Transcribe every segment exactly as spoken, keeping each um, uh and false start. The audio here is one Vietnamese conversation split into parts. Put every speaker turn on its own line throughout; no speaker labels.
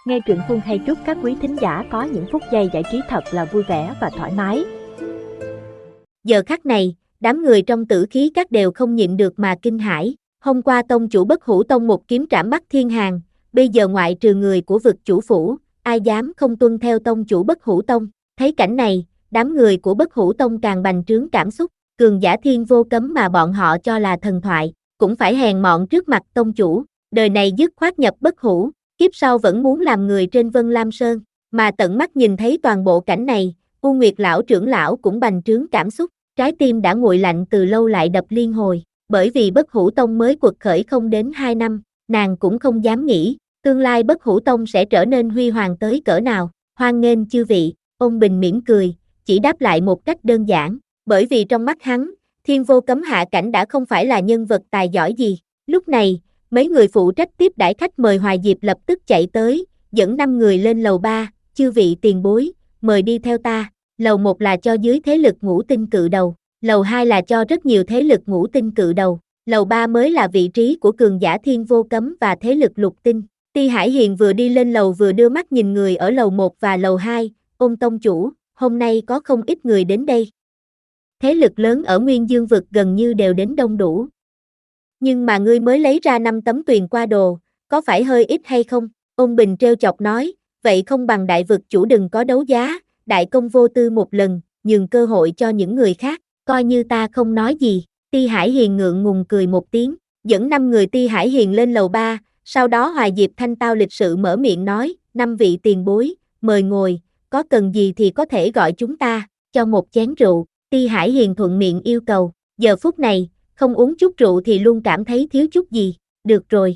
Nghe truyện Phương hay chúc các quý thính giả có những phút giây giải trí thật là vui vẻ và thoải mái.
Giờ khắc này, đám người trong Tử Khí Các đều không nhịn được mà kinh hãi. Hôm qua tông chủ Bất Hủ Tông một kiếm trảm Bắc Thiên Hàn, bây giờ ngoại trừ người của vực chủ phủ, ai dám không tuân theo tông chủ Bất Hủ Tông. Thấy cảnh này, đám người của Bất Hủ Tông càng bành trướng cảm xúc, cường giả thiên vô cấm mà bọn họ cho là thần thoại, cũng phải hèn mọn trước mặt tông chủ, đời này dứt khoát nhập bất hủ, kiếp sau vẫn muốn làm người trên Vân Lam Sơn, mà tận mắt nhìn thấy toàn bộ cảnh này, U Nguyệt lão trưởng lão cũng bành trướng cảm xúc, trái tim đã nguội lạnh từ lâu lại đập liên hồi, bởi vì Bất Hủ Tông mới quật khởi không đến hai năm, nàng cũng không dám nghĩ, tương lai Bất Hủ Tông sẽ trở nên huy hoàng tới cỡ nào. Hoan nghênh chư vị, ông Bình mỉm cười, chỉ đáp lại một cách đơn giản, bởi vì trong mắt hắn, Thiên Vô Cấm hạ cảnh đã không phải là nhân vật tài giỏi gì. Lúc này, mấy người phụ trách tiếp đãi khách mời Hoài Diệp lập tức chạy tới, dẫn năm người lên lầu ba, chư vị tiền bối, mời đi theo ta. Lầu một là cho dưới thế lực ngũ tinh cự đầu, lầu hai là cho rất nhiều thế lực ngũ tinh cự đầu, lầu ba mới là vị trí của cường giả Thiên Vô Cấm và thế lực lục tinh. Ti Hải Hiền vừa đi lên lầu vừa đưa mắt nhìn người ở lầu một và lầu hai, ôn tông chủ, hôm nay có không ít người đến đây. Thế lực lớn ở Nguyên Dương vực gần như đều đến đông đủ. Nhưng mà ngươi mới lấy ra năm tấm tuyền qua đồ, có phải hơi ít hay không? Ôn Bình trêu chọc nói, vậy không bằng đại vực chủ đừng có đấu giá, đại công vô tư một lần, nhường cơ hội cho những người khác, coi như ta không nói gì. Ti Hải Hiền ngượng ngùng cười một tiếng, dẫn năm người Ti Hải Hiền lên lầu ba, sau đó Hoài Diệp thanh tao lịch sự mở miệng nói, năm vị tiền bối, mời ngồi, có cần gì thì có thể gọi chúng ta, cho một chén rượu. Ti Hải Hiền thuận miệng yêu cầu, giờ phút này, không uống chút rượu thì luôn cảm thấy thiếu chút gì, được rồi.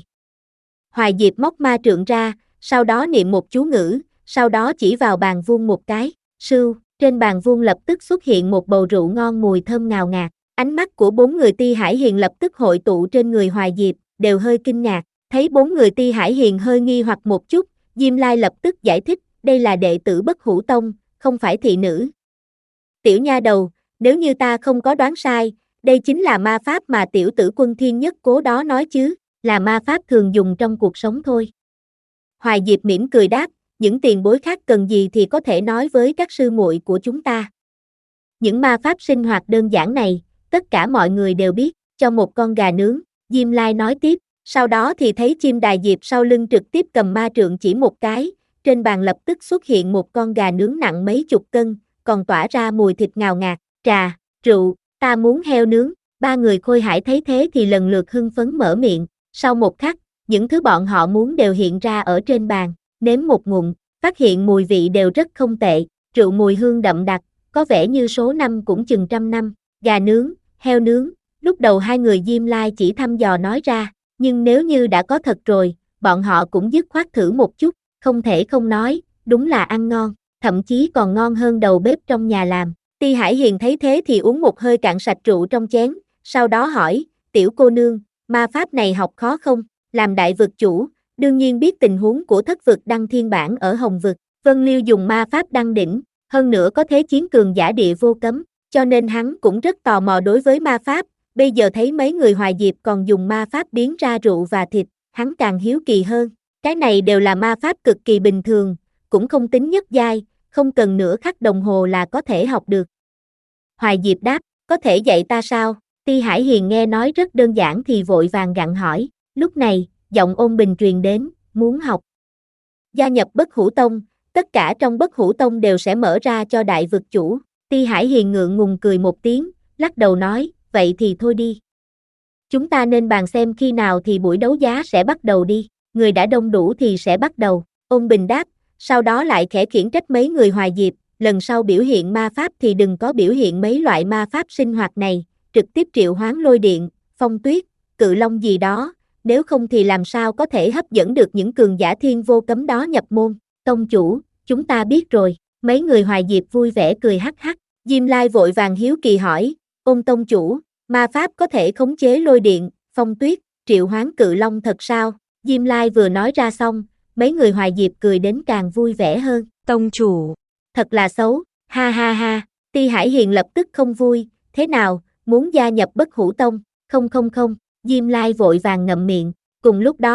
Hoài Diệp móc ma trượng ra, sau đó niệm một chú ngữ, sau đó chỉ vào bàn vuông một cái, sưu, trên bàn vuông lập tức xuất hiện một bầu rượu ngon mùi thơm ngào ngạt, ánh mắt của bốn người Ti Hải Hiền lập tức hội tụ trên người Hoài Diệp, đều hơi kinh ngạc, thấy bốn người Ti Hải Hiền hơi nghi hoặc một chút, Diêm Lai lập tức giải thích, đây là đệ tử Bất Hủ Tông, không phải thị nữ. Tiểu nha đầu, nếu như ta không có đoán sai, đây chính là ma pháp mà tiểu tử Quân Thiên Nhất Cố đó nói chứ, là ma pháp thường dùng trong cuộc sống thôi. Hoài Diệp mỉm cười đáp, những tiền bối khác cần gì thì có thể nói với các sư muội của chúng ta. Những ma pháp sinh hoạt đơn giản này, tất cả mọi người đều biết, cho một con gà nướng, Diêm Lai nói tiếp, sau đó thì thấy chim đài Diệp sau lưng trực tiếp cầm ma trượng chỉ một cái, trên bàn lập tức xuất hiện một con gà nướng nặng mấy chục cân, còn tỏa ra mùi thịt ngào ngạt, trà, rượu, ta muốn heo nướng. Ba người Khôi Hải thấy thế thì lần lượt hưng phấn mở miệng, sau một khắc, những thứ bọn họ muốn đều hiện ra ở trên bàn, nếm một ngụm, phát hiện mùi vị đều rất không tệ, rượu mùi hương đậm đặc, có vẻ như số năm cũng chừng trăm năm, gà nướng, heo nướng, lúc đầu hai người Diêm Lai chỉ thăm dò nói ra, nhưng nếu như đã có thật rồi, bọn họ cũng dứt khoát thử một chút, không thể không nói, đúng là ăn ngon, thậm chí còn ngon hơn đầu bếp trong nhà làm. Ti Hải Hiền thấy thế thì uống một hơi cạn sạch rượu trong chén, sau đó hỏi, tiểu cô nương, ma pháp này học khó không? Làm đại vực chủ, đương nhiên biết tình huống của thất vực đăng thiên bản ở Hồng vực, Vân Liêu dùng ma pháp đăng đỉnh, hơn nữa có thế chiến cường giả địa vô cấm, cho nên hắn cũng rất tò mò đối với ma pháp, bây giờ thấy mấy người Hoài Diệp còn dùng ma pháp biến ra rượu và thịt, hắn càng hiếu kỳ hơn, cái này đều là ma pháp cực kỳ bình thường, cũng không tính nhất giai, không cần nửa khắc đồng hồ là có thể học được. Hoài Diệp đáp, có thể dạy ta sao? Ti Hải Hiền nghe nói rất đơn giản thì vội vàng gặng hỏi, lúc này, giọng Ôn Bình truyền đến, muốn học. Gia nhập Bất Hủ Tông, tất cả trong Bất Hủ Tông đều sẽ mở ra cho đại vực chủ. Ti Hải Hiền ngượng ngùng cười một tiếng, lắc đầu nói, vậy thì thôi đi. Chúng ta nên bàn xem khi nào thì buổi đấu giá sẽ bắt đầu đi, người đã đông đủ thì sẽ bắt đầu. Ôn Bình đáp, sau đó lại khẽ khiển trách mấy người Hoài Diệp, lần sau biểu hiện ma pháp thì đừng có biểu hiện mấy loại ma pháp sinh hoạt này, trực tiếp triệu hoán lôi điện, phong tuyết, cự long gì đó, nếu không thì làm sao có thể hấp dẫn được những cường giả thiên vô cấm đó nhập môn. Tông chủ, chúng ta biết rồi, mấy người Hoài Diệp vui vẻ cười hắc hắc, Diêm Lai vội vàng hiếu kỳ hỏi, ôn tông chủ, ma pháp có thể khống chế lôi điện, phong tuyết, triệu hoán cự long thật sao? Diêm Lai vừa nói ra xong, mấy người Hoài Diệp cười đến càng vui vẻ hơn, tông chủ, thật là xấu, ha ha ha. Ti Hải Hiền lập tức không vui, thế nào, muốn gia nhập Bất Hủ Tông? Không không không, Diêm Lai vội vàng ngậm miệng, cùng lúc đó,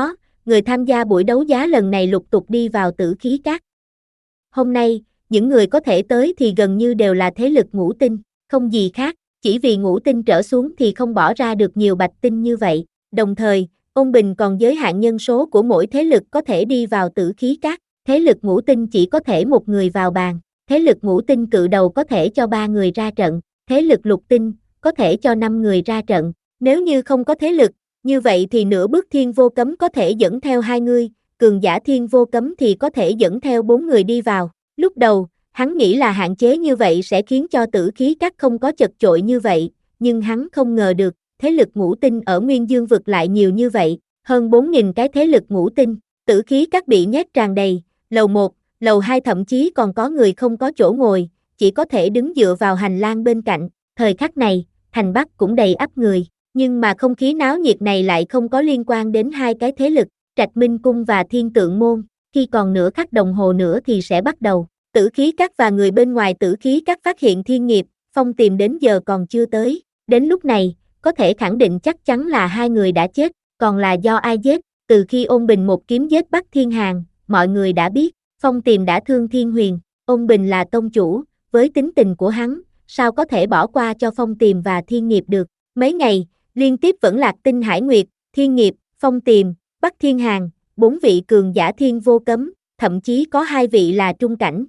người tham gia buổi đấu giá lần này lục tục đi vào Tử Khí Các. Hôm nay, những người có thể tới thì gần như đều là thế lực ngũ tinh, không gì khác, chỉ vì ngũ tinh trở xuống thì không bỏ ra được nhiều bạch tinh như vậy. Đồng thời, Ôn Bình còn giới hạn nhân số của mỗi thế lực có thể đi vào Tử Khí Các. Thế lực ngũ tinh chỉ có thể một người vào bàn, thế lực ngũ tinh cự đầu có thể cho ba người ra trận, thế lực lục tinh có thể cho năm người ra trận. Nếu như không có thế lực, như vậy thì nửa bước thiên vô cấm có thể dẫn theo hai người, cường giả thiên vô cấm thì có thể dẫn theo bốn người đi vào. Lúc đầu, hắn nghĩ là hạn chế như vậy sẽ khiến cho Tử Khí Các không có chật chội như vậy, nhưng hắn không ngờ được, thế lực ngũ tinh ở Nguyên Dương vực lại nhiều như vậy, hơn bốn nghìn cái thế lực ngũ tinh. Tử Khí Các bị nhét tràn đầy, lầu một, lầu hai thậm chí còn có người không có chỗ ngồi, chỉ có thể đứng dựa vào hành lang bên cạnh. Thời khắc này, thành Bắc cũng đầy ắp người, nhưng mà không khí náo nhiệt này lại không có liên quan đến hai cái thế lực, Trạch Minh Cung và Thiên Tượng Môn, khi còn nửa khắc đồng hồ nữa thì sẽ bắt đầu. Tử Khí Các và người bên ngoài Tử Khí Các phát hiện Thiên Nghiệp, Phong tìm đến giờ còn chưa tới, đến lúc này, có thể khẳng định chắc chắn là hai người đã chết, còn là do ai giết, từ khi Ôn Bình một kiếm giết Bắc Thiên Hàn, mọi người đã biết, Phong tìm đã thương Thiên Huyền, Ôn Bình là tông chủ, với tính tình của hắn, sao có thể bỏ qua cho Phong tìm và Thiên Nghiệp được. Mấy ngày, liên tiếp vẫn lạc tinh Hải Nguyệt, Thiên Nghiệp, Phong tìm, Bắc Thiên Hàn, bốn vị cường giả thiên vô cấm, thậm chí có hai vị là trung cảnh.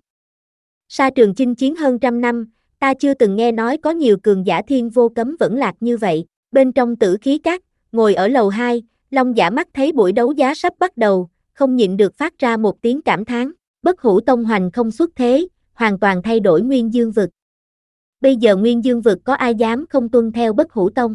Sa trường chinh chiến hơn trăm năm, ta chưa từng nghe nói có nhiều cường giả thiên vô cấm vẫn lạc như vậy. Bên trong Tử Khí Các, ngồi ở lầu hai, Long Giả mắt thấy buổi đấu giá sắp bắt đầu, không nhịn được phát ra một tiếng cảm thán. Bất Hủ Tông hoành không xuất thế, hoàn toàn thay đổi Nguyên Dương vực. Bây giờ Nguyên Dương vực có ai dám không tuân theo Bất Hủ Tông?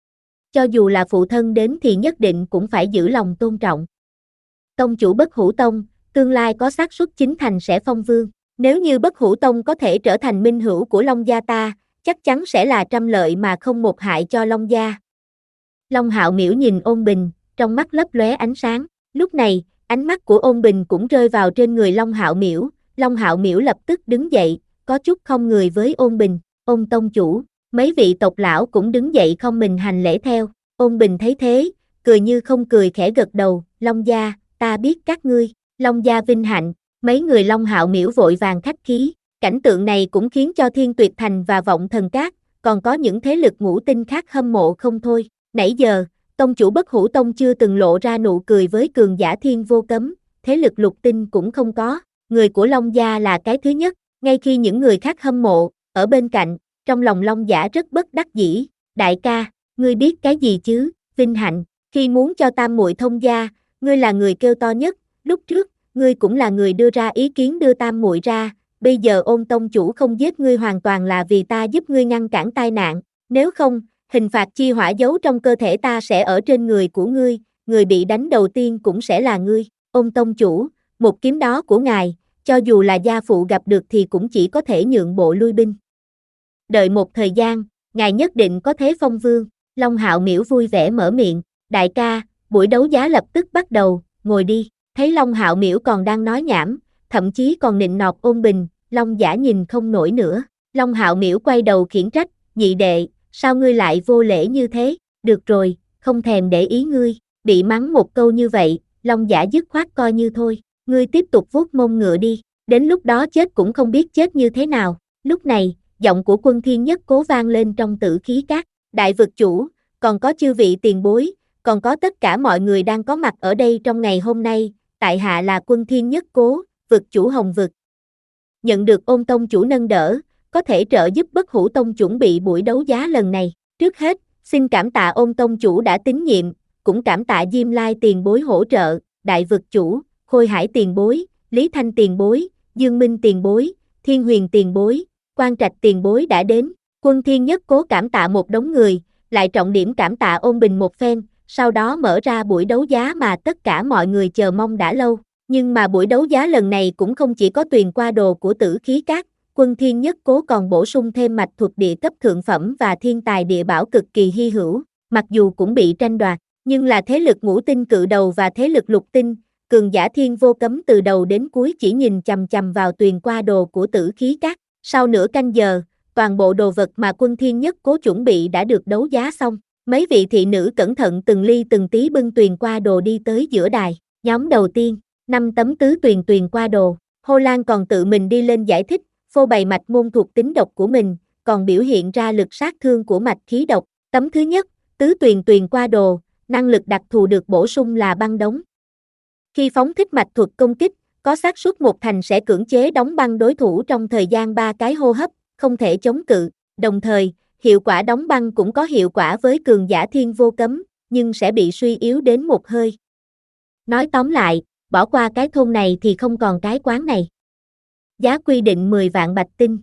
Cho dù là phụ thân đến thì nhất định cũng phải giữ lòng tôn trọng. Tông chủ Bất Hủ Tông, tương lai có xác suất chính thành sẽ phong vương. Nếu như Bất Hủ Tông có thể trở thành minh hữu của Long gia ta, chắc chắn sẽ là trăm lợi mà không một hại cho Long gia. Long Hạo Miểu nhìn Ôn Bình, trong mắt lấp lóe ánh sáng. Lúc này, ánh mắt của Ôn Bình cũng rơi vào trên người Long Hạo Miểu. Long Hạo Miểu lập tức đứng dậy, có chút không người với Ôn Bình. Ôn tông chủ, mấy vị tộc lão cũng đứng dậy không mình hành lễ theo. Ôn Bình thấy thế, cười như không cười khẽ gật đầu. Long gia, ta biết các ngươi. Long gia vinh hạnh. Mấy người Long Hạo Miểu vội vàng khách khí, cảnh tượng này cũng khiến cho Thiên Tuyệt Thành và Vọng Thần Các, còn có những thế lực ngũ tinh khác hâm mộ không thôi. Nãy giờ, tông chủ Bất Hủ Tông chưa từng lộ ra nụ cười với cường giả thiên vô cấm, thế lực lục tinh cũng không có, người của Long gia là cái thứ nhất, ngay khi những người khác hâm mộ, ở bên cạnh, trong lòng Long Giả rất bất đắc dĩ, đại ca, ngươi biết cái gì chứ, vinh hạnh, khi muốn cho tam muội thông gia, ngươi là người kêu to nhất, lúc trước, ngươi cũng là người đưa ra ý kiến đưa tam muội ra, bây giờ Ôn tông chủ không giết ngươi hoàn toàn là vì ta giúp ngươi ngăn cản tai nạn, nếu không, hình phạt chi hỏa giấu trong cơ thể ta sẽ ở trên người của ngươi, người bị đánh đầu tiên cũng sẽ là ngươi. Ôn tông chủ, một kiếm đó của ngài, cho dù là gia phụ gặp được thì cũng chỉ có thể nhượng bộ lui binh. Đợi một thời gian, ngài nhất định có thế phong vương. Long Hạo Miểu vui vẻ mở miệng, đại ca, buổi đấu giá lập tức bắt đầu, ngồi đi. Thấy Long Hạo Miểu còn đang nói nhảm, thậm chí còn nịnh nọt Ôn Bình, Long Giả nhìn không nổi nữa. Long Hạo Miểu quay đầu khiển trách, nhị đệ, sao ngươi lại vô lễ như thế? Được rồi, không thèm để ý ngươi. Bị mắng một câu như vậy, Long Giả dứt khoát coi như thôi, ngươi tiếp tục vuốt mông ngựa đi, đến lúc đó chết cũng không biết chết như thế nào. Lúc này, giọng của Quân Thiên Nhất Cố vang lên trong Tử Khí Các, đại vực chủ, còn có chư vị tiền bối, còn có tất cả mọi người đang có mặt ở đây trong ngày hôm nay, tại hạ là Quân Thiên Nhất Cố, vực chủ Hồng vực. Nhận được Ôn tông chủ nâng đỡ, có thể trợ giúp Bất Hủ Tông chuẩn bị buổi đấu giá lần này. Trước hết, xin cảm tạ Ôn tông chủ đã tín nhiệm, cũng cảm tạ Diêm Lai tiền bối hỗ trợ, đại vực chủ, Khôi Hải tiền bối, Lý Thanh tiền bối, Dương Minh tiền bối, Thiên Huyền tiền bối, Quan Trạch tiền bối đã đến. Quân Thiên Nhất Cố cảm tạ một đống người, lại trọng điểm cảm tạ Ôn Bình một phen, sau đó mở ra buổi đấu giá mà tất cả mọi người chờ mong đã lâu. Nhưng mà buổi đấu giá lần này cũng không chỉ có tuyền qua đồ của Tử Khí Các, Quân Thiên Nhất Cố còn bổ sung thêm mạch thuật địa cấp thượng phẩm và thiên tài địa bảo cực kỳ hy hữu, mặc dù cũng bị tranh đoạt, nhưng là thế lực ngũ tinh cự đầu và thế lực lục tinh, cường giả thiên vô cấm từ đầu đến cuối chỉ nhìn chằm chằm vào tuyền qua đồ của Tử Khí Các. Sau nửa canh giờ, toàn bộ đồ vật mà Quân Thiên Nhất Cố chuẩn bị đã được đấu giá xong. Mấy vị thị nữ cẩn thận từng ly từng tí bưng tuyền qua đồ đi tới giữa đài. Nhóm đầu tiên, năm tấm tứ tuyền tuyền qua đồ. Hồ Lan còn tự mình đi lên giải thích, phô bày mạch môn thuộc tính độc của mình, còn biểu hiện ra lực sát thương của mạch khí độc. Tấm thứ nhất, tứ tuyền tuyền qua đồ, năng lực đặc thù được bổ sung là băng đóng. Khi phóng thích mạch thuật công kích, có xác suất một thành sẽ cưỡng chế đóng băng đối thủ trong thời gian ba cái hô hấp, không thể chống cự. Đồng thời, hiệu quả đóng băng cũng có hiệu quả với cường giả thiên vô cấm, nhưng sẽ bị suy yếu đến một hơi. Nói tóm lại, bỏ qua cái thôn này thì không còn cái quán này. Giá quy định mười vạn bạch tinh.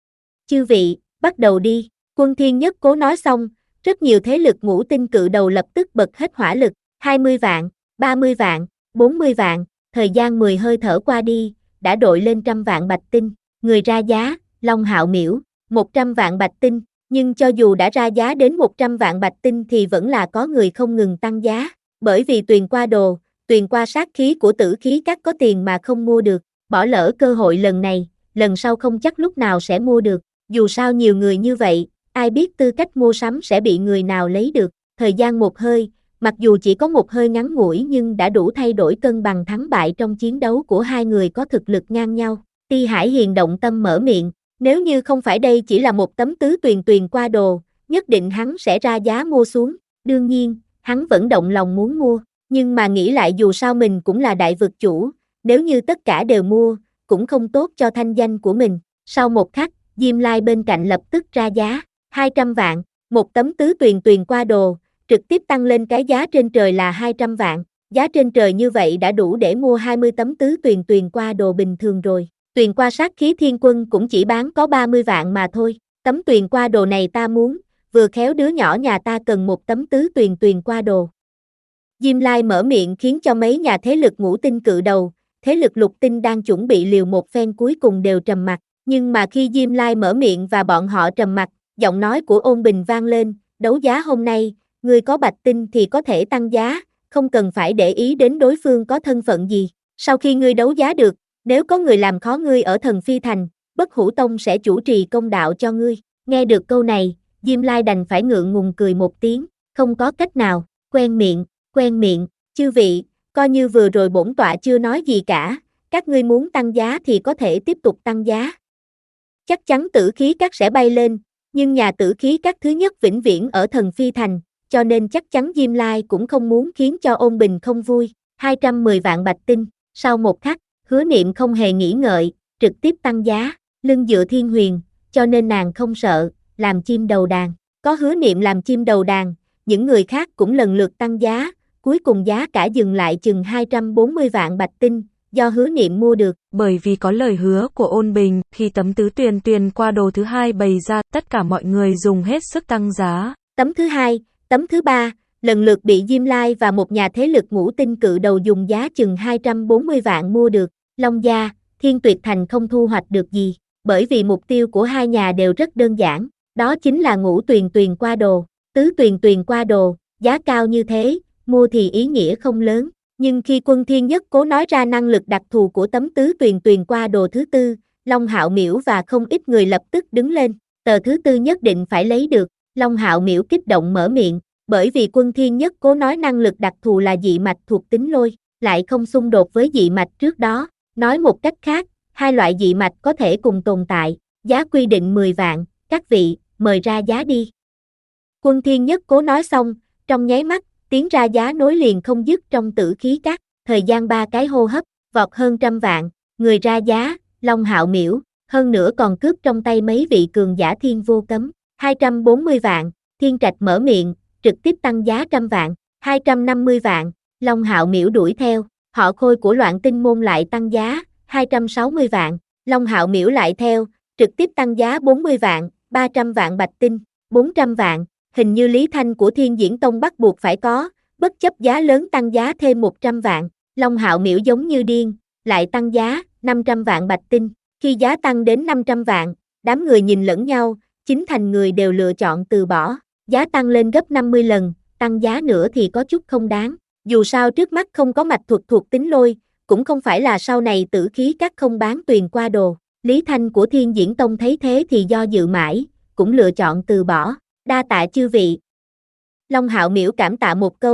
Chư vị, bắt đầu đi. Quân Thiên Nhất Cố nói xong, rất nhiều thế lực ngũ tinh cự đầu lập tức bật hết hỏa lực. hai mươi vạn, ba mươi vạn, bốn mươi vạn, thời gian mười hơi thở qua đi, đã đội lên trăm vạn bạch tinh. Người ra giá, Long Hạo Miểu, một trăm vạn bạch tinh, nhưng cho dù đã ra giá đến một trăm vạn bạch tinh thì vẫn là có người không ngừng tăng giá, bởi vì tuyền qua đồ, tuyền qua sát khí của tử khí các có tiền mà không mua được, bỏ lỡ cơ hội lần này, lần sau không chắc lúc nào sẽ mua được, dù sao nhiều người như vậy, ai biết tư cách mua sắm sẽ bị người nào lấy được, thời gian một hơi, mặc dù chỉ có một hơi ngắn ngủi nhưng đã đủ thay đổi cân bằng thắng bại trong chiến đấu của hai người có thực lực ngang nhau. Ti Hải Hiền động tâm mở miệng, nếu như không phải đây chỉ là một tấm tứ tuyền tuyền qua đồ, nhất định hắn sẽ ra giá mua xuống, đương nhiên, hắn vẫn động lòng muốn mua, nhưng mà nghĩ lại dù sao mình cũng là đại vực chủ, nếu như tất cả đều mua, cũng không tốt cho thanh danh của mình. Sau một khắc, Diêm Lai bên cạnh lập tức ra giá, hai trăm vạn, một tấm tứ tuyền tuyền qua đồ, trực tiếp tăng lên cái giá trên trời là hai trăm vạn, giá trên trời như vậy đã đủ để mua hai mươi tấm tứ tuyền tuyền qua đồ bình thường rồi. Tuyền qua sát khí thiên quân cũng chỉ bán có ba mươi vạn mà thôi, tấm tuyền qua đồ này ta muốn, vừa khéo đứa nhỏ nhà ta cần một tấm tứ tuyền tuyền qua đồ. Diêm Lai mở miệng khiến cho mấy nhà thế lực ngũ tinh cự đầu, thế lực lục tinh đang chuẩn bị liều một phen cuối cùng đều trầm mặt, nhưng mà khi Diêm Lai mở miệng và bọn họ trầm mặt, giọng nói của Ôn Bình vang lên, đấu giá hôm nay, ngươi có bạch tinh thì có thể tăng giá, không cần phải để ý đến đối phương có thân phận gì, sau khi ngươi đấu giá được, nếu có người làm khó ngươi ở Thần Phi Thành, Bất Hủ Tông sẽ chủ trì công đạo cho ngươi. Nghe được câu này, Diêm Lai đành phải ngượng ngùng cười một tiếng, không có cách nào, quen miệng, quen miệng, chư vị, coi như vừa rồi bổn tọa chưa nói gì cả, các ngươi muốn tăng giá thì có thể tiếp tục tăng giá. Chắc chắn tử khí các sẽ bay lên, nhưng nhà tử khí các thứ nhất vĩnh viễn ở Thần Phi Thành, cho nên chắc chắn Diêm Lai cũng không muốn khiến cho Ôn Bình không vui. hai trăm mười vạn bạch tinh, sau một khắc, Hứa Niệm không hề nghĩ ngợi, trực tiếp tăng giá, lưng dựa thiên huyền, cho nên nàng không sợ, làm chim đầu đàn. Có Hứa Niệm làm chim đầu đàn, những người khác cũng lần lượt tăng giá, cuối cùng giá cả dừng lại chừng hai trăm bốn mươi vạn bạch tinh, do Hứa Niệm mua được.
Bởi vì có lời hứa của Ôn Bình, khi tấm tứ tuyền tuyền qua đồ thứ hai bày ra, tất cả mọi người dùng hết sức tăng giá.
Tấm thứ hai, tấm thứ ba, lần lượt bị Diêm Lai và một nhà thế lực ngũ tinh cự đầu dùng giá chừng hai trăm bốn mươi vạn mua được. Long Gia, Thiên Tuyệt Thành không thu hoạch được gì, bởi vì mục tiêu của hai nhà đều rất đơn giản, đó chính là ngũ tuyền tuyền qua đồ, tứ tuyền tuyền qua đồ, giá cao như thế, mua thì ý nghĩa không lớn, nhưng khi Quân Thiên Nhất Cố nói ra năng lực đặc thù của tấm tứ tuyền tuyền qua đồ thứ tư, Long Hạo Miểu và không ít người lập tức đứng lên, tờ thứ tư nhất định phải lấy được, Long Hạo Miểu kích động mở miệng, bởi vì Quân Thiên Nhất Cố nói năng lực đặc thù là dị mạch thuộc tính lôi, lại không xung đột với dị mạch trước đó. Nói một cách khác, hai loại dị mạch có thể cùng tồn tại, giá quy định mười vạn, các vị, mời ra giá đi. Quân Thiên Nhất Cố nói xong, trong nháy mắt, tiếng ra giá nối liền không dứt trong tử khí các, thời gian ba cái hô hấp, vọt hơn trăm vạn, người ra giá, Long Hạo Miểu, hơn nữa còn cướp trong tay mấy vị cường giả thiên vô cấm, hai trăm bốn mươi vạn, Thiên Trạch mở miệng, trực tiếp tăng giá trăm vạn, hai trăm năm mươi vạn, Long Hạo Miểu đuổi theo. Họ Khôi của Loạn Tinh Môn lại tăng giá, hai trăm sáu mươi vạn, Long Hạo Miểu lại theo, trực tiếp tăng giá bốn mươi vạn, ba trăm vạn bạch tinh, bốn trăm vạn, hình như Lý Thanh của Thiên Diễn Tông bắt buộc phải có, bất chấp giá lớn tăng giá thêm một trăm vạn, Long Hạo Miểu giống như điên, lại tăng giá, năm trăm vạn bạch tinh, khi giá tăng đến năm trăm vạn, đám người nhìn lẫn nhau, chính thành người đều lựa chọn từ bỏ, giá tăng lên gấp năm mươi lần, tăng giá nữa thì có chút không đáng. Dù sao trước mắt không có mạch thuật thuộc tính lôi, cũng không phải là sau này tử khí các không bán tuyền qua đồ. Lý Thanh của Thiên Diễn Tông thấy thế thì do dự mãi, cũng lựa chọn từ bỏ, đa tạ chư vị. Long Hạo Miểu cảm tạ một câu,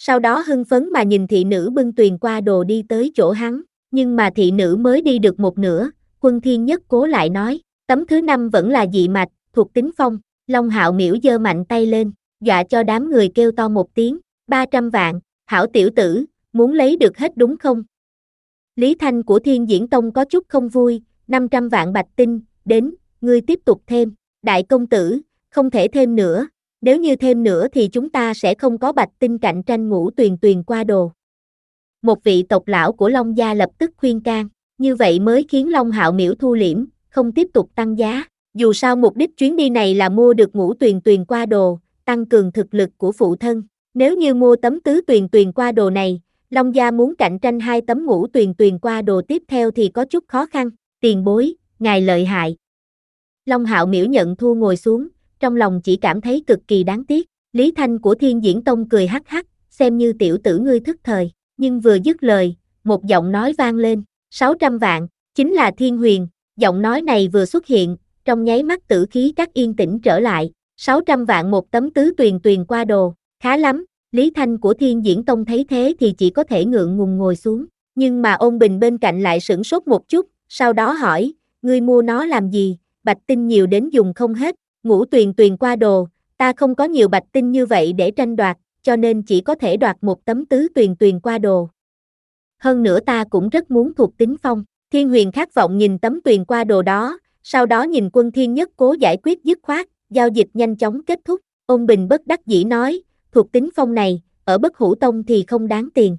sau đó hưng phấn mà nhìn thị nữ bưng tuyền qua đồ đi tới chỗ hắn, nhưng mà thị nữ mới đi được một nửa, Quân Thiên Nhất Cố lại nói, tấm thứ năm vẫn là dị mạch, thuộc tính phong. Long Hạo Miểu giơ mạnh tay lên, dọa cho đám người kêu to một tiếng, ba trăm vạn, hảo tiểu tử, muốn lấy được hết đúng không? Lý Thanh của Thiên Diễn Tông có chút không vui, năm trăm vạn bạch tinh, đến, ngươi tiếp tục thêm, đại công tử, không thể thêm nữa, nếu như thêm nữa thì chúng ta sẽ không có bạch tinh cạnh tranh ngũ tuyền tuyền qua đồ. Một vị tộc lão của Long gia lập tức khuyên can, như vậy mới khiến Long Hạo Miểu thu liễm, không tiếp tục tăng giá. Dù sao mục đích chuyến đi này là mua được ngũ tuyền tuyền qua đồ, tăng cường thực lực của phụ thân. Nếu như mua tấm tứ tuyền tuyền qua đồ này, Long gia muốn cạnh tranh hai tấm ngũ tuyền tuyền qua đồ tiếp theo thì có chút khó khăn. Tiền bối, ngài lợi hại. Long Hạo Miểu nhận thua ngồi xuống, trong lòng chỉ cảm thấy cực kỳ đáng tiếc. Lý Thanh của Thiên Diễn Tông cười hắc hắc, xem như tiểu tử ngươi thức thời. Nhưng vừa dứt lời, một giọng nói vang lên, sáu trăm vạn, chính là Thiên Huyền. Giọng nói này vừa xuất hiện, trong nháy mắt tử khí các yên tĩnh trở lại, sáu trăm vạn một tấm tứ tuyền tuyền qua đồ, khá lắm. Lý Thanh của Thiên Diễn Tông thấy thế thì chỉ có thể ngượng ngùng ngồi xuống, nhưng mà Ôn Bình bên cạnh lại sửng sốt một chút, sau đó hỏi, ngươi mua nó làm gì, bạch tinh nhiều đến dùng không hết, ngũ tuyền tuyền qua đồ, ta không có nhiều bạch tinh như vậy để tranh đoạt, cho nên chỉ có thể đoạt một tấm tứ tuyền tuyền qua đồ. Hơn nữa ta cũng rất muốn thuộc tính phong. Thiên Huyền khát vọng nhìn tấm tuyền qua đồ đó, sau đó nhìn Quân Thiên Nhất Cố giải quyết dứt khoát, giao dịch nhanh chóng kết thúc. Ôn Bình bất đắc dĩ nói, thuộc tính phong này, ở Bất Hủ Tông thì không đáng tiền.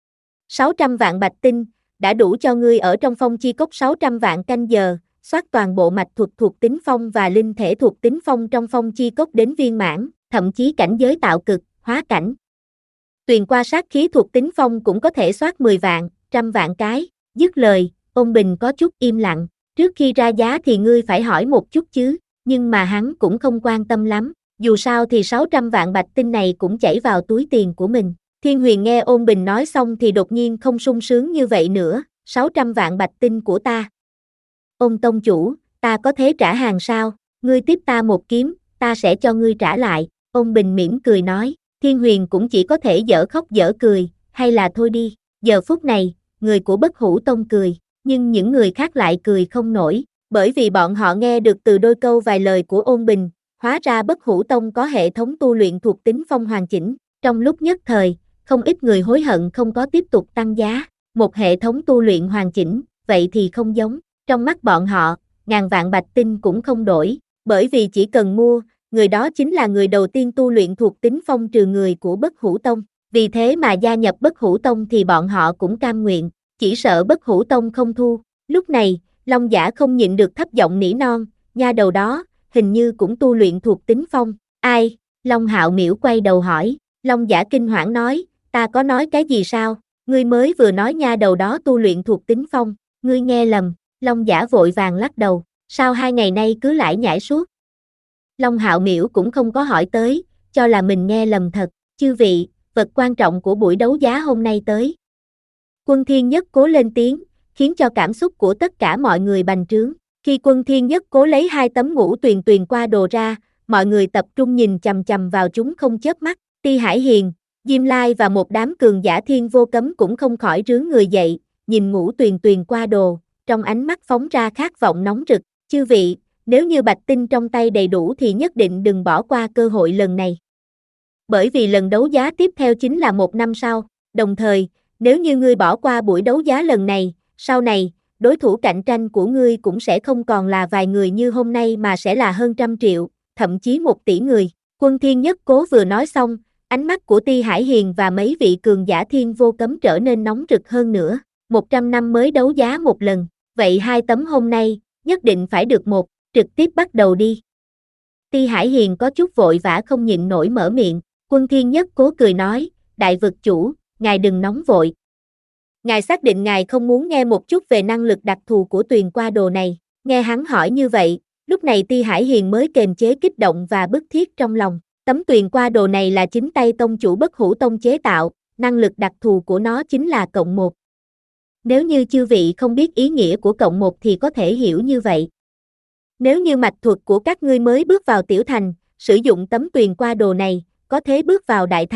sáu trăm vạn bạch tinh, đã đủ cho ngươi ở trong phong chi cốc sáu trăm vạn canh giờ, soát toàn bộ mạch thuật thuộc tính phong và linh thể thuộc tính phong trong phong chi cốc đến viên mãn, thậm chí cảnh giới tạo cực, hóa cảnh. Tuyền qua sát khí thuộc tính phong cũng có thể soát mười vạn, trăm vạn cái. Dứt lời, Ôn Bình có chút im lặng, trước khi ra giá thì ngươi phải hỏi một chút chứ, nhưng mà hắn cũng không quan tâm lắm, dù sao thì sáu trăm vạn bạch tinh này cũng chảy vào túi tiền của mình. Thiên Huyền nghe Ôn Bình nói xong thì đột nhiên không sung sướng như vậy nữa, sáu trăm vạn bạch tinh của ta. Ôn tông chủ, ta có thế trả hàng sao, ngươi tiếp ta một kiếm, ta sẽ cho ngươi trả lại. Ôn Bình mỉm cười nói, Thiên Huyền cũng chỉ có thể dở khóc dở cười, hay là thôi đi. Giờ phút này, người của Bất Hủ Tông cười, nhưng những người khác lại cười không nổi, bởi vì bọn họ nghe được từ đôi câu vài lời của Ôn Bình, hóa ra Bất Hủ Tông có hệ thống tu luyện thuộc tính phong hoàn chỉnh. Trong lúc nhất thời, không ít người hối hận không có tiếp tục tăng giá. Một hệ thống tu luyện hoàn chỉnh, vậy thì không giống. Trong mắt bọn họ, ngàn vạn bạch tinh cũng không đổi, bởi vì chỉ cần mua, người đó chính là người đầu tiên tu luyện thuộc tính phong trừ người của Bất Hủ Tông. Vì thế mà gia nhập Bất Hủ Tông thì bọn họ cũng cam nguyện, chỉ sợ Bất Hủ Tông không thu. Lúc này, Long Giả không nhịn được thấp giọng nỉ non, nha đầu đó, hình như cũng tu luyện thuộc tính phong. Ai? Long Hạo Miểu quay đầu hỏi. Long Giả kinh hoảng nói, ta có nói cái gì sao? Ngươi mới vừa nói nha đầu đó tu luyện thuộc tính phong, ngươi nghe lầm. Long Giả vội vàng lắc đầu, sao hai ngày nay cứ lải nhải suốt? Long Hạo Miểu cũng không có hỏi tới, cho là mình nghe lầm thật. Chư vị, vật quan trọng của buổi đấu giá hôm nay tới. Quân Thiên Nhất Cố lên tiếng, khiến cho cảm xúc của tất cả mọi người bành trướng. Khi Quân Thiên Nhất Cố lấy hai tấm ngũ tuyền tuyền qua đồ ra, mọi người tập trung nhìn chằm chằm vào chúng không chớp mắt. Ti Hải Hiền, Diêm Lai và một đám cường giả Thiên Vô Cấm cũng không khỏi rướn người dậy, nhìn ngũ tuyền tuyền qua đồ, trong ánh mắt phóng ra khát vọng nóng rực. Chư vị, nếu như bạch tinh trong tay đầy đủ thì nhất định đừng bỏ qua cơ hội lần này. Bởi vì lần đấu giá tiếp theo chính là một năm sau, đồng thời, nếu như ngươi bỏ qua buổi đấu giá lần này, sau này, đối thủ cạnh tranh của ngươi cũng sẽ không còn là vài người như hôm nay mà sẽ là hơn trăm triệu, thậm chí một tỷ người. Quân Thiên Nhất Cố vừa nói xong, ánh mắt của Ti Hải Hiền và mấy vị cường giả Thiên Vô Cấm trở nên nóng rực hơn nữa. một trăm năm mới đấu giá một lần, vậy hai tấm hôm nay, nhất định phải được một, trực tiếp bắt đầu đi. Ti Hải Hiền có chút vội vã không nhịn nổi mở miệng, Quân Thiên Nhất Cố cười nói, đại vực chủ, ngài đừng nóng vội. Ngài xác định ngài không muốn nghe một chút về năng lực đặc thù của tuyền qua đồ này. Nghe hắn hỏi như vậy, lúc này Ti Hải Hiền mới kềm chế kích động và bức thiết trong lòng. Tấm tuyền qua đồ này là chính tay tông chủ Bất Hủ Tông chế tạo, năng lực đặc thù của nó chính là cộng một. Nếu như chư vị không biết ý nghĩa của cộng một thì có thể hiểu như vậy. Nếu như mạch thuật của các ngươi mới bước vào tiểu thành, sử dụng tấm tuyền qua đồ này, có thế bước vào đại thành.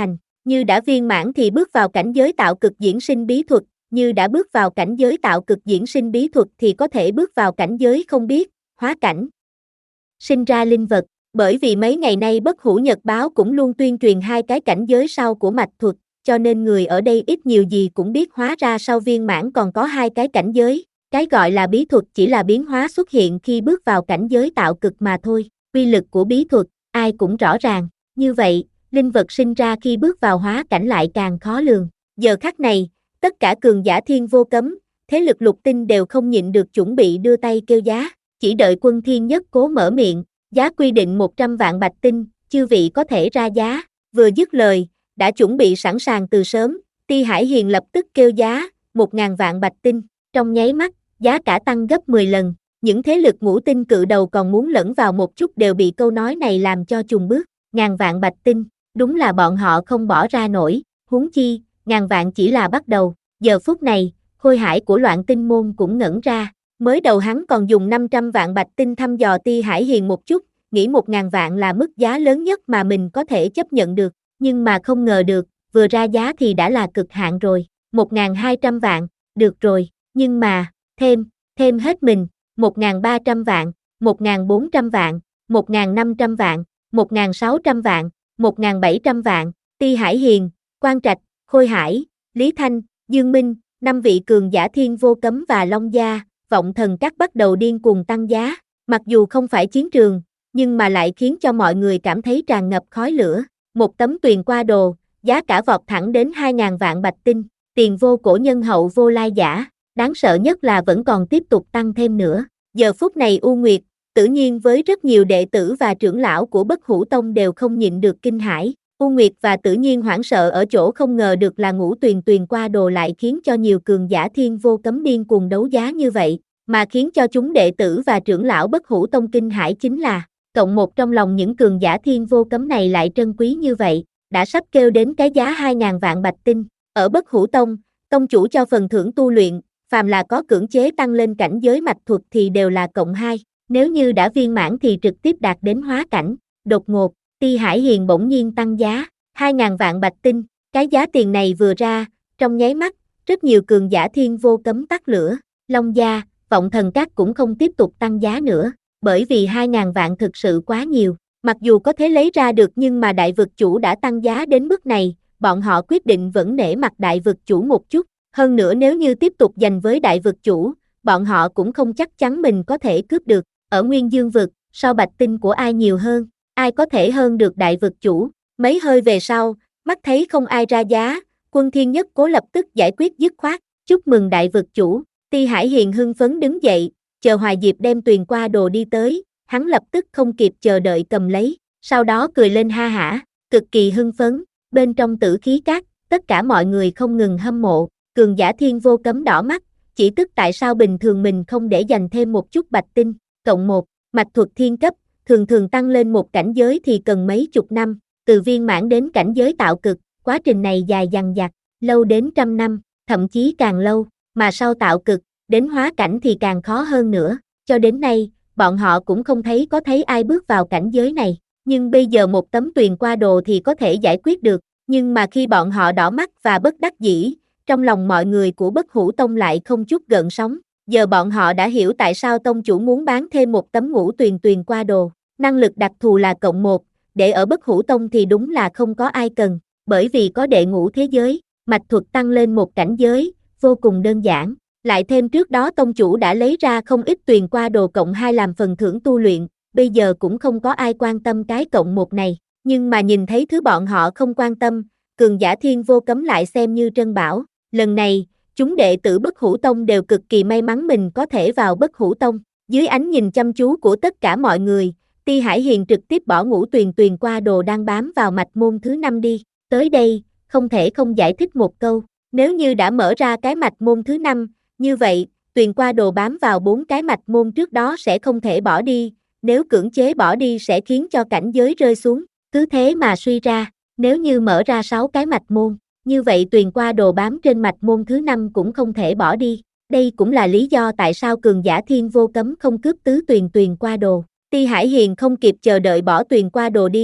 như đã viên mãn thì bước vào cảnh giới tạo cực diễn sinh bí thuật, như đã bước vào cảnh giới tạo cực diễn sinh bí thuật thì có thể bước vào cảnh giới không biết, hóa cảnh. Sinh ra linh vật, bởi vì mấy ngày nay Bất Hủ Nhật Báo cũng luôn tuyên truyền hai cái cảnh giới sau của mạch thuật, cho nên người ở đây ít nhiều gì cũng biết hóa ra sau viên mãn còn có hai cái cảnh giới. Cái gọi là bí thuật chỉ là biến hóa xuất hiện khi bước vào cảnh giới tạo cực mà thôi. Quy lực của bí thuật, ai cũng rõ ràng. Như vậy, linh vật sinh ra khi bước vào hóa cảnh lại càng khó lường. Giờ khắc này, tất cả cường giả Thiên Vô Cấm, thế lực lục tinh đều không nhịn được chuẩn bị đưa tay kêu giá. Chỉ đợi Quân Thiên Nhất cố mở miệng, giá quy định một trăm vạn bạch tinh, chư vị có thể ra giá. Vừa dứt lời, đã chuẩn bị sẵn sàng từ sớm, Ti Hải Hiền lập tức kêu giá, một ngàn vạn bạch tinh. Trong nháy mắt, giá cả tăng gấp mười lần. Những thế lực ngũ tinh cự đầu còn muốn lẫn vào một chút đều bị câu nói này làm cho chùng bước. Ngàn vạn bạch tinh, đúng là bọn họ không bỏ ra nổi, huống chi, ngàn vạn chỉ là bắt đầu. Giờ phút này, Khôi Hải của Loạn Tinh Môn cũng ngẩn ra. Mới đầu hắn còn dùng năm trăm vạn bạch tinh thăm dò Ti Hải Hiền một chút, nghĩ một ngàn vạn là mức giá lớn nhất mà mình có thể chấp nhận được. Nhưng mà không ngờ được, vừa ra giá thì đã là cực hạn rồi. một nghìn hai trăm vạn, được rồi, nhưng mà, thêm, thêm hết mình, một nghìn ba trăm vạn, một nghìn bốn trăm vạn, một nghìn năm trăm vạn, một nghìn sáu trăm vạn, một nghìn bảy trăm vạn, Ti Hải Hiền, Quan Trạch, Khôi Hải, Lý Thanh, Dương Minh, năm vị cường giả Thiên Vô Cấm và Long Gia, Vọng Thần Các bắt đầu điên cuồng tăng giá. Mặc dù không phải chiến trường, nhưng mà lại khiến cho mọi người cảm thấy tràn ngập khói lửa. Một tấm tuyền qua đồ, giá cả vọt thẳng đến hai nghìn vạn bạch tinh, tiền vô cổ nhân hậu vô lai giả, đáng sợ nhất là vẫn còn tiếp tục tăng thêm nữa. Giờ phút này U Nguyệt, tự nhiên với rất nhiều đệ tử và trưởng lão của Bất Hủ Tông đều không nhịn được kinh hãi. U Nguyệt và tự nhiên hoảng sợ ở chỗ không ngờ được là ngũ tuyền tuyền qua đồ lại khiến cho nhiều cường giả Thiên Vô Cấm điên cuồng đấu giá như vậy, mà khiến cho chúng đệ tử và trưởng lão Bất Hủ Tông kinh hãi chính là, cộng một trong lòng những cường giả Thiên Vô Cấm này lại trân quý như vậy, đã sắp kêu đến cái giá hai nghìn vạn bạch tinh. Ở Bất Hủ Tông, tông chủ cho phần thưởng tu luyện, phàm là có cưỡng chế tăng lên cảnh giới mạch thuật thì đều là cộng hai, nếu như đã viên mãn thì trực tiếp đạt đến hóa cảnh. Đột ngột, Ti Hải Hiền bỗng nhiên tăng giá, hai nghìn vạn bạch tinh, cái giá tiền này vừa ra, trong nháy mắt, rất nhiều cường giả Thiên Vô Cấm tắt lửa. Long Gia, Vọng Thần Các cũng không tiếp tục tăng giá nữa, bởi vì hai nghìn vạn thực sự quá nhiều, mặc dù có thể lấy ra được nhưng mà đại vực chủ đã tăng giá đến mức này, bọn họ quyết định vẫn nể mặt đại vực chủ một chút, hơn nữa nếu như tiếp tục giành với đại vực chủ, bọn họ cũng không chắc chắn mình có thể cướp được. Ở Nguyên Dương vực, so bạch tinh của ai nhiều hơn, ai có thể hơn được đại vực chủ. Mấy hơi về sau, mắt thấy không ai ra giá, Quân Thiên Nhất cố lập tức giải quyết dứt khoát, chúc mừng đại vực chủ. Ti Hải Hiền hưng phấn đứng dậy, chờ Hoài Diệp đem tuyền qua đồ đi tới, hắn lập tức không kịp chờ đợi cầm lấy, sau đó cười lên ha hả, cực kỳ hưng phấn. Bên trong Tử Khí Các, tất cả mọi người không ngừng hâm mộ, cường giả Thiên Vô Cấm đỏ mắt, chỉ tức tại sao bình thường mình không để dành thêm một chút bạch tinh. Cộng một, mạch thuật thiên cấp, thường thường tăng lên một cảnh giới thì cần mấy chục năm, từ viên mãn đến cảnh giới tạo cực, quá trình này dài dằng dặc, lâu đến trăm năm, thậm chí càng lâu, mà sau tạo cực, đến hóa cảnh thì càng khó hơn nữa. Cho đến nay, bọn họ cũng không thấy có thấy ai bước vào cảnh giới này, nhưng bây giờ một tấm tuyền qua đồ thì có thể giải quyết được, nhưng mà khi bọn họ đỏ mắt và bất đắc dĩ, trong lòng mọi người của Bất Hủ Tông lại không chút gợn sóng. Giờ bọn họ đã hiểu tại sao tông chủ muốn bán thêm một tấm ngũ tuyền tuyền qua đồ, năng lực đặc thù là cộng một, để ở Bất Hủ Tông thì đúng là không có ai cần, bởi vì có đệ ngũ thế giới, mạch thuật tăng lên một cảnh giới, vô cùng đơn giản. Lại thêm trước đó tông chủ đã lấy ra không ít tuyền qua đồ cộng hai làm phần thưởng tu luyện, bây giờ cũng không có ai quan tâm cái cộng một này, nhưng mà nhìn thấy thứ bọn họ không quan tâm, cường giả Thiên Vô Cấm lại xem như trân bảo. Lần này, chúng đệ tử Bất Hủ Tông đều cực kỳ may mắn mình có thể vào Bất Hủ Tông. Dưới ánh nhìn chăm chú của tất cả mọi người, Ti Hải Hiền trực tiếp bỏ ngũ tuyền tuyền qua đồ đang bám vào mạch môn thứ năm đi. Tới đây, không thể không giải thích một câu, nếu như đã mở ra cái mạch môn thứ năm, như vậy, tuyền qua đồ bám vào bốn cái mạch môn trước đó sẽ không thể bỏ đi, nếu cưỡng chế bỏ đi sẽ khiến cho cảnh giới rơi xuống, cứ thế mà suy ra, nếu như mở ra sáu cái mạch môn, như vậy tuyền qua đồ bám trên mạch môn thứ năm cũng không thể bỏ đi. Đây cũng là lý do tại sao cường giả Thiên Vô Cấm không cướp tứ tuyền tuyền qua đồ. Ti Hải Hiền không kịp chờ đợi bỏ tuyền qua đồ đi,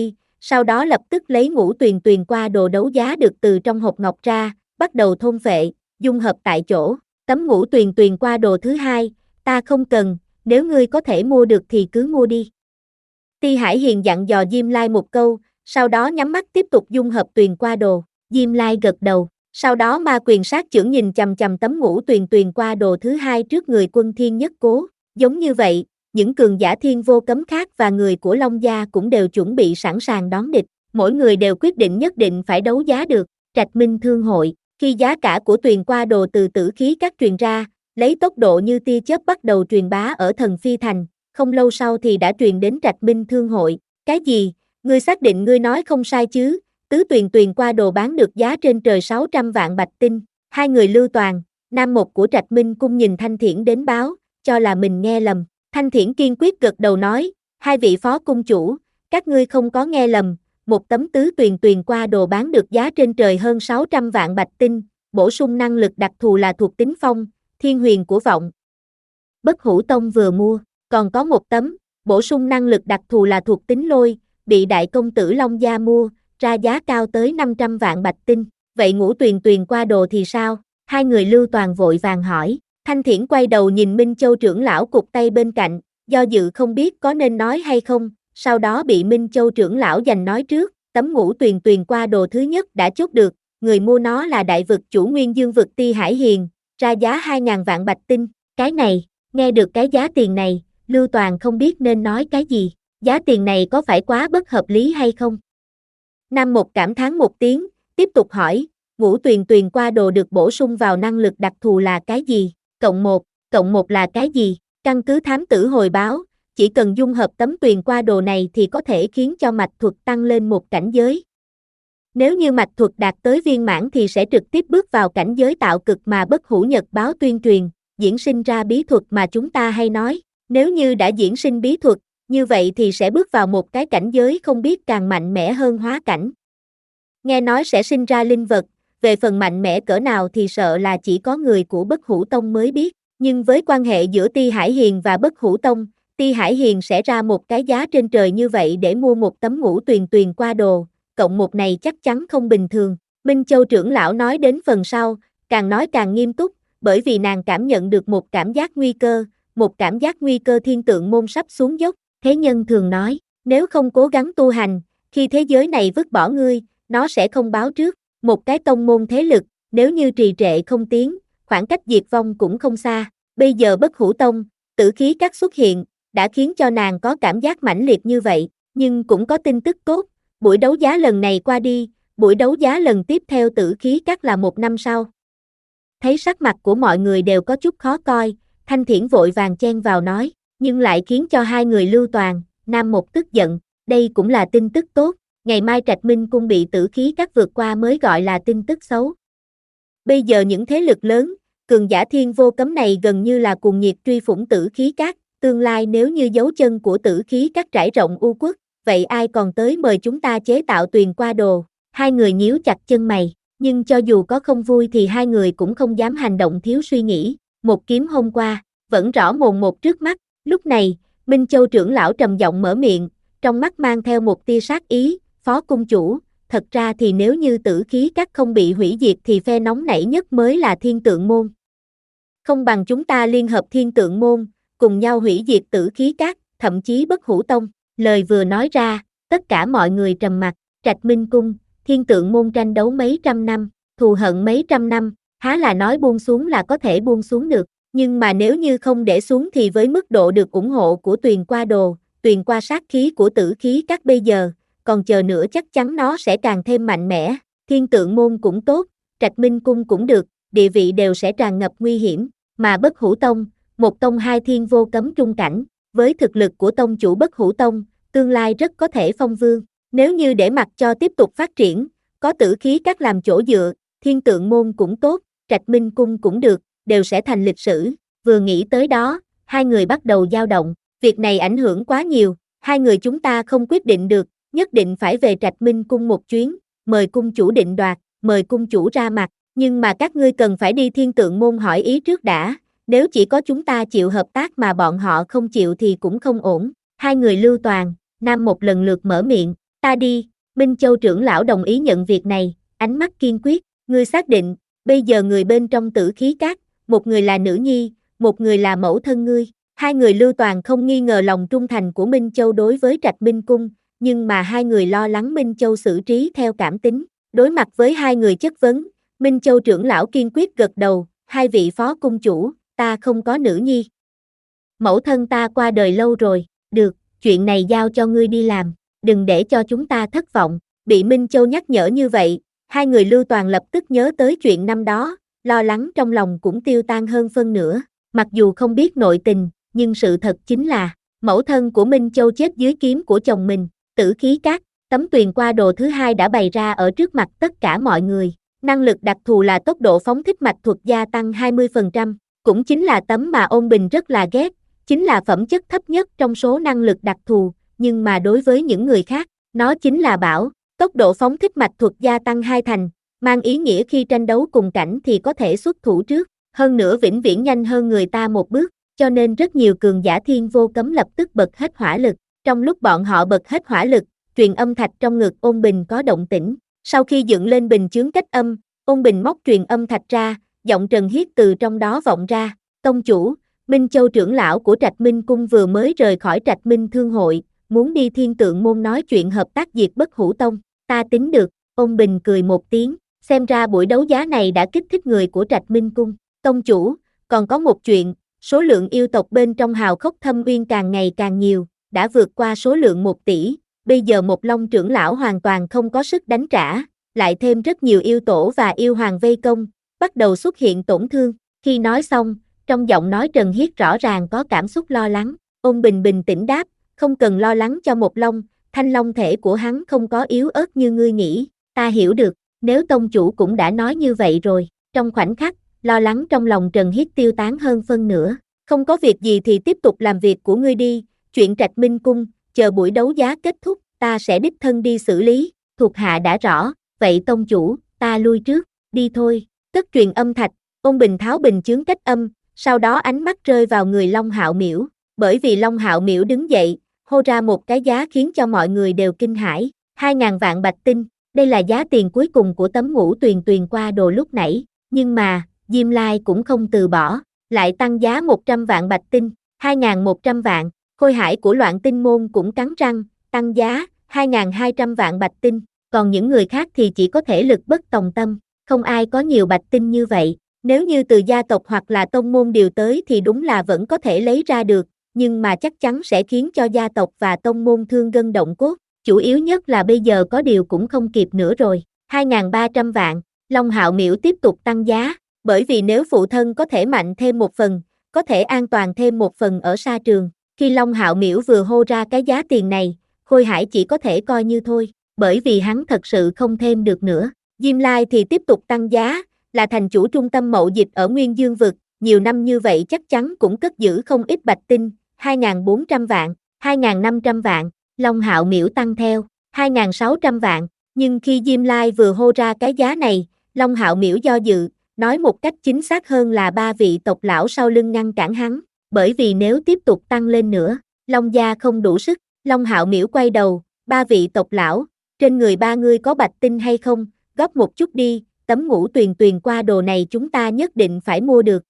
sau đó lập tức lấy ngũ tuyền tuyền qua đồ đấu giá được từ trong hộp ngọc ra, bắt đầu thôn phệ, dung hợp tại chỗ. Tấm ngũ tuyền tuyền qua đồ thứ hai, ta không cần, nếu ngươi có thể mua được thì cứ mua đi. Ti Hải Hiền dặn dò Diêm Lai một câu, sau đó nhắm mắt tiếp tục dung hợp tuyền qua đồ. Diêm Lai gật đầu, sau đó ma quyền sát chưởng nhìn chằm chằm tấm ngũ tuyền tuyền qua đồ thứ hai trước người Quân Thiên Nhất Cố. Giống như vậy, những cường giả thiên vô cấm khác và người của Long Gia cũng đều chuẩn bị sẵn sàng đón địch. Mỗi người đều quyết định nhất định phải đấu giá được. Trạch Minh Thương Hội, khi giá cả của tuyền qua đồ từ Tử Khí Các truyền ra, lấy tốc độ như tia chớp bắt đầu truyền bá ở Thần Phi Thành, không lâu sau thì đã truyền đến Trạch Minh Thương Hội. Cái gì? Ngươi xác định ngươi nói không sai chứ? Tứ tuyền tuyền qua đồ bán được giá trên trời sáu trăm vạn bạch tinh. Hai người Lưu Toàn, Nam Một của Trạch Minh Cung nhìn Thanh Thiển đến báo, cho là mình nghe lầm. Thanh Thiển kiên quyết gật đầu nói, hai vị phó cung chủ, các ngươi không có nghe lầm, một tấm tứ tuyền tuyền qua đồ bán được giá trên trời hơn sáu trăm vạn bạch tinh, bổ sung năng lực đặc thù là thuộc tính phong, thiên huyền của vọng. Bất Hủ Tông vừa mua, còn có một tấm, bổ sung năng lực đặc thù là thuộc tính lôi, bị đại công tử Long Gia mua, ra giá cao tới năm trăm vạn bạch tinh. Vậy ngũ tuyền tuyền qua đồ thì sao? Hai người Lưu Toàn vội vàng hỏi. Thanh Thiển quay đầu nhìn Minh Châu trưởng lão cụp tay bên cạnh, do dự không biết có nên nói hay không, sau đó bị Minh Châu trưởng lão giành nói trước. Tấm ngũ tuyền tuyền qua đồ thứ nhất đã chốt được, người mua nó là đại vực chủ Nguyên Dương vực Ti Hải Hiền, ra giá hai ngàn vạn bạch tinh. Cái này, nghe được cái giá tiền này, Lưu Toàn không biết nên nói cái gì, giá tiền này có phải quá bất hợp lý hay không? Nam Một cảm thán một tiếng, tiếp tục hỏi, ngũ tuyền tuyền qua đồ được bổ sung vào năng lực đặc thù là cái gì? Cộng một, cộng một là cái gì? Căn cứ thám tử hồi báo, chỉ cần dung hợp tấm tuyền qua đồ này thì có thể khiến cho mạch thuật tăng lên một cảnh giới. Nếu như mạch thuật đạt tới viên mãn thì sẽ trực tiếp bước vào cảnh giới tạo cực mà Bất Hủ Nhật báo tuyên truyền, diễn sinh ra bí thuật mà chúng ta hay nói. Nếu như đã diễn sinh bí thuật, như vậy thì sẽ bước vào một cái cảnh giới không biết càng mạnh mẽ hơn hóa cảnh. Nghe nói sẽ sinh ra linh vật, về phần mạnh mẽ cỡ nào thì sợ là chỉ có người của Bất Hủ Tông mới biết, nhưng với quan hệ giữa Ti Hải Hiền và Bất Hủ Tông, Ti Hải Hiền sẽ ra một cái giá trên trời như vậy để mua một tấm ngũ tuyền tuyền qua đồ, cộng một này chắc chắn không bình thường. Minh Châu trưởng lão nói đến phần sau, càng nói càng nghiêm túc, bởi vì nàng cảm nhận được một cảm giác nguy cơ, một cảm giác nguy cơ thiên tượng môn sắp xuống dốc. Thế nhân thường nói, nếu không cố gắng tu hành, khi thế giới này vứt bỏ ngươi, nó sẽ không báo trước. Một cái tông môn thế lực, nếu như trì trệ không tiến, khoảng cách diệt vong cũng không xa. Bây giờ Bất Hủ Tông, Tử Khí Các xuất hiện, đã khiến cho nàng có cảm giác mãnh liệt như vậy, nhưng cũng có tin tức tốt, buổi đấu giá lần này qua đi, buổi đấu giá lần tiếp theo Tử Khí Các là một năm sau. Thấy sắc mặt của mọi người đều có chút khó coi, Thanh Thiển vội vàng chen vào nói, nhưng lại khiến cho hai người Lưu Toàn, Nam Một tức giận, đây cũng là tin tức tốt, ngày mai Trạch Minh Cung bị Tử Khí Các vượt qua mới gọi là tin tức xấu. Bây giờ những thế lực lớn, cường giả thiên vô cấm này gần như là cuồng nhiệt truy phủng Tử Khí Các, tương lai nếu như dấu chân của Tử Khí Các trải rộng u quốc, vậy ai còn tới mời chúng ta chế tạo tuyền qua đồ? Hai người nhíu chặt chân mày, nhưng cho dù có không vui thì hai người cũng không dám hành động thiếu suy nghĩ. Một kiếm hôm qua, vẫn rõ mồn một trước mắt, lúc này, Minh Châu trưởng lão trầm giọng mở miệng, trong mắt mang theo một tia sát ý, phó cung chủ, thật ra thì nếu như Tử Khí Các không bị hủy diệt thì phe nóng nảy nhất mới là Thiên Tượng Môn. Không bằng chúng ta liên hợp Thiên Tượng Môn, cùng nhau hủy diệt Tử Khí Các, thậm chí Bất Hủ Tông. Lời vừa nói ra, tất cả mọi người trầm mặc. Trạch Minh Cung, Thiên Tượng Môn tranh đấu mấy trăm năm, thù hận mấy trăm năm, há là nói buông xuống là có thể buông xuống được. Nhưng mà nếu như không để xuống thì với mức độ được ủng hộ của tuyền qua đồ, tuyền qua sát khí của Tử Khí Các bây giờ, còn chờ nữa chắc chắn nó sẽ càng thêm mạnh mẽ. Thiên Tượng Môn cũng tốt, Trạch Minh Cung cũng được, địa vị đều sẽ tràn ngập nguy hiểm, mà Bất Hủ Tông, một tông hai thiên vô cấm trung cảnh, với thực lực của tông chủ Bất Hủ Tông, tương lai rất có thể phong vương. Nếu như để mặc cho tiếp tục phát triển, có Tử Khí Các làm chỗ dựa, Thiên Tượng Môn cũng tốt, Trạch Minh Cung cũng được, đều sẽ thành lịch sử. Vừa nghĩ tới đó, hai người bắt đầu dao động, việc này ảnh hưởng quá nhiều, hai người chúng ta không quyết định được, nhất định phải về Trạch Minh Cung một chuyến, mời cung chủ định đoạt, mời cung chủ ra mặt, nhưng mà các ngươi cần phải đi Thiên Tượng Môn hỏi ý trước đã, nếu chỉ có chúng ta chịu hợp tác mà bọn họ không chịu thì cũng không ổn. Hai người Lưu Toàn, Nam Một lần lượt mở miệng, ta đi, Minh Châu trưởng lão đồng ý nhận việc này, ánh mắt kiên quyết, ngươi xác định, bây giờ người bên trong Tử Khí Các, một người là nữ nhi, một người là mẫu thân ngươi. Hai người Lưu Toàn không nghi ngờ lòng trung thành của Minh Châu đối với Trạch Minh Cung, nhưng mà hai người lo lắng Minh Châu xử trí theo cảm tính. Đối mặt với hai người chất vấn, Minh Châu trưởng lão kiên quyết gật đầu, hai vị phó cung chủ, ta không có nữ nhi. Mẫu thân ta qua đời lâu rồi, được, chuyện này giao cho ngươi đi làm, đừng để cho chúng ta thất vọng. Bị Minh Châu nhắc nhở như vậy, hai người Lưu Toàn lập tức nhớ tới chuyện năm đó, lo lắng trong lòng cũng tiêu tan hơn phân nửa. Mặc dù không biết nội tình, nhưng sự thật chính là, mẫu thân của Minh Châu chết dưới kiếm của chồng mình. Tử Khí Các, tấm tuyền qua đồ thứ hai đã bày ra ở trước mặt tất cả mọi người. Năng lực đặc thù là tốc độ phóng thích mạch thuật gia tăng hai mươi phần trăm, cũng chính là tấm mà Ôn Bình rất là ghét, chính là phẩm chất thấp nhất trong số năng lực đặc thù, nhưng mà đối với những người khác, nó chính là bảo, tốc độ phóng thích mạch thuật gia tăng hai thành, mang ý nghĩa khi tranh đấu cùng cảnh thì có thể xuất thủ trước, hơn nữa vĩnh viễn nhanh hơn người ta một bước, cho nên rất nhiều cường giả thiên vô cấm lập tức bật hết hỏa lực. Trong lúc bọn họ bật hết hỏa lực, truyền âm thạch trong ngực Ôn Bình có động tĩnh. Sau khi dựng lên bình chướng cách âm, Ôn Bình móc truyền âm thạch ra, giọng Trần Hiết từ trong đó vọng ra. Tông chủ, Minh Châu trưởng lão của Trạch Minh Cung vừa mới rời khỏi Trạch Minh Thương hội, muốn đi Thiên Tượng Môn nói chuyện hợp tác diệt Bất Hủ Tông. Ta tính được, Ôn Bình cười một tiếng, xem ra buổi đấu giá này đã kích thích người của Trạch Minh Cung. Tông chủ, còn có một chuyện, số lượng yêu tộc bên trong Hào Khốc Thâm Uyên càng ngày càng nhiều, đã vượt qua số lượng một tỷ, bây giờ một Long trưởng lão hoàn toàn không có sức đánh trả, lại thêm rất nhiều yêu tổ và yêu hoàng vây công, bắt đầu xuất hiện tổn thương. Khi nói xong, trong giọng nói Trần Hiết rõ ràng có cảm xúc lo lắng. Ôn Bình bình tĩnh đáp, không cần lo lắng cho một Long, thanh long thể của hắn không có yếu ớt như ngươi nghĩ, ta hiểu được, nếu tông chủ cũng đã nói như vậy rồi. Trong khoảnh khắc, lo lắng trong lòng Trần Hiết tiêu tán hơn phân nửa. Không có việc gì thì tiếp tục làm việc của ngươi đi, chuyện Trạch Minh Cung, chờ buổi đấu giá kết thúc, ta sẽ đích thân đi xử lý. Thuộc hạ đã rõ, vậy tông chủ, ta lui trước, đi thôi. Cất truyền âm thạch, Ôn Bình tháo bình chướng cách âm, sau đó ánh mắt rơi vào người Long Hạo Miểu, bởi vì Long Hạo Miểu đứng dậy, hô ra một cái giá khiến cho mọi người đều kinh hãi, hai ngàn vạn bạch tinh, đây là giá tiền cuối cùng của tấm ngũ tuyền tuyền qua đồ lúc nãy, nhưng mà, Diêm Lai cũng không từ bỏ, lại tăng giá một trăm vạn bạch tinh, hai ngàn một trăm vạn, Khôi Hải của Loạn Tinh Môn cũng cắn răng, tăng giá, hai ngàn hai trăm vạn bạch tinh, còn những người khác thì chỉ có thể lực bất tòng tâm, không ai có nhiều bạch tinh như vậy, nếu như từ gia tộc hoặc là tông môn điều tới thì đúng là vẫn có thể lấy ra được, nhưng mà chắc chắn sẽ khiến cho gia tộc và tông môn thương gân động cốt, chủ yếu nhất là bây giờ có điều cũng không kịp nữa rồi, hai ngàn ba trăm vạn, Long Hạo Miểu tiếp tục tăng giá, bởi vì nếu phụ thân có thể mạnh thêm một phần, có thể an toàn thêm một phần ở sa trường, khi Long Hạo Miểu vừa hô ra cái giá tiền này, Khôi Hải chỉ có thể coi như thôi, bởi vì hắn thật sự không thêm được nữa. Diêm Lai thì tiếp tục tăng giá, là thành chủ trung tâm mậu dịch ở Nguyên Dương Vực, nhiều năm như vậy chắc chắn cũng cất giữ không ít bạch tinh, hai ngàn bốn trăm vạn, hai ngàn năm trăm vạn, Long Hạo Miểu tăng theo, hai ngàn sáu trăm vạn, nhưng khi Diêm Lai vừa hô ra cái giá này, Long Hạo Miểu do dự, nói một cách chính xác hơn là ba vị tộc lão sau lưng ngăn cản hắn, bởi vì nếu tiếp tục tăng lên nữa, Long gia không đủ sức. Long Hạo Miểu quay đầu, ba vị tộc lão, trên người ba ngươi có bạch tinh hay không, góp một chút đi, tấm ngũ tuyền tuyền qua đồ này chúng ta nhất định phải mua được.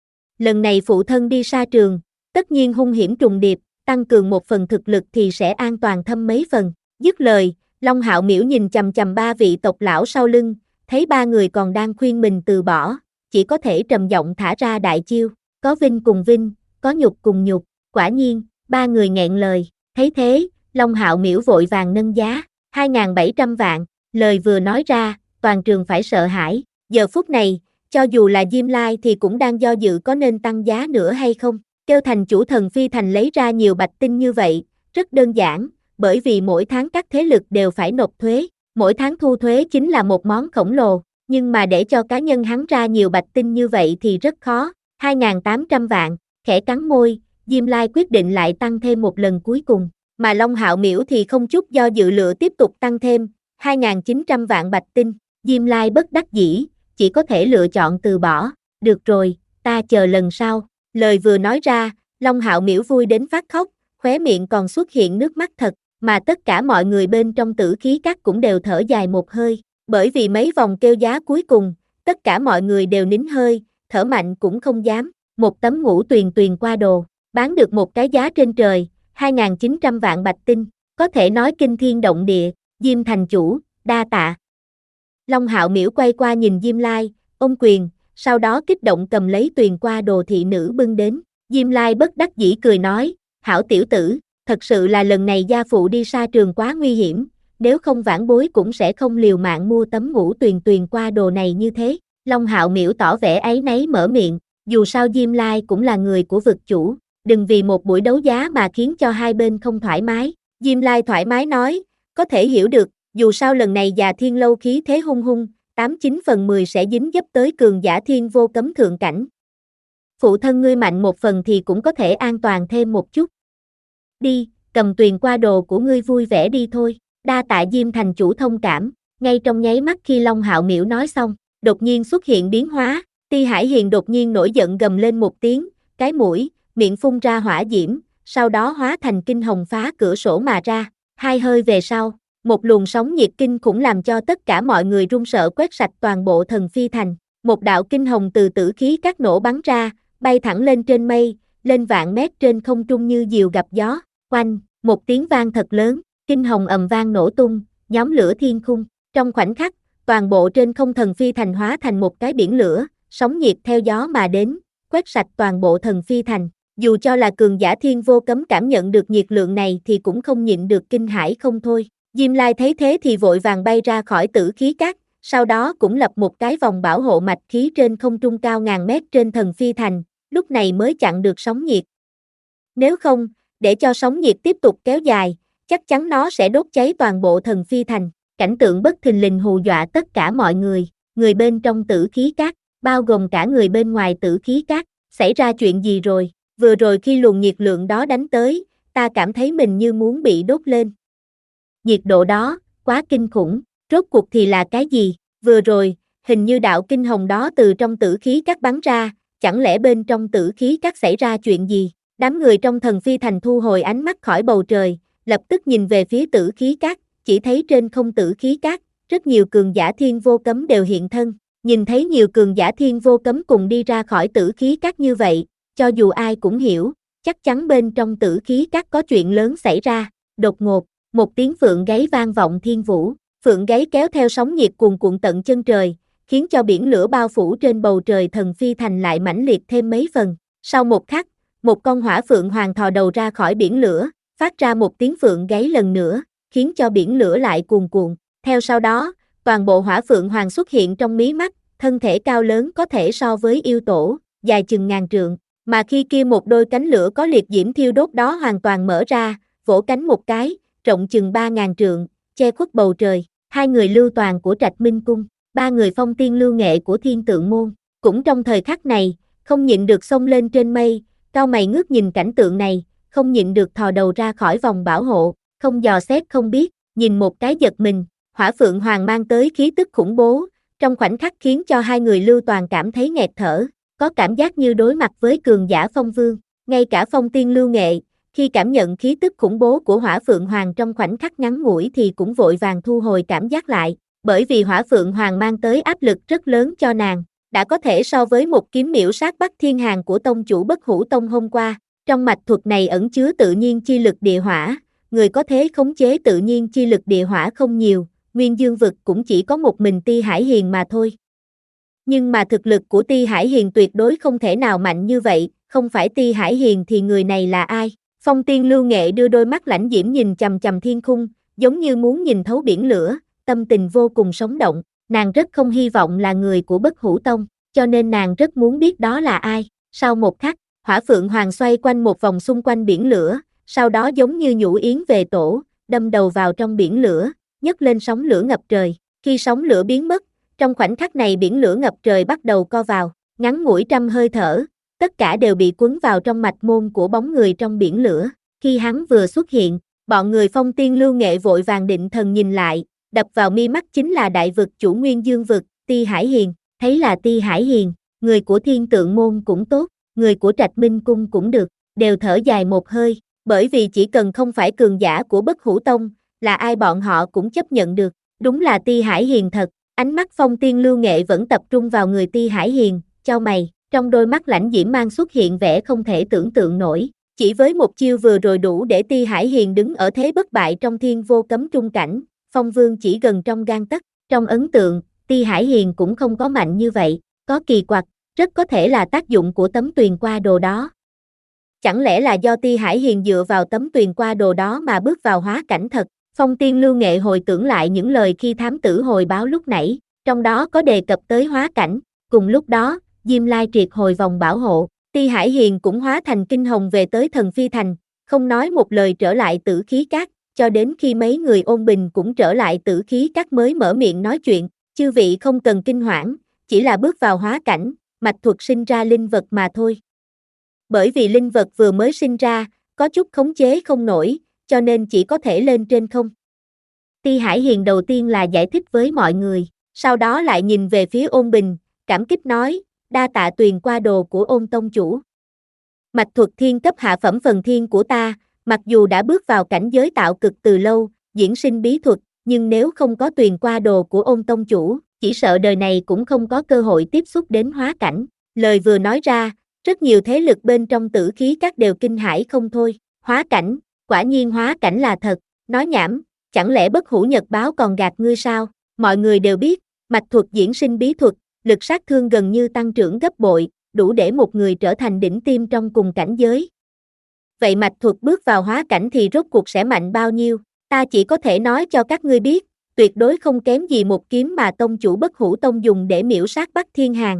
Lần này phụ thân đi sa trường, tất nhiên hung hiểm trùng điệp, tăng cường một phần thực lực thì sẽ an toàn thâm mấy phần. Dứt lời, Long Hạo Miểu nhìn chằm chằm ba vị tộc lão sau lưng, thấy ba người còn đang khuyên mình từ bỏ, chỉ có thể trầm giọng thả ra đại chiêu, có vinh cùng vinh, có nhục cùng nhục, quả nhiên, ba người nghẹn lời. Thấy thế, Long Hạo Miểu vội vàng nâng giá, hai ngàn bảy trăm vạn, lời vừa nói ra, toàn trường phải sợ hãi. Giờ phút này, cho dù là Diêm Lai thì cũng đang do dự có nên tăng giá nữa hay không. Kêu thành chủ Thần Phi Thành lấy ra nhiều bạch tinh như vậy, rất đơn giản, bởi vì mỗi tháng các thế lực đều phải nộp thuế, mỗi tháng thu thuế chính là một món khổng lồ, nhưng mà để cho cá nhân hắn ra nhiều bạch tinh như vậy thì rất khó, hai ngàn tám trăm vạn, khẽ cắn môi. Diêm Lai quyết định lại tăng thêm một lần cuối cùng, mà Long Hạo Miểu thì không chút do dự lựa tiếp tục tăng thêm, hai ngàn chín trăm vạn bạch tinh, Diêm Lai bất đắc dĩ, chỉ có thể lựa chọn từ bỏ, được rồi, ta chờ lần sau, lời vừa nói ra, Long Hạo Miểu vui đến phát khóc, khóe miệng còn xuất hiện nước mắt thật, mà tất cả mọi người bên trong Tử Khí Các cũng đều thở dài một hơi, bởi vì mấy vòng kêu giá cuối cùng, tất cả mọi người đều nín hơi, thở mạnh cũng không dám. Một tấm ngũ tuyền tuyền qua đồ, bán được một cái giá trên trời, hai nghìn chín trăm vạn bạch tinh, có thể nói kinh thiên động địa. Diêm thành chủ, đa tạ. Long Hạo Miểu quay qua nhìn Diêm Lai, ôm quyền, sau đó kích động cầm lấy tuyền qua đồ thị nữ bưng đến. Diêm Lai bất đắc dĩ cười nói, hảo tiểu tử, thật sự là lần này gia phụ đi xa trường quá nguy hiểm, nếu không vãn bối cũng sẽ không liều mạng mua tấm ngũ tuyền tuyền qua đồ này như thế. Long Hạo Miểu tỏ vẻ áy náy mở miệng, dù sao Diêm Lai cũng là người của vực chủ, đừng vì một buổi đấu giá mà khiến cho hai bên không thoải mái. Diêm Lai thoải mái nói, có thể hiểu được, dù sao lần này Già Thiên Lâu khí thế hung hung, tám chín phần mười sẽ dính dấp tới cường giả thiên vô cấm thượng cảnh. Phụ thân ngươi mạnh một phần thì cũng có thể an toàn thêm một chút. Đi, cầm tuyền qua đồ của ngươi vui vẻ đi thôi. Đa tạ Diêm thành chủ thông cảm. Ngay trong nháy mắt khi Long Hạo Miểu nói xong, đột nhiên xuất hiện biến hóa. Ti Hải Hiền đột nhiên nổi giận gầm lên một tiếng, cái mũi, miệng phun ra hỏa diễm, sau đó hóa thành kinh hồng phá cửa sổ mà ra. Hai hơi về sau, một luồng sóng nhiệt kinh khủng làm cho tất cả mọi người run sợ quét sạch toàn bộ Thần Phi Thành. Một đạo kinh hồng từ Tử Khí Các nổ bắn ra, bay thẳng lên trên mây, lên vạn mét trên không trung như diều gặp gió. Oanh, một tiếng vang thật lớn, kinh hồng ầm vang nổ tung, nhóm lửa thiên khung. Trong khoảnh khắc, toàn bộ trên không Thần Phi Thành hóa thành một cái biển lửa, sóng nhiệt theo gió mà đến, quét sạch toàn bộ Thần Phi Thành. Dù cho là cường giả thiên vô cấm cảm nhận được nhiệt lượng này thì cũng không nhịn được kinh hãi không thôi. Diêm Lai thấy thế thì vội vàng bay ra khỏi Tử Khí Các, sau đó cũng lập một cái vòng bảo hộ mạch khí trên không trung cao ngàn mét trên Thần Phi Thành, lúc này mới chặn được sóng nhiệt. Nếu không, để cho sóng nhiệt tiếp tục kéo dài, chắc chắn nó sẽ đốt cháy toàn bộ Thần Phi Thành. Cảnh tượng bất thình lình hù dọa tất cả mọi người, người bên trong Tử Khí Các, bao gồm cả người bên ngoài Tử Khí Các. Xảy ra chuyện gì rồi? Vừa rồi khi luồng nhiệt lượng đó đánh tới, ta cảm thấy mình như muốn bị đốt lên. Nhiệt độ đó, quá kinh khủng, rốt cuộc thì là cái gì? Vừa rồi, hình như đạo kinh hồng đó từ trong Tử Khí Các bắn ra, chẳng lẽ bên trong Tử Khí Các xảy ra chuyện gì? Đám người trong Thần Phi Thành thu hồi ánh mắt khỏi bầu trời, lập tức nhìn về phía Tử Khí Các, chỉ thấy trên không Tử Khí Các, rất nhiều cường giả thiên vô cấm đều hiện thân. Nhìn thấy nhiều cường giả thiên vô cấm cùng đi ra khỏi Tử Khí Các như vậy, cho dù ai cũng hiểu, chắc chắn bên trong Tử Khí Các có chuyện lớn xảy ra. Đột ngột, một tiếng phượng gáy vang vọng thiên vũ, phượng gáy kéo theo sóng nhiệt cuồn cuộn tận chân trời, khiến cho biển lửa bao phủ trên bầu trời Thần Phi Thành lại mãnh liệt thêm mấy phần. Sau một khắc, một con hỏa phượng hoàng thò đầu ra khỏi biển lửa, phát ra một tiếng phượng gáy lần nữa, khiến cho biển lửa lại cuồn cuộn. Theo sau đó, toàn bộ hỏa phượng hoàng xuất hiện trong mí mắt, thân thể cao lớn có thể so với yêu tổ, dài chừng ngàn trượng, mà khi kia một đôi cánh lửa có liệt diễm thiêu đốt đó hoàn toàn mở ra, vỗ cánh một cái, rộng chừng ba ngàn trượng, che khuất bầu trời. Hai người Lưu Toàn của Trạch Minh Cung, ba người Phong Tiên Lưu Nghệ của Thiên Tượng Môn, cũng trong thời khắc này, không nhịn được xông lên trên mây, cau mày ngước nhìn cảnh tượng này, không nhịn được thò đầu ra khỏi vòng bảo hộ, không dò xét không biết, nhìn một cái giật mình. Hỏa Phượng Hoàng mang tới khí tức khủng bố, trong khoảnh khắc khiến cho hai người Lưu Toàn cảm thấy nghẹt thở, có cảm giác như đối mặt với cường giả Phong Vương. Ngay cả Phong Tiên Lưu Nghệ, khi cảm nhận khí tức khủng bố của Hỏa Phượng Hoàng trong khoảnh khắc ngắn ngủi thì cũng vội vàng thu hồi cảm giác lại, bởi vì Hỏa Phượng Hoàng mang tới áp lực rất lớn cho nàng, đã có thể so với một kiếm miểu sát Bắc Thiên Hàn của tông chủ Bất Hủ Tông hôm qua. Trong mạch thuật này ẩn chứa tự nhiên chi lực địa hỏa, người có thể khống chế tự nhiên chi lực địa hỏa không nhiều, Nguyên Dương vực cũng chỉ có một mình Ti Hải Hiền mà thôi. Nhưng mà thực lực của Ti Hải Hiền tuyệt đối không thể nào mạnh như vậy, không phải Ti Hải Hiền thì người này là ai? Phong Tiên Lưu Nghệ đưa đôi mắt lãnh diễm nhìn chằm chằm thiên khung, giống như muốn nhìn thấu biển lửa, tâm tình vô cùng sống động. Nàng rất không hy vọng là người của Bất Hủ Tông, cho nên nàng rất muốn biết đó là ai. Sau một khắc, Hỏa Phượng Hoàng xoay quanh một vòng xung quanh biển lửa, sau đó giống như nhũ yến về tổ, đâm đầu vào trong biển lửa, nhấc lên sóng lửa ngập trời. Khi sóng lửa biến mất, trong khoảnh khắc này biển lửa ngập trời bắt đầu co vào, ngắn ngủi trăm hơi thở, tất cả đều bị cuốn vào trong mạch môn của bóng người trong biển lửa. Khi hắn vừa xuất hiện, bọn người Phong Tiên Lưu Nghệ vội vàng định thần nhìn lại, đập vào mi mắt chính là đại vực chủ Nguyên Dương vực, Ti Hải Hiền. Thấy là Ti Hải Hiền, người của Thiên Tượng Môn cũng tốt, người của Trạch Minh Cung cũng được, đều thở dài một hơi. Bởi vì chỉ cần không phải cường giả của Bất Hủ Tông, là ai bọn họ cũng chấp nhận được. Đúng là Ti Hải Hiền thật. Ánh mắt Phong Tiên Lưu Nghệ vẫn tập trung vào người Ti Hải Hiền, chau mày, trong đôi mắt lãnh diễm mang xuất hiện vẻ không thể tưởng tượng nổi. Chỉ với một chiêu vừa rồi đủ để Ti Hải Hiền đứng ở thế bất bại trong thiên vô cấm trung cảnh, Phong Vương chỉ gần trong gang tấc. Trong ấn tượng, Ti Hải Hiền cũng không có mạnh như vậy, có kỳ quặc, rất có thể là tác dụng của tấm tuyền qua đồ đó. Chẳng lẽ là do Ti Hải Hiền dựa vào tấm tuyền qua đồ đó mà bước vào hóa cảnh thật? Phong Tiên Lưu Nghệ hồi tưởng lại những lời khi thám tử hồi báo lúc nãy, trong đó có đề cập tới hóa cảnh, cùng lúc đó, Diêm Lai triệt hồi vòng bảo hộ, Ti Hải Hiền cũng hóa thành kinh hồng về tới Thần Phi Thành, không nói một lời trở lại Tử Khí Các, cho đến khi mấy người ôn bình cũng trở lại Tử Khí Các mới mở miệng nói chuyện, chư vị không cần kinh hoảng, chỉ là bước vào hóa cảnh, mạch thuật sinh ra linh vật mà thôi. Bởi vì linh vật vừa mới sinh ra, có chút khống chế không nổi, cho nên chỉ có thể lên trên không. Ti Hải Hiền đầu tiên là giải thích với mọi người, sau đó lại nhìn về phía ôn bình, cảm kích nói, đa tạ tuyền qua đồ của ôn tông chủ. Mạch thuật thiên cấp hạ phẩm phần thiên của ta, mặc dù đã bước vào cảnh giới tạo cực từ lâu, diễn sinh bí thuật, nhưng nếu không có tuyền qua đồ của ôn tông chủ, chỉ sợ đời này cũng không có cơ hội tiếp xúc đến hóa cảnh. Lời vừa nói ra, rất nhiều thế lực bên trong Tử Khí Các đều kinh hãi không thôi. Hóa cảnh, quả nhiên hóa cảnh là thật, nói nhảm, chẳng lẽ Bất Hủ Nhật Báo còn gạt ngươi sao? Mọi người đều biết, mạch thuật diễn sinh bí thuật, lực sát thương gần như tăng trưởng gấp bội, đủ để một người trở thành đỉnh tiêm trong cùng cảnh giới. Vậy mạch thuật bước vào hóa cảnh thì rốt cuộc sẽ mạnh bao nhiêu? Ta chỉ có thể nói cho các ngươi biết, tuyệt đối không kém gì một kiếm mà tông chủ Bất Hủ Tông dùng để miễu sát Bắc Thiên Hàn.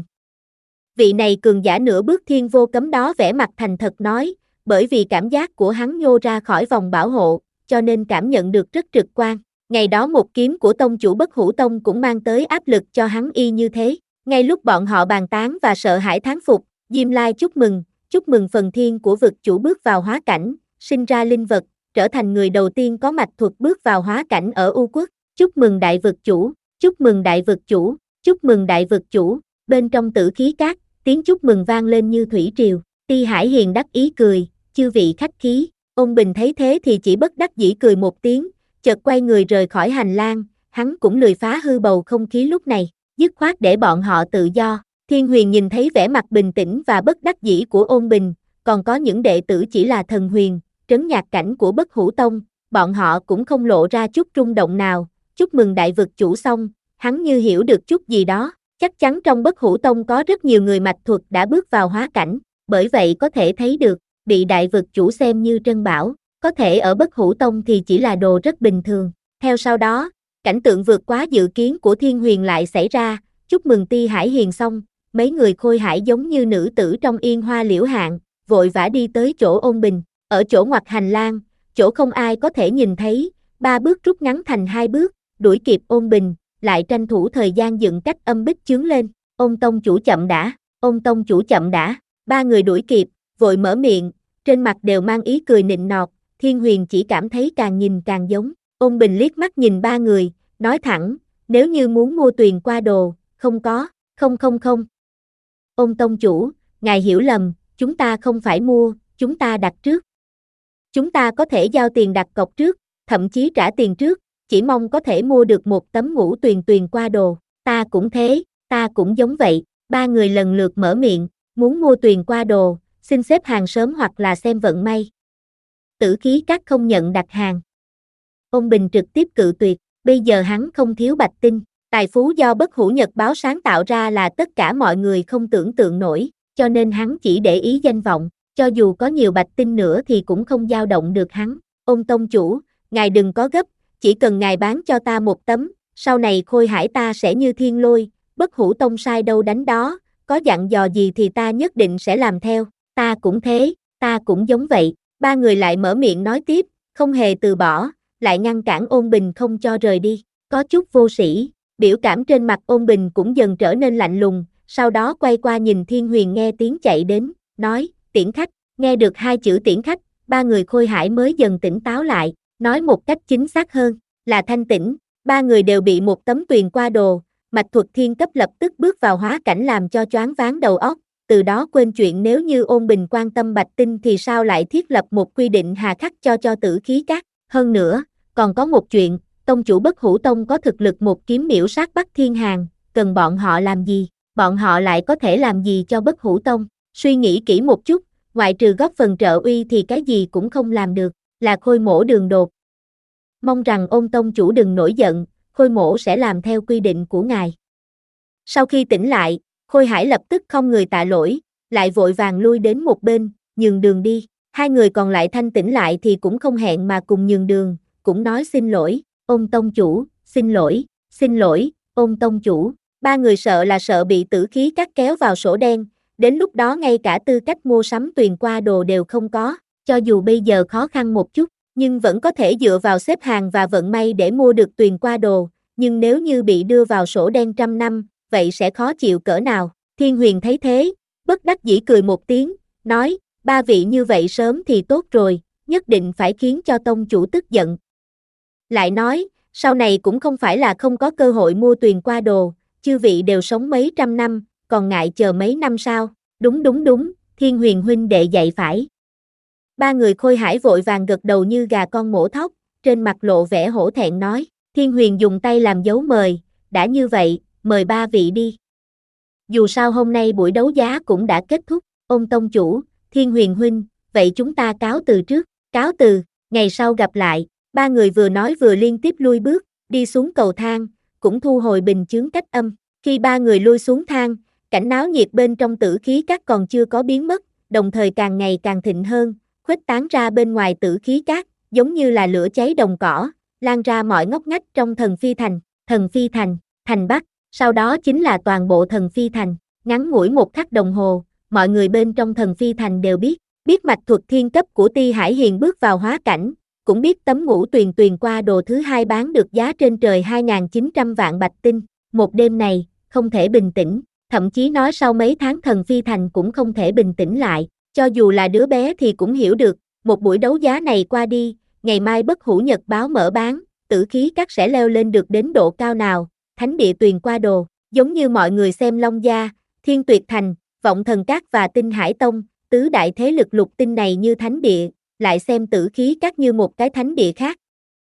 Vị này cường giả nửa bước thiên vô cấm đó vẻ mặt thành thật nói, bởi vì cảm giác của hắn nhô ra khỏi vòng bảo hộ, cho nên cảm nhận được rất trực quan. Ngày đó một kiếm của tông chủ Bất Hủ Tông cũng mang tới áp lực cho hắn y như thế. Ngay lúc bọn họ bàn tán và sợ hãi thán phục, Diêm Lai chúc mừng, chúc mừng phần thiên của vực chủ bước vào hóa cảnh, sinh ra linh vật, trở thành người đầu tiên có mạch thuật bước vào hóa cảnh ở U Quốc. Chúc mừng đại vực chủ, chúc mừng đại vực chủ, chúc mừng đại vực chủ. Bên trong Tử Khí Các, tiếng chúc mừng vang lên như thủy triều. Ti Hải Hiền đắc ý cười, chư vị khách khí. Ôn Bình thấy thế thì chỉ bất đắc dĩ cười một tiếng, chợt quay người rời khỏi hành lang, hắn cũng lười phá hư bầu không khí lúc này, dứt khoát để bọn họ tự do. Thiên Huyền nhìn thấy vẻ mặt bình tĩnh và bất đắc dĩ của Ôn Bình, còn có những đệ tử chỉ là thần huyền, trấn nhạc cảnh của Bất Hủ Tông, bọn họ cũng không lộ ra chút rung động nào. Chúc mừng đại vực chủ xong, hắn như hiểu được chút gì đó, chắc chắn trong Bất Hủ Tông có rất nhiều người mạch thuật đã bước vào hóa cảnh, bởi vậy có thể thấy được, bị đại vực chủ xem như trân bảo, có thể ở Bất Hủ Tông thì chỉ là đồ rất bình thường. Theo sau đó, cảnh tượng vượt quá dự kiến của Thiên Huyền lại xảy ra, chúc mừng Ti Hải Hiền xong, mấy người khôi hải giống như nữ tử trong yên hoa liễu hạn, vội vã đi tới chỗ Ôn Bình, ở chỗ ngoặt hành lang, chỗ không ai có thể nhìn thấy, ba bước rút ngắn thành hai bước, đuổi kịp Ôn Bình, lại tranh thủ thời gian dựng cách âm bích chướng lên, Ôn tông chủ chậm đã, Ôn tông chủ chậm đã, ba người đuổi kịp, vội mở miệng, trên mặt đều mang ý cười nịnh nọt, Thiên Huyền chỉ cảm thấy càng nhìn càng giống, Ôn Bình liếc mắt nhìn ba người, nói thẳng, nếu như muốn mua tuyền qua đồ, không có, không không không. Ôn tông chủ, ngài hiểu lầm, chúng ta không phải mua, chúng ta đặt trước. Chúng ta có thể giao tiền đặt cọc trước, thậm chí trả tiền trước, chỉ mong có thể mua được một tấm ngũ tuyền tuyền qua đồ, ta cũng thế, ta cũng giống vậy, ba người lần lượt mở miệng, muốn mua tuyền qua đồ, xin xếp hàng sớm hoặc là xem vận may. Tử Khí Các không nhận đặt hàng. Ôn Bình trực tiếp cự tuyệt, bây giờ hắn không thiếu bạch tinh, tài phú do Bất Hủ Nhật Báo sáng tạo ra là tất cả mọi người không tưởng tượng nổi, cho nên hắn chỉ để ý danh vọng, cho dù có nhiều bạch tinh nữa thì cũng không dao động được hắn. Ôn tông chủ, ngài đừng có gấp, chỉ cần ngài bán cho ta một tấm, sau này khôi hải ta sẽ như thiên lôi, Bất Hủ Tông sai đâu đánh đó, có dặn dò gì thì ta nhất định sẽ làm theo, ta cũng thế, ta cũng giống vậy. Ba người lại mở miệng nói tiếp, không hề từ bỏ, lại ngăn cản Ôn Bình không cho rời đi, có chút vô sĩ, biểu cảm trên mặt Ôn Bình cũng dần trở nên lạnh lùng, sau đó quay qua nhìn Thiên Huyền nghe tiếng chạy đến, nói, tiễn khách, nghe được hai chữ tiễn khách, ba người khôi hải mới dần tỉnh táo lại, nói một cách chính xác hơn, là thanh tĩnh, ba người đều bị một tấm tuyền qua đồ, mạch thuật thiên cấp lập tức bước vào hóa cảnh làm cho choáng váng đầu óc, từ đó quên chuyện nếu như Ôn Bình quan tâm Bạch Tinh thì sao lại thiết lập một quy định hà khắc cho cho Tử Khí Các. Hơn nữa, còn có một chuyện, tông chủ Bất Hủ Tông có thực lực một kiếm miểu sát Bắc Thiên Hàn, cần bọn họ làm gì? Bọn họ lại có thể làm gì cho Bất Hủ Tông? Suy nghĩ kỹ một chút, ngoại trừ góp phần trợ uy thì cái gì cũng không làm được, là Khôi Mỗ đường đột. Mong rằng Ôn tông chủ đừng nổi giận, Khôi Mỗ sẽ làm theo quy định của ngài. Sau khi tỉnh lại, Khôi Hải lập tức không người tạ lỗi, lại vội vàng lui đến một bên, nhường đường đi. Hai người còn lại thanh tỉnh lại thì cũng không hẹn mà cùng nhường đường, cũng nói xin lỗi, Ôn tông chủ, xin lỗi, xin lỗi, Ôn tông chủ. Ba người sợ là sợ bị Tử Khí Các kéo vào sổ đen, đến lúc đó ngay cả tư cách mua sắm Tuyền Qua Đồ đều không có, cho dù bây giờ khó khăn một chút, nhưng vẫn có thể dựa vào xếp hàng và vận may để mua được Tuyền Qua Đồ, nhưng nếu như bị đưa vào sổ đen trăm năm, vậy sẽ khó chịu cỡ nào. Thiên Huyền thấy thế, bất đắc dĩ cười một tiếng, nói, ba vị như vậy sớm thì tốt rồi, nhất định phải khiến cho tông chủ tức giận. Lại nói, sau này cũng không phải là không có cơ hội mua Tuyền Qua Đồ, chư vị đều sống mấy trăm năm, còn ngại chờ mấy năm sao? Đúng đúng đúng, Thiên Huyền huynh đệ dạy phải. Ba người Khôi Hải vội vàng gật đầu như gà con mổ thóc, trên mặt lộ vẻ hổ thẹn nói, Thiên Huyền dùng tay làm dấu mời, đã như vậy, mời ba vị đi. Dù sao hôm nay buổi đấu giá cũng đã kết thúc, Ôn tông chủ, Thiên Huyền huynh, vậy chúng ta cáo từ trước, cáo từ, ngày sau gặp lại. Ba người vừa nói vừa liên tiếp lui bước, đi xuống cầu thang, cũng thu hồi bình chướng cách âm. Khi ba người lui xuống thang, cảnh náo nhiệt bên trong Tử Khí Các còn chưa có biến mất, đồng thời càng ngày càng thịnh hơn, khuếch tán ra bên ngoài Tử Khí Các, giống như là lửa cháy đồng cỏ, lan ra mọi ngóc ngách trong Thần Phi Thành, Thần Phi Thành, Thành Bắc, sau đó chính là toàn bộ Thần Phi Thành. Ngắn ngủi một khắc đồng hồ, mọi người bên trong Thần Phi Thành đều biết, biết mạch thuật thiên cấp của Ti Hải Hiền bước vào hóa cảnh, cũng biết tấm ngũ tuyền tuyền qua đồ thứ hai bán được giá trên trời hai nghìn chín trăm vạn bạch tinh. Một đêm này, không thể bình tĩnh, thậm chí nói sau mấy tháng Thần Phi Thành cũng không thể bình tĩnh lại, cho dù là đứa bé thì cũng hiểu được, một buổi đấu giá này qua đi, ngày mai Bất Hủ Nhật báo mở bán, Tử Khí Các sẽ leo lên được đến độ cao nào, thánh địa tuyền qua đồ, giống như mọi người xem Long Gia, Thiên Tuyệt Thành, Vọng Thần Các và Tinh Hải Tông, tứ đại thế lực lục tinh này như thánh địa, lại xem Tử Khí Các như một cái thánh địa khác.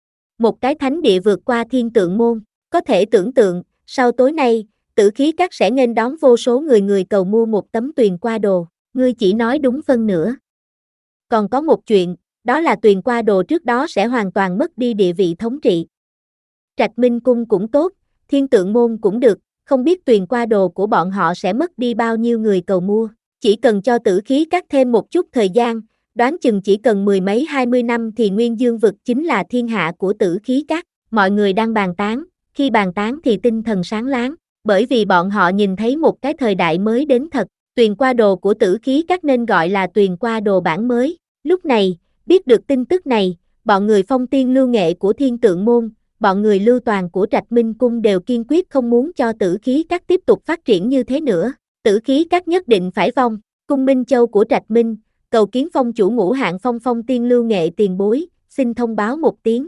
Một cái thánh địa vượt qua Thiên Tượng Môn, có thể tưởng tượng, sau tối nay, Tử Khí Các sẽ nghênh đón vô số người người cầu mua một tấm Tuyền Qua Đồ, ngươi chỉ nói đúng phân nửa. Còn có một chuyện, đó là Tuyền Qua Đồ trước đó sẽ hoàn toàn mất đi địa vị thống trị. Trạch Minh Cung cũng tốt, Thiên Tượng Môn cũng được, không biết Tuyền Qua Đồ của bọn họ sẽ mất đi bao nhiêu người cầu mua, chỉ cần cho Tử Khí Các thêm một chút thời gian, đoán chừng chỉ cần mười mấy hai mươi năm thì Nguyên Dương vực chính là thiên hạ của Tử Khí Các. Mọi người đang bàn tán, khi bàn tán thì tinh thần sáng láng, bởi vì bọn họ nhìn thấy một cái thời đại mới đến thật, Tuyền Qua Đồ của Tử Khí Các nên gọi là Tuyền Qua Đồ bản mới. Lúc này, biết được tin tức này, bọn người Phong Tiên Lưu Nghệ của Thiên Tượng Môn, bọn người Lưu Toàn của Trạch Minh Cung đều kiên quyết không muốn cho Tử Khí Các tiếp tục phát triển như thế nữa. Tử Khí Các nhất định phải vong. Cung Minh Châu của Trạch Minh, cầu kiến Phong chủ Ngũ Hạng Phong Phong Tiên Lưu Nghệ tiền bối, xin thông báo một tiếng.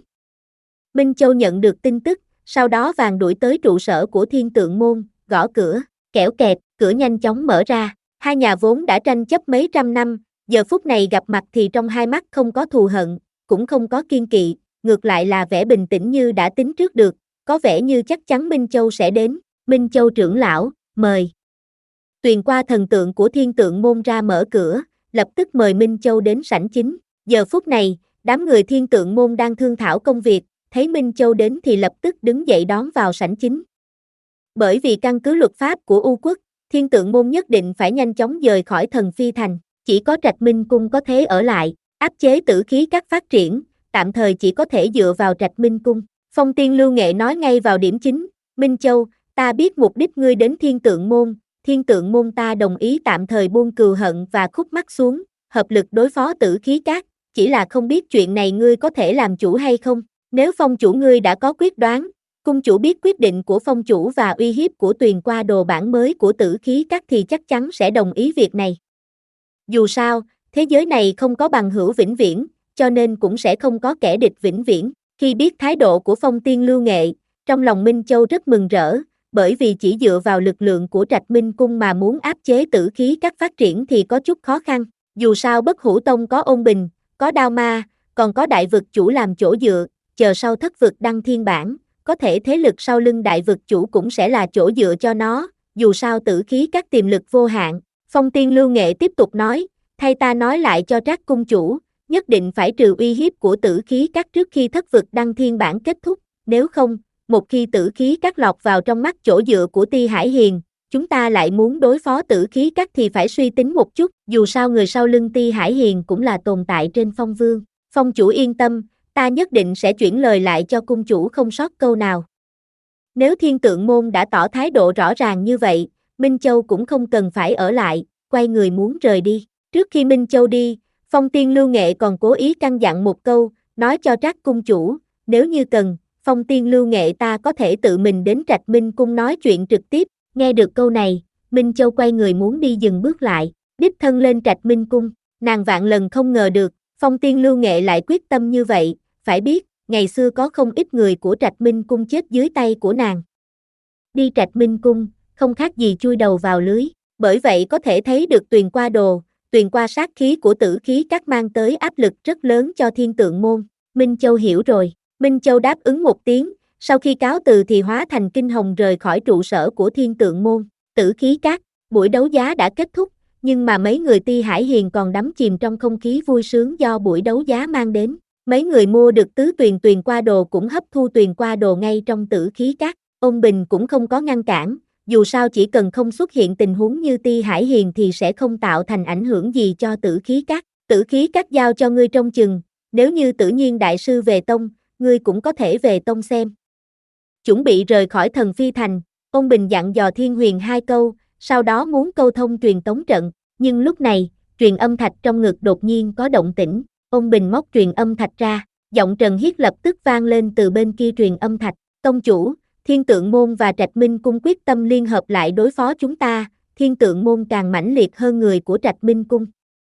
Minh Châu nhận được tin tức, sau đó vàng đuổi tới trụ sở của Thiên Tượng Môn, gõ cửa, kẽo kẹt, cửa nhanh chóng mở ra. Hai nhà vốn đã tranh chấp mấy trăm năm, giờ phút này gặp mặt thì trong hai mắt không có thù hận, cũng không có kiên kỵ, ngược lại là vẻ bình tĩnh như đã tính trước được, có vẻ như chắc chắn Minh Châu sẽ đến. Minh Châu trưởng lão, mời. Tuyền Qua thần tượng của Thiên Tượng Môn ra mở cửa, lập tức mời Minh Châu đến sảnh chính. Giờ phút này, đám người Thiên Tượng Môn đang thương thảo công việc, thấy Minh Châu đến thì lập tức đứng dậy đón vào sảnh chính. Bởi vì căn cứ luật pháp của U quốc, Thiên Tượng Môn nhất định phải nhanh chóng dời khỏi Thần Phi Thành, chỉ có Trạch Minh Cung có thế ở lại, áp chế Tử Khí Các phát triển, tạm thời chỉ có thể dựa vào Trạch Minh Cung. Phong Tiên Lưu Nghệ nói ngay vào điểm chính, Minh Châu, ta biết mục đích ngươi đến Thiên Tượng Môn, Thiên Tượng Môn ta đồng ý tạm thời buông cừu hận và khúc mắc xuống, hợp lực đối phó Tử Khí Các, chỉ là không biết chuyện này ngươi có thể làm chủ hay không. Nếu Phong chủ ngươi đã có quyết đoán, cung chủ biết quyết định của Phong chủ và uy hiếp của Tuyền Qua Đồ bản mới của Tử Khí Các thì chắc chắn sẽ đồng ý việc này. Dù sao, thế giới này không có bằng hữu vĩnh viễn, cho nên cũng sẽ không có kẻ địch vĩnh viễn. Khi biết thái độ của Phong Tiên Lưu Nghệ, trong lòng Minh Châu rất mừng rỡ, bởi vì chỉ dựa vào lực lượng của Trạch Minh Cung mà muốn áp chế tử khí các phát triển thì có chút khó khăn. Dù sao Bất Hủ Tông có ôn bình, có đao ma, còn có đại vực chủ làm chỗ dựa, chờ sau thất vực đăng thiên bản, có thể thế lực sau lưng đại vực chủ cũng sẽ là chỗ dựa cho nó, dù sao tử khí các tiềm lực vô hạn. Phong Tiên Lưu Nghệ tiếp tục nói, thay ta nói lại cho Trác cung chủ, nhất định phải trừ uy hiếp của tử khí các trước khi thất vực đăng thiên bản kết thúc, nếu không, một khi tử khí các lọt vào trong mắt chỗ dựa của Ti Hải Hiền, chúng ta lại muốn đối phó tử khí các thì phải suy tính một chút, dù sao người sau lưng Ti Hải Hiền cũng là tồn tại trên phong vương. Phong chủ yên tâm, ta nhất định sẽ chuyển lời lại cho cung chủ không sót câu nào. Nếu Thiên Tượng Môn đã tỏ thái độ rõ ràng như vậy, Minh Châu cũng không cần phải ở lại, quay người muốn rời đi. Trước khi Minh Châu đi, Phong Tiên Lưu Nghệ còn cố ý căn dặn một câu, nói cho Trác cung chủ, nếu như cần, Phong Tiên Lưu Nghệ ta có thể tự mình đến Trạch Minh Cung nói chuyện trực tiếp. Nghe được câu này, Minh Châu quay người muốn đi dừng bước lại, đích thân lên Trạch Minh Cung, nàng vạn lần không ngờ được, Phong Tiên Lưu Nghệ lại quyết tâm như vậy, phải biết, ngày xưa có không ít người của Trạch Minh Cung chết dưới tay của nàng. Đi Trạch Minh Cung, không khác gì chui đầu vào lưới, bởi vậy có thể thấy được Tuyền Qua Đồ, Tuyền Qua sát khí của tử khí các mang tới áp lực rất lớn cho Thiên Tượng Môn. Minh Châu hiểu rồi, Minh Châu đáp ứng một tiếng, sau khi cáo từ thì hóa thành kinh hồng rời khỏi trụ sở của Thiên Tượng Môn. Tử khí các, buổi đấu giá đã kết thúc, nhưng mà mấy người Ti Hải Hiền còn đắm chìm trong không khí vui sướng do buổi đấu giá mang đến. Mấy người mua được tứ tuyền Tuyền Qua Đồ cũng hấp thu Tuyền Qua Đồ ngay trong tử khí các. Ôn Bình cũng không có ngăn cản, dù sao chỉ cần không xuất hiện tình huống như Ti Hải Hiền thì sẽ không tạo thành ảnh hưởng gì cho tử khí các. Tử khí các giao cho ngươi trông chừng, nếu như Tự Nhiên đại sư về tông, ngươi cũng có thể về tông xem. Chuẩn bị rời khỏi Thần Phi Thành, Ôn Bình dặn dò Thiên Huyền hai câu, sau đó muốn câu thông truyền tống trận, nhưng lúc này, truyền âm thạch trong ngực đột nhiên có động tĩnh, Ôn Bình móc truyền âm thạch ra, giọng Trần Hiết lập tức vang lên từ bên kia truyền âm thạch, tông chủ, Thiên Tượng Môn và Trạch Minh Cung quyết tâm liên hợp lại đối phó chúng ta, Thiên Tượng Môn càng mãnh liệt hơn người của Trạch Minh Cung.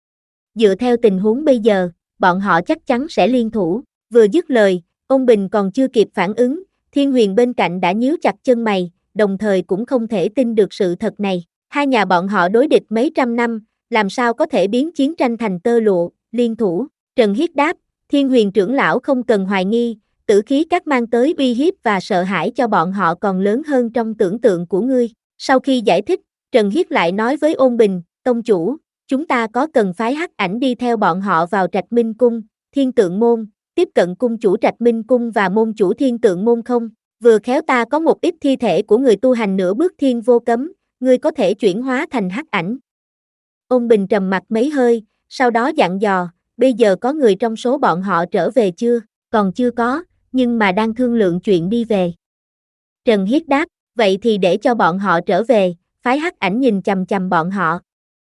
Dựa theo tình huống bây giờ, bọn họ chắc chắn sẽ liên thủ, vừa dứt lời, Ôn Bình còn chưa kịp phản ứng, Thiên Huyền bên cạnh đã nhíu chặt chân mày, đồng thời cũng không thể tin được sự thật này. Hai nhà bọn họ đối địch mấy trăm năm, làm sao có thể biến chiến tranh thành tơ lụa, liên thủ. Trần Hiết đáp, Thiên Huyền trưởng lão không cần hoài nghi, tử khí các mang tới uy hiếp và sợ hãi cho bọn họ còn lớn hơn trong tưởng tượng của ngươi. Sau khi giải thích, Trần Hiết lại nói với Ôn Bình, tông chủ, chúng ta có cần phái Hắc Ảnh đi theo bọn họ vào Trạch Minh Cung, Thiên Tượng Môn, tiếp cận cung chủ Trạch Minh Cung và môn chủ Thiên Tượng Môn không? Vừa khéo ta có một ít thi thể của người tu hành nửa bước thiên vô cấm, ngươi có thể chuyển hóa thành Hắc Ảnh. Ôn Bình trầm mặt mấy hơi, sau đó dặn dò, bây giờ có người trong số bọn họ trở về chưa? Còn chưa có, nhưng mà đang thương lượng chuyện đi về. Trần Hiết đáp, vậy thì để cho bọn họ trở về, phái Hắc Ảnh nhìn chằm chằm bọn họ.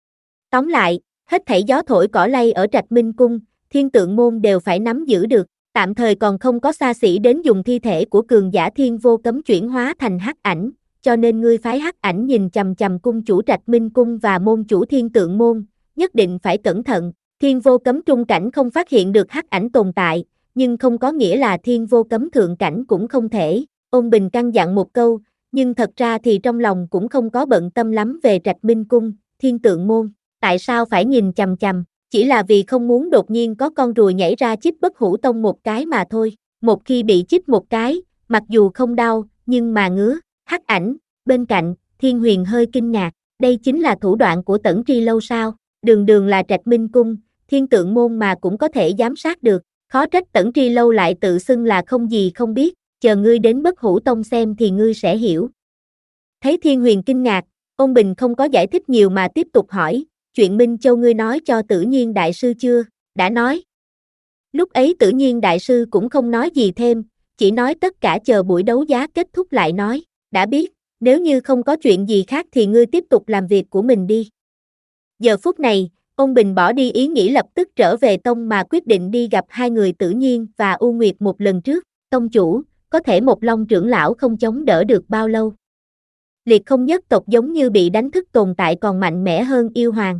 Tóm lại, hết thảy gió thổi cỏ lay ở Trạch Minh Cung, Thiên Tượng Môn đều phải nắm giữ được, tạm thời còn không có xa xỉ đến dùng thi thể của cường giả thiên vô cấm chuyển hóa thành Hắc Ảnh, cho nên ngươi phái Hắc Ảnh nhìn chằm chằm cung chủ Trạch Minh Cung và môn chủ Thiên Tượng Môn, nhất định phải cẩn thận. Thiên vô cấm trung cảnh không phát hiện được Hắc Ảnh tồn tại, nhưng không có nghĩa là thiên vô cấm thượng cảnh cũng không thể. Ôn Bình căn dặn một câu, nhưng thật ra thì trong lòng cũng không có bận tâm lắm về Trạch Minh Cung, Thiên Tượng Môn. Tại sao phải nhìn chằm chằm? Chỉ là vì không muốn đột nhiên có con ruồi nhảy ra chích Bất Hủ Tông một cái mà thôi. Một khi bị chích một cái, mặc dù không đau, nhưng mà ngứa. Hắc Ảnh, bên cạnh, Thiên Huyền hơi kinh ngạc, đây chính là thủ đoạn của Tẩn Tri Lâu sao? Đường đường là Trạch Minh Cung, Thiên Tượng Môn mà cũng có thể giám sát được, khó trách Tẩn Tri Lâu lại tự xưng là không gì không biết, chờ ngươi đến Bất Hủ Tông xem thì ngươi sẽ hiểu. Thấy Thiên Huyền kinh ngạc, Ôn Bình không có giải thích nhiều mà tiếp tục hỏi, chuyện Minh Châu ngươi nói cho Tự Nhiên đại sư chưa? Đã nói. Lúc ấy Tự Nhiên đại sư cũng không nói gì thêm, chỉ nói tất cả chờ buổi đấu giá kết thúc lại nói, đã biết, nếu như không có chuyện gì khác thì ngươi tiếp tục làm việc của mình đi. Giờ phút này, Ôn Bình bỏ đi ý nghĩ lập tức trở về tông mà quyết định đi gặp hai người Tự Nhiên và U Nguyệt một lần trước. Tông chủ, có thể một Long trưởng lão không chống đỡ được bao lâu? Liệt Không nhất tộc giống như bị đánh thức tồn tại còn mạnh mẽ hơn yêu hoàng.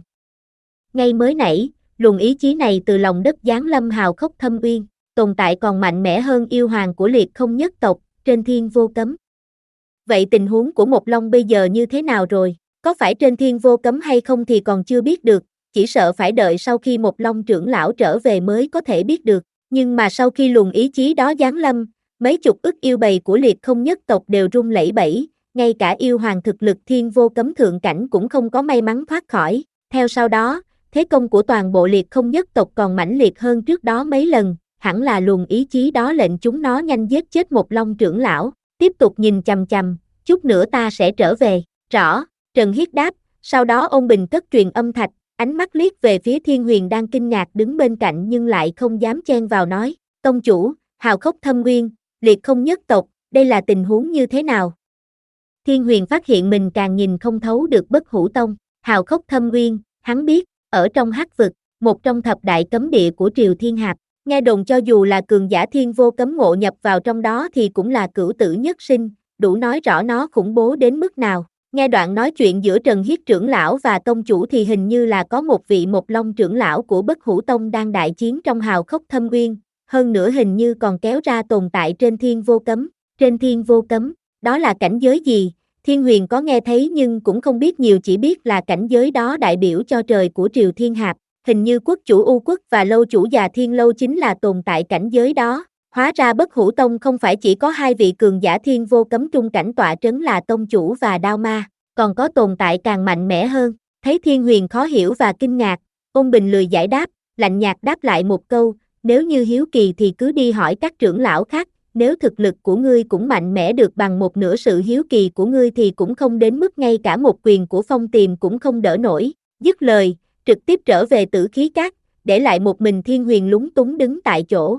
Ngay mới nãy, luồng ý chí này từ lòng đất giáng lâm hào khốc thâm uyên, tồn tại còn mạnh mẽ hơn yêu hoàng của Liệt Không nhất tộc, trên thiên vô cấm. vậy tình huống của Một Long bây giờ như thế nào rồi? Có phải trên Thiên Vô Cấm hay không thì còn chưa biết được, chỉ sợ phải đợi sau khi Một Long trưởng lão trở về mới có thể biết được. Nhưng mà sau khi luồng ý chí đó giáng lâm, mấy chục ức yêu bầy của Liệt Không nhất tộc đều run lẩy bẩy, ngay cả yêu hoàng thực lực Thiên Vô Cấm thượng cảnh cũng không có may mắn thoát khỏi. Theo sau đó, thế công của toàn bộ Liệt Không nhất tộc còn mãnh liệt hơn trước đó mấy lần, hẳn là luồng ý chí đó lệnh chúng nó nhanh giết chết Một Long trưởng lão. Tiếp tục nhìn chằm chằm, chút nữa ta sẽ trở về. Rõ, Trần Hiết đáp, sau đó ôn bình cất truyền âm thạch, ánh mắt liếc về phía Thiên Huyền đang kinh ngạc đứng bên cạnh nhưng lại không dám chen vào nói, tông chủ, hào khốc thâm nguyên, Liệt Không nhất tộc, đây là tình huống như thế nào? Thiên Huyền phát hiện mình càng nhìn không thấu được Bất Hủ Tông, hào khốc thâm nguyên, hắn biết, ở trong hắc vực, một trong thập đại cấm địa của Triều Thiên Hạp, nghe đồn cho dù là cường giả Thiên Vô Cấm ngộ nhập vào trong đó thì cũng là cửu tử nhất sinh, đủ nói rõ nó khủng bố đến mức nào. Nghe đoạn nói chuyện giữa Trần Hiết trưởng lão và tông chủ thì hình như là có một vị Một Long trưởng lão của Bất Hủ Tông đang đại chiến trong hào khốc thâm nguyên, hơn nữa hình như còn kéo ra tồn tại trên Thiên Vô Cấm. Trên Thiên Vô Cấm, đó là cảnh giới gì? Thiên Huyền có nghe thấy nhưng cũng không biết nhiều, chỉ biết là cảnh giới đó đại biểu cho trời của Triều Thiên Hạp, hình như quốc chủ U Quốc và lâu chủ già Thiên Lâu chính là tồn tại cảnh giới đó. Hóa ra Bất Hủ Tông không phải chỉ có hai vị cường giả Thiên Vô Cấm trung cảnh tọa trấn là tông chủ và Đao Ma, còn có tồn tại càng mạnh mẽ hơn. Thấy Thiên Huyền khó hiểu và kinh ngạc, Ôn Bình lười giải đáp, lạnh nhạt đáp lại một câu, nếu như hiếu kỳ thì cứ đi hỏi các trưởng lão khác, nếu thực lực của ngươi cũng mạnh mẽ được bằng một nửa sự hiếu kỳ của ngươi thì cũng không đến mức ngay cả một quyền của Phong Tiềm cũng không đỡ nổi. Dứt lời, trực tiếp trở về Tử Khí Các, để lại một mình Thiên Huyền lúng túng đứng tại chỗ.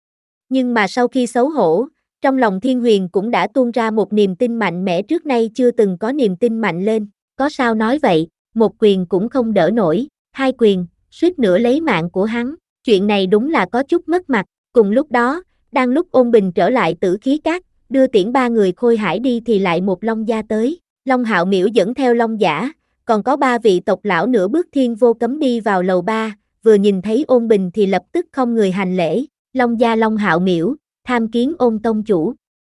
Nhưng mà sau khi xấu hổ, trong lòng Thiên Huyền cũng đã tuôn ra một niềm tin mạnh mẽ trước nay chưa từng có niềm tin mạnh lên. Có sao nói vậy, một quyền cũng không đỡ nổi, hai quyền, suýt nữa lấy mạng của hắn. Chuyện này đúng là có chút mất mặt. Cùng lúc đó, đang lúc Ôn Bình trở lại Tử Khí Các, đưa tiễn ba người Khôi Hải đi thì lại một Long gia tới. Long Hạo Miểu dẫn theo Long Giả, còn có ba vị tộc lão nửa bước Thiên Vô Cấm đi vào lầu ba, vừa nhìn thấy Ôn Bình thì lập tức không người hành lễ. Long gia Long Hạo Miểu, tham kiến Ôn tông chủ.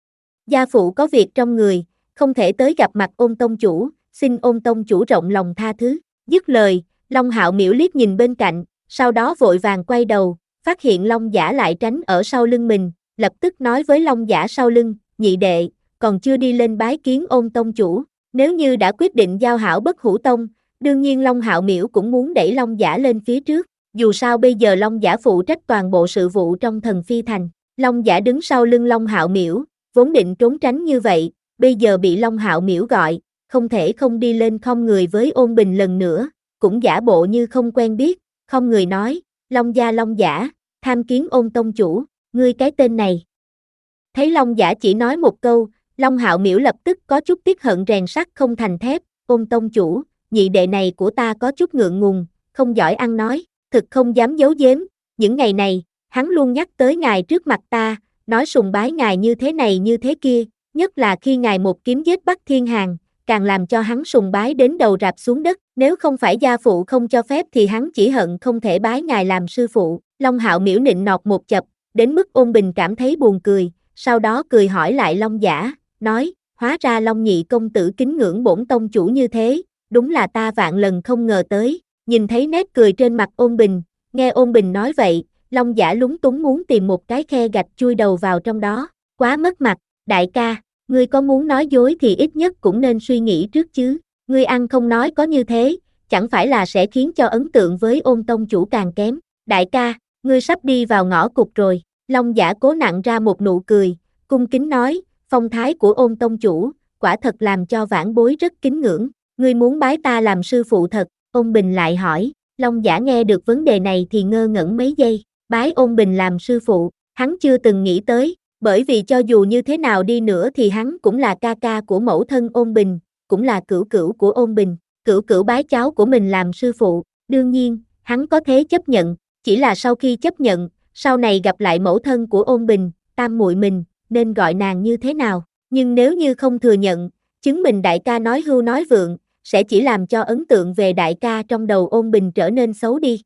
Gia phụ có việc trong người, không thể tới gặp mặt Ôn tông chủ, xin Ôn tông chủ rộng lòng tha thứ. Dứt lời, Long Hạo Miểu liếc nhìn bên cạnh, sau đó vội vàng quay đầu, phát hiện Long Giả lại tránh ở sau lưng mình, lập tức nói với Long Giả sau lưng, nhị đệ, còn chưa đi lên bái kiến Ôn tông chủ. Nếu như đã quyết định giao hảo Bất Hủ Tông, đương nhiên Long Hạo Miểu cũng muốn đẩy Long Giả lên phía trước, dù sao bây giờ Long Giả phụ trách toàn bộ sự vụ trong Thần Phi Thành. Long Giả đứng sau lưng Long Hạo Miểu, vốn định trốn tránh như vậy, bây giờ bị Long Hạo Miểu gọi, không thể không đi lên không người với Ôn Bình lần nữa, cũng giả bộ như không quen biết, không người nói, Long gia Long Giả, tham kiến Ôn tông chủ, ngươi cái tên này. Thấy Long Giả chỉ nói một câu, Long Hạo Miểu lập tức có chút tiếc hận rèn sắt không thành thép, Ôn tông chủ, nhị đệ này của ta có chút ngượng ngùng, không giỏi ăn nói, thực không dám giấu giếm, những ngày này, hắn luôn nhắc tới ngài trước mặt ta, nói sùng bái ngài như thế này như thế kia, nhất là khi ngài một kiếm giết Bắc Thiên Hàn, càng làm cho hắn sùng bái đến đầu rạp xuống đất, nếu không phải gia phụ không cho phép thì hắn chỉ hận không thể bái ngài làm sư phụ. Long Hạo Miểu nịnh nọt một chập, đến mức Ôn Bình cảm thấy buồn cười, sau đó cười hỏi lại Long Giả, nói, hóa ra Long nhị công tử kính ngưỡng bổn tông chủ như thế, đúng là ta vạn lần không ngờ tới. Nhìn thấy nét cười trên mặt Ôn Bình, nghe Ôn Bình nói vậy, Long Giả lúng túng muốn tìm một cái khe gạch chui đầu vào trong đó, quá mất mặt. Đại ca, ngươi có muốn nói dối thì ít nhất cũng nên suy nghĩ trước chứ, ngươi ăn không nói có như thế, chẳng phải là sẽ khiến cho ấn tượng với Ôn tông chủ càng kém. Đại ca, ngươi sắp đi vào ngõ cụt rồi. Long Giả cố nặn ra một nụ cười, cung kính nói, phong thái của Ôn tông chủ, quả thật làm cho vãn bối rất kính ngưỡng, ngươi muốn bái ta làm sư phụ thật. Ôn Bình lại hỏi, Long Giả nghe được vấn đề này thì ngơ ngẩn mấy giây, bái Ôn Bình làm sư phụ, hắn chưa từng nghĩ tới, bởi vì cho dù như thế nào đi nữa thì hắn cũng là ca ca của mẫu thân Ôn Bình, cũng là cửu cửu của Ôn Bình, cửu cửu bái cháu của mình làm sư phụ, đương nhiên, hắn có thể chấp nhận, chỉ là sau khi chấp nhận, sau này gặp lại mẫu thân của Ôn Bình, tam muội mình, nên gọi nàng như thế nào, nhưng nếu như không thừa nhận, chứng minh đại ca nói hưu nói vượng, sẽ chỉ làm cho ấn tượng về đại ca trong đầu Ôn Bình trở nên xấu đi.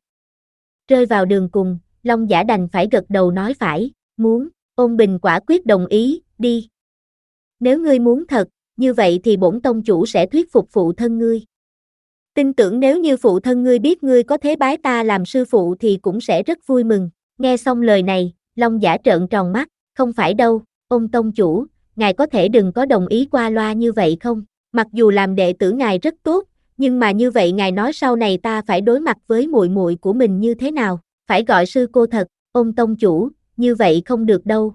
Rơi vào đường cùng, Long Giả đành phải gật đầu nói phải, muốn, Ôn Bình quả quyết đồng ý, đi. Nếu ngươi muốn thật, như vậy thì bổn tông chủ sẽ thuyết phục phụ thân ngươi. Tin tưởng nếu như phụ thân ngươi biết ngươi có thế bái ta làm sư phụ thì cũng sẽ rất vui mừng. Nghe xong lời này, Long Giả trợn tròn mắt, không phải đâu, ông tông chủ, ngài có thể đừng có đồng ý qua loa như vậy không? Mặc dù làm đệ tử ngài rất tốt, nhưng mà như vậy ngài nói sau này ta phải đối mặt với muội muội của mình như thế nào? Phải gọi sư cô thật, ông tông chủ, như vậy không được đâu.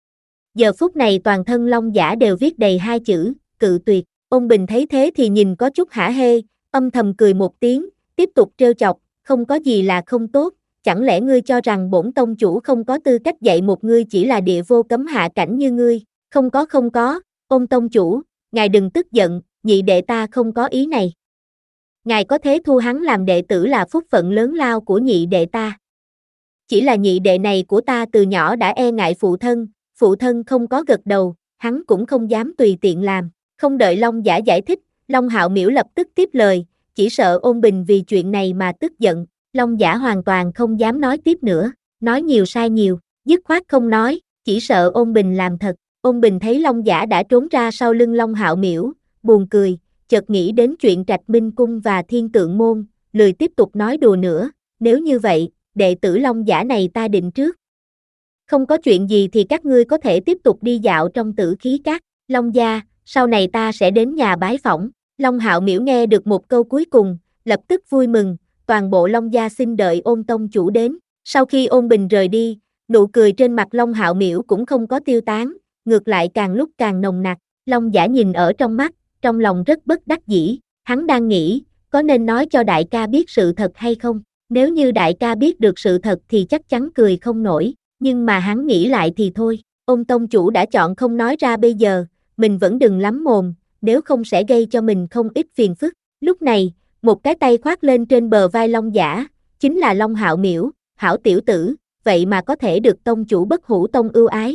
Giờ phút này toàn thân Long Giả đều viết đầy hai chữ, cự tuyệt. Ôn Bình thấy thế thì nhìn có chút hả hê, âm thầm cười một tiếng, tiếp tục trêu chọc, không có gì là không tốt, chẳng lẽ ngươi cho rằng bổn tông chủ không có tư cách dạy một ngươi chỉ là địa vô cấm hạ cảnh như ngươi? Không có không có, ôn tông chủ, ngài đừng tức giận, nhị đệ ta không có ý này. Ngài có thế thu hắn làm đệ tử là phúc phận lớn lao của nhị đệ ta. Chỉ là nhị đệ này của ta từ nhỏ đã e ngại phụ thân, phụ thân không có gật đầu, hắn cũng không dám tùy tiện làm. Không đợi Long Giả giải thích, Long Hạo Miểu lập tức tiếp lời, chỉ sợ Ôn Bình vì chuyện này mà tức giận. Long Giả hoàn toàn không dám nói tiếp nữa, nói nhiều sai nhiều, dứt khoát không nói, chỉ sợ Ôn Bình làm thật. Ôn Bình thấy Long Giả đã trốn ra sau lưng Long Hạo Miểu, buồn cười, chợt nghĩ đến chuyện Trạch Minh Cung và Thiên Tượng Môn, lười tiếp tục nói đùa nữa, nếu như vậy, đệ tử Long Giả này ta định trước. Không có chuyện gì thì các ngươi có thể tiếp tục đi dạo trong Tử Khí Các, Long gia, sau này ta sẽ đến nhà bái phỏng. Long Hạo Miểu nghe được một câu cuối cùng, lập tức vui mừng, toàn bộ Long gia xin đợi Ôn tông chủ đến. Sau khi Ôn Bình rời đi, nụ cười trên mặt Long Hạo Miểu cũng không có tiêu tán, ngược lại càng lúc càng nồng nặc. Long Giả nhìn ở trong mắt, trong lòng rất bất đắc dĩ, hắn đang nghĩ, có nên nói cho đại ca biết sự thật hay không? Nếu như đại ca biết được sự thật thì chắc chắn cười không nổi, nhưng mà hắn nghĩ lại thì thôi, Ôn tông chủ đã chọn không nói ra bây giờ, mình vẫn đừng lắm mồm, nếu không sẽ gây cho mình không ít phiền phức. Lúc này, một cái tay khoác lên trên bờ vai Long Giả, chính là Long Hạo Miểu, hảo tiểu tử, vậy mà có thể được tông chủ Bất Hủ Tông ưu ái.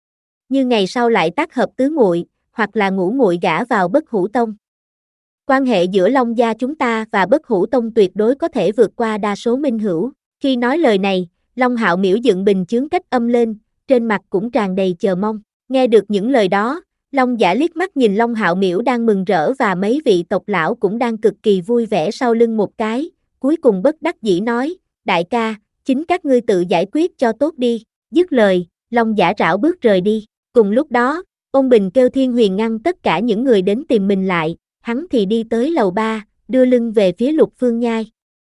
Như ngày sau lại tác hợp tứ muội, hoặc là ngũ muội gả vào Bất Hủ Tông. Quan hệ giữa Long gia chúng ta và Bất Hủ Tông tuyệt đối có thể vượt qua đa số minh hữu. Khi nói lời này, Long Hạo Miểu dựng bình chướng cách âm lên, trên mặt cũng tràn đầy chờ mong. Nghe được những lời đó, Long Giả liếc mắt nhìn Long Hạo Miểu đang mừng rỡ và mấy vị tộc lão cũng đang cực kỳ vui vẻ sau lưng một cái, cuối cùng bất đắc dĩ nói, đại ca, chính các ngươi tự giải quyết cho tốt đi. Dứt lời, Long Giả rảo bước rời đi. Cùng lúc đó, Ôn Bình kêu Thiên Huyền ngăn tất cả những người đến tìm mình lại, hắn thì đi tới lầu ba, đưa lưng về phía Lục Phương Nhai.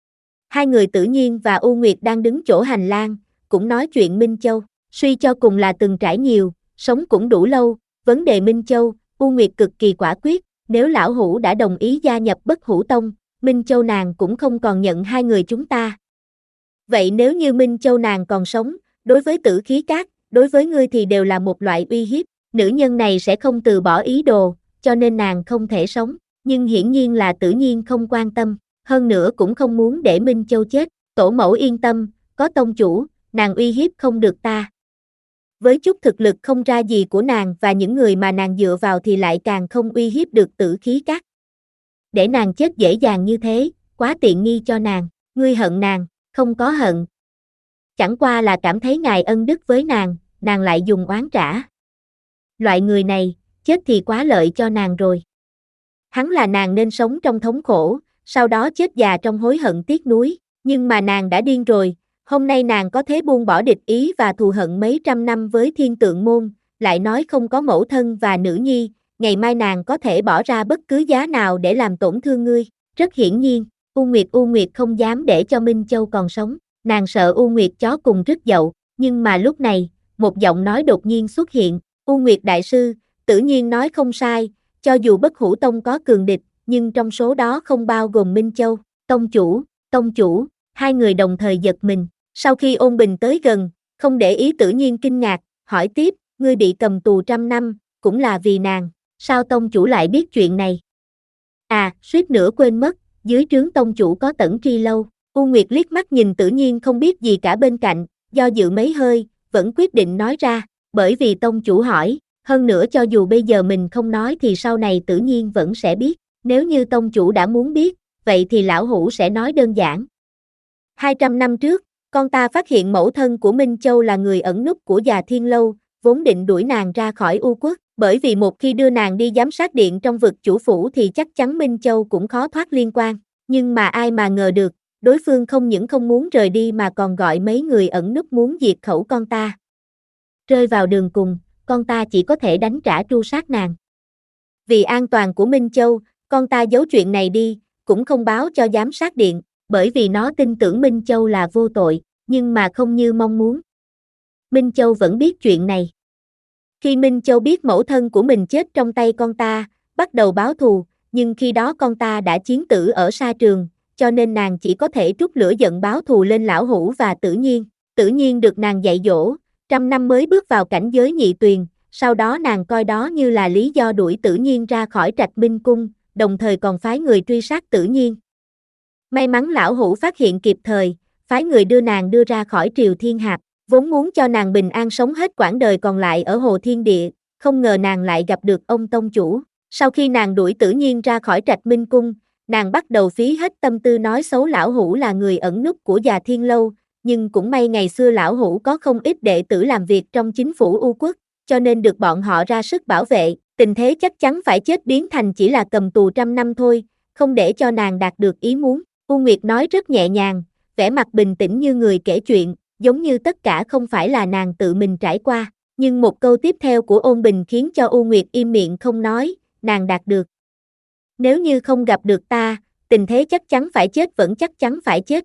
Hai người Tử Nhiên và U Nguyệt đang đứng chỗ hành lang, cũng nói chuyện Minh Châu, suy cho cùng là từng trải nhiều, sống cũng đủ lâu, vấn đề Minh Châu, U Nguyệt cực kỳ quả quyết, nếu lão hủ đã đồng ý gia nhập Bất Hủ Tông, Minh Châu nàng cũng không còn nhận hai người chúng ta. Vậy nếu như Minh Châu nàng còn sống, đối với Tử Khí Các, đối với ngươi thì đều là một loại uy hiếp, nữ nhân này sẽ không từ bỏ ý đồ, cho nên nàng không thể sống, nhưng hiển nhiên là Tử Nhiên không quan tâm, hơn nữa cũng không muốn để Minh Châu chết, tổ mẫu yên tâm, có tông chủ, nàng uy hiếp không được ta. Với chút thực lực không ra gì của nàng và những người mà nàng dựa vào thì lại càng không uy hiếp được Tử Khí Các. Để nàng chết dễ dàng như thế, quá tiện nghi cho nàng, ngươi hận nàng, không có hận. Chẳng qua là cảm thấy ngài ân đức với nàng, nàng lại dùng oán trả. Loại người này, chết thì quá lợi cho nàng rồi. Hắn là nàng nên sống trong thống khổ, sau đó chết già trong hối hận tiếc nuối, nhưng mà nàng đã điên rồi, hôm nay nàng có thế buông bỏ địch ý và thù hận mấy trăm năm với Thiên Tượng Môn, lại nói không có mẫu thân và nữ nhi, ngày mai nàng có thể bỏ ra bất cứ giá nào để làm tổn thương ngươi. Rất hiển nhiên, U Nguyệt U Nguyệt không dám để cho Minh Châu còn sống, nàng sợ U Nguyệt chó cùng rứt dậu, nhưng mà lúc này, một giọng nói đột nhiên xuất hiện, U Nguyệt đại sư, Tử Nhiên nói không sai, cho dù Bất Hủ Tông có cường địch, nhưng trong số đó không bao gồm Minh Châu. Tông chủ, tông chủ, hai người đồng thời giật mình, sau khi Ôn Bình tới gần, không để ý Tử Nhiên kinh ngạc, hỏi tiếp, ngươi bị cầm tù trăm năm, cũng là vì nàng, sao tông chủ lại biết chuyện này? À, suýt nữa quên mất, dưới trướng tông chủ có Tẩn Tri Lâu. U Nguyệt liếc mắt nhìn Tử Nhiên không biết gì cả bên cạnh, do dự mấy hơi, vẫn quyết định nói ra, bởi vì tông chủ hỏi, hơn nữa cho dù bây giờ mình không nói thì sau này Tử Nhiên vẫn sẽ biết, nếu như tông chủ đã muốn biết, vậy thì lão hủ sẽ nói đơn giản. hai trăm năm trước, con ta phát hiện mẫu thân của Minh Châu là người ẩn núp của già Thiên Lâu, vốn định đuổi nàng ra khỏi U Quốc, Bởi vì một khi đưa nàng đi giám sát điện trong vực chủ phủ thì chắc chắn Minh Châu cũng khó thoát liên quan, nhưng mà ai mà ngờ được, đối phương không những không muốn rời đi mà còn gọi mấy người ẩn núp muốn diệt khẩu con ta. Rơi vào đường cùng, con ta chỉ có thể đánh trả tru sát nàng. Vì an toàn của Minh Châu, con ta giấu chuyện này đi, cũng không báo cho giám sát điện, bởi vì nó tin tưởng Minh Châu là vô tội, nhưng mà không như mong muốn. Minh Châu vẫn biết chuyện này. Khi Minh Châu biết mẫu thân của mình chết trong tay con ta, bắt đầu báo thù, nhưng khi đó con ta đã chiến tử ở sa trường, cho nên nàng chỉ có thể trút lửa giận báo thù lên lão hủ và Tử Nhiên. Tử Nhiên được nàng dạy dỗ, trăm năm mới bước vào cảnh giới nhị tuyền, sau đó nàng coi đó như là lý do đuổi Tử Nhiên ra khỏi Trạch Minh Cung, đồng thời còn phái người truy sát Tử Nhiên. May mắn lão hủ phát hiện kịp thời, phái người đưa nàng đưa ra khỏi Triều Thiên Hạp, vốn muốn cho nàng bình an sống hết quãng đời còn lại ở Hồ Thiên Địa, không ngờ nàng lại gặp được ông tông chủ. Sau khi nàng đuổi Tử Nhiên ra khỏi Trạch Minh Cung, nàng bắt đầu phí hết tâm tư nói xấu lão hủ là người ẩn núp của Già Thiên Lâu, nhưng cũng may ngày xưa lão hủ có không ít đệ tử làm việc trong chính phủ U Quốc, cho nên được bọn họ ra sức bảo vệ, tình thế chắc chắn phải chết biến thành chỉ là cầm tù trăm năm thôi, không để cho nàng đạt được ý muốn. U Nguyệt nói rất nhẹ nhàng, vẻ mặt bình tĩnh như người kể chuyện, giống như tất cả không phải là nàng tự mình trải qua, nhưng một câu tiếp theo của Ôn Bình khiến cho U Nguyệt im miệng không nói, nàng đạt được. Nếu như không gặp được ta, tình thế chắc chắn phải chết vẫn chắc chắn phải chết.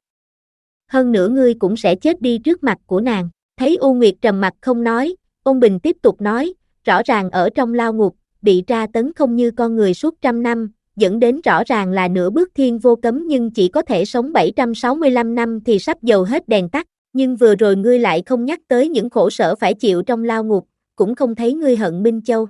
Hơn nữa ngươi cũng sẽ chết đi trước mặt của nàng. Thấy U Nguyệt trầm mặt không nói, Ôn Bình tiếp tục nói, rõ ràng ở trong lao ngục, bị tra tấn không như con người suốt trăm năm, dẫn đến rõ ràng là nửa bước thiên vô cấm nhưng chỉ có thể sống bảy trăm sáu mươi lăm năm thì sắp dầu hết đèn tắt, nhưng vừa rồi ngươi lại không nhắc tới những khổ sở phải chịu trong lao ngục, cũng không thấy ngươi hận Minh Châu.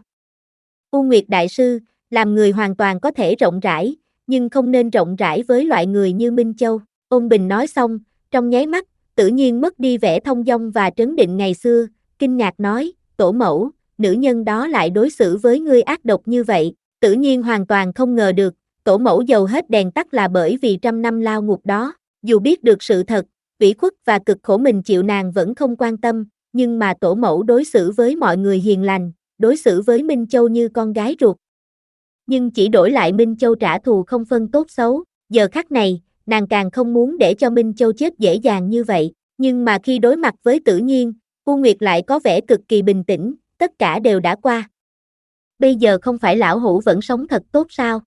U Nguyệt Đại Sư, làm người hoàn toàn có thể rộng rãi, nhưng không nên rộng rãi với loại người như Minh Châu. Ôn Bình nói xong, trong nháy mắt, Tử Nhiên mất đi vẻ thông dong và trấn định ngày xưa, kinh ngạc nói, tổ mẫu, nữ nhân đó lại đối xử với ngươi ác độc như vậy. Tử Nhiên hoàn toàn không ngờ được, tổ mẫu dầu hết đèn tắt là bởi vì trăm năm lao ngục đó, dù biết được sự thật, ủy khuất và cực khổ mình chịu nàng vẫn không quan tâm, nhưng mà tổ mẫu đối xử với mọi người hiền lành, đối xử với Minh Châu như con gái ruột. Nhưng chỉ đổi lại Minh Châu trả thù không phân tốt xấu, giờ khắc này, nàng càng không muốn để cho Minh Châu chết dễ dàng như vậy, nhưng mà khi đối mặt với Tử Nhiên, U Nguyệt lại có vẻ cực kỳ bình tĩnh, tất cả đều đã qua. Bây giờ không phải lão hủ vẫn sống thật tốt sao?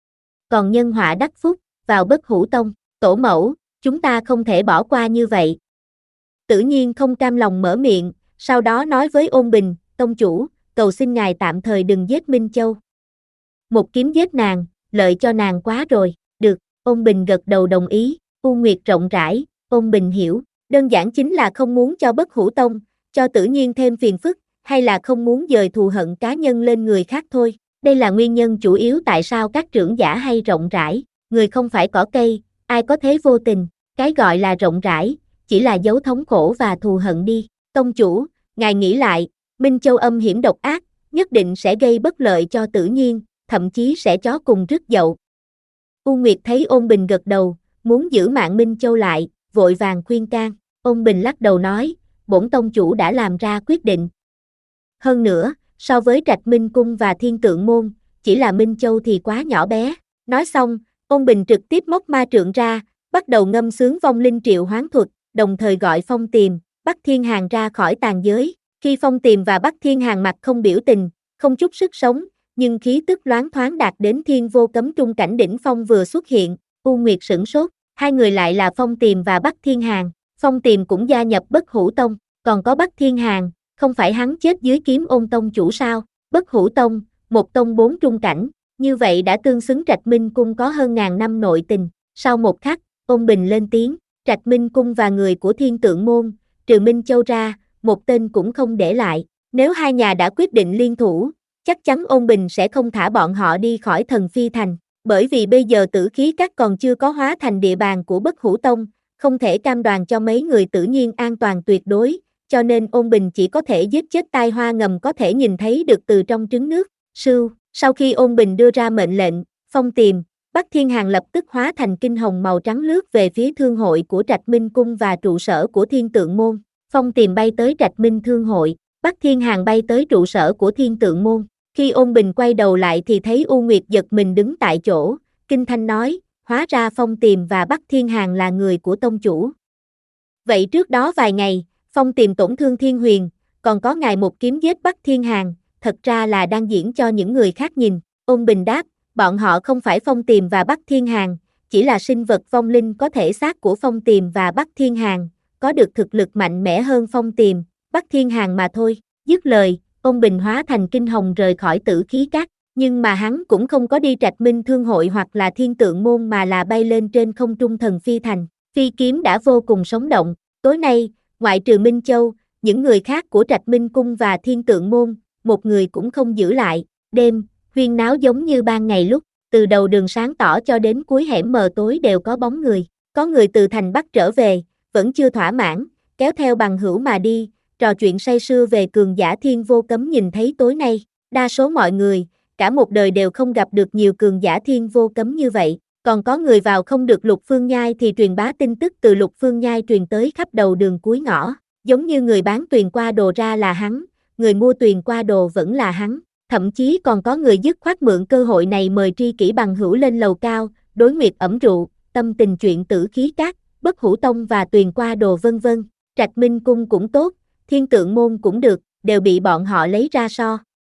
Còn nhân họa đắc phúc, vào Bất Hủ Tông, tổ mẫu, chúng ta không thể bỏ qua như vậy. Tử Nhiên không cam lòng mở miệng, sau đó nói với Ôn Bình, tông chủ, cầu xin ngài tạm thời đừng giết Minh Châu. Một kiếm giết nàng, lợi cho nàng quá rồi, được, Ôn Bình gật đầu đồng ý, U Nguyệt rộng rãi, Ôn Bình hiểu, đơn giản chính là không muốn cho Bất Hủ Tông, cho Tử Nhiên thêm phiền phức, hay là không muốn dời thù hận cá nhân lên người khác thôi. Đây là nguyên nhân chủ yếu tại sao các trưởng giả hay rộng rãi, người không phải cỏ cây, ai có thế vô tình, cái gọi là rộng rãi, chỉ là giấu thống khổ và thù hận đi. Tông chủ, ngài nghĩ lại, Minh Châu âm hiểm độc ác, nhất định sẽ gây bất lợi cho Tử Nhiên, thậm chí sẽ chó cùng rước dậu. U Nguyệt thấy Ôn Bình gật đầu, muốn giữ mạng Minh Châu lại, vội vàng khuyên can. Ôn Bình lắc đầu nói, bổn tông chủ đã làm ra quyết định. Hơn nữa, so với Trạch Minh Cung và Thiên Tượng Môn, chỉ là Minh Châu thì quá nhỏ bé. Nói xong, Ôn Bình trực tiếp móc ma trượng ra, bắt đầu ngâm sướng vong linh triệu hoán thuật, đồng thời gọi Phong Tiềm, Bắc Thiên Hàn ra khỏi tàn giới. Khi Phong Tiềm và Bắc Thiên Hàn mặt không biểu tình, không chút sức sống, nhưng khí tức loáng thoáng đạt đến thiên vô cấm trung cảnh đỉnh phong vừa xuất hiện, U Nguyệt sửng sốt, hai người lại là Phong Tiềm và Bắc Thiên Hàn. Phong Tiềm cũng gia nhập Bất Hủ Tông, còn có Bắc Thiên Hàn, không phải hắn chết dưới kiếm Ôn tông chủ sao? Bất Hủ Tông, một tông bốn trung cảnh, như vậy đã tương xứng Trạch Minh Cung có hơn ngàn năm nội tình. Sau một khắc, Ôn Bình lên tiếng, Trạch Minh Cung và người của Thiên Tượng Môn, trừ Minh Châu ra, một tên cũng không để lại. Nếu hai nhà đã quyết định liên thủ, chắc chắn Ôn Bình sẽ không thả bọn họ đi khỏi Thần Phi Thành, bởi vì bây giờ Tử Khí Các còn chưa có hóa thành địa bàn của Bất Hủ Tông, không thể cam đoan cho mấy người Tử Nhiên an toàn tuyệt đối, cho nên Ôn Bình chỉ có thể giết chết tai hoa ngầm có thể nhìn thấy được từ trong trứng nước. Sưu, sau khi Ôn Bình đưa ra mệnh lệnh, Phong Tiềm, Bắc Thiên Hàn lập tức hóa thành kinh hồng màu trắng lướt về phía thương hội của Trạch Minh Cung và trụ sở của Thiên Tượng Môn. Phong Tiềm bay tới Trạch Minh Thương hội, Bắc Thiên Hàn bay tới trụ sở của Thiên Tượng Môn. Khi Ôn Bình quay đầu lại thì thấy U Nguyệt giật mình đứng tại chỗ, kinh thanh nói, hóa ra Phong Tiềm và Bắc Thiên Hàn là người của tông chủ. Vậy trước đó vài ngày, Phong Tiềm tổn thương Thiên Huyền, còn có ngài một kiếm giết Bắc Thiên Hàn, thật ra là đang diễn cho những người khác nhìn. Ôn Bình đáp, bọn họ không phải Phong Tiềm và Bắc Thiên Hàn, chỉ là sinh vật vong linh có thể xác của Phong Tiềm và Bắc Thiên Hàn, có được thực lực mạnh mẽ hơn Phong Tiềm, Bắc Thiên Hàn mà thôi. Dứt lời, Ôn Bình hóa thành kinh hồng rời khỏi Tử Khí Các, nhưng mà hắn cũng không có đi Trạch Minh Thương Hội hoặc là Thiên Tượng Môn mà là bay lên trên không trung Thần Phi Thành. Phi kiếm đã vô cùng sống động, tối nay, ngoại trừ Minh Châu, những người khác của Trạch Minh Cung và Thiên Tượng Môn, một người cũng không giữ lại. Đêm, huyên náo giống như ban ngày lúc, từ đầu đường sáng tỏ cho đến cuối hẻm mờ tối đều có bóng người. Có người từ thành Bắc trở về, vẫn chưa thỏa mãn, kéo theo bằng hữu mà đi, trò chuyện say sưa về cường giả Thiên Vô Cấm nhìn thấy tối nay. Đa số mọi người, cả một đời đều không gặp được nhiều cường giả Thiên Vô Cấm như vậy. Còn có người vào không được Lục Phương Nhai thì truyền bá tin tức từ Lục Phương Nhai truyền tới khắp đầu đường cuối ngõ, giống như người bán tuyền qua đồ ra là hắn, người mua tuyền qua đồ vẫn là hắn, thậm chí còn có người dứt khoát mượn cơ hội này mời tri kỷ bằng hữu lên lầu cao, đối nguyệt ẩm rượu, tâm tình chuyện Tử Khí Các, Bất Hủ Tông và tuyền qua đồ vân vân. Trạch Minh Cung cũng tốt, Thiên Tượng Môn cũng được, đều bị bọn họ lấy ra so.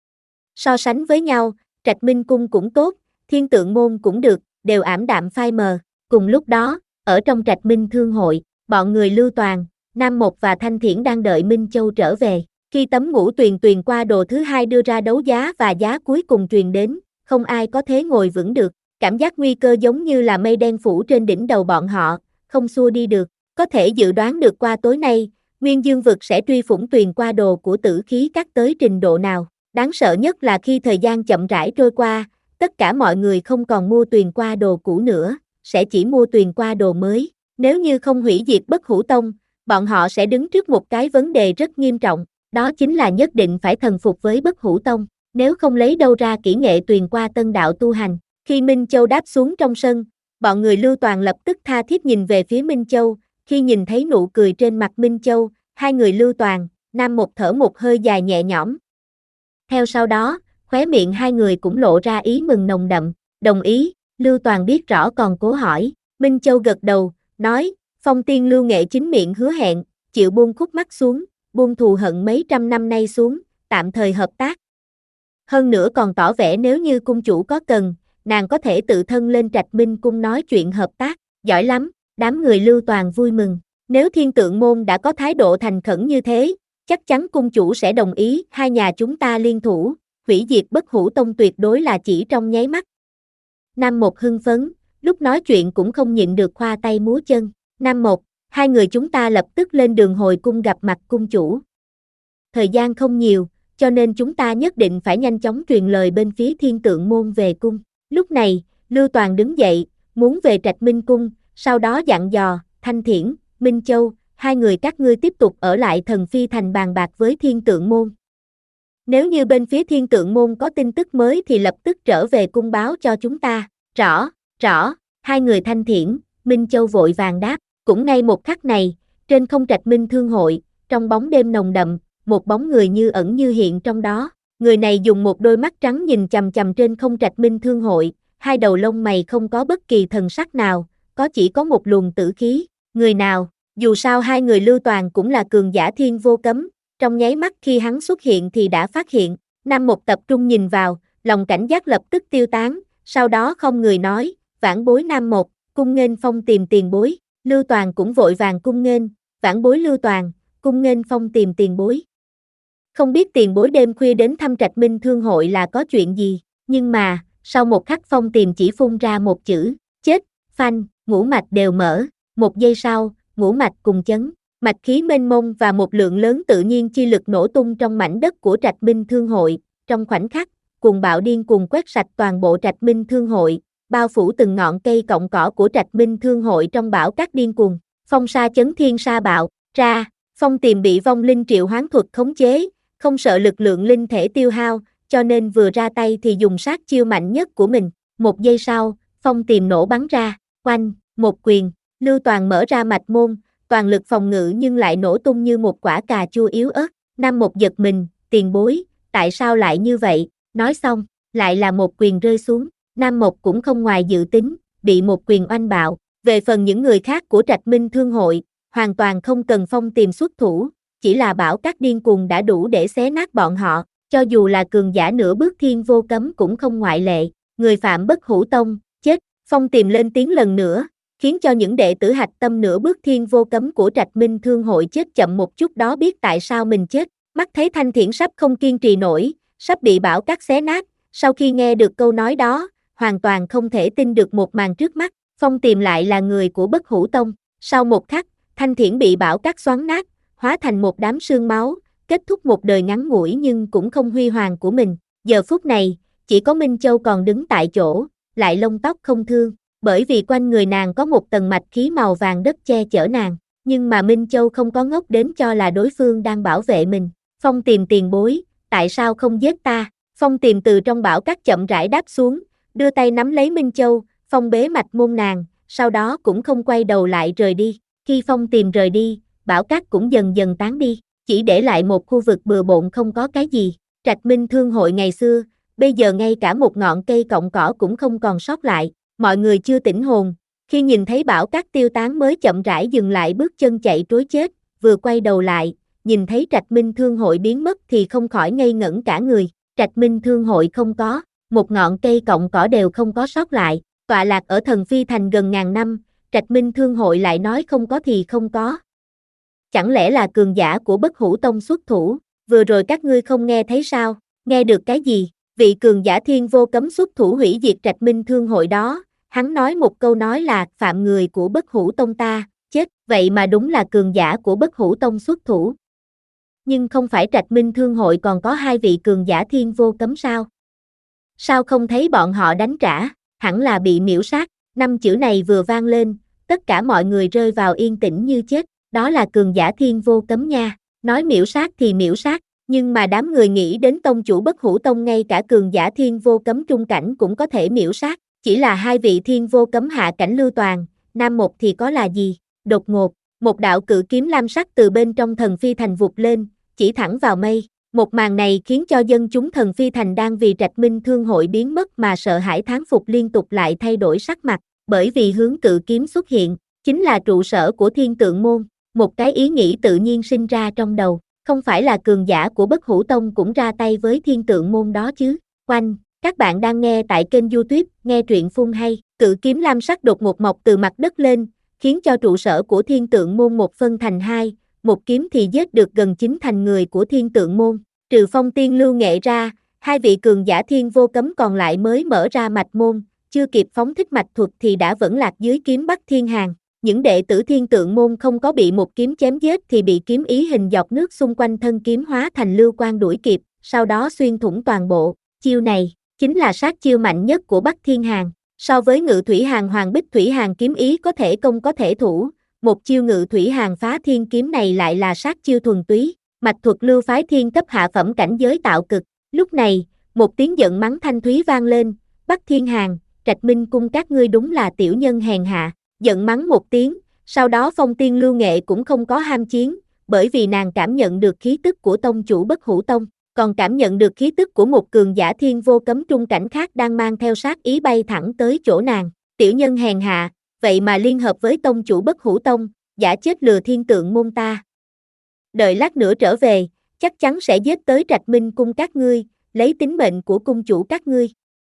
So sánh với nhau, Trạch Minh Cung cũng tốt, Thiên Tượng Môn cũng được, đều ảm đạm phai mờ. Cùng lúc đó, ở trong Trạch Minh Thương Hội, bọn người Lưu Toàn, Nam Mộc và Thanh Thiển đang đợi Minh Châu trở về. Khi tấm ngũ tuyền tuyền qua đồ thứ hai đưa ra đấu giá và giá cuối cùng truyền đến, không ai có thế ngồi vững được. Cảm giác nguy cơ giống như là mây đen phủ trên đỉnh đầu bọn họ, không xua đi được. Có thể dự đoán được qua tối nay, Nguyên Dương Vực sẽ truy phủng tuyền qua đồ của Tử Khí Các tới trình độ nào. Đáng sợ nhất là khi thời gian chậm rãi trôi qua, tất cả mọi người không còn mua tuyền qua đồ cũ nữa, sẽ chỉ mua tuyền qua đồ mới. Nếu như không hủy diệt Bất Hủ Tông, bọn họ sẽ đứng trước một cái vấn đề rất nghiêm trọng, đó chính là nhất định phải thần phục với Bất Hủ Tông, nếu không lấy đâu ra kỹ nghệ tuyền qua tân đạo tu hành. Khi Minh Châu đáp xuống trong sân, bọn người Lưu Toàn lập tức tha thiết nhìn về phía Minh Châu, khi nhìn thấy nụ cười trên mặt Minh Châu, hai người Lưu Toàn, Nam Một thở một hơi dài nhẹ nhõm. Theo sau đó, khóe miệng hai người cũng lộ ra ý mừng nồng đậm, đồng ý, Lưu Toàn biết rõ còn cố hỏi. Minh Châu gật đầu, nói, Phong Tiên Lưu Nghệ chính miệng hứa hẹn, chịu buông khúc mắc xuống, buông thù hận mấy trăm năm nay xuống, tạm thời hợp tác. Hơn nữa còn tỏ vẻ nếu như cung chủ có cần, nàng có thể tự thân lên Trạch Minh Cung nói chuyện hợp tác, giỏi lắm, đám người Lưu Toàn vui mừng. Nếu Thiên Tượng Môn đã có thái độ thành khẩn như thế, chắc chắn cung chủ sẽ đồng ý, hai nhà chúng ta liên thủ, hủy diệt Bất Hủ Tông tuyệt đối là chỉ trong nháy mắt. Nam Một hưng phấn, lúc nói chuyện cũng không nhịn được khoa tay múa chân. Nam Một, hai người chúng ta lập tức lên đường hồi cung gặp mặt cung chủ. Thời gian không nhiều, cho nên chúng ta nhất định phải nhanh chóng truyền lời bên phía Thiên Tượng Môn về cung. Lúc này, Lưu Toàn đứng dậy, muốn về Trạch Minh Cung, sau đó dặn dò, Thanh Thiển, Minh Châu, hai người các ngươi tiếp tục ở lại Thần Phi Thành bàn bạc với Thiên Tượng Môn. Nếu như bên phía Thiên Tượng Môn có tin tức mới thì lập tức trở về cung báo cho chúng ta. Rõ, rõ, hai người Thanh Thiển, Minh Châu vội vàng đáp. Cũng ngay một khắc này, trên không Trạch Minh Thương Hội, trong bóng đêm nồng đậm, một bóng người như ẩn như hiện trong đó. Người này dùng một đôi mắt trắng nhìn chằm chằm trên không Trạch Minh Thương Hội, hai đầu lông mày không có bất kỳ thần sắc nào, có chỉ có một luồng tử khí. Người nào? Dù sao hai người Lưu Toàn cũng là cường giả Thiên Vô Cấm, trong nháy mắt khi hắn xuất hiện thì đã phát hiện. Nam Một tập trung nhìn vào, lòng cảnh giác lập tức tiêu tán, sau đó không người nói, vãn bối Nam Một, cung nghênh Phong tìm tiền bối. Lưu Toàn cũng vội vàng cung nghênh, vãn bối Lưu Toàn, cung nghênh Phong tìm tiền bối. Không biết tiền bối đêm khuya đến thăm Trạch Minh Thương Hội là có chuyện gì, nhưng mà, sau một khắc Phong tìm chỉ phun ra một chữ, chết, phanh, ngũ mạch đều mở, một giây sau, ngũ mạch cùng chấn, mạch khí mênh mông và một lượng lớn tự nhiên chi lực nổ tung trong mảnh đất của Trạch Minh Thương Hội, trong khoảnh khắc, cuồng bạo điên cuồng quét sạch toàn bộ Trạch Minh Thương Hội, bao phủ từng ngọn cây cọng cỏ của Trạch Minh Thương Hội trong bão cát điên cuồng. Phong sa chấn thiên sa bạo, ra, Phong tìm bị vong linh triệu hoán thuật khống chế, không sợ lực lượng linh thể tiêu hao, cho nên vừa ra tay thì dùng sát chiêu mạnh nhất của mình. Một giây sau, Phong tìm nổ bắn ra, oanh, một quyền, Lưu Toàn mở ra mạch môn, toàn lực phòng ngự nhưng lại nổ tung như một quả cà chua yếu ớt. Nam Một giật mình, tiền bối, tại sao lại như vậy? Nói xong, lại là một quyền rơi xuống, Nam Mộc cũng không ngoài dự tính, bị một quyền oanh bạo. Về phần những người khác của Trạch Minh Thương hội, hoàn toàn không cần Phong Tiềm xuất thủ, chỉ là bảo các điên cuồng đã đủ để xé nát bọn họ, cho dù là cường giả nửa bước thiên vô cấm cũng không ngoại lệ. Người phạm bất hủ tông, chết. Phong Tiềm lên tiếng lần nữa, khiến cho những đệ tử hạch tâm nửa bước thiên vô cấm của Trạch Minh Thương hội chết chậm một chút đó biết tại sao mình chết. Mắt thấy Thanh Thiển sắp không kiên trì nổi, sắp bị bảo cát xé nát, sau khi nghe được câu nói đó, hoàn toàn không thể tin được một màn trước mắt. Phong Tiềm lại là người của bất hủ tông. Sau một khắc, Thanh Thiển bị bảo cát xoắn nát, hóa thành một đám sương máu, kết thúc một đời ngắn ngủi nhưng cũng không huy hoàng của mình. Giờ phút này, chỉ có Minh Châu còn đứng tại chỗ, lại lông tóc không thương, bởi vì quanh người nàng có một tầng mạch khí màu vàng đất che chở nàng. Nhưng mà Minh Châu không có ngốc đến cho là đối phương đang bảo vệ mình. Phong Tiềm tiền bối, tại sao không giết ta? Phong Tiềm từ trong bão cát chậm rãi đáp xuống, đưa tay nắm lấy Minh Châu, phong bế mạch môn nàng, sau đó cũng không quay đầu lại rời đi. Khi Phong Tiềm rời đi, bão cát cũng dần dần tán đi, chỉ để lại một khu vực bừa bộn không có cái gì. Trạch Minh Thương hội ngày xưa, bây giờ ngay cả một ngọn cây cọng cỏ cũng không còn sót lại. Mọi người chưa tỉnh hồn, khi nhìn thấy bão cát tiêu tán mới chậm rãi dừng lại bước chân chạy trối chết, vừa quay đầu lại, nhìn thấy Trạch Minh Thương hội biến mất thì không khỏi ngây ngẩn cả người. Trạch Minh Thương hội không có, một ngọn cây cọng cỏ đều không có sót lại, tọa lạc ở Thần Phi Thành gần ngàn năm, Trạch Minh Thương hội lại nói không có thì không có. Chẳng lẽ là cường giả của bất hủ tông xuất thủ, vừa rồi các ngươi không nghe thấy sao, nghe được cái gì? Vị cường giả thiên vô cấm xuất thủ hủy diệt Trạch Minh Thương hội đó, hắn nói một câu nói là phạm người của bất hủ tông ta, chết, vậy mà đúng là cường giả của bất hủ tông xuất thủ. Nhưng không phải Trạch Minh Thương hội còn có hai vị cường giả thiên vô cấm sao? Sao không thấy bọn họ đánh trả, hẳn là bị miễu sát. Năm chữ này vừa vang lên, tất cả mọi người rơi vào yên tĩnh như chết, đó là cường giả thiên vô cấm nha, nói miễu sát thì miễu sát, nhưng mà đám người nghĩ đến tông chủ bất hủ tông ngay cả cường giả thiên vô cấm trung cảnh cũng có thể miễu sát, chỉ là hai vị thiên vô cấm hạ cảnh Lưu Toàn, Nam Mộc thì có là gì? Đột ngột, một đạo cự kiếm lam sắc từ bên trong Thần Phi Thành vụt lên, chỉ thẳng vào mây. Một màn này khiến cho dân chúng Thần Phi Thành đang vì Trạch Minh Thương hội biến mất mà sợ hãi thán phục liên tục lại thay đổi sắc mặt, bởi vì hướng cự kiếm xuất hiện, chính là trụ sở của Thiên Tượng Môn. Một cái ý nghĩ tự nhiên sinh ra trong đầu, không phải là cường giả của bất hủ tông cũng ra tay với Thiên Tượng Môn đó chứ? Oanh, các bạn đang nghe tại kênh YouTube, nghe truyện phun hay, cự kiếm lam sắc đột ngột mọc từ mặt đất lên, khiến cho trụ sở của Thiên Tượng Môn một phân thành hai, một kiếm thì giết được gần chín thành người của Thiên Tượng Môn. Trừ Phong Tiên Lưu Nghệ ra, hai vị cường giả thiên vô cấm còn lại mới mở ra mạch môn, chưa kịp phóng thích mạch thuật thì đã vẫn lạc dưới kiếm Bắc Thiên Hàn. Những đệ tử Thiên Tượng Môn không có bị một kiếm chém giết thì bị kiếm ý hình giọt nước xung quanh thân kiếm hóa thành lưu quang đuổi kịp, sau đó xuyên thủng toàn bộ. Chiêu này chính là sát chiêu mạnh nhất của Bắc Thiên Hàn. So với Ngự Thủy Hàn Hoàng Bích Thủy Hàn kiếm ý có thể công có thể thủ, một chiêu Ngự Thủy Hàn Phá Thiên kiếm này lại là sát chiêu thuần túy. Mạch thuật lưu phái thiên cấp hạ phẩm cảnh giới tạo cực. Lúc này, một tiếng giận mắng thanh thúy vang lên, Bắc Thiên Hàn, Trạch Minh cung các ngươi đúng là tiểu nhân hèn hạ. Giận mắng một tiếng, sau đó Phong Tiên Lưu Nghệ cũng không có ham chiến, bởi vì nàng cảm nhận được khí tức của tông chủ bất hủ tông, còn cảm nhận được khí tức của một cường giả thiên vô cấm trung cảnh khác đang mang theo sát ý bay thẳng tới chỗ nàng. Tiểu nhân hèn hạ, vậy mà liên hợp với tông chủ bất hủ tông, giả chết lừa Thiên Tượng Môn ta. Đợi lát nữa trở về, chắc chắn sẽ giết tới Trạch Minh cung các ngươi, lấy tính mệnh của cung chủ các ngươi.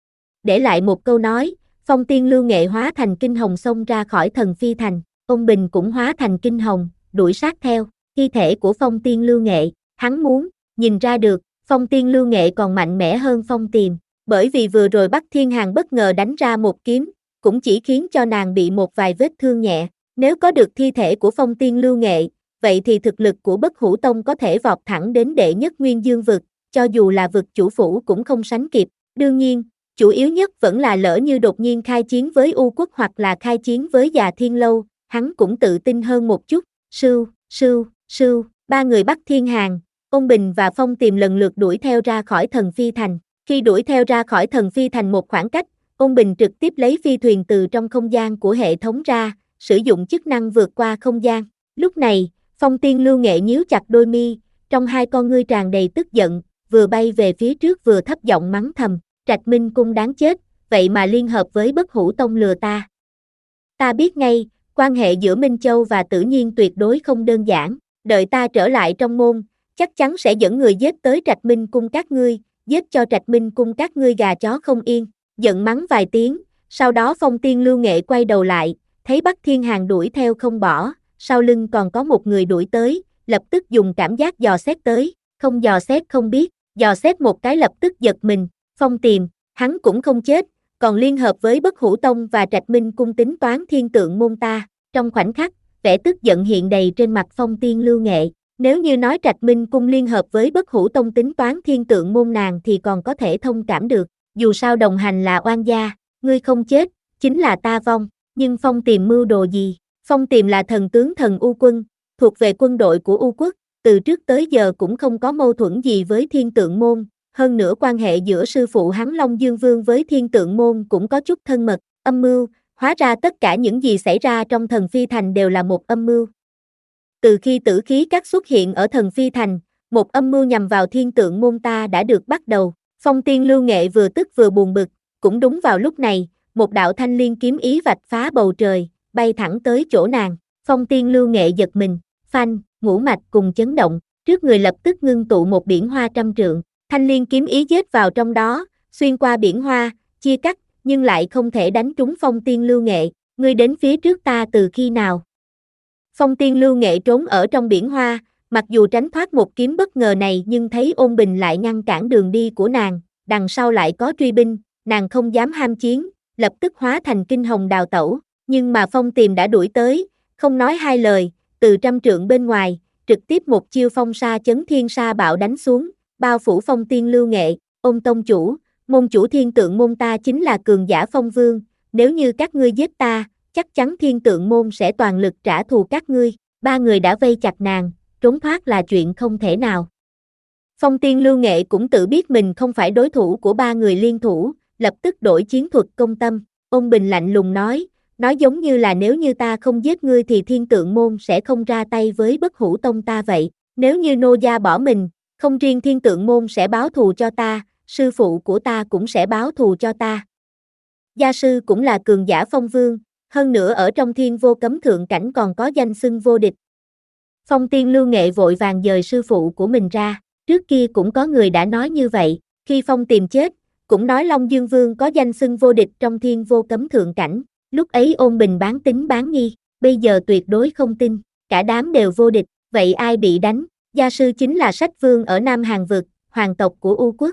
Để lại một câu nói, Phong Tiên Lưu Nghệ hóa thành kinh hồng xông ra khỏi Thần Phi Thành, ông Bình cũng hóa thành kinh hồng, đuổi sát theo, thi thể của Phong Tiên Lưu Nghệ, hắn muốn, nhìn ra được, Phong Tiên Lưu Nghệ còn mạnh mẽ hơn Phong Tiềm, bởi vì vừa rồi Bắc Thiên Hàn bất ngờ đánh ra một kiếm, cũng chỉ khiến cho nàng bị một vài vết thương nhẹ, nếu có được thi thể của Phong Tiên Lưu Nghệ, vậy thì thực lực của bất hủ tông có thể vọt thẳng đến đệ nhất nguyên dương vực, cho dù là vực chủ phủ cũng không sánh kịp. Đương nhiên, chủ yếu nhất vẫn là lỡ như đột nhiên khai chiến với U quốc hoặc là khai chiến với Già Thiên Lâu, hắn cũng tự tin hơn một chút. Sưu, sưu, sưu, ba người Bắc Thiên Hàn, Ôn Bình và Phong Tiềm lần lượt đuổi theo ra khỏi Thần Phi Thành. Khi đuổi theo ra khỏi Thần Phi Thành một khoảng cách, Ôn Bình trực tiếp lấy phi thuyền từ trong không gian của hệ thống ra, sử dụng chức năng vượt qua không gian. Lúc này, Phong Tiên Lưu Nghệ nhíu chặt đôi mi, trong hai con ngươi tràn đầy tức giận, vừa bay về phía trước vừa thấp giọng mắng thầm, Trạch Minh Cung đáng chết, vậy mà liên hợp với Bất Hủ Tông lừa ta. Ta biết ngay, quan hệ giữa Minh Châu và Tử Nhiên tuyệt đối không đơn giản, đợi ta trở lại trong môn, chắc chắn sẽ dẫn người giết tới Trạch Minh Cung các ngươi, giết cho Trạch Minh Cung các ngươi gà chó không yên, giận mắng vài tiếng, sau đó Phong Tiên Lưu Nghệ quay đầu lại, thấy Bắc Thiên Hàn đuổi theo không bỏ, sau lưng còn có một người đuổi tới, lập tức dùng cảm giác dò xét tới, không dò xét không biết, dò xét một cái lập tức giật mình, Phong Tiềm, hắn cũng không chết, còn liên hợp với Bất Hủ Tông và Trạch Minh Cung tính toán thiên tượng môn ta, trong khoảnh khắc, vẻ tức giận hiện đầy trên mặt Phong Tiên Lưu Nghệ, nếu như nói Trạch Minh Cung liên hợp với Bất Hủ Tông tính toán thiên tượng môn nàng thì còn có thể thông cảm được, dù sao đồng hành là oan gia, ngươi không chết, chính là ta vong, nhưng Phong Tiềm mưu đồ gì? Phong Tiềm là thần tướng thần U quân, thuộc về quân đội của U quốc, từ trước tới giờ cũng không có mâu thuẫn gì với thiên tượng môn, hơn nữa quan hệ giữa sư phụ hắn Long Dương Vương với thiên tượng môn cũng có chút thân mật, âm mưu, hóa ra tất cả những gì xảy ra trong Thần Phi Thành đều là một âm mưu. Từ khi tử khí các xuất hiện ở Thần Phi Thành, một âm mưu nhằm vào thiên tượng môn ta đã được bắt đầu, Phong Tiên Lưu Nghệ vừa tức vừa buồn bực, cũng đúng vào lúc này, một đạo thanh liên kiếm ý vạch phá bầu trời, bay thẳng tới chỗ nàng, Phong Tiên Lưu Nghệ giật mình, phanh, ngũ mạch cùng chấn động, trước người lập tức ngưng tụ một biển hoa trăm trượng, thanh liên kiếm ý giết vào trong đó, xuyên qua biển hoa, chia cắt, nhưng lại không thể đánh trúng Phong Tiên Lưu Nghệ, ngươi đến phía trước ta từ khi nào? Phong Tiên Lưu Nghệ trốn ở trong biển hoa, mặc dù tránh thoát một kiếm bất ngờ này nhưng thấy Ôn Bình lại ngăn cản đường đi của nàng, đằng sau lại có truy binh, nàng không dám ham chiến, lập tức hóa thành kinh hồng đào tẩu, nhưng mà Phong Tiềm đã đuổi tới, không nói hai lời, từ trăm trượng bên ngoài, trực tiếp một chiêu phong sa chấn thiên sa bạo đánh xuống, bao phủ Phong Tiên Lưu Nghệ, Ôn tông chủ, môn chủ thiên tượng môn ta chính là cường giả Phong Vương, nếu như các ngươi giết ta, chắc chắn thiên tượng môn sẽ toàn lực trả thù các ngươi, ba người đã vây chặt nàng, trốn thoát là chuyện không thể nào. Phong Tiên Lưu Nghệ cũng tự biết mình không phải đối thủ của ba người liên thủ, lập tức đổi chiến thuật công tâm, Ôn Bình lạnh lùng nói, nói giống như là nếu như ta không giết ngươi thì thiên tượng môn sẽ không ra tay với Bất Hủ Tông ta vậy, nếu như nô gia bỏ mình, không riêng thiên tượng môn sẽ báo thù cho ta, sư phụ của ta cũng sẽ báo thù cho ta. Gia sư cũng là cường giả Phong Vương, hơn nữa ở trong thiên vô cấm thượng cảnh còn có danh xưng vô địch. Phong Tiên Lưu Nghệ vội vàng dời sư phụ của mình ra, trước kia cũng có người đã nói như vậy, khi Phong Tiềm chết, cũng nói Long Dương Vương có danh xưng vô địch trong thiên vô cấm thượng cảnh, lúc ấy Ôn Bình bán tín bán nghi, bây giờ tuyệt đối không tin, cả đám đều vô địch, vậy ai bị đánh? Gia sư chính là Sách Vương ở Nam Hàn Vực, hoàng tộc của U quốc.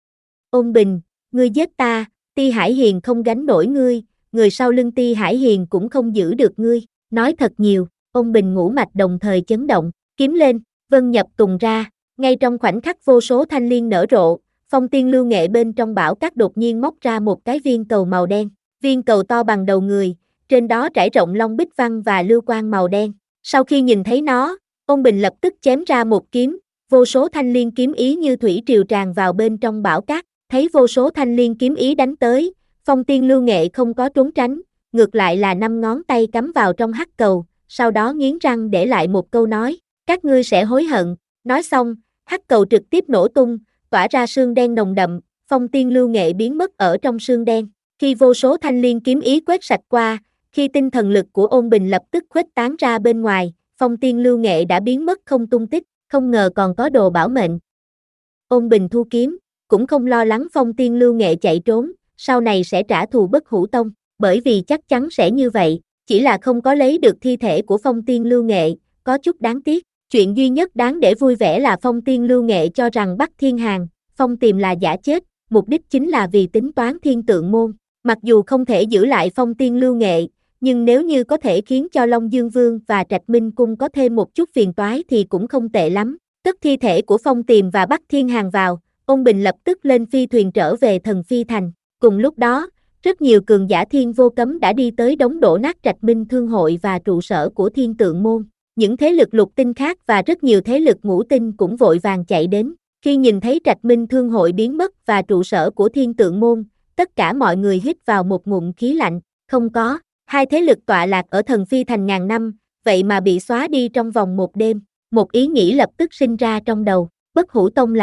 Ôn Bình, ngươi giết ta, Ti Hải Hiền không gánh nổi ngươi, người sau lưng Ti Hải Hiền cũng không giữ được ngươi, nói thật nhiều, Ôn Bình ngũ mạch đồng thời chấn động, kiếm lên, vân nhập tùng ra, ngay trong khoảnh khắc vô số thanh liên nở rộ, Phong Tiên Lưu Nghệ bên trong bão cát đột nhiên móc ra một cái viên cầu màu đen, viên cầu to bằng đầu người, trên đó trải rộng long bích văn và lưu quang màu đen, sau khi nhìn thấy nó, Ôn Bình lập tức chém ra một kiếm, vô số thanh liên kiếm ý như thủy triều tràn vào bên trong bão cát, thấy vô số thanh liên kiếm ý đánh tới, Phong Tiên Lưu Nghệ không có trốn tránh, ngược lại là năm ngón tay cắm vào trong hắc cầu, sau đó nghiến răng để lại một câu nói, các ngươi sẽ hối hận, nói xong, hắc cầu trực tiếp nổ tung, tỏa ra sương đen nồng đậm, Phong Tiên Lưu Nghệ biến mất ở trong sương đen, khi vô số thanh liên kiếm ý quét sạch qua, khi tinh thần lực của Ôn Bình lập tức khuếch tán ra bên ngoài, Phong Tiên Lưu Nghệ đã biến mất không tung tích, không ngờ còn có đồ bảo mệnh. Ôn Bình thu kiếm, cũng không lo lắng Phong Tiên Lưu Nghệ chạy trốn, sau này sẽ trả thù Bất Hủ Tông, bởi vì chắc chắn sẽ như vậy, chỉ là không có lấy được thi thể của Phong Tiên Lưu Nghệ, có chút đáng tiếc. Chuyện duy nhất đáng để vui vẻ là Phong Tiên Lưu Nghệ cho rằng Bắc Thiên Hàn, Phong Tiềm là giả chết, mục đích chính là vì tính toán thiên tượng môn. Mặc dù không thể giữ lại Phong Tiên Lưu Nghệ, nhưng nếu như có thể khiến cho Long Dương Vương và Trạch Minh Cung có thêm một chút phiền toái thì cũng không tệ lắm. Cất thi thể của Phong Tiềm và Bắc Thiên Hàn vào, Ôn Bình lập tức lên phi thuyền trở về Thần Phi Thành. Cùng lúc đó, rất nhiều cường giả thiên vô cấm đã đi tới đống đổ nát Trạch Minh Thương hội và trụ sở của thiên tượng môn. Những thế lực lục tinh khác và rất nhiều thế lực ngũ tinh cũng vội vàng chạy đến. Khi nhìn thấy Trạch Minh Thương hội biến mất và trụ sở của thiên tượng môn, tất cả mọi người hít vào một ngụm khí lạnh. Không có, hai thế lực tọa lạc ở Thần Phi Thành ngàn năm, vậy mà bị xóa đi trong vòng một đêm. Một ý nghĩ lập tức sinh ra trong đầu, Bất Hủ Tông làm,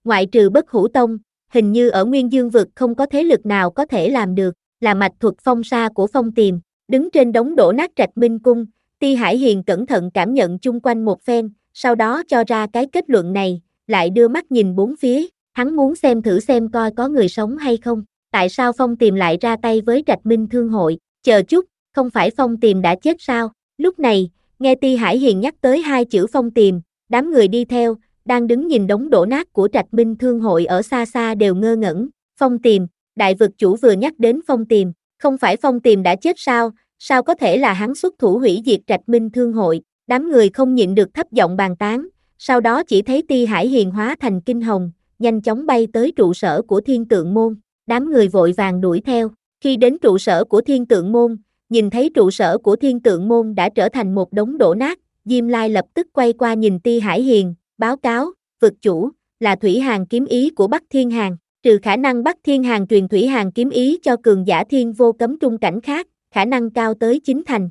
ngoại trừ Bất Hủ Tông, hình như ở Nguyên Dương vực không có thế lực nào có thể làm được, là mạch thuật phong sa của Phong Tiềm. Đứng trên đống đổ nát Trạch Minh Cung, Ti Hải Hiền cẩn thận cảm nhận chung quanh một phen, sau đó cho ra cái kết luận này, lại đưa mắt nhìn bốn phía, hắn muốn xem thử xem coi có người sống hay không. Tại sao Phong Tiềm lại ra tay với Trạch Minh Thương hội? Chờ chút, không phải Phong Tiềm đã chết sao? Lúc này, nghe Ti Hải Hiền nhắc tới hai chữ Phong Tiềm, đám người đi theo, đang đứng nhìn đống đổ nát của Trạch Minh Thương hội ở xa xa đều ngơ ngẩn. Phong Tiềm, đại vực chủ vừa nhắc đến Phong Tiềm, không phải Phong Tiềm đã chết sao? Sao có thể là hắn xuất thủ hủy diệt Trạch Minh Thương hội? Đám người không nhịn được thấp giọng bàn tán, sau đó chỉ thấy Ti Hải Hiền hóa thành kinh hồng, nhanh chóng bay tới trụ sở của Thiên Tượng môn. Đám người vội vàng đuổi theo, khi đến trụ sở của Thiên Tượng môn, nhìn thấy trụ sở của Thiên Tượng môn đã trở thành một đống đổ nát, Diêm Lai lập tức quay qua nhìn Ti Hải Hiền, báo cáo, vực chủ, là Thủy Hàn kiếm ý của Bắc Thiên Hàn, trừ khả năng Bắc Thiên Hàn truyền Thủy Hàn kiếm ý cho cường giả thiên vô cấm trung cảnh khác, khả năng cao tới chín thành.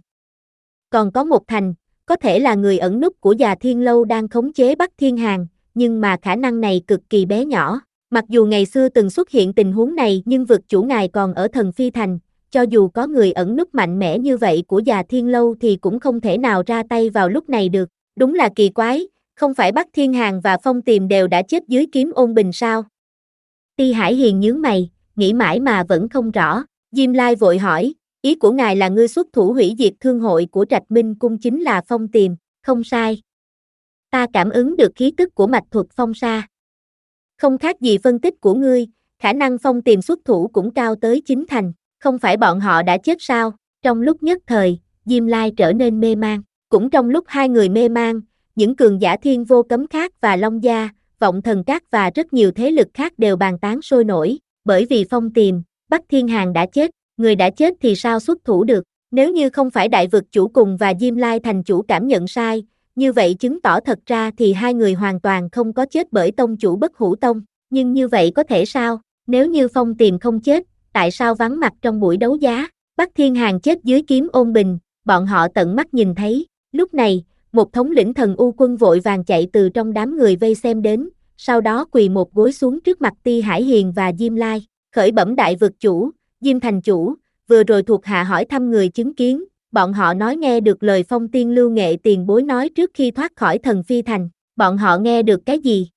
Còn có một thành, có thể là người ẩn núp của Già Thiên Lâu đang khống chế Bắc Thiên Hàn, nhưng mà khả năng này cực kỳ bé nhỏ. Mặc dù ngày xưa từng xuất hiện tình huống này nhưng vực chủ ngài còn ở Thần Phi Thành, cho dù có người ẩn núp mạnh mẽ như vậy của Già Thiên Lâu thì cũng không thể nào ra tay vào lúc này được. Đúng là kỳ quái, không phải Bắc Thiên Hàn và Phong Tiềm đều đã chết dưới kiếm ôn bình sao? Ti Hải Hiền nhướng mày, nghĩ mãi mà vẫn không rõ. Diêm Lai vội hỏi, ý của ngài là ngươi xuất thủ hủy diệt thương hội của Trạch Minh Cung chính là Phong Tiềm, không sai. Ta cảm ứng được khí tức của mạch thuật phong sa. Không khác gì phân tích của ngươi, khả năng Phong Tiềm xuất thủ cũng cao tới chín thành, không phải bọn họ đã chết sao? Trong lúc nhất thời, Diêm Lai trở nên mê man, cũng trong lúc hai người mê man, những cường giả thiên vô cấm khác và Long Gia, Vọng Thần Các và rất nhiều thế lực khác đều bàn tán sôi nổi, bởi vì Phong Tiềm, Bắc Thiên Hàn đã chết, người đã chết thì sao xuất thủ được? Nếu như không phải đại vực chủ cùng và Diêm Lai thành chủ cảm nhận sai, như vậy chứng tỏ thật ra thì hai người hoàn toàn không có chết bởi tông chủ Bất Hủ Tông, nhưng như vậy có thể sao? Nếu như Phong Tiềm không chết, tại sao vắng mặt trong buổi đấu giá? Bắc Thiên Hàn chết dưới kiếm ôn bình, bọn họ tận mắt nhìn thấy. Lúc này, một thống lĩnh thần U quân vội vàng chạy từ trong đám người vây xem đến, sau đó quỳ một gối xuống trước mặt Ti Hải Hiền và Diêm Lai, khởi bẩm đại vực chủ, Diêm thành chủ, vừa rồi thuộc hạ hỏi thăm người chứng kiến, bọn họ nói nghe được lời Phong Tiên Lưu Nghệ tiền bối nói trước khi thoát khỏi Thần Phi Thành, bọn họ nghe được cái gì?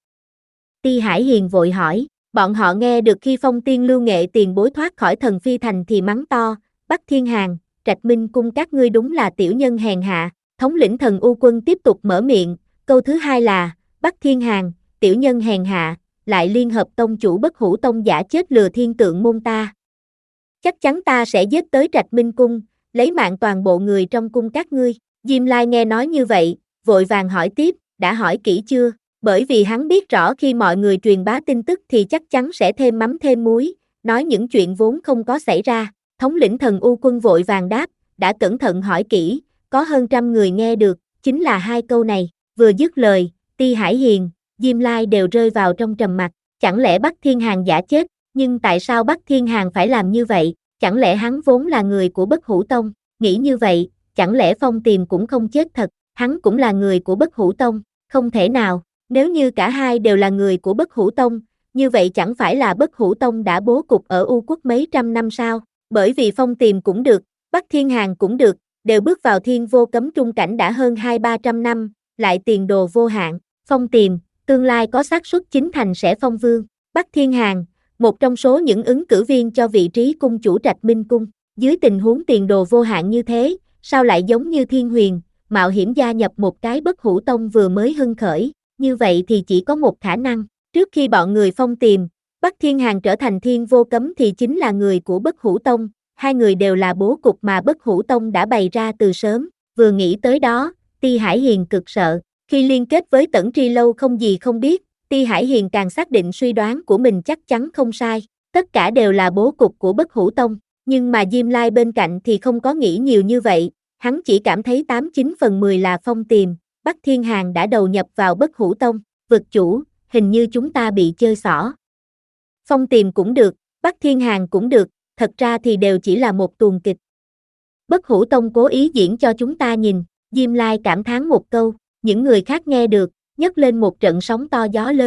Ti Hải Hiền vội hỏi, bọn họ nghe được khi Phong Tiên Lưu Nghệ tiền bối thoát khỏi Thần Phi Thành thì mắng to, Bắc Thiên Hàn, Trạch Minh Cung các ngươi đúng là tiểu nhân hèn hạ. Thống lĩnh thần U quân tiếp tục mở miệng, câu thứ hai là, Bắc Thiên Hàn, tiểu nhân hèn hạ, lại liên hợp tông chủ Bất Hủ Tông giả chết lừa Thiên Tượng môn ta. Chắc chắn ta sẽ giết tới Trạch Minh Cung, lấy mạng toàn bộ người trong cung các ngươi. Diêm Lai nghe nói như vậy, vội vàng hỏi tiếp, đã hỏi kỹ chưa? Bởi vì hắn biết rõ khi mọi người truyền bá tin tức thì chắc chắn sẽ thêm mắm thêm muối, nói những chuyện vốn không có xảy ra. Thống lĩnh thần U quân vội vàng đáp, đã cẩn thận hỏi kỹ, có hơn trăm người nghe được, chính là hai câu này. Vừa dứt lời, Ti Hải Hiền, Diêm Lai đều rơi vào trong trầm mặc. Chẳng lẽ Bắc Thiên Hàn giả chết, nhưng tại sao Bắc Thiên Hàn phải làm như vậy? Chẳng lẽ hắn vốn là người của Bất Hủ Tông? Nghĩ như vậy, chẳng lẽ Phong Tiềm cũng không chết thật, hắn cũng là người của Bất Hủ Tông? Không thể nào, nếu như cả hai đều là người của Bất Hủ Tông, như vậy chẳng phải là Bất Hủ Tông đã bố cục ở U Quốc mấy trăm năm sao? Bởi vì Phong Tiềm cũng được, Bắc Thiên Hàn cũng được, đều bước vào thiên vô cấm trung cảnh đã hơn hai ba trăm năm, lại tiền đồ vô hạn. Phong Tiềm, tương lai có xác suất chín thành sẽ phong vương. Bắc Thiên Hàn, một trong số những ứng cử viên cho vị trí cung chủ Trạch Minh Cung. Dưới tình huống tiền đồ vô hạn như thế, sao lại giống như Thiên Huyền, mạo hiểm gia nhập một cái Bất Hủ Tông vừa mới hưng khởi? Như vậy thì chỉ có một khả năng, trước khi bọn người Phong Tiềm, Bắc Thiên Hàn trở thành thiên vô cấm thì chính là người của Bất Hủ Tông. Hai người đều là bố cục mà Bất Hủ Tông đã bày ra từ sớm. Vừa nghĩ tới đó, Ti Hải Hiền cực sợ. Khi liên kết với Tẩn Tri Lâu không gì không biết, Ti Hải Hiền càng xác định suy đoán của mình chắc chắn không sai. Tất cả đều là bố cục của Bất Hủ Tông. Nhưng mà Diêm Lai bên cạnh thì không có nghĩ nhiều như vậy. Hắn chỉ cảm thấy tám chín phần mười là Phong Tiềm, Bắc Thiên Hàn đã đầu nhập vào Bất Hủ Tông. Vực chủ, hình như chúng ta bị chơi xỏ. Phong Tiềm cũng được, Bắc Thiên Hàn cũng được, thật ra thì đều chỉ là một tuồng kịch. Bất Hủ Tông cố ý diễn cho chúng ta nhìn, Diêm Lai cảm thán một câu, những người khác nghe được, nhấc lên một trận sóng to gió lớn.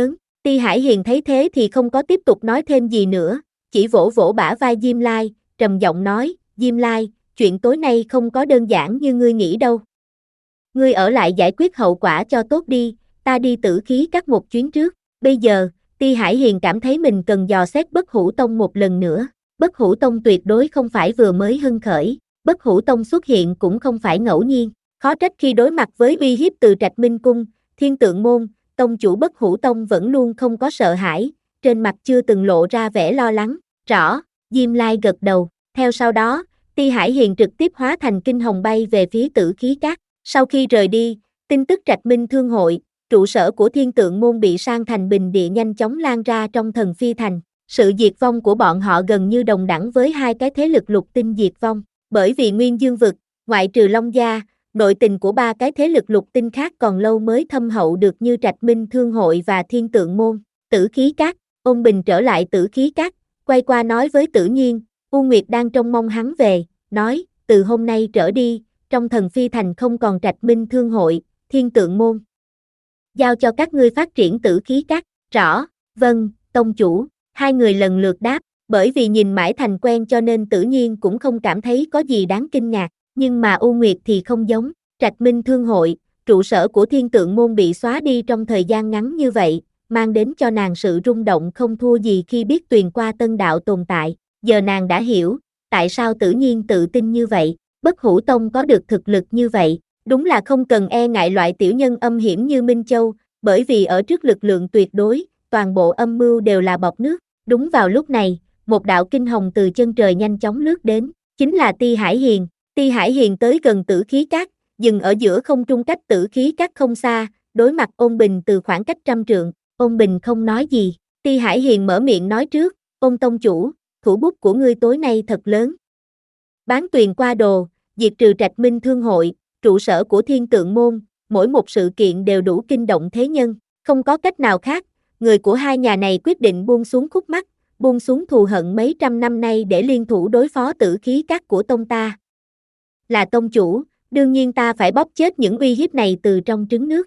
Ti Hải Hiền thấy thế thì không có tiếp tục nói thêm gì nữa, chỉ vỗ vỗ bả vai Diêm Lai, trầm giọng nói, Diêm Lai, chuyện tối nay không có đơn giản như ngươi nghĩ đâu. Ngươi ở lại giải quyết hậu quả cho tốt đi, ta đi Tử Khí Các một chuyến trước. Bây giờ, Ti Hải Hiền cảm thấy mình cần dò xét Bất Hủ Tông một lần nữa. Bất Hủ Tông tuyệt đối không phải vừa mới hưng khởi, Bất Hủ Tông xuất hiện cũng không phải ngẫu nhiên. Khó trách khi đối mặt với uy hiếp từ Trạch Minh Cung, Thiên Tượng Môn, tông chủ Bất Hủ Tông vẫn luôn không có sợ hãi, trên mặt chưa từng lộ ra vẻ lo lắng. Rõ, Diêm Lai gật đầu. Theo sau đó, Ti Hải Hiền trực tiếp hóa thành kinh hồng bay về phía Tử Khí Các. Sau khi rời đi, tin tức Trạch Minh Thương hội, trụ sở của Thiên Tượng Môn bị sang thành bình địa nhanh chóng lan ra trong Thần Phi Thành. Sự diệt vong của bọn họ gần như đồng đẳng với hai cái thế lực lục tinh diệt vong. Bởi vì Nguyên Dương Vực, ngoại trừ Long Gia, nội tình của ba cái thế lực lục tinh khác còn lâu mới thâm hậu được như Trạch Minh Thương hội và Thiên Tượng Môn. Tử Khí Các, Ôn Bình trở lại Tử Khí Các, quay qua nói với Tử Nhiên, U Nguyệt đang trông mong hắn về, nói, từ hôm nay trở đi, trong Thần Phi Thành không còn Trạch Minh Thương hội, Thiên Tượng Môn. Giao cho các ngươi phát triển Tử Khí Các. Rõ, vâng, tông chủ. Hai người lần lượt đáp, bởi vì nhìn mãi thành quen cho nên Tử Nhiên cũng không cảm thấy có gì đáng kinh ngạc, nhưng mà U Nguyệt thì không giống. Trạch Minh Thương hội, trụ sở của Thiên Tượng Môn bị xóa đi trong thời gian ngắn như vậy, mang đến cho nàng sự rung động không thua gì khi biết Tuyền Qua Tân Đạo tồn tại. Giờ nàng đã hiểu, tại sao Tử Nhiên tự tin như vậy, Bất Hủ Tông có được thực lực như vậy, đúng là không cần e ngại loại tiểu nhân âm hiểm như Minh Châu, bởi vì ở trước lực lượng tuyệt đối, toàn bộ âm mưu đều là bọt nước. Đúng vào lúc này, một đạo kinh hồng từ chân trời nhanh chóng lướt đến, chính là Ti Hải Hiền. Ti Hải Hiền tới gần Tử Khí Các, dừng ở giữa không trung cách Tử Khí Các không xa, đối mặt Ôn Bình từ khoảng cách trăm trượng. Ôn Bình không nói gì, Ti Hải Hiền mở miệng nói trước, Ôn tông chủ, thủ bút của ngươi tối nay thật lớn. Bán Tuyền Qua đồ, diệt trừ Trạch Minh Thương hội, trụ sở của Thiên Tượng Môn, mỗi một sự kiện đều đủ kinh động thế nhân, không có cách nào khác, người của hai nhà này quyết định buông xuống khúc mắc, buông xuống thù hận mấy trăm năm nay để liên thủ đối phó Tử Khí Các của tông ta. Là tông chủ, đương nhiên ta phải bóp chết những uy hiếp này từ trong trứng nước.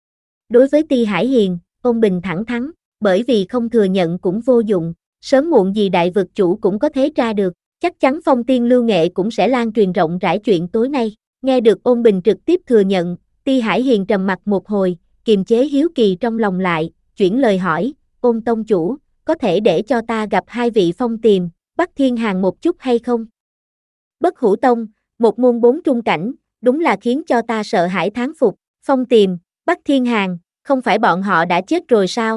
Đối với Ti Hải Hiền, Ôn Bình thẳng thắn, bởi vì không thừa nhận cũng vô dụng, sớm muộn gì đại vực chủ cũng có thể tra được, chắc chắn Phong Tiên Lưu Nghệ cũng sẽ lan truyền rộng rãi chuyện tối nay. Nghe được Ôn Bình trực tiếp thừa nhận, Ti Hải Hiền trầm mặt một hồi, kiềm chế hiếu kỳ trong lòng lại, chuyển lời hỏi, Ôn tông chủ, có thể để cho ta gặp hai vị Phong Tiềm, Bắc Thiên Hàn một chút hay không? Bất Hủ Tông, một môn bốn trung cảnh, đúng là khiến cho ta sợ hãi thán phục. Phong Tiềm, Bắc Thiên Hàn, không phải bọn họ đã chết rồi sao?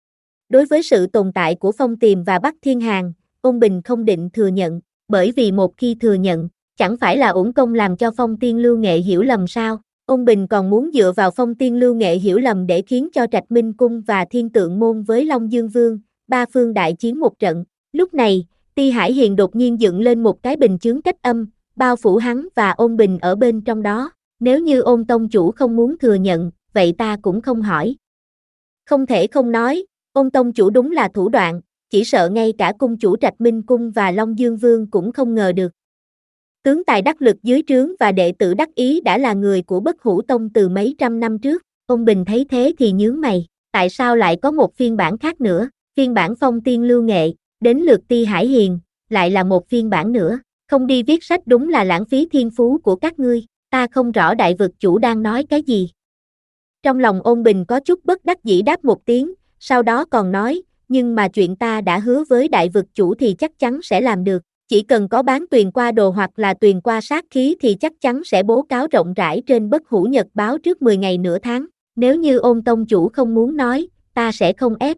Đối với sự tồn tại của Phong Tiềm và Bắc Thiên Hàn, Ôn Bình không định thừa nhận, bởi vì một khi thừa nhận, chẳng phải là uổng công làm cho Phong Tiên Lưu Nghệ hiểu lầm sao? Ôn Bình còn muốn dựa vào Phong Tiên Lưu Nghệ hiểu lầm để khiến cho Trạch Minh Cung và Thiên Tượng Môn với Long Dương Vương, ba phương đại chiến một trận. Lúc này, Ti Hải Hiền đột nhiên dựng lên một cái bình chướng cách âm, bao phủ hắn và Ôn Bình ở bên trong đó. Nếu như Ôn tông chủ không muốn thừa nhận, vậy ta cũng không hỏi. Không thể không nói, Ôn tông chủ đúng là thủ đoạn, chỉ sợ ngay cả cung chủ Trạch Minh Cung và Long Dương Vương cũng không ngờ được. Tướng tài đắc lực dưới trướng và đệ tử đắc ý đã là người của Bất Hủ Tông từ mấy trăm năm trước. Ôn Bình thấy thế thì nhướng mày, tại sao lại có một phiên bản khác nữa, phiên bản Phong Tiên Lưu Nghệ, đến lượt Ti Hải Hiền, lại là một phiên bản nữa, không đi viết sách đúng là lãng phí thiên phú của các ngươi, ta không rõ đại vực chủ đang nói cái gì. Trong lòng Ôn Bình có chút bất đắc dĩ đáp một tiếng, sau đó còn nói, nhưng mà chuyện ta đã hứa với đại vực chủ thì chắc chắn sẽ làm được. Chỉ cần có bán Tuyền Qua đồ hoặc là Tuyền Qua sát khí thì chắc chắn sẽ bố cáo rộng rãi trên Bất Hủ Nhật báo trước mười ngày nửa tháng. Nếu như Ôn tông chủ không muốn nói, ta sẽ không ép.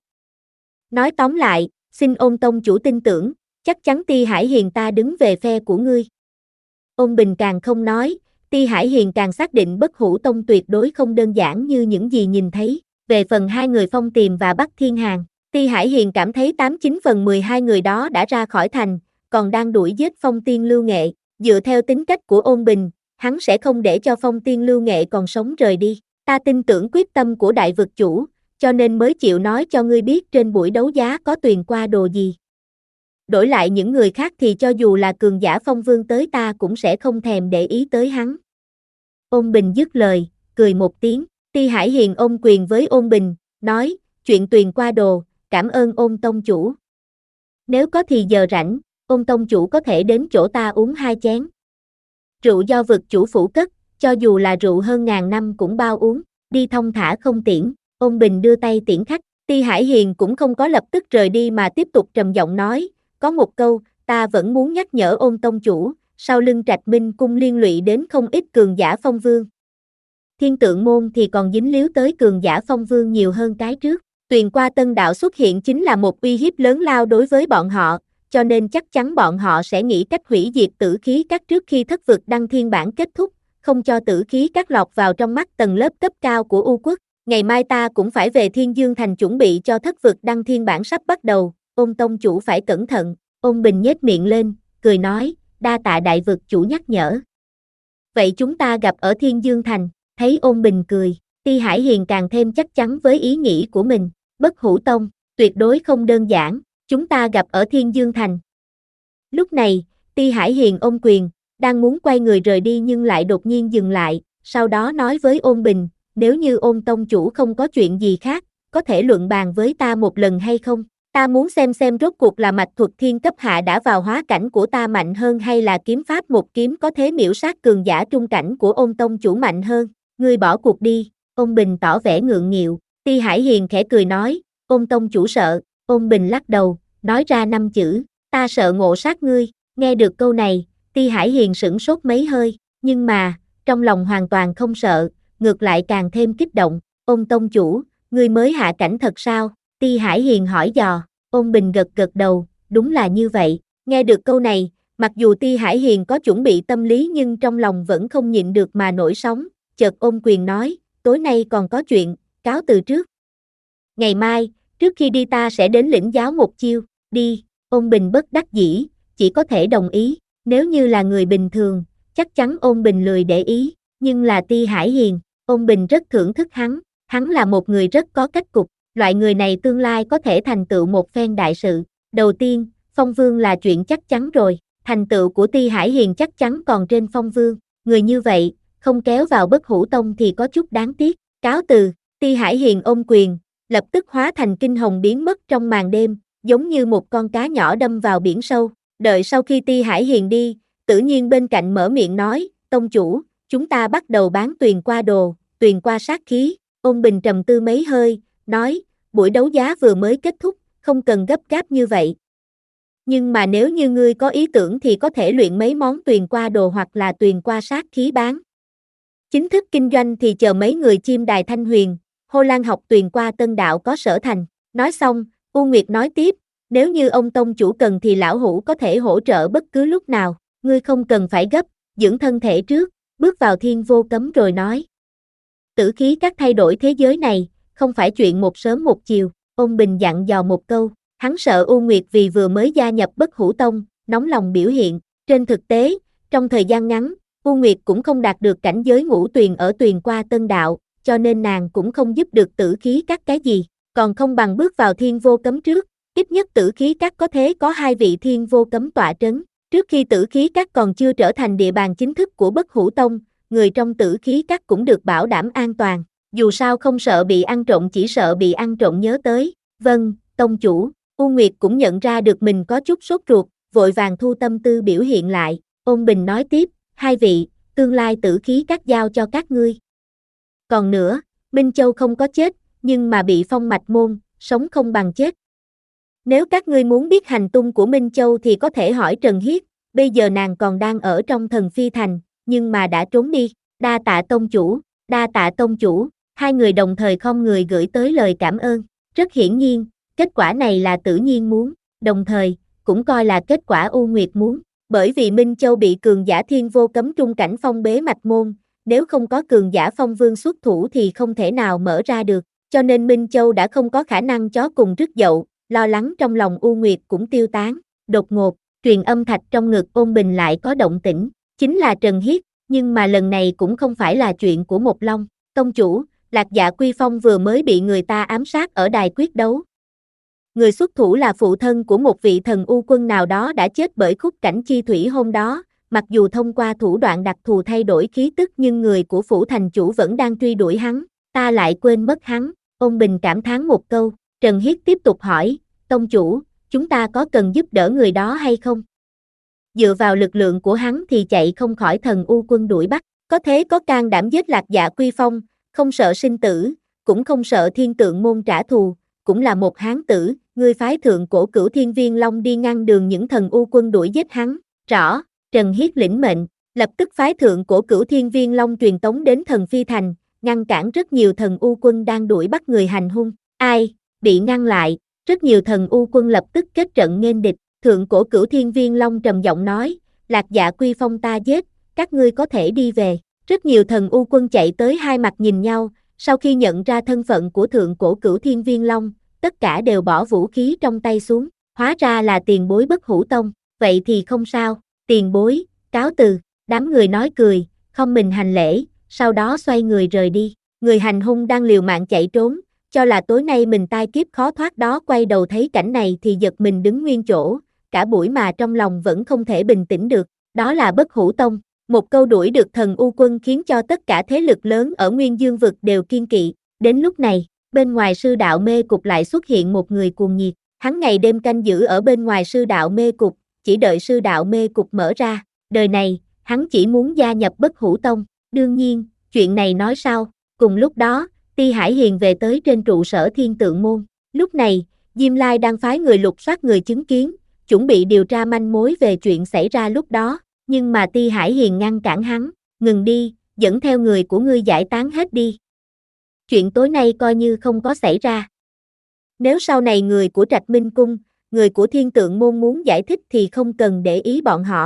Nói tóm lại, xin Ôn tông chủ tin tưởng, chắc chắn Ti Hải Hiền ta đứng về phe của ngươi. Ôn Bình càng không nói, Ti Hải Hiền càng xác định Bất Hủ Tông tuyệt đối không đơn giản như những gì nhìn thấy. Về phần hai người Phong Tiềm và Bắc Thiên Hàn, Ti Hải Hiền cảm thấy tám chín phần mười hai người đó đã ra khỏi thành, còn đang đuổi giết Phong Tiên Lưu Nghệ. Dựa theo tính cách của Ôn Bình, hắn sẽ không để cho Phong Tiên Lưu Nghệ còn sống rời đi. Ta tin tưởng quyết tâm của đại vực chủ, cho nên mới chịu nói cho ngươi biết trên buổi đấu giá có Tuyền Qua đồ gì. Đổi lại những người khác thì cho dù là cường giả Phong Vương tới ta cũng sẽ không thèm để ý tới hắn. Ôn Bình dứt lời, cười một tiếng. Ti Hải Hiền ôm quyền với Ôn Bình, nói, chuyện Tuyền qua đồ, cảm ơn Ôn tông chủ. Nếu có thì giờ rảnh, Ôn tông chủ có thể đến chỗ ta uống hai chén. Rượu do vực chủ phủ cất, cho dù là rượu hơn ngàn năm cũng bao uống, đi thong thả không tiễn. Ôn Bình đưa tay tiễn khách, Ti Hải Hiền cũng không có lập tức rời đi mà tiếp tục trầm giọng nói, có một câu, ta vẫn muốn nhắc nhở Ôn tông chủ, sau lưng Trạch Minh cung liên lụy đến không ít cường giả phong vương. Thiên Tượng môn thì còn dính líu tới cường giả phong vương nhiều hơn cái trước. Tuyền qua Tân Đạo xuất hiện chính là một uy hiếp lớn lao đối với bọn họ, cho nên chắc chắn bọn họ sẽ nghĩ cách hủy diệt Tử Khí Các trước khi thất vực đăng thiên bản kết thúc, không cho Tử Khí Các lọt vào trong mắt tầng lớp cấp cao của U quốc. Ngày mai ta cũng phải về Thiên Dương Thành chuẩn bị cho thất vực đăng thiên bản sắp bắt đầu, Ôn tông chủ phải cẩn thận. Ôn Bình nhếch miệng lên, cười nói, đa tạ đại vực chủ nhắc nhở. Vậy chúng ta gặp ở Thiên Dương Thành. Thấy Ôn Bình cười, Ti Hải Hiền càng thêm chắc chắn với ý nghĩ của mình. Bất Hủ Tông, tuyệt đối không đơn giản, chúng ta gặp ở Thiên Dương Thành. Lúc này, Ti Hải Hiền ôm quyền, đang muốn quay người rời đi nhưng lại đột nhiên dừng lại, sau đó nói với Ôn Bình, nếu như Ôn tông chủ không có chuyện gì khác, có thể luận bàn với ta một lần hay không? Ta muốn xem xem rốt cuộc là mạch thuật thiên cấp hạ đã vào hóa cảnh của ta mạnh hơn hay là kiếm pháp một kiếm có thế miễu sát cường giả trung cảnh của Ôn tông chủ mạnh hơn. Ngươi bỏ cuộc đi. Ôn Bình tỏ vẻ ngượng nghịu. Ti Hải Hiền khẽ cười nói, Ôn tông chủ sợ. Ôn Bình lắc đầu, nói ra năm chữ, ta sợ ngộ sát ngươi. Nghe được câu này, Ti Hải Hiền sửng sốt mấy hơi, nhưng mà, trong lòng hoàn toàn không sợ, ngược lại càng thêm kích động. Ôn tông chủ, ngươi mới hạ cảnh thật sao? Ti Hải Hiền hỏi dò. Ôn Bình gật gật đầu, đúng là như vậy. Nghe được câu này, mặc dù Ti Hải Hiền có chuẩn bị tâm lý nhưng trong lòng vẫn không nhịn được mà nổi sóng. Chợt ôm quyền nói, tối nay còn có chuyện, cáo từ trước. Ngày mai, trước khi đi ta sẽ đến lĩnh giáo một chiêu, đi. Ôn Bình bất đắc dĩ, chỉ có thể đồng ý. Nếu như là người bình thường, chắc chắn Ôn Bình lười để ý, nhưng là Ti Hải Hiền, Ôn Bình rất thưởng thức hắn, hắn là một người rất có cách cục, loại người này tương lai có thể thành tựu một phen đại sự. Đầu tiên, Phong Vương là chuyện chắc chắn rồi, thành tựu của Ti Hải Hiền chắc chắn còn trên Phong Vương, người như vậy, không kéo vào Bất Hủ Tông thì có chút đáng tiếc. Cáo từ, Ti Hải Hiền ôm quyền, lập tức hóa thành kinh hồng biến mất trong màn đêm, giống như một con cá nhỏ đâm vào biển sâu. Đợi sau khi Ti Hải Hiền đi, Tử Nhiên bên cạnh mở miệng nói, tông chủ, chúng ta bắt đầu bán Tuyền qua đồ, Tuyền qua sát khí. Ôn Bình trầm tư mấy hơi, nói, buổi đấu giá vừa mới kết thúc, không cần gấp gáp như vậy. Nhưng mà nếu như ngươi có ý tưởng thì có thể luyện mấy món Tuyền qua đồ hoặc là Tuyền qua sát khí bán. Chính thức kinh doanh thì chờ mấy người chim đài Thanh Huyền, Hô Lan học Tuyền qua Tân Đạo có sở thành. Nói xong, U Nguyệt nói tiếp, nếu như ông tông chủ cần thì lão hủ có thể hỗ trợ bất cứ lúc nào, ngươi không cần phải gấp, dưỡng thân thể trước, bước vào thiên vô cấm rồi nói. Tử Khí Các thay đổi thế giới này, không phải chuyện một sớm một chiều. Ôn Bình dặn dò một câu, hắn sợ U Nguyệt vì vừa mới gia nhập Bất Hủ Tông, nóng lòng biểu hiện. Trên thực tế, trong thời gian ngắn, U Nguyệt cũng không đạt được cảnh giới ngũ tuyền ở Tuyền qua Tân Đạo, cho nên nàng cũng không giúp được Tử Khí Các cái gì, còn không bằng bước vào thiên vô cấm trước, ít nhất Tử Khí Các có thế có hai vị thiên vô cấm tọa trấn. Trước khi Tử Khí Các còn chưa trở thành địa bàn chính thức của Bất Hủ Tông, người trong Tử Khí Các cũng được bảo đảm an toàn, dù sao không sợ bị ăn trộm chỉ sợ bị ăn trộm nhớ tới. Vâng, tông chủ. U Nguyệt cũng nhận ra được mình có chút sốt ruột, vội vàng thu tâm tư biểu hiện lại. Ôn Bình nói tiếp, hai vị, tương lai Tử Khí Các giao cho các ngươi. Còn nữa, Minh Châu không có chết, nhưng mà bị phong mạch môn, sống không bằng chết. Nếu các ngươi muốn biết hành tung của Minh Châu thì có thể hỏi Trần Hiết, bây giờ nàng còn đang ở trong Thần Phi Thành, nhưng mà đã trốn đi. Đa tạ tông chủ, đa tạ tông chủ. Hai người đồng thời không người gửi tới lời cảm ơn. Rất hiển nhiên, kết quả này là Tử Nhiên muốn, đồng thời, cũng coi là kết quả U Nguyệt muốn. Bởi vì Minh Châu bị cường giả thiên vô cấm trung cảnh phong bế mạch môn, nếu không có cường giả phong vương xuất thủ thì không thể nào mở ra được, cho nên Minh Châu đã không có khả năng chó cùng rứt dậu, lo lắng trong lòng U Nguyệt cũng tiêu tán. Đột ngột, truyền âm thạch trong ngực Ôn Bình lại có động tĩnh, chính là Trần Hiết, nhưng mà lần này cũng không phải là chuyện của một Long. Tông chủ, Lạc Dạ Quy Phong vừa mới bị người ta ám sát ở đài quyết đấu. Người xuất thủ là phụ thân của một vị thần u quân nào đó đã chết bởi khúc cảnh chi thủy hôm đó, mặc dù thông qua thủ đoạn đặc thù thay đổi khí tức nhưng người của phủ thành chủ vẫn đang truy đuổi hắn, ta lại quên mất hắn. Ôn Bình cảm thán một câu, Trần Hiết tiếp tục hỏi, tông chủ, chúng ta có cần giúp đỡ người đó hay không? Dựa vào lực lượng của hắn thì chạy không khỏi thần U quân đuổi bắt, có thế có can đảm giết Lạc Dạ Quy Phong, không sợ sinh tử, cũng không sợ thiên tượng môn trả thù, cũng là một hán tử, ngươi phái thượng cổ Cửu Thiên Viên Long đi ngăn đường những thần U quân đuổi giết hắn, rõ, Trần Hiết lĩnh mệnh, lập tức phái thượng cổ Cửu Thiên Viên Long truyền tống đến thần Phi Thành, ngăn cản rất nhiều thần U quân đang đuổi bắt người hành hung, ai, bị ngăn lại, rất nhiều thần U quân lập tức kết trận nghênh địch, thượng cổ Cửu Thiên Viên Long trầm giọng nói, Lạc Dạ Quy Phong ta giết, các ngươi có thể đi về, rất nhiều thần U quân chạy tới hai mặt nhìn nhau, sau khi nhận ra thân phận của thượng cổ Cửu Thiên Viên Long, tất cả đều bỏ vũ khí trong tay xuống, hóa ra là tiền bối Bất Hủ Tông, vậy thì không sao, tiền bối, cáo từ, đám người nói cười, không mình hành lễ, sau đó xoay người rời đi, người hành hung đang liều mạng chạy trốn, cho là tối nay mình tai kiếp khó thoát đó quay đầu thấy cảnh này thì giật mình đứng nguyên chỗ, cả buổi mà trong lòng vẫn không thể bình tĩnh được, đó là Bất Hủ Tông, một câu đuổi được thần U quân khiến cho tất cả thế lực lớn ở Nguyên Dương vực đều kiên kỵ, đến lúc này, bên ngoài sư đạo mê cục lại xuất hiện một người cuồng nhiệt, hắn ngày đêm canh giữ ở bên ngoài sư đạo mê cục, chỉ đợi sư đạo mê cục mở ra, đời này, hắn chỉ muốn gia nhập Bất Hủ Tông, đương nhiên, chuyện này nói sao, cùng lúc đó, Ti Hải Hiền về tới trên trụ sở Thiên Tượng Môn, lúc này, Diêm Lai đang phái người lục soát người chứng kiến, chuẩn bị điều tra manh mối về chuyện xảy ra lúc đó, nhưng mà Ti Hải Hiền ngăn cản hắn, ngừng đi, dẫn theo người của ngươi giải tán hết đi. Chuyện tối nay coi như không có xảy ra. Nếu sau này người của Trạch Minh Cung, người của Thiên Tượng Môn muốn giải thích thì không cần để ý bọn họ.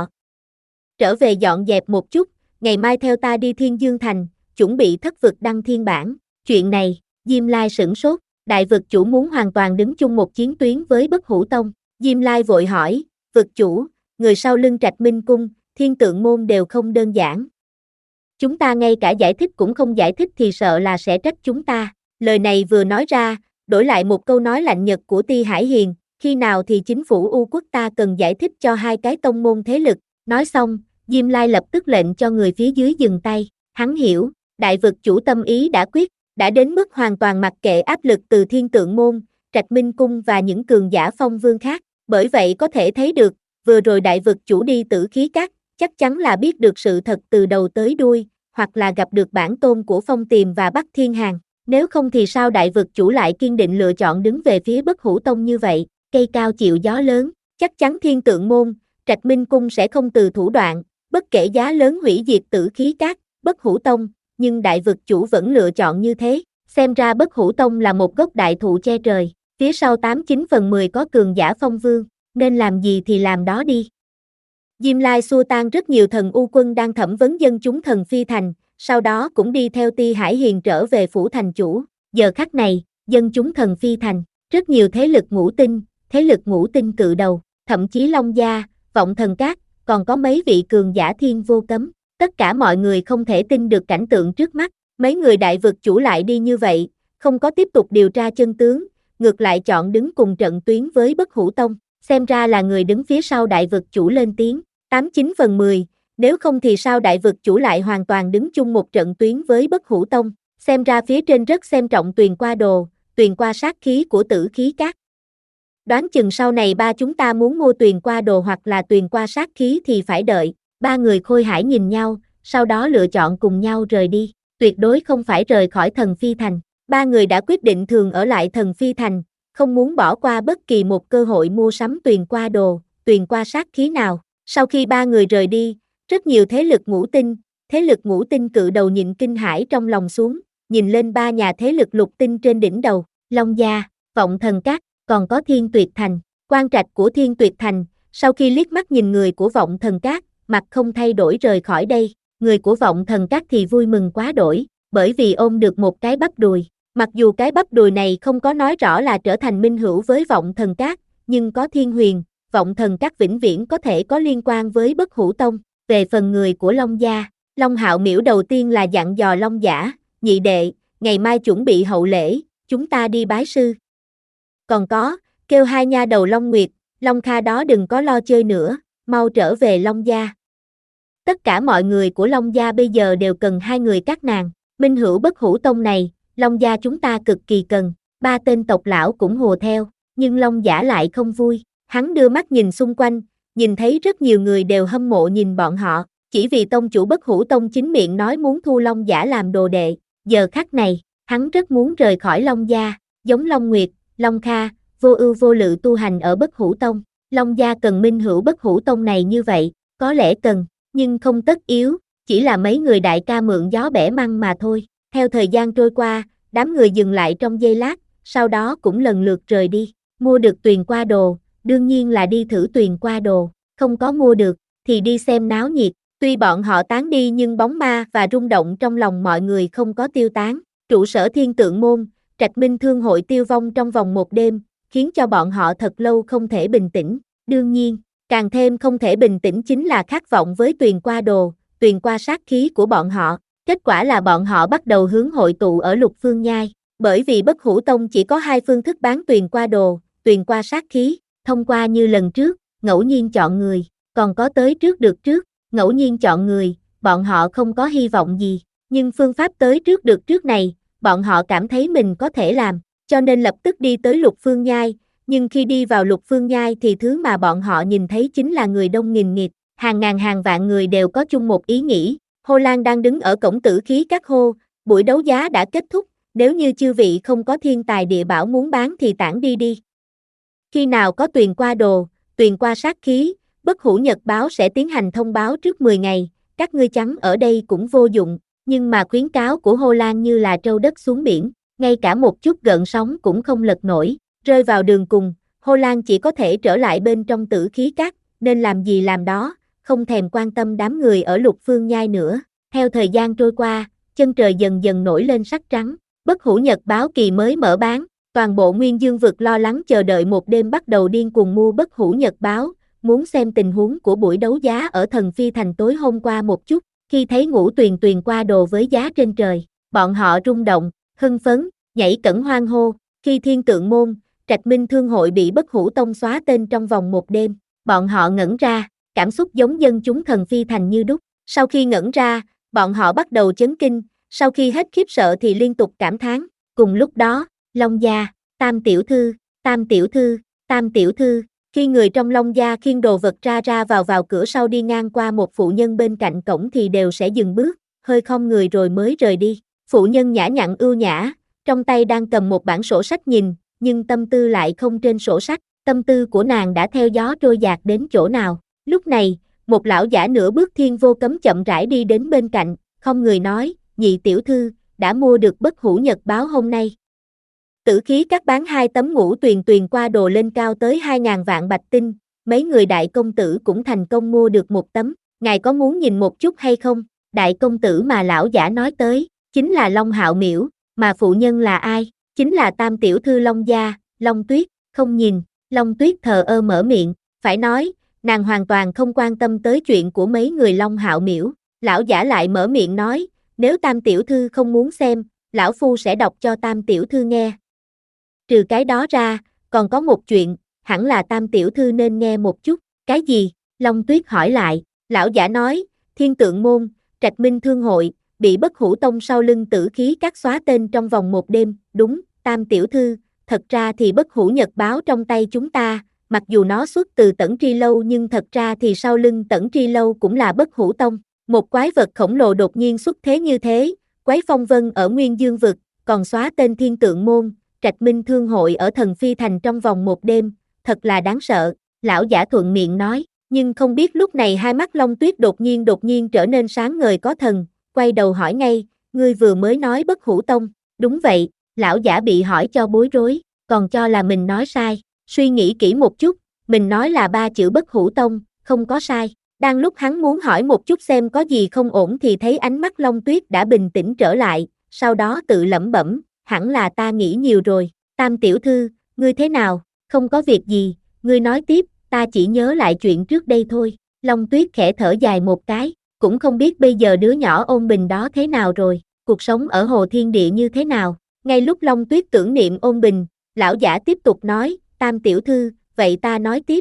Trở về dọn dẹp một chút, ngày mai theo ta đi Thiên Dương Thành, chuẩn bị thất vực đăng thiên bản. Chuyện này, Diêm Lai sửng sốt, đại vực chủ muốn hoàn toàn đứng chung một chiến tuyến với Bất Hủ Tông. Diêm Lai vội hỏi, vực chủ, người sau lưng Trạch Minh Cung, Thiên Tượng Môn đều không đơn giản. Chúng ta ngay cả giải thích cũng không giải thích thì sợ là sẽ trách chúng ta. Lời này vừa nói ra, đổi lại một câu nói lạnh nhật của Ti Hải Hiền, khi nào thì chính phủ U quốc ta cần giải thích cho hai cái tông môn thế lực. Nói xong, Diêm Lai lập tức lệnh cho người phía dưới dừng tay, hắn hiểu, đại vực chủ tâm ý đã quyết, đã đến mức hoàn toàn mặc kệ áp lực từ Thiên Tượng Môn, Trạch Minh Cung và những cường giả phong vương khác, bởi vậy có thể thấy được, vừa rồi đại vực chủ đi Tử Khí Các, chắc chắn là biết được sự thật từ đầu tới đuôi, hoặc là gặp được bản tôn của Phong Tiềm và Bắc Thiên Hàn, nếu không thì sao đại vực chủ lại kiên định lựa chọn đứng về phía Bất Hủ Tông như vậy, cây cao chịu gió lớn, chắc chắn Thiên Tượng Môn, Trạch Minh Cung sẽ không từ thủ đoạn, bất kể giá lớn hủy diệt Tử Khí Các, Bất Hủ Tông, nhưng đại vực chủ vẫn lựa chọn như thế, xem ra Bất Hủ Tông là một gốc đại thụ che trời, phía sau tám chín phần mười có cường giả phong vương, nên làm gì thì làm đó đi. Diêm Lai xua tan rất nhiều thần U quân đang thẩm vấn dân chúng thần Phi Thành, sau đó cũng đi theo Ti Hải Hiền trở về phủ thành chủ, giờ khắc này, dân chúng thần Phi Thành, rất nhiều thế lực ngũ tinh, thế lực ngũ tinh cự đầu, thậm chí Long Gia, Vọng Thần Các, còn có mấy vị cường giả thiên vô cấm, tất cả mọi người không thể tin được cảnh tượng trước mắt, mấy người đại vực chủ lại đi như vậy, không có tiếp tục điều tra chân tướng, ngược lại chọn đứng cùng trận tuyến với Bất Hủ Tông, xem ra là người đứng phía sau đại vực chủ lên tiếng, tám chín phần mười, nếu không thì sao đại vực chủ lại hoàn toàn đứng chung một trận tuyến với Bất Hủ Tông, xem ra phía trên rất xem trọng Tuyền Qua Đồ, Tuyền Qua sát khí của Tử Khí Các. Đoán chừng sau này ba chúng ta muốn mua Tuyền Qua Đồ hoặc là Tuyền Qua sát khí thì phải đợi, ba người Khôi Hải nhìn nhau, sau đó lựa chọn cùng nhau rời đi, tuyệt đối không phải rời khỏi thần Phi Thành, ba người đã quyết định thường ở lại thần Phi Thành, không muốn bỏ qua bất kỳ một cơ hội mua sắm Tuyền Qua Đồ, Tuyền Qua sát khí nào. Sau khi ba người rời đi, rất nhiều thế lực ngũ tinh, thế lực ngũ tinh cự đầu nhịn kinh hãi trong lòng xuống, nhìn lên ba nhà thế lực lục tinh trên đỉnh đầu, Long Gia, Vọng Thần Các, còn có Thiên Tuyệt Thành, quan trạch của Thiên Tuyệt Thành, sau khi liếc mắt nhìn người của Vọng Thần Các, mặt không thay đổi rời khỏi đây, người của Vọng Thần Các thì vui mừng quá đổi, bởi vì ôm được một cái bắp đùi, mặc dù cái bắp đùi này không có nói rõ là trở thành minh hữu với Vọng Thần Các, nhưng có Thiên Huyền, Vọng Thần Các vĩnh viễn có thể có liên quan với Bất Hủ Tông. Về phần người của Long Gia, Long Hạo Miểu đầu tiên là dặn dò Long Giả, nhị đệ, ngày mai chuẩn bị hậu lễ, chúng ta đi bái sư. Còn có, kêu hai nha đầu Long Nguyệt, Long Kha đó đừng có lo chơi nữa, mau trở về Long Gia. Tất cả mọi người của Long Gia bây giờ đều cần hai người các nàng, minh hữu Bất Hủ Tông này, Long gia chúng ta cực kỳ cần, ba tên tộc lão cũng hùa theo, nhưng Long giả lại không vui, hắn đưa mắt nhìn xung quanh, nhìn thấy rất nhiều người đều hâm mộ nhìn bọn họ, chỉ vì tông chủ Bất Hủ Tông chính miệng nói muốn thu Long giả làm đồ đệ, giờ khắc này, hắn rất muốn rời khỏi Long gia, giống Long Nguyệt, Long Kha, vô ưu vô lự tu hành ở Bất Hủ Tông, Long gia cần minh hữu Bất Hủ Tông này như vậy, có lẽ cần, nhưng không tất yếu, chỉ là mấy người đại ca mượn gió bẻ măng mà thôi. Theo thời gian trôi qua, đám người dừng lại trong giây lát, sau đó cũng lần lượt rời đi, mua được tuyền qua đồ, đương nhiên là đi thử tuyền qua đồ, không có mua được, thì đi xem náo nhiệt, tuy bọn họ tán đi nhưng bóng ma và rung động trong lòng mọi người không có tiêu tán, trụ sở Thiên Tượng Môn, Trạch Minh Thương hội tiêu vong trong vòng một đêm, khiến cho bọn họ thật lâu không thể bình tĩnh, đương nhiên, càng thêm không thể bình tĩnh chính là khát vọng với tuyền qua đồ, tuyền qua sát khí của bọn họ, kết quả là bọn họ bắt đầu hướng hội tụ ở Lục Phương Nhai, bởi vì Bất Hủ Tông chỉ có hai phương thức bán tuyền qua đồ, tuyền qua sát khí, thông qua như lần trước, ngẫu nhiên chọn người, còn có tới trước được trước, ngẫu nhiên chọn người, bọn họ không có hy vọng gì, nhưng phương pháp tới trước được trước này, bọn họ cảm thấy mình có thể làm, cho nên lập tức đi tới Lục Phương Nhai, nhưng khi đi vào Lục Phương Nhai thì thứ mà bọn họ nhìn thấy chính là người đông nghìn nghịt, hàng ngàn hàng vạn người đều có chung một ý nghĩ. Hồ Lan đang đứng ở cổng Tử Khí Các hô, buổi đấu giá đã kết thúc, nếu như chư vị không có thiên tài địa bảo muốn bán thì tản đi đi. Khi nào có tuyền qua đồ, tuyền qua sát khí, Bất Hủ Nhật báo sẽ tiến hành thông báo trước mười ngày, các ngươi trắng ở đây cũng vô dụng, nhưng mà khuyến cáo của Hồ Lan như là trâu đất xuống biển, ngay cả một chút gợn sóng cũng không lật nổi, rơi vào đường cùng, Hồ Lan chỉ có thể trở lại bên trong Tử Khí Các, nên làm gì làm đó, không thèm quan tâm đám người ở Lục Phương Nhai nữa. Theo thời gian trôi qua, chân trời dần dần nổi lên sắc trắng, Bất Hủ Nhật báo kỳ mới mở bán, toàn bộ Nguyên Dương vực lo lắng chờ đợi một đêm bắt đầu điên cuồng mua Bất Hủ Nhật báo, muốn xem tình huống của buổi đấu giá ở Thần Phi Thành tối hôm qua một chút, khi thấy ngũ tuyền tuyền qua đồ với giá trên trời, bọn họ rung động, hưng phấn, nhảy cẫng hoan hô, khi Thiên Tượng Môn, Trạch Minh Thương hội bị Bất Hủ Tông xóa tên trong vòng một đêm, bọn họ ngẩn ra, cảm xúc giống dân chúng Thần Phi Thành như đúc, sau khi ngẩn ra, bọn họ bắt đầu chấn kinh, sau khi hết khiếp sợ thì liên tục cảm thán, cùng lúc đó, Long gia, Tam tiểu thư, Tam tiểu thư, Tam tiểu thư, khi người trong Long gia khiêng đồ vật ra ra vào vào cửa sau đi ngang qua một phụ nhân bên cạnh cổng thì đều sẽ dừng bước, hơi khom người rồi mới rời đi, phụ nhân nhã nhặn ưu nhã, trong tay đang cầm một bản sổ sách nhìn, nhưng tâm tư lại không trên sổ sách, tâm tư của nàng đã theo gió trôi dạt đến chỗ nào. Lúc này, một lão giả nửa bước thiên vô cấm chậm rãi đi đến bên cạnh, không người nói, nhị tiểu thư, đã mua được Bất Hủ Nhật báo hôm nay. Tử Khí Các bán hai tấm ngũ tuyền tuyền qua đồ lên cao tới hai ngàn vạn bạch tinh, mấy người đại công tử cũng thành công mua được một tấm, ngài có muốn nhìn một chút hay không? Đại công tử mà lão giả nói tới, chính là Long Hạo Miểu, mà phụ nhân là ai? Chính là Tam tiểu thư Long gia, Long Tuyết, không nhìn, Long Tuyết thờ ơ mở miệng, phải nói, nàng hoàn toàn không quan tâm tới chuyện của mấy người Long Hạo Miểu, lão giả lại mở miệng nói, nếu Tam tiểu thư không muốn xem, lão phu sẽ đọc cho Tam tiểu thư nghe. Trừ cái đó ra, còn có một chuyện, hẳn là Tam tiểu thư nên nghe một chút, cái gì? Long Tuyết hỏi lại, lão giả nói, Thiên Tượng Môn, Trạch Minh Thương hội, bị Bất Hủ Tông sau lưng Tử Khí Các xóa tên trong vòng một đêm, đúng, Tam tiểu thư, thật ra thì Bất Hủ Nhật báo trong tay chúng ta, mặc dù nó xuất từ Tẩn Tri Lâu nhưng thật ra thì sau lưng Tẩn Tri Lâu cũng là Bất Hủ Tông, một quái vật khổng lồ đột nhiên xuất thế như thế, quấy phong vân ở Nguyên Dương vực, còn xóa tên Thiên Tượng Môn, Trạch Minh Thương hội ở Thần Phi Thành trong vòng một đêm, thật là đáng sợ, lão giả thuận miệng nói, nhưng không biết lúc này hai mắt Long Tuyết đột nhiên đột nhiên trở nên sáng ngời có thần, quay đầu hỏi ngay, ngươi vừa mới nói Bất Hủ Tông, đúng vậy, lão giả bị hỏi cho bối rối, còn cho là mình nói sai, suy nghĩ kỹ một chút, mình nói là ba chữ Bất Hủ Tông, không có sai, đang lúc hắn muốn hỏi một chút xem có gì không ổn thì thấy ánh mắt Long Tuyết đã bình tĩnh trở lại, sau đó tự lẩm bẩm, hẳn là ta nghĩ nhiều rồi, Tam tiểu thư, ngươi thế nào, không có việc gì, ngươi nói tiếp, ta chỉ nhớ lại chuyện trước đây thôi, Long Tuyết khẽ thở dài một cái, cũng không biết bây giờ đứa nhỏ Ôn Bình đó thế nào rồi, cuộc sống ở Hồ Thiên Địa như thế nào, ngay lúc Long Tuyết tưởng niệm Ôn Bình, lão giả tiếp tục nói, Tam tiểu thư, vậy ta nói tiếp.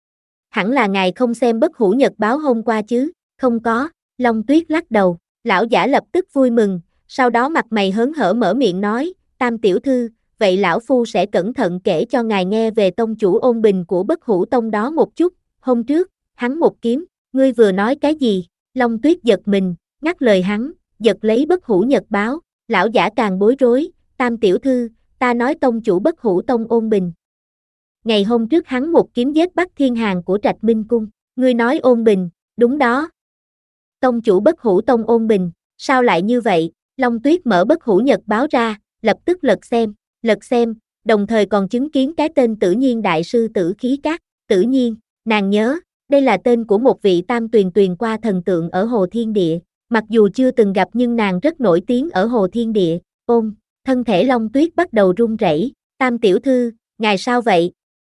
Hẳn là ngài không xem Bất Hủ Nhật báo hôm qua chứ, không có, Long Tuyết lắc đầu, lão giả lập tức vui mừng, sau đó mặt mày hớn hở mở miệng nói, Tam tiểu thư, vậy lão phu sẽ cẩn thận kể cho ngài nghe về tông chủ Ôn Bình của Bất Hủ Tông đó một chút, hôm trước, hắn một kiếm, ngươi vừa nói cái gì? Long Tuyết giật mình, ngắt lời hắn, giật lấy Bất Hủ Nhật báo, lão giả càng bối rối, Tam tiểu thư, ta nói tông chủ Bất Hủ Tông Ôn Bình. Ngày hôm trước hắn một kiếm giết Bắc Thiên Hàn của Trạch Minh Cung, ngươi nói Ôn Bình, đúng đó. Tông chủ Bất Hủ Tông Ôn Bình, sao lại như vậy? Long Tuyết mở Bất Hủ Nhật báo ra, lập tức lật xem, lật xem, đồng thời còn chứng kiến cái tên Tử Nhiên đại sư Tử Khí Các. Tử Nhiên, nàng nhớ, đây là tên của một vị tam tuyền tuyền qua thần tượng ở Hồ Thiên Địa, mặc dù chưa từng gặp nhưng nàng rất nổi tiếng ở Hồ Thiên Địa. Ôm, thân thể Long Tuyết bắt đầu run rẩy, Tam tiểu thư, ngài sao vậy?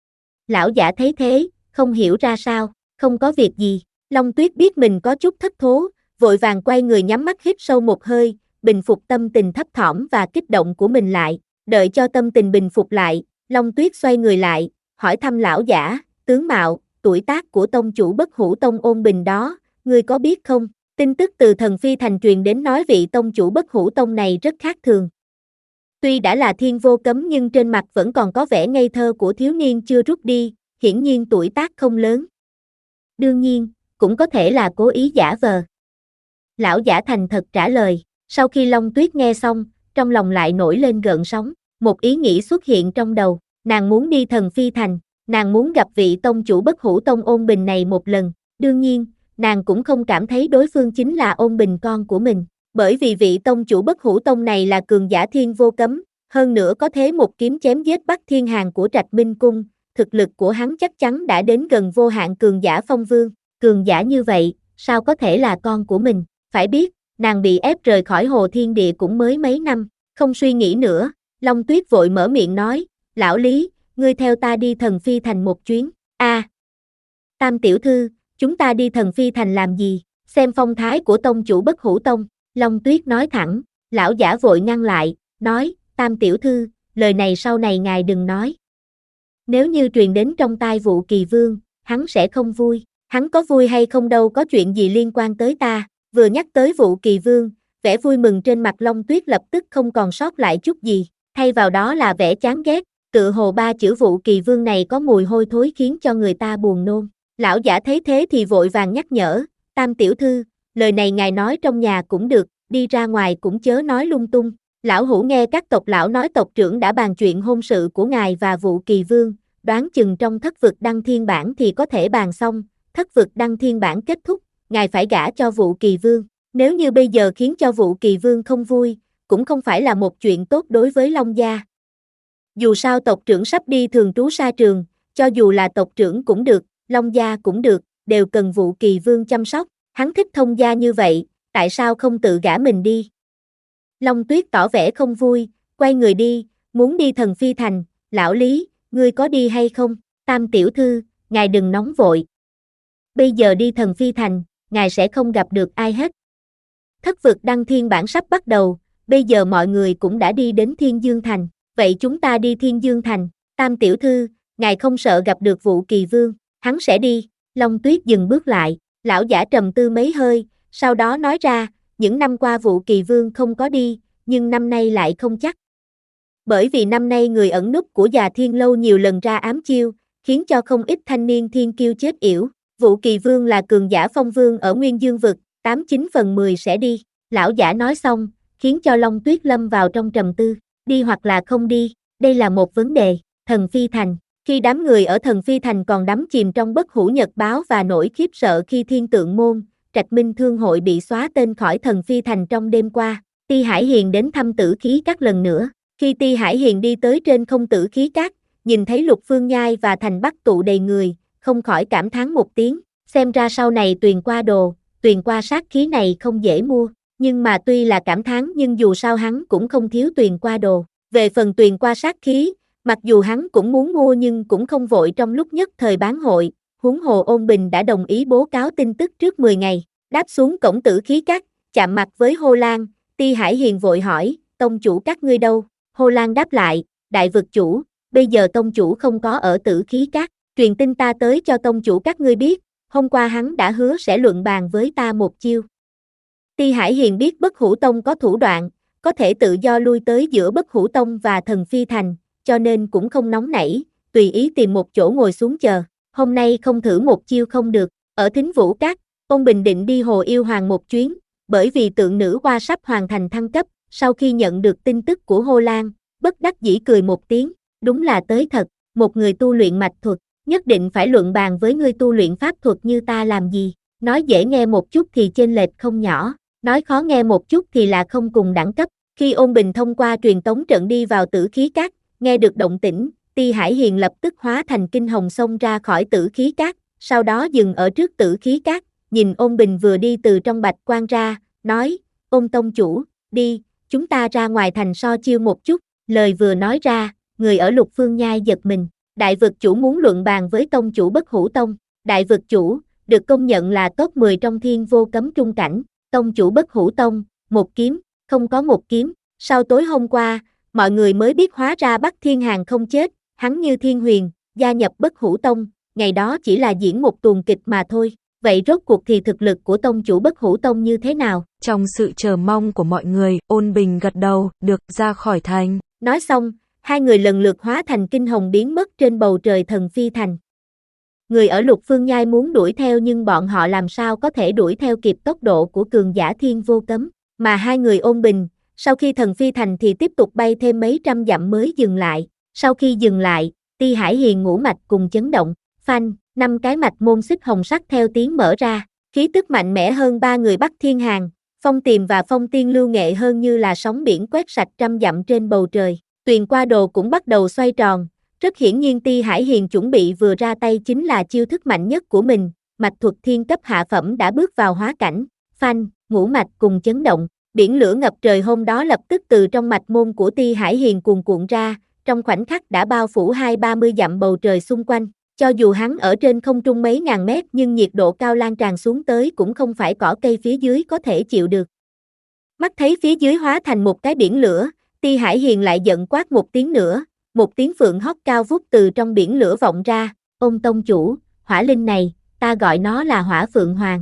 Lão giả thấy thế, không hiểu ra sao, không có việc gì. Long Tuyết biết mình có chút thất thố, vội vàng quay người nhắm mắt hít sâu một hơi, bình phục tâm tình thấp thỏm và kích động của mình lại. Đợi cho tâm tình bình phục lại, Long Tuyết xoay người lại, hỏi thăm lão giả, tướng mạo, tuổi tác của tông chủ Bất Hủ Tông Ôn Bình đó, ngươi có biết không? Tin tức từ Thần Phi Thành truyền đến nói vị tông chủ Bất Hủ Tông này rất khác thường. Tuy đã là thiên vô cấm nhưng trên mặt vẫn còn có vẻ ngây thơ của thiếu niên chưa rút đi, hiển nhiên tuổi tác không lớn. Đương nhiên, cũng có thể là cố ý giả vờ. Lão giả thành thật trả lời, sau khi Long Tuyết nghe xong, trong lòng lại nổi lên gợn sóng, một ý nghĩ xuất hiện trong đầu, nàng muốn đi Thần Phi Thành, nàng muốn gặp vị tông chủ Bất Hủ Tông Ôn Bình này một lần, đương nhiên, nàng cũng không cảm thấy đối phương chính là Ôn Bình con của mình, bởi vì vị tông chủ Bất Hủ Tông này là cường giả thiên vô cấm, hơn nữa có thế một kiếm chém giết Bắc Thiên Hàn của Trạch Minh Cung, thực lực của hắn chắc chắn đã đến gần vô hạn cường giả phong vương, cường giả như vậy, sao có thể là con của mình, phải biết, nàng bị ép rời khỏi Hồ Thiên Địa cũng mới mấy năm, không suy nghĩ nữa, Long Tuyết vội mở miệng nói, lão Lý, ngươi theo ta đi Thần Phi Thành một chuyến, a à, Tam tiểu thư, chúng ta đi Thần Phi Thành làm gì, xem phong thái của tông chủ Bất Hủ Tông, Long Tuyết nói thẳng, lão giả vội ngăn lại, nói, Tam tiểu thư, lời này sau này ngài đừng nói. Nếu như truyền đến trong tai Vũ Kỳ Vương, hắn sẽ không vui, hắn có vui hay không đâu có chuyện gì liên quan tới ta, vừa nhắc tới Vũ Kỳ Vương, vẻ vui mừng trên mặt Long Tuyết lập tức không còn sót lại chút gì, thay vào đó là vẻ chán ghét, tựa hồ ba chữ Vũ Kỳ Vương này có mùi hôi thối khiến cho người ta buồn nôn. Lão giả thấy thế thì vội vàng nhắc nhở, Tam tiểu thư, lời này ngài nói trong nhà cũng được, đi ra ngoài cũng chớ nói lung tung. Lão hủ nghe các tộc lão nói tộc trưởng đã bàn chuyện hôn sự của ngài và Vũ Kỳ Vương, đoán chừng trong thất vực đăng thiên bản thì có thể bàn xong, thất vực đăng thiên bản kết thúc, ngài phải gả cho Vũ Kỳ Vương. Nếu như bây giờ khiến cho Vũ Kỳ Vương không vui, cũng không phải là một chuyện tốt đối với Long gia. Dù sao tộc trưởng sắp đi thường trú sa trường, cho dù là tộc trưởng cũng được, Long gia cũng được, đều cần Vũ Kỳ Vương chăm sóc, hắn thích thông gia như vậy, tại sao không tự gả mình đi? Long Tuyết tỏ vẻ không vui, quay người đi, muốn đi Thần Phi Thành, lão Lý, ngươi có đi hay không? Tam tiểu thư, ngài đừng nóng vội. Bây giờ đi Thần Phi Thành, ngài sẽ không gặp được ai hết. Thất vực đăng thiên bản sắp bắt đầu, bây giờ mọi người cũng đã đi đến Thiên Dương Thành, vậy chúng ta đi Thiên Dương Thành, Tam tiểu thư, ngài không sợ gặp được Vũ Kỳ Vương, hắn sẽ đi. Long Tuyết dừng bước lại, lão giả trầm tư mấy hơi, sau đó nói ra, những năm qua Vũ Kỳ Vương không có đi, nhưng năm nay lại không chắc. Bởi vì năm nay người ẩn núp của Già Thiên Lâu nhiều lần ra ám chiêu, khiến cho không ít thanh niên thiên kiêu chết yểu. Vũ Kỳ Vương là cường giả phong vương ở Nguyên Dương Vực, tám chín phần mười sẽ đi. Lão giả nói xong, khiến cho Long Tuyết lâm vào trong trầm tư, đi hoặc là không đi, đây là một vấn đề. Thần Phi Thành, khi đám người ở Thần Phi Thành còn đắm chìm trong Bất Hủ Nhật báo và nỗi khiếp sợ khi Thiên Tượng Môn, Trạch Minh Thương hội bị xóa tên khỏi Thần Phi Thành trong đêm qua, Ti Hải Hiền đến thăm Tử Khí Các lần nữa. Khi Ti Hải Hiền đi tới trên không Tử Khí Các, nhìn thấy Lục Phương Nhai và Thành Bắc tụ đầy người, không khỏi cảm thán một tiếng, xem ra sau này Tuyền Qua đồ, Tuyền Qua sát khí này không dễ mua, nhưng mà tuy là cảm thán nhưng dù sao hắn cũng không thiếu Tuyền Qua đồ. Về phần Tuyền Qua sát khí, mặc dù hắn cũng muốn mua nhưng cũng không vội trong lúc nhất thời bán hội, huống hồ Ôn Bình đã đồng ý bố cáo tin tức trước mười ngày. Đáp xuống cổng Tử Khí Các, chạm mặt với Hồ Lan, Ti Hải Hiền vội hỏi, tông chủ các ngươi đâu? Hồ Lan đáp lại, đại vực chủ, bây giờ tông chủ không có ở Tử Khí Các, truyền tin ta tới cho tông chủ các ngươi biết, hôm qua hắn đã hứa sẽ luận bàn với ta một chiêu. Ti Hải Hiền biết Bất Hủ Tông có thủ đoạn, có thể tự do lui tới giữa Bất Hủ Tông và Thần Phi Thành, cho nên cũng không nóng nảy, tùy ý tìm một chỗ ngồi xuống chờ. Hôm nay không thử một chiêu không được. Ở Thính Vũ Các, Ôn Bình định đi Hồ Yêu Hoàng một chuyến, bởi vì tượng nữ hoa sắp hoàn thành thăng cấp. Sau khi nhận được tin tức của Hồ Lan, bất đắc dĩ cười một tiếng, đúng là tới thật, một người tu luyện mạch thuật, nhất định phải luận bàn với người tu luyện pháp thuật như ta làm gì. Nói dễ nghe một chút thì chênh lệch không nhỏ, nói khó nghe một chút thì là không cùng đẳng cấp. Khi Ôn Bình thông qua truyền tống trận đi vào Tử Khí Các, nghe được động tĩnh, Ti Hải Hiền lập tức hóa thành kinh hồng xông ra khỏi Tử Khí Các, sau đó dừng ở trước Tử Khí Các, nhìn Ôn Bình vừa đi từ trong bạch quan ra, nói, Ôn tông chủ, đi, chúng ta ra ngoài thành so chiêu một chút. Lời vừa nói ra, người ở Lục Phương Nhai giật mình. Đại vực chủ muốn luận bàn với tông chủ Bất Hủ Tông. Đại vực chủ, được công nhận là top mười trong thiên vô cấm trung cảnh. Tông chủ Bất Hủ Tông, một kiếm, không có một kiếm. Sau tối hôm qua, mọi người mới biết hóa ra Bắc Thiên Hàn không chết, hắn như thiên huyền, gia nhập Bất Hủ Tông, ngày đó chỉ là diễn một tuồng kịch mà thôi. Vậy rốt cuộc thì thực lực của tông chủ Bất Hủ Tông như thế nào?
Trong sự chờ mong của mọi người, Ôn Bình gật đầu, được ra khỏi thành.
Nói xong, hai người lần lượt hóa thành kinh hồng biến mất trên bầu trời Thần Phi Thành. Người ở Lục Phương Nhai muốn đuổi theo nhưng bọn họ làm sao có thể đuổi theo kịp tốc độ của cường giả thiên vô cấm, mà hai người Ôn Bình, sau khi Thần Phi Thành thì tiếp tục bay thêm mấy trăm dặm mới dừng lại. Sau khi dừng lại, Ti Hải Hiền ngũ mạch cùng chấn động, phanh, năm cái mạch môn xích hồng sắc theo tiếng mở ra, khí tức mạnh mẽ hơn ba người Bắc Thiên Hàn, Phong Tiềm và Phong Tiên Lưu nghệ hơn như là sóng biển quét sạch trăm dặm trên bầu trời. Tuyền qua đồ cũng bắt đầu xoay tròn, rất hiển nhiên Ti Hải Hiền chuẩn bị vừa ra tay chính là chiêu thức mạnh nhất của mình, mạch thuật thiên cấp hạ phẩm đã bước vào hóa cảnh, phanh, ngũ mạch cùng chấn động, biển lửa ngập trời hôm đó lập tức từ trong mạch môn của Ti Hải Hiền cuồn cuộn ra, trong khoảnh khắc đã bao phủ hai ba mươi dặm bầu trời xung quanh. Cho dù hắn ở trên không trung mấy ngàn mét nhưng nhiệt độ cao lan tràn xuống tới cũng không phải cỏ cây phía dưới có thể chịu được. Mắt thấy phía dưới hóa thành một cái biển lửa, Ti Hải Hiền lại giận quát một tiếng nữa, một tiếng phượng hót cao vút từ trong biển lửa vọng ra, Ôn tông chủ, hỏa linh này, ta gọi nó là hỏa phượng hoàng.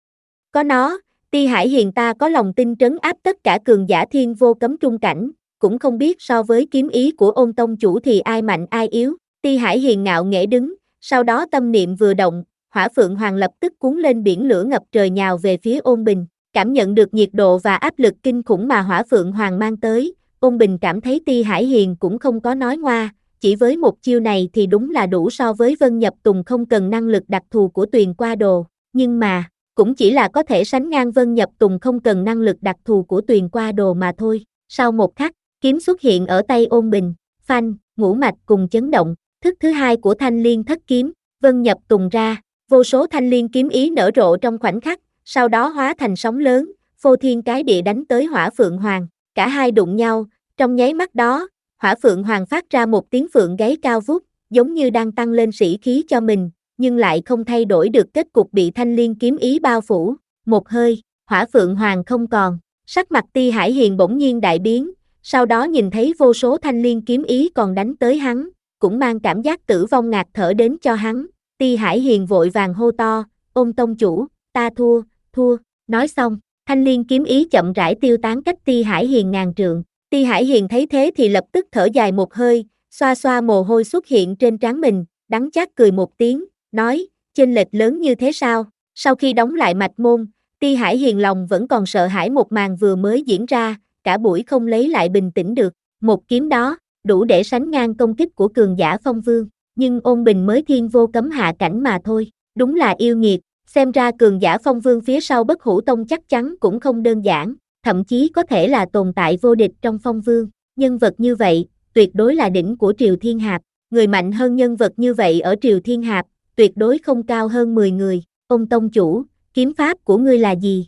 Có nó, Ti Hải Hiền ta có lòng tin trấn áp tất cả cường giả thiên vô cấm trung cảnh, cũng không biết so với kiếm ý của Ôn tông chủ thì ai mạnh ai yếu. Ti Hải Hiền ngạo nghễ đứng, sau đó tâm niệm vừa động, hỏa phượng hoàng lập tức cuốn lên biển lửa ngập trời nhào về phía Ôn Bình. Cảm nhận được nhiệt độ và áp lực kinh khủng mà hỏa phượng hoàng mang tới, Ôn Bình cảm thấy Ti Hải Hiền cũng không có nói ngoa, chỉ với một chiêu này thì đúng là đủ so với Vân Nhập Tùng không cần năng lực đặc thù của Tuyền qua đồ, nhưng mà, cũng chỉ là có thể sánh ngang Vân Nhập Tùng không cần năng lực đặc thù của Tuyền qua đồ mà thôi. Sau một khắc, kiếm xuất hiện ở tay Ôn Bình, phanh, ngũ mạch cùng chấn động, thức thứ hai của Thanh Liên Thất Kiếm, Vân Nhập Tùng ra, vô số thanh liên kiếm ý nở rộ trong khoảnh khắc, sau đó hóa thành sóng lớn, phô thiên cái địa đánh tới hỏa phượng hoàng, cả hai đụng nhau, trong nháy mắt đó, hỏa phượng hoàng phát ra một tiếng phượng gáy cao vút, giống như đang tăng lên sĩ khí cho mình, nhưng lại không thay đổi được kết cục bị thanh liên kiếm ý bao phủ, một hơi, hỏa phượng hoàng không còn, sắc mặt Ti Hải Hiền bỗng nhiên đại biến, sau đó nhìn thấy vô số thanh liên kiếm ý còn đánh tới hắn, cũng mang cảm giác tử vong ngạt thở đến cho hắn. Ti Hải Hiền vội vàng hô to, Ôn tông chủ, ta thua, thua, nói xong, thanh liên kiếm ý chậm rãi tiêu tán cách Ti Hải Hiền ngàn trượng. Ti Hải Hiền thấy thế thì lập tức thở dài một hơi, xoa xoa mồ hôi xuất hiện trên trán mình, đắng chát cười một tiếng, nói, chênh lệch lớn như thế sao? Sau khi đóng lại mạch môn, Ti Hải Hiền lòng vẫn còn sợ hãi một màn vừa mới diễn ra, cả buổi không lấy lại bình tĩnh được, một kiếm đó, đủ để sánh ngang công kích của cường giả Phong Vương, nhưng Ôn Bình mới thiên vô cấm hạ cảnh mà thôi, đúng là yêu nghiệt, xem ra cường giả Phong Vương phía sau Bất Hủ Tông chắc chắn cũng không đơn giản, thậm chí có thể là tồn tại vô địch trong Phong Vương, nhân vật như vậy, tuyệt đối là đỉnh của Triều Thiên Hạp, người mạnh hơn nhân vật như vậy ở Triều Thiên Hạp, tuyệt đối không cao hơn mười người, Ôn tông chủ, kiếm pháp của ngươi là gì?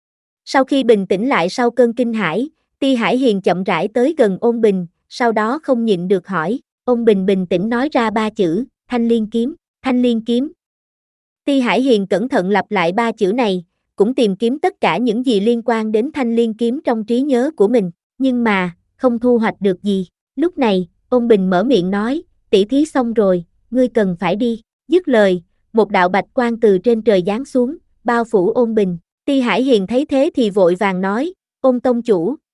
Sau khi bình tĩnh lại sau cơn kinh hãi, Ti Hải Hiền chậm rãi tới gần Ôn Bình, sau đó không nhịn được hỏi, Ôn Bình bình tĩnh nói ra ba chữ, Thanh Liên Kiếm, Thanh Liên Kiếm. Ti Hải Hiền cẩn thận lặp lại ba chữ này, cũng tìm kiếm tất cả những gì liên quan đến Thanh Liên Kiếm trong trí nhớ của mình, nhưng mà, không thu hoạch được gì. Lúc này, Ôn Bình mở miệng nói, tỉ thí xong rồi, ngươi cần phải đi. Dứt lời, một đạo bạch quang từ trên trời giáng xuống, bao phủ Ôn Bình. Ti Hải Hiền thấy thế thì vội vàng nói, Ôn tông chủ,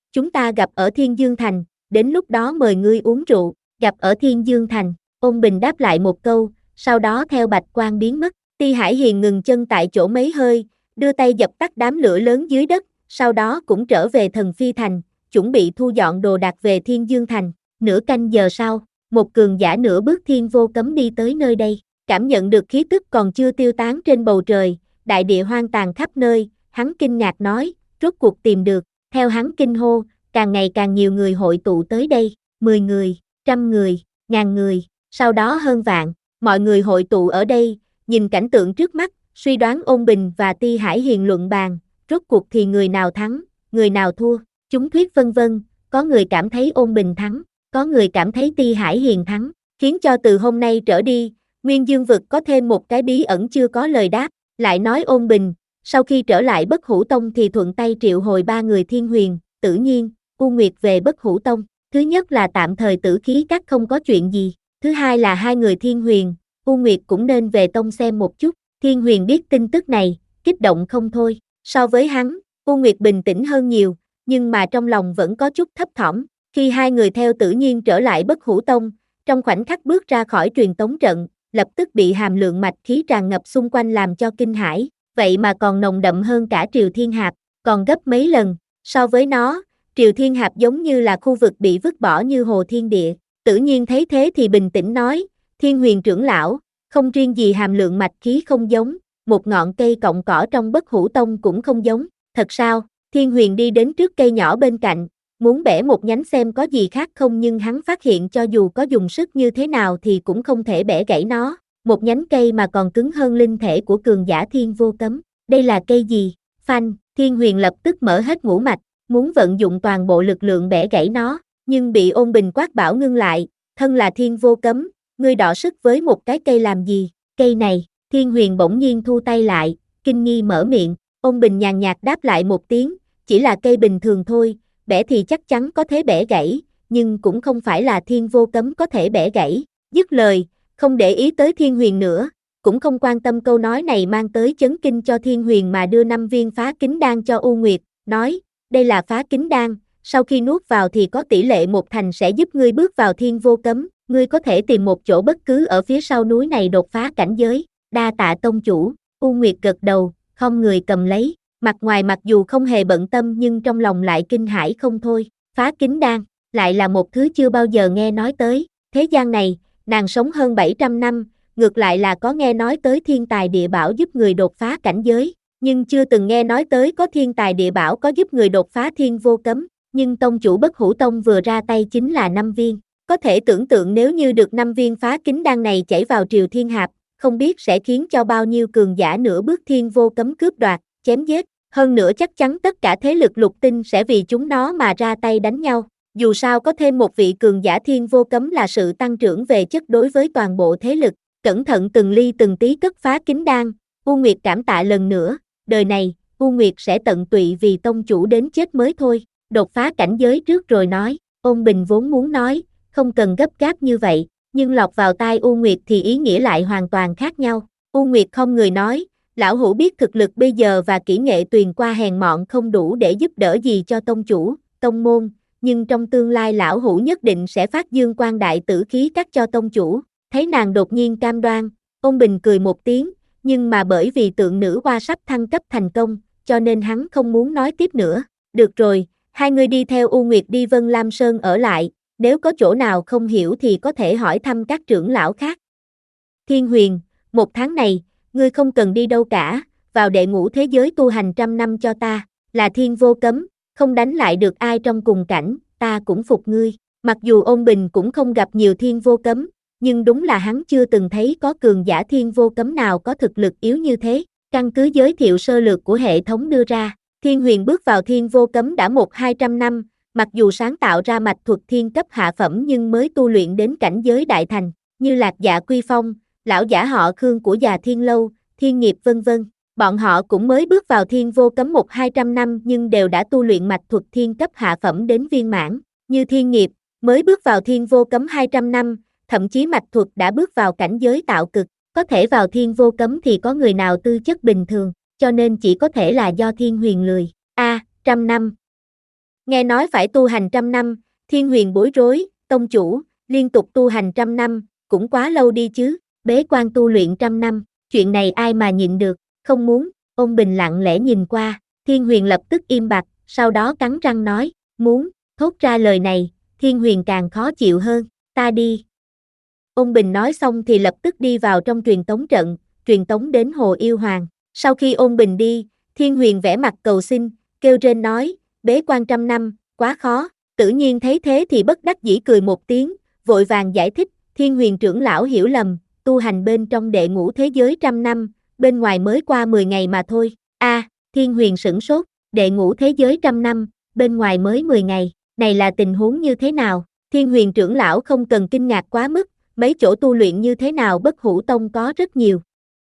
chúng ta gặp ở Thiên Dương Thành, đến lúc đó mời ngươi uống rượu, gặp ở Thiên Dương Thành, Ôn Bình đáp lại một câu, sau đó theo bạch quang biến mất, Ti Hải Hiền ngừng chân tại chỗ mấy hơi, đưa tay dập tắt đám lửa lớn dưới đất, sau đó cũng trở về Thần Phi Thành, chuẩn bị thu dọn đồ đạc về Thiên Dương Thành, nửa canh giờ sau, một cường giả nửa bước thiên vô cấm đi tới nơi đây, cảm nhận được khí tức còn chưa tiêu tán trên bầu trời, đại địa hoang tàn khắp nơi, hắn kinh ngạc nói, rốt cuộc tìm được, theo hắn kinh hô, càng ngày càng nhiều người hội tụ tới đây, mười người, trăm người, ngàn người, sau đó hơn vạn, mọi người hội tụ ở đây, nhìn cảnh tượng trước mắt, suy đoán Ôn Bình và Ti Hải Hiền luận bàn, rốt cuộc thì người nào thắng, người nào thua, chúng thuyết vân vân, có người cảm thấy Ôn Bình thắng, có người cảm thấy Ti Hải Hiền thắng, khiến cho từ hôm nay trở đi, Nguyên Dương vực có thêm một cái bí ẩn chưa có lời đáp, lại nói Ôn Bình, sau khi trở lại Bất Hủ Tông thì thuận tay triệu hồi ba người Thiên Huyền, Tử Nhiên, U Nguyệt về Bất Hủ Tông, thứ nhất là tạm thời Tử Khí Các không có chuyện gì, thứ hai là hai người Thiên Huyền, U Nguyệt cũng nên về tông xem một chút, Thiên Huyền biết tin tức này, kích động không thôi, so với hắn, U Nguyệt bình tĩnh hơn nhiều, nhưng mà trong lòng vẫn có chút thấp thỏm, khi hai người theo Tử Nhiên trở lại Bất Hủ Tông, trong khoảnh khắc bước ra khỏi truyền tống trận, lập tức bị hàm lượng mạch khí tràn ngập xung quanh làm cho kinh hãi, vậy mà còn nồng đậm hơn cả Triều Thiên Hạp, còn gấp mấy lần, so với nó, Triều Thiên Hạp giống như là khu vực bị vứt bỏ như hồ thiên địa, Tử Nhiên thấy thế thì bình tĩnh nói, Thiên Huyền trưởng lão, không riêng gì hàm lượng mạch khí không giống, một ngọn cây cọng cỏ trong Bất Hủ Tông cũng không giống, thật sao, Thiên Huyền đi đến trước cây nhỏ bên cạnh, muốn bẻ một nhánh xem có gì khác không nhưng hắn phát hiện cho dù có dùng sức như thế nào thì cũng không thể bẻ gãy nó, một nhánh cây mà còn cứng hơn linh thể của cường giả thiên vô cấm, đây là cây gì, phanh, Thiên Huyền lập tức mở hết ngũ mạch, muốn vận dụng toàn bộ lực lượng bẻ gãy nó, nhưng bị Ôn Bình quát bảo ngưng lại, thân là thiên vô cấm, ngươi đọ sức với một cái cây làm gì, cây này, Thiên Huyền bỗng nhiên thu tay lại, kinh nghi mở miệng, Ôn Bình nhàn nhạt đáp lại một tiếng, chỉ là cây bình thường thôi, bẻ thì chắc chắn có thể bẻ gãy, nhưng cũng không phải là thiên vô cấm có thể bẻ gãy, dứt lời, không để ý tới Thiên Huyền nữa, cũng không quan tâm câu nói này mang tới chấn kinh cho Thiên Huyền mà đưa năm viên phá kính đan cho U Nguyệt, nói, đây là phá kính đan, sau khi nuốt vào thì có tỷ lệ một thành sẽ giúp ngươi bước vào thiên vô cấm, ngươi có thể tìm một chỗ bất cứ ở phía sau núi này đột phá cảnh giới, đa tạ tông chủ, U Nguyệt gật đầu, không người cầm lấy, mặt ngoài mặc dù không hề bận tâm nhưng trong lòng lại kinh hãi không thôi, phá kính đan, lại là một thứ chưa bao giờ nghe nói tới, thế gian này, nàng sống hơn bảy trăm năm, ngược lại là có nghe nói tới thiên tài địa bảo giúp người đột phá cảnh giới, nhưng chưa từng nghe nói tới có thiên tài địa bảo có giúp người đột phá thiên vô cấm, nhưng tông chủ Bất Hủ Tông vừa ra tay chính là năm viên, có thể tưởng tượng nếu như được năm viên phá kính đan này chảy vào Triều Thiên Hạp, không biết sẽ khiến cho bao nhiêu cường giả nửa bước thiên vô cấm cướp đoạt, chém giết, hơn nữa chắc chắn tất cả thế lực lục tinh sẽ vì chúng nó mà ra tay đánh nhau, dù sao có thêm một vị cường giả thiên vô cấm là sự tăng trưởng về chất đối với toàn bộ thế lực, cẩn thận từng ly từng tí cất phá kính đan, U Nguyệt cảm tạ lần nữa, đời này, U Nguyệt sẽ tận tụy vì tông chủ đến chết mới thôi, đột phá cảnh giới trước rồi nói, Ôn Bình vốn muốn nói, không cần gấp gáp như vậy, nhưng lọt vào tai U Nguyệt thì ý nghĩa lại hoàn toàn khác nhau, U Nguyệt không người nói, lão hữu biết thực lực bây giờ và kỹ nghệ tuyền qua hèn mọn không đủ để giúp đỡ gì cho tông chủ, tông môn, nhưng trong tương lai lão hữu nhất định sẽ phát dương quang đại tử khí các cho tông chủ, thấy nàng đột nhiên cam đoan, Ôn Bình cười một tiếng, nhưng mà bởi vì tượng nữ hoa sắp thăng cấp thành công, cho nên hắn không muốn nói tiếp nữa, được rồi, hai người đi theo U Nguyệt đi Vân Lam Sơn ở lại, nếu có chỗ nào không hiểu thì có thể hỏi thăm các trưởng lão khác. Thiên Huyền, một tháng này, ngươi không cần đi đâu cả, vào đệ ngũ thế giới tu hành trăm năm cho ta, là thiên vô cấm, không đánh lại được ai trong cùng cảnh, ta cũng phục ngươi, mặc dù Ôn Bình cũng không gặp nhiều thiên vô cấm, nhưng đúng là hắn chưa từng thấy có cường giả thiên vô cấm nào có thực lực yếu như thế, căn cứ giới thiệu sơ lược của hệ thống đưa ra, Thiên Huyền bước vào thiên vô cấm đã một hai trăm năm, mặc dù sáng tạo ra mạch thuật thiên cấp hạ phẩm nhưng mới tu luyện đến cảnh giới đại thành, như Lạc Dạ Quy Phong, lão giả họ Khương của Già Thiên Lâu, Thiên Nghiệp vân vân. Bọn họ cũng mới bước vào thiên vô cấm một hai trăm năm nhưng đều đã tu luyện mạch thuật thiên cấp hạ phẩm đến viên mãn, như Thiên Nghiệp, mới bước vào thiên vô cấm hai trăm năm, thậm chí mạch thuật đã bước vào cảnh giới tạo cực, có thể vào thiên vô cấm thì có người nào tư chất bình thường, cho nên chỉ có thể là do Thiên Huyền lười. A, trăm năm. Nghe nói phải tu hành trăm năm, Thiên Huyền bối rối, tông chủ, liên tục tu hành trăm năm, cũng quá lâu đi chứ, bế quan tu luyện trăm năm, chuyện này ai mà nhịn được, không muốn, Ôn Bình lặng lẽ nhìn qua, Thiên Huyền lập tức im bặt, sau đó cắn răng nói, muốn, thốt ra lời này, Thiên Huyền càng khó chịu hơn, ta đi. Ôn Bình nói xong thì lập tức đi vào trong truyền tống trận, truyền tống đến Hồ Yêu Hoàng. Sau khi Ôn Bình đi, Thiên Huyền vẽ mặt cầu xin, kêu rên nói, bế quan trăm năm, quá khó, Tử Nhiên thấy thế thì bất đắc dĩ cười một tiếng, vội vàng giải thích, Thiên Huyền trưởng lão hiểu lầm, tu hành bên trong đệ ngũ thế giới trăm năm, bên ngoài mới qua mười ngày mà thôi. A, à, Thiên Huyền sửng sốt, đệ ngũ thế giới trăm năm, bên ngoài mới mười ngày, này là tình huống như thế nào? Thiên Huyền trưởng lão không cần kinh ngạc quá mức, mấy chỗ tu luyện như thế nào Bất Hủ Tông có rất nhiều.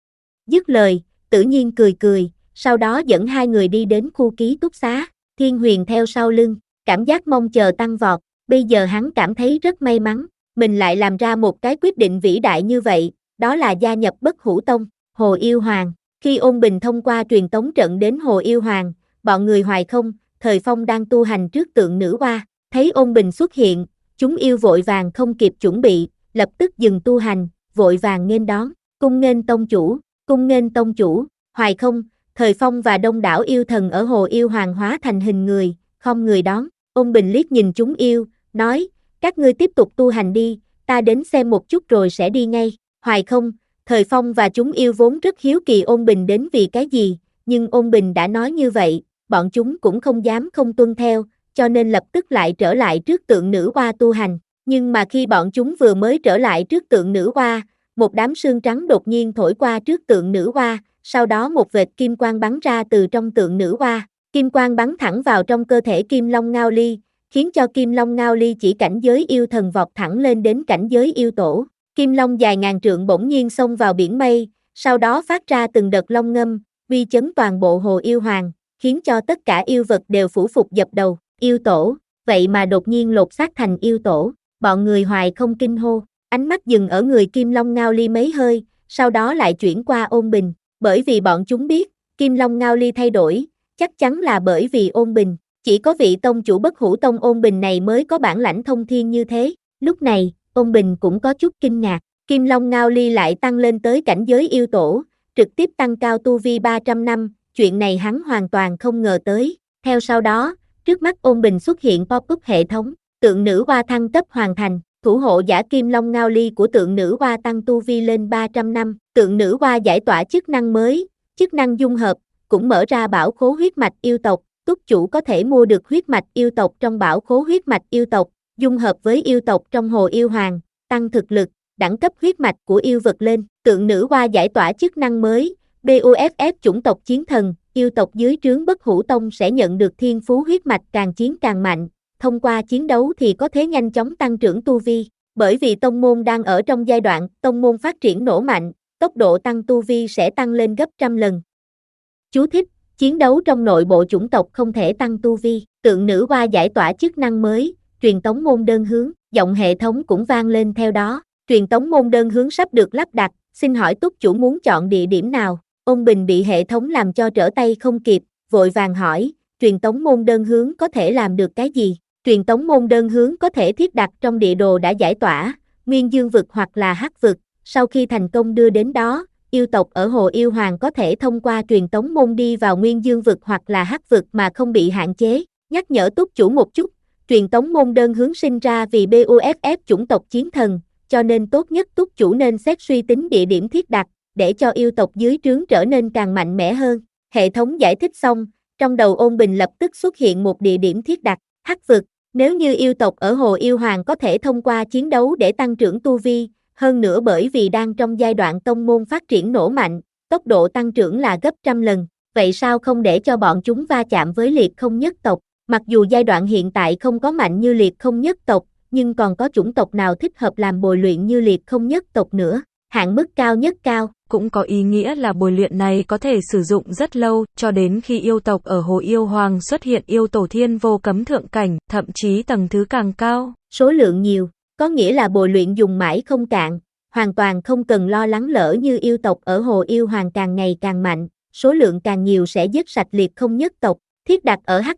Dứt lời, Tử Nhiên cười cười, sau đó dẫn hai người đi đến khu ký túc xá, Thiên Huyền theo sau lưng, cảm giác mong chờ tăng vọt, bây giờ hắn cảm thấy rất may mắn, mình lại làm ra một cái quyết định vĩ đại như vậy, đó là gia nhập Bất Hủ Tông, Hồ Yêu Hoàng. Khi Ôn Bình thông qua truyền tống trận đến Hồ Yêu Hoàng, bọn người Hoài Không, Thời Phong đang tu hành trước tượng nữ hoa, thấy Ôn Bình xuất hiện, chúng yêu vội vàng không kịp chuẩn bị, lập tức dừng tu hành, vội vàng nghênh đón, cung nghênh tông chủ, cung nghênh tông chủ, Hoài Không, Thời Phong và đông đảo yêu thần ở Hồ Yêu Hoàng hóa thành hình người, không người đón, Ôn Bình liếc nhìn chúng yêu, nói, các ngươi tiếp tục tu hành đi, ta đến xem một chút rồi sẽ đi ngay, Hoài Không, Thời Phong và chúng yêu vốn rất hiếu kỳ Ôn Bình đến vì cái gì, nhưng Ôn Bình đã nói như vậy, bọn chúng cũng không dám không tuân theo, cho nên lập tức lại trở lại trước tượng nữ hoa tu hành, nhưng mà khi bọn chúng vừa mới trở lại trước tượng nữ hoa, một đám sương trắng đột nhiên thổi qua trước tượng nữ hoa, sau đó một vệt kim quang bắn ra từ trong tượng nữ hoa, kim quang bắn thẳng vào trong cơ thể Kim Long Ngao Ly, khiến cho Kim Long Ngao Ly chỉ cảnh giới yêu thần vọt thẳng lên đến cảnh giới yêu tổ. Kim Long dài ngàn trượng bỗng nhiên xông vào biển mây, sau đó phát ra từng đợt long ngâm, uy chấn toàn bộ Hồ Yêu Hoàng, khiến cho tất cả yêu vật đều phủ phục dập đầu, yêu tổ, vậy mà đột nhiên lột xác thành yêu tổ, bọn người Hoài Không kinh hô, ánh mắt dừng ở người Kim Long Ngao Ly mấy hơi, sau đó lại chuyển qua Ôn Bình, bởi vì bọn chúng biết, Kim Long Ngao Ly thay đổi, chắc chắn là bởi vì Ôn Bình, chỉ có vị tông chủ Bất Hủ Tông Ôn Bình này mới có bản lãnh thông thiên như thế, lúc này, Ôn Bình cũng có chút kinh ngạc, Kim Long Ngao Ly lại tăng lên tới cảnh giới yêu tổ, trực tiếp tăng cao tu vi ba trăm năm, chuyện này hắn hoàn toàn không ngờ tới, theo sau đó, trước mắt Ôn Bình xuất hiện pop-up hệ thống, tượng nữ hoa thăng cấp hoàn thành, thủ hộ giả Kim Long Ngao Ly của tượng nữ hoa tăng tu vi lên ba trăm năm, tượng nữ hoa giải tỏa chức năng mới, chức năng dung hợp, cũng mở ra bảo khố huyết mạch yêu tộc, túc chủ có thể mua được huyết mạch yêu tộc trong bảo khố huyết mạch yêu tộc, dung hợp với yêu tộc trong Hồ Yêu Hoàng, tăng thực lực, đẳng cấp huyết mạch của yêu vật lên, tượng nữ hoa giải tỏa chức năng mới, buff chủng tộc chiến thần, yêu tộc dưới trướng Bất Hủ Tông sẽ nhận được thiên phú huyết mạch càng chiến càng mạnh, thông qua chiến đấu thì có thể nhanh chóng tăng trưởng tu vi, bởi vì tông môn đang ở trong giai đoạn tông môn phát triển nổ mạnh, tốc độ tăng tu vi sẽ tăng lên gấp trăm lần. Chú thích, chiến đấu trong nội bộ chủng tộc không thể tăng tu vi, tượng nữ hoa giải tỏa chức năng mới, truyền tống môn đơn hướng, giọng hệ thống cũng vang lên theo đó, truyền tống môn đơn hướng sắp được lắp đặt, xin hỏi túc chủ muốn chọn địa điểm nào, Ôn Bình bị hệ thống làm cho trở tay không kịp, vội vàng hỏi, truyền tống môn đơn hướng có thể làm được cái gì, truyền tống môn đơn hướng có thể thiết đặt trong địa đồ đã giải tỏa, Nguyên Dương vực hoặc là Hắc vực, sau khi thành công đưa đến đó, yêu tộc ở Hồ Yêu Hoàng có thể thông qua truyền tống môn đi vào Nguyên Dương vực hoặc là Hắc vực mà không bị hạn chế, nhắc nhở túc chủ một chút, truyền tống môn đơn hướng sinh ra vì buff chủng tộc chiến thần, cho nên tốt nhất túc chủ nên xét suy tính địa điểm thiết đặt, để cho yêu tộc dưới trướng trở nên càng mạnh mẽ hơn. Hệ thống giải thích xong, trong đầu Ôn Bình lập tức xuất hiện một địa điểm thiết đặt, Hắc vực, nếu như yêu tộc ở Hồ Yêu Hoàng có thể thông qua chiến đấu để tăng trưởng tu vi, hơn nữa bởi vì đang trong giai đoạn tông môn phát triển nổ mạnh, tốc độ tăng trưởng là gấp trăm lần, vậy sao không để cho bọn chúng va chạm với liệt không nhất tộc, mặc dù giai đoạn hiện tại không có mạnh như liệt không nhất tộc, nhưng còn có chủng tộc nào thích hợp làm bồi luyện như liệt không nhất tộc nữa, hạn mức cao nhất cao.
Cũng có ý nghĩa là bồi luyện này có thể sử dụng rất lâu, cho đến khi yêu tộc ở Hồ Yêu Hoàng xuất hiện yêu tổ thiên vô cấm thượng cảnh, thậm chí tầng thứ càng cao.
Số lượng nhiều, có nghĩa là bồi luyện dùng mãi không cạn, hoàn toàn không cần lo lắng lỡ như yêu tộc ở Hồ Yêu Hoàng càng ngày càng mạnh, số lượng càng nhiều sẽ giết sạch liệt không nhất tộc, thiết đặt ở Hắc vực,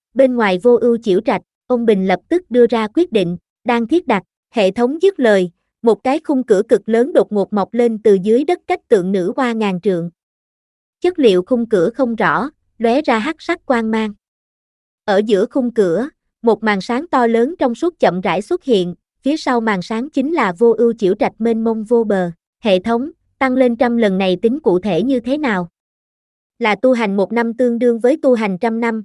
bên ngoài Vô Ưu Chiểu Trạch, ông Bình lập tức đưa ra quyết định, đang thiết đặt, hệ thống dứt lời, một cái khung cửa cực lớn đột ngột mọc lên từ dưới đất cách tượng nữ hoa ngàn trượng. Chất liệu khung cửa không rõ, lóe ra hắc sắc quang mang. Ở giữa khung cửa, một màn sáng to lớn trong suốt chậm rãi xuất hiện, phía sau màn sáng chính là Vô Ưu Chiểu Trạch mênh mông vô bờ. Hệ thống, tăng lên trăm lần này tính cụ thể như thế nào? Là tu hành một năm tương đương với tu hành trăm năm.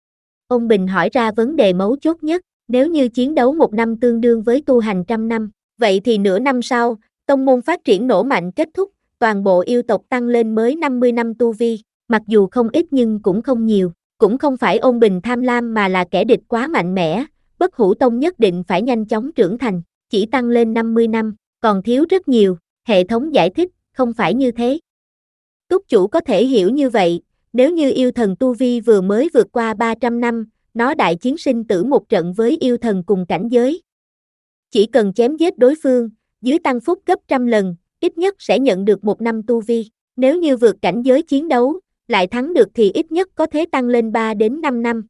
Ông Bình hỏi ra vấn đề mấu chốt nhất, nếu như chiến đấu một năm tương đương với tu hành trăm năm, vậy thì nửa năm sau, tông môn phát triển nổ mạnh kết thúc, toàn bộ yêu tộc tăng lên mới năm mươi năm tu vi, mặc dù không ít nhưng cũng không nhiều, cũng không phải Ôn Bình tham lam mà là kẻ địch quá mạnh mẽ, Bất Hủ Tông nhất định phải nhanh chóng trưởng thành, chỉ tăng lên năm mươi năm, còn thiếu rất nhiều, hệ thống giải thích, không phải như thế. Túc chủ có thể hiểu như vậy, nếu như yêu thần tu vi vừa mới vượt qua ba trăm năm, nó đại chiến sinh tử một trận với yêu thần cùng cảnh giới. Chỉ cần chém giết đối phương, dưới tăng phúc gấp trăm lần, ít nhất sẽ nhận được một năm tu vi. Nếu như vượt cảnh giới chiến đấu, lại thắng được thì ít nhất có thể tăng lên ba đến năm năm.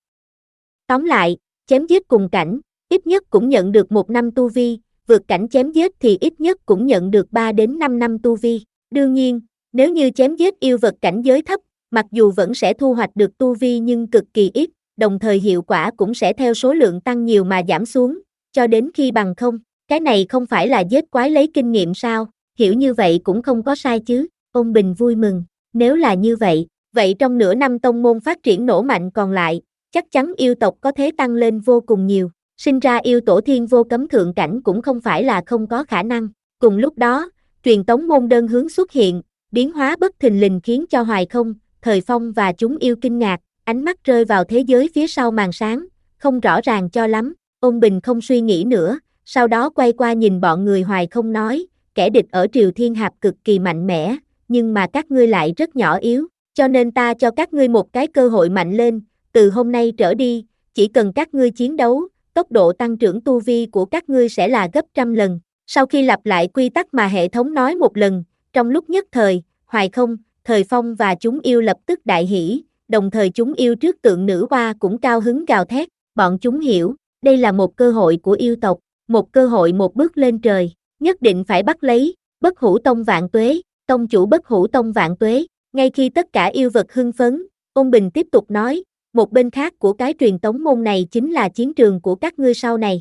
Tóm lại, chém giết cùng cảnh, ít nhất cũng nhận được một năm tu vi, vượt cảnh chém giết thì ít nhất cũng nhận được ba đến năm năm tu vi. Đương nhiên, nếu như chém giết yêu vật cảnh giới thấp, mặc dù vẫn sẽ thu hoạch được tu vi nhưng cực kỳ ít, đồng thời hiệu quả cũng sẽ theo số lượng tăng nhiều mà giảm xuống, cho đến khi bằng không. Cái này không phải là giết quái lấy kinh nghiệm sao, hiểu như vậy cũng không có sai chứ. Ôn Bình vui mừng, nếu là như vậy, vậy trong nửa năm tông môn phát triển nổ mạnh còn lại, chắc chắn yêu tộc có thế tăng lên vô cùng nhiều, sinh ra yêu tổ thiên vô cấm thượng cảnh cũng không phải là không có khả năng. Cùng lúc đó, truyền tống môn đơn hướng xuất hiện, biến hóa bất thình lình khiến cho Hoài Không, Thời Phong và chúng yêu kinh ngạc, ánh mắt rơi vào thế giới phía sau màn sáng, không rõ ràng cho lắm. Ôn Bình không suy nghĩ nữa, sau đó quay qua nhìn bọn người Hoài Không nói, kẻ địch ở Triều Thiên Hạp cực kỳ mạnh mẽ, nhưng mà các ngươi lại rất nhỏ yếu, cho nên ta cho các ngươi một cái cơ hội mạnh lên, từ hôm nay trở đi, chỉ cần các ngươi chiến đấu, tốc độ tăng trưởng tu vi của các ngươi sẽ là gấp trăm lần. Sau khi lặp lại quy tắc mà hệ thống nói một lần, trong lúc nhất thời, Hoài Không, Thời Phong và chúng yêu lập tức đại hỉ, đồng thời chúng yêu trước tượng nữ hoa cũng cao hứng gào thét, bọn chúng hiểu, đây là một cơ hội của yêu tộc, một cơ hội một bước lên trời, nhất định phải bắt lấy. Bất Hủ Tông vạn tuế, tông chủ Bất Hủ Tông vạn tuế. Ngay khi tất cả yêu vật hưng phấn, Ôn Bình tiếp tục nói, một bên khác của cái truyền tống môn này chính là chiến trường của các ngươi sau này.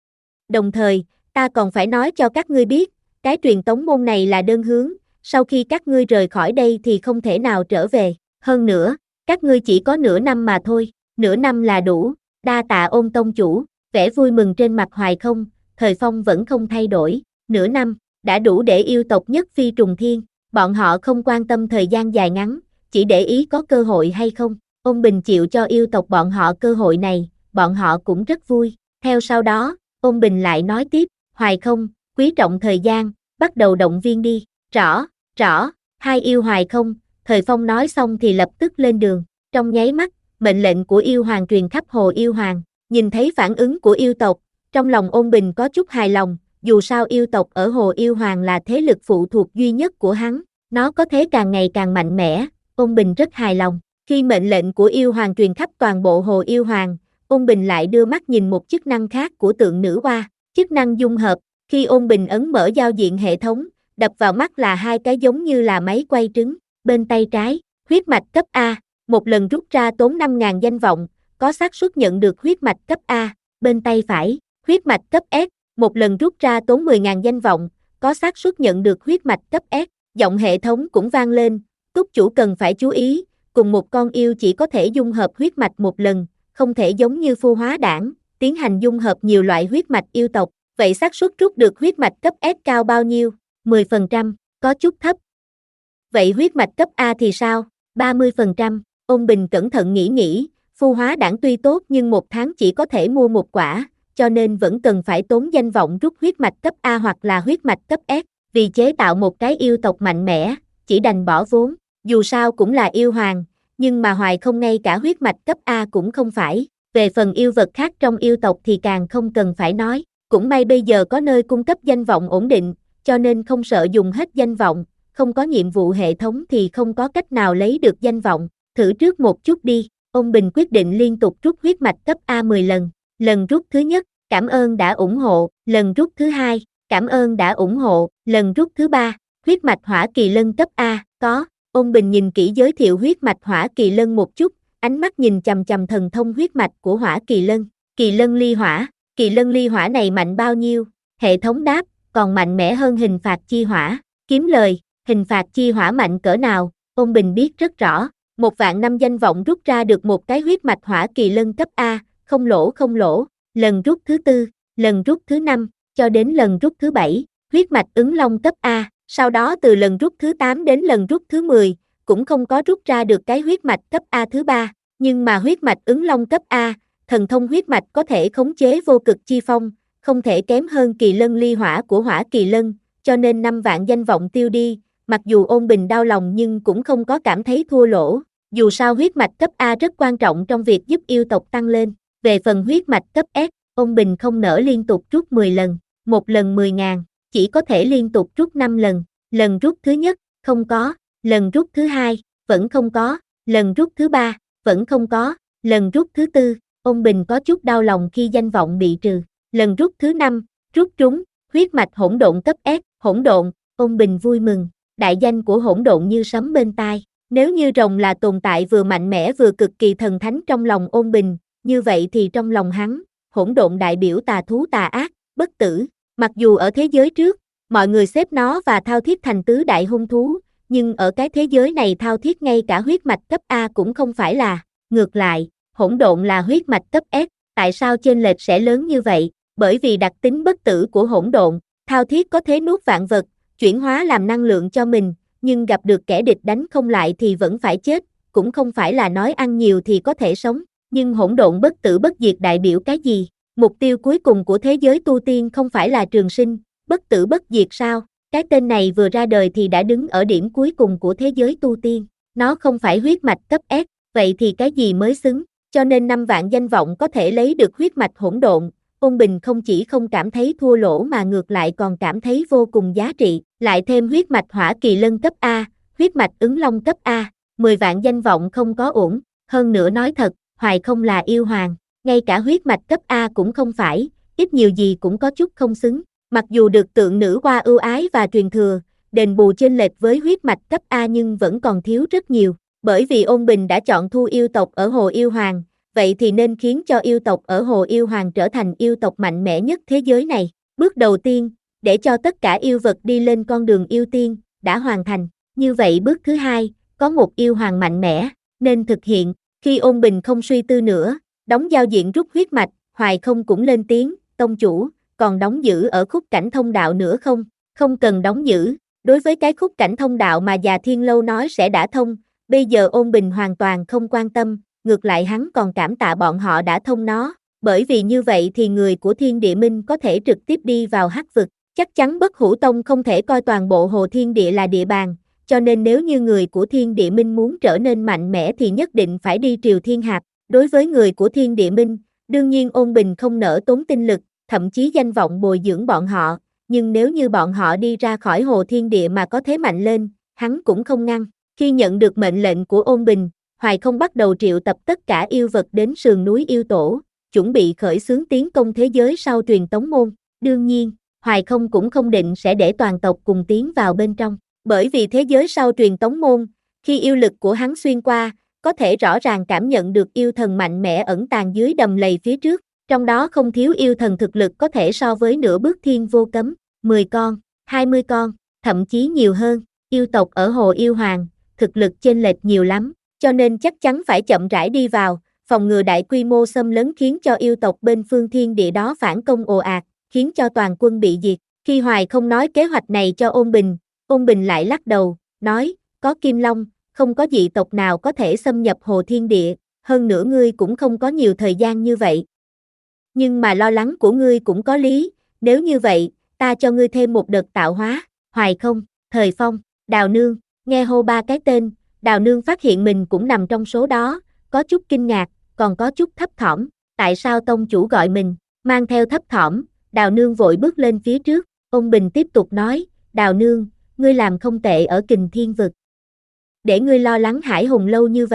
Đồng thời, ta còn phải nói cho các ngươi biết, cái truyền tống môn này là đơn hướng, sau khi các ngươi rời khỏi đây thì không thể nào trở về, hơn nữa, các ngươi chỉ có nửa năm mà thôi, nửa năm là đủ, đa tạ Ôn tông chủ. Vẻ vui mừng trên mặt Hoài Không, Thời Phong vẫn không thay đổi, nửa năm, đã đủ để yêu tộc nhất phi trùng thiên, bọn họ không quan tâm thời gian dài ngắn, chỉ để ý có cơ hội hay không. Ôn Bình chịu cho yêu tộc bọn họ cơ hội này, bọn họ cũng rất vui. Theo sau đó, Ôn Bình lại nói tiếp, Hoài Không, quý trọng thời gian, bắt đầu động viên đi. Rõ, rõ, hai yêu Hoài Không, Thời Phong nói xong thì lập tức lên đường. Trong nháy mắt, mệnh lệnh của yêu hoàng truyền khắp Hồ Yêu Hoàng. Nhìn thấy phản ứng của yêu tộc, trong lòng Ôn Bình có chút hài lòng, dù sao yêu tộc ở Hồ Yêu Hoàng là thế lực phụ thuộc duy nhất của hắn, nó có thế càng ngày càng mạnh mẽ, Ôn Bình rất hài lòng. Khi mệnh lệnh của yêu hoàng truyền khắp toàn bộ Hồ Yêu Hoàng, Ôn Bình lại đưa mắt nhìn một chức năng khác của tượng nữ hoa, chức năng dung hợp. Khi Ôn Bình ấn mở giao diện hệ thống, đập vào mắt là hai cái giống như là máy quay trứng, bên tay trái, huyết mạch cấp A, một lần rút ra tốn năm nghìn danh vọng, có xác suất nhận được huyết mạch cấp A, bên tay phải, huyết mạch cấp S, một lần rút ra tốn mười nghìn danh vọng, có xác suất nhận được huyết mạch cấp S. Giọng hệ thống cũng vang lên, túc chủ cần phải chú ý, cùng một con yêu chỉ có thể dung hợp huyết mạch một lần, không thể giống như Phu Hóa Đản, tiến hành dung hợp nhiều loại huyết mạch yêu tộc, vậy xác suất rút được huyết mạch cấp S cao bao nhiêu? mười phần trăm, có chút thấp. Vậy huyết mạch cấp A thì sao? ba mươi phần trăm, Ôn Bình cẩn thận nghĩ nghĩ, Phu Hóa Đản tuy tốt nhưng một tháng chỉ có thể mua một quả, cho nên vẫn cần phải tốn danh vọng rút huyết mạch cấp A hoặc là huyết mạch cấp S, vì chế tạo một cái yêu tộc mạnh mẽ, chỉ đành bỏ vốn, dù sao cũng là yêu hoàng, nhưng mà Hoài Không ngay cả huyết mạch cấp A cũng không phải, về phần yêu vật khác trong yêu tộc thì càng không cần phải nói, cũng may bây giờ có nơi cung cấp danh vọng ổn định, cho nên không sợ dùng hết danh vọng, không có nhiệm vụ hệ thống thì không có cách nào lấy được danh vọng, thử trước một chút đi. Ôn Bình quyết định liên tục rút huyết mạch cấp A mười lần. Lần rút thứ nhất, cảm ơn đã ủng hộ. Lần rút thứ hai, cảm ơn đã ủng hộ. Lần rút thứ ba, huyết mạch hỏa kỳ lân cấp A, có. Ôn Bình nhìn kỹ giới thiệu huyết mạch hỏa kỳ lân một chút, ánh mắt nhìn chằm chằm thần thông huyết mạch của hỏa kỳ lân. Kỳ lân ly hỏa, kỳ lân ly hỏa này mạnh bao nhiêu? Hệ thống đáp, còn mạnh mẽ hơn hình phạt chi hỏa. Kiếm lời, hình phạt chi hỏa mạnh cỡ nào? Ôn Bình biết rất rõ. Một vạn năm danh vọng rút ra được một cái huyết mạch hỏa kỳ lân cấp A, không lỗ không lỗ. Lần rút thứ tư, lần rút thứ năm, cho đến lần rút thứ bảy, huyết mạch ứng long cấp A. Sau đó từ lần rút thứ tám đến lần rút thứ mười, cũng không có rút ra được cái huyết mạch cấp A thứ ba. Nhưng mà huyết mạch ứng long cấp A, thần thông huyết mạch có thể khống chế vô cực chi phong, không thể kém hơn kỳ lân ly hỏa của hỏa kỳ lân, cho nên năm vạn danh vọng tiêu đi. Mặc dù Ôn Bình đau lòng nhưng cũng không có cảm thấy thua lỗ. Dù sao huyết mạch cấp A rất quan trọng trong việc giúp yêu tộc tăng lên. Về phần huyết mạch cấp S, Ôn Bình không nỡ liên tục rút mười lần, một lần mười ngàn, chỉ có thể liên tục rút năm lần. Lần rút thứ nhất, không có. Lần rút thứ hai, vẫn không có. Lần rút thứ ba, vẫn không có. Lần rút thứ tư, Ôn Bình có chút đau lòng khi danh vọng bị trừ. Lần rút thứ năm, rút trúng, huyết mạch hỗn độn cấp S, hỗn độn, Ôn Bình vui mừng. Đại danh của hỗn độn như sấm bên tai. Nếu như rồng là tồn tại vừa mạnh mẽ vừa cực kỳ thần thánh trong lòng Ôn Bình, như vậy thì trong lòng hắn, hỗn độn đại biểu tà thú tà ác, bất tử. Mặc dù ở thế giới trước, mọi người xếp nó và Thao Thiết thành tứ đại hung thú, nhưng ở cái thế giới này Thao Thiết ngay cả huyết mạch cấp A cũng không phải là. Ngược lại, hỗn độn là huyết mạch cấp S, tại sao chênh lệch sẽ lớn như vậy? Bởi vì đặc tính bất tử của hỗn độn, Thao Thiết có thể nuốt vạn vật, chuyển hóa làm năng lượng cho mình, nhưng gặp được kẻ địch đánh không lại thì vẫn phải chết, cũng không phải là nói ăn nhiều thì có thể sống. Nhưng hỗn độn bất tử bất diệt đại biểu cái gì? Mục tiêu cuối cùng của thế giới tu tiên không phải là trường sinh, bất tử bất diệt sao? Cái tên này vừa ra đời thì đã đứng ở điểm cuối cùng của thế giới tu tiên. Nó không phải huyết mạch cấp S, vậy thì cái gì mới xứng? Cho nên năm vạn danh vọng có thể lấy được huyết mạch hỗn độn. Ôn Bình không chỉ không cảm thấy thua lỗ mà ngược lại còn cảm thấy vô cùng giá trị. Lại thêm huyết mạch hỏa kỳ lân cấp A, huyết mạch ứng long cấp A, mười vạn danh vọng không có uổng. Hơn nữa nói thật, Hoài không là yêu hoàng, ngay cả huyết mạch cấp A cũng không phải, ít nhiều gì cũng có chút không xứng. Mặc dù được tượng nữ hoa ưu ái và truyền thừa, đền bù chênh lệch với huyết mạch cấp A nhưng vẫn còn thiếu rất nhiều. Bởi vì Ôn Bình đã chọn thu yêu tộc ở Hồ Yêu Hoàng, vậy thì nên khiến cho yêu tộc ở Hồ Yêu Hoàng trở thành yêu tộc mạnh mẽ nhất thế giới này. Bước đầu tiên, để cho tất cả yêu vật đi lên con đường yêu tiên, đã hoàn thành. Như vậy bước thứ hai, có một yêu hoàng mạnh mẽ, nên thực hiện. Khi Ôn Bình không suy tư nữa, đóng giao diện rút huyết mạch, Hoài không cũng lên tiếng, tông chủ, còn đóng giữ ở khúc cảnh thông đạo nữa không? Không cần đóng giữ, đối với cái khúc cảnh thông đạo mà già Thiên Lâu nói sẽ đã thông, bây giờ Ôn Bình hoàn toàn không quan tâm, ngược lại hắn còn cảm tạ bọn họ đã thông nó, bởi vì như vậy thì người của Thiên Địa Minh có thể trực tiếp đi vào hắc vực. Chắc chắn Bất Hủ Tông không thể coi toàn bộ Hồ Thiên Địa là địa bàn, cho nên nếu như người của Thiên Địa Minh muốn trở nên mạnh mẽ thì nhất định phải đi Triều Thiên Hạp. Đối với người của Thiên Địa Minh, đương nhiên Ôn Bình không nỡ tốn tinh lực, thậm chí danh vọng bồi dưỡng bọn họ, nhưng nếu như bọn họ đi ra khỏi Hồ Thiên Địa mà có thế mạnh lên, hắn cũng không ngăn. Khi nhận được mệnh lệnh của Ôn Bình, Hoài không bắt đầu triệu tập tất cả yêu vật đến sườn núi yêu tổ, chuẩn bị khởi xướng tiến công thế giới sau truyền tống môn. Đương nhiên, Hoài không cũng không định sẽ để toàn tộc cùng tiến vào bên trong, bởi vì thế giới sau truyền tống môn, khi yêu lực của hắn xuyên qua, có thể rõ ràng cảm nhận được yêu thần mạnh mẽ ẩn tàng dưới đầm lầy phía trước, trong đó không thiếu yêu thần thực lực có thể so với nửa bước thiên vô cấm, mười con, hai mươi con, thậm chí nhiều hơn. Yêu tộc ở Hồ Yêu Hoàng, thực lực chênh lệch nhiều lắm, cho nên chắc chắn phải chậm rãi đi vào, phòng ngừa đại quy mô xâm lấn khiến cho yêu tộc bên phương thiên địa đó phản công ồ ạt, khiến cho toàn quân bị diệt. Khi Hoài không nói kế hoạch này cho Ôn Bình, Ôn Bình lại lắc đầu, nói, có Kim Long, không có dị tộc nào có thể xâm nhập Hồ Thiên Địa, hơn nữa ngươi cũng không có nhiều thời gian như vậy. Nhưng mà lo lắng của ngươi cũng có lý, nếu như vậy, ta cho ngươi thêm một đợt tạo hóa. Hoài không, Thời Phong, Đào Nương, nghe hô ba cái tên, Đào Nương phát hiện mình cũng nằm trong số đó, có chút kinh ngạc, còn có chút thấp thỏm, tại sao tông chủ gọi mình, mang theo thấp thỏm, Đào Nương vội bước lên phía trước. Ôn Bình tiếp tục nói, Đào Nương, ngươi làm không tệ ở Kình Thiên Vực. Để ngươi lo lắng Hải Hùng lâu như vậy,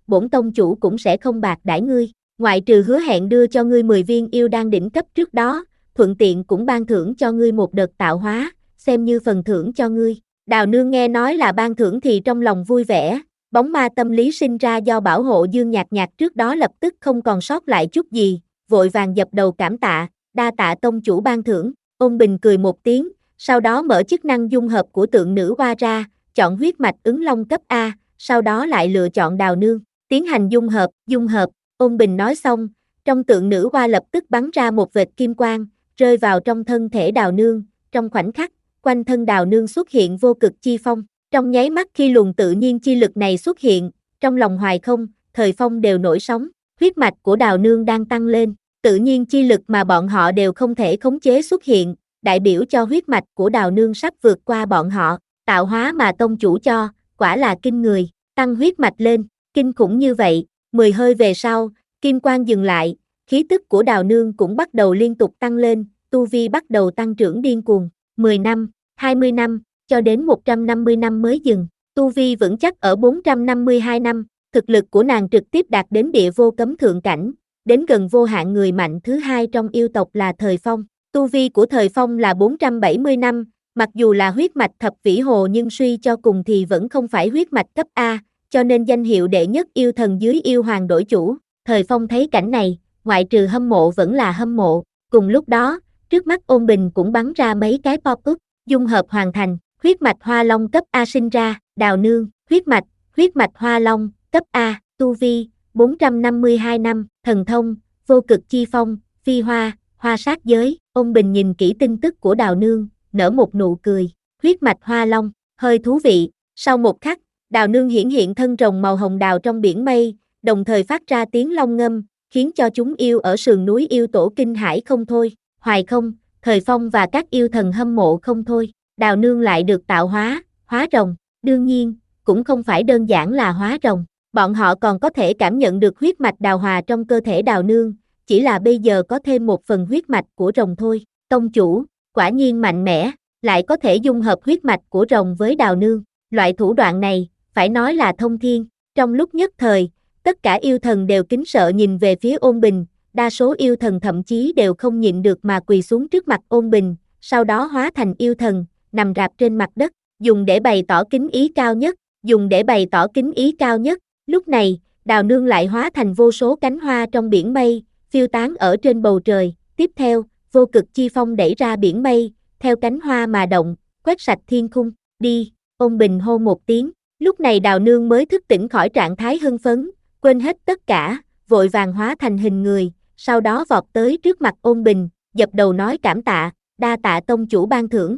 bổn tông chủ cũng sẽ không bạc đãi ngươi, ngoại trừ hứa hẹn đưa cho ngươi mười viên yêu đan đỉnh cấp trước đó, thuận tiện cũng ban thưởng cho ngươi một đợt tạo hóa, xem như phần thưởng cho ngươi. Đào Nương nghe nói là ban thưởng thì trong lòng vui vẻ, bóng ma tâm lý sinh ra do bảo hộ Dương Nhạc Nhạc trước đó lập tức không còn sót lại chút gì, vội vàng dập đầu cảm tạ, đa tạ tông chủ ban thưởng. Ôn Bình cười một tiếng, sau đó mở chức năng dung hợp của tượng nữ hoa ra, chọn huyết mạch ứng long cấp A, sau đó lại lựa chọn Đào Nương, tiến hành dung hợp, dung hợp. Ôn Bình nói xong, trong tượng nữ hoa lập tức bắn ra một vệt kim quang, rơi vào trong thân thể Đào Nương, trong khoảnh khắc, quanh thân Đào Nương xuất hiện vô cực chi phong. Trong nháy mắt khi luồng tự nhiên chi lực này xuất hiện, trong lòng Hoài Không, Thời Phong đều nổi sóng, huyết mạch của Đào Nương đang tăng lên, tự nhiên chi lực mà bọn họ đều không thể khống chế xuất hiện, đại biểu cho huyết mạch của Đào Nương sắp vượt qua bọn họ, tạo hóa mà tông chủ cho, quả là kinh người, tăng huyết mạch lên, kinh khủng như vậy, mười hơi về sau, kim quang dừng lại, khí tức của Đào Nương cũng bắt đầu liên tục tăng lên, tu vi bắt đầu tăng trưởng điên cuồng, mười năm, hai mươi năm, cho đến một trăm năm mươi năm mới dừng, tu vi vững chắc ở bốn trăm năm mươi hai năm, thực lực của nàng trực tiếp đạt đến địa vô cấm thượng cảnh, đến gần vô hạn người mạnh thứ hai trong yêu tộc là Thời Phong, tu vi của Thời Phong là bốn trăm bảy mươi năm, mặc dù là huyết mạch thập vĩ hồ nhưng suy cho cùng thì vẫn không phải huyết mạch cấp A, cho nên danh hiệu đệ nhất yêu thần dưới yêu hoàng đổi chủ. Thời Phong thấy cảnh này, ngoại trừ hâm mộ vẫn là hâm mộ, cùng lúc đó, trước mắt Ôn Bình cũng bắn ra mấy cái pop-up, dung hợp hoàn thành, huyết mạch hoa long cấp A sinh ra, Đào Nương, huyết mạch, huyết mạch hoa long, cấp A, tu vi, bốn trăm năm mươi hai năm, thần thông, vô cực chi phong, phi hoa, hoa sát giới. Ôn Bình nhìn kỹ tin tức của Đào Nương, nở một nụ cười, huyết mạch hoa long, hơi thú vị. Sau một khắc, Đào Nương hiển hiện thân rồng màu hồng đào trong biển mây, đồng thời phát ra tiếng long ngâm, khiến cho chúng yêu ở sườn núi yêu tổ kinh hãi không thôi. Hoài Không, Thời Phong và các yêu thần hâm mộ không thôi. Đào Nương lại được tạo hóa, hóa rồng, đương nhiên, cũng không phải đơn giản là hóa rồng, bọn họ còn có thể cảm nhận được huyết mạch đào hòa trong cơ thể Đào Nương, chỉ là bây giờ có thêm một phần huyết mạch của rồng thôi. Tông chủ, quả nhiên mạnh mẽ, lại có thể dung hợp huyết mạch của rồng với Đào Nương, loại thủ đoạn này, phải nói là thông thiên. Trong lúc nhất thời, tất cả yêu thần đều kính sợ nhìn về phía Ôn Bình, đa số yêu thần thậm chí đều không nhịn được mà quỳ xuống trước mặt Ôn Bình, sau đó hóa thành yêu thần, nằm rạp trên mặt đất, dùng để bày tỏ kính ý cao nhất, dùng để bày tỏ kính ý cao nhất. Lúc này, Đào Nương lại hóa thành vô số cánh hoa trong biển mây, phiêu tán ở trên bầu trời. Tiếp theo, vô cực chi phong đẩy ra biển mây, theo cánh hoa mà động, quét sạch thiên khung. Đi, Ôn Bình hô một tiếng. Lúc này Đào Nương mới thức tỉnh khỏi trạng thái hưng phấn, quên hết tất cả, vội vàng hóa thành hình người, sau đó vọt tới trước mặt Ôn Bình, dập đầu nói cảm tạ, đa tạ tông chủ ban thưởng.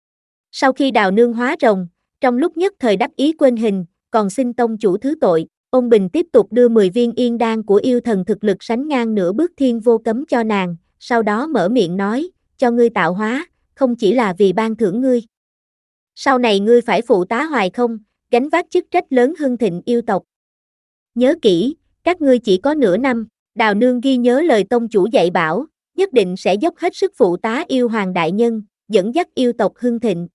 Sau khi Đào Nương hóa rồng, trong lúc nhất thời đắc ý quên hình, còn xin tông chủ thứ tội. Ôn Bình tiếp tục đưa mười viên yên đan của yêu thần thực lực sánh ngang nửa bước thiên vô cấm cho nàng, sau đó mở miệng nói, cho ngươi tạo hóa, không chỉ là vì ban thưởng ngươi. Sau này ngươi phải phụ tá Hoài Không, gánh vác chức trách lớn hưng thịnh yêu tộc. Nhớ kỹ, các ngươi chỉ có nửa năm. Đào Nương ghi nhớ lời tông chủ dạy bảo, nhất định sẽ dốc hết sức phụ tá yêu hoàng đại nhân, dẫn dắt yêu tộc hưng thịnh.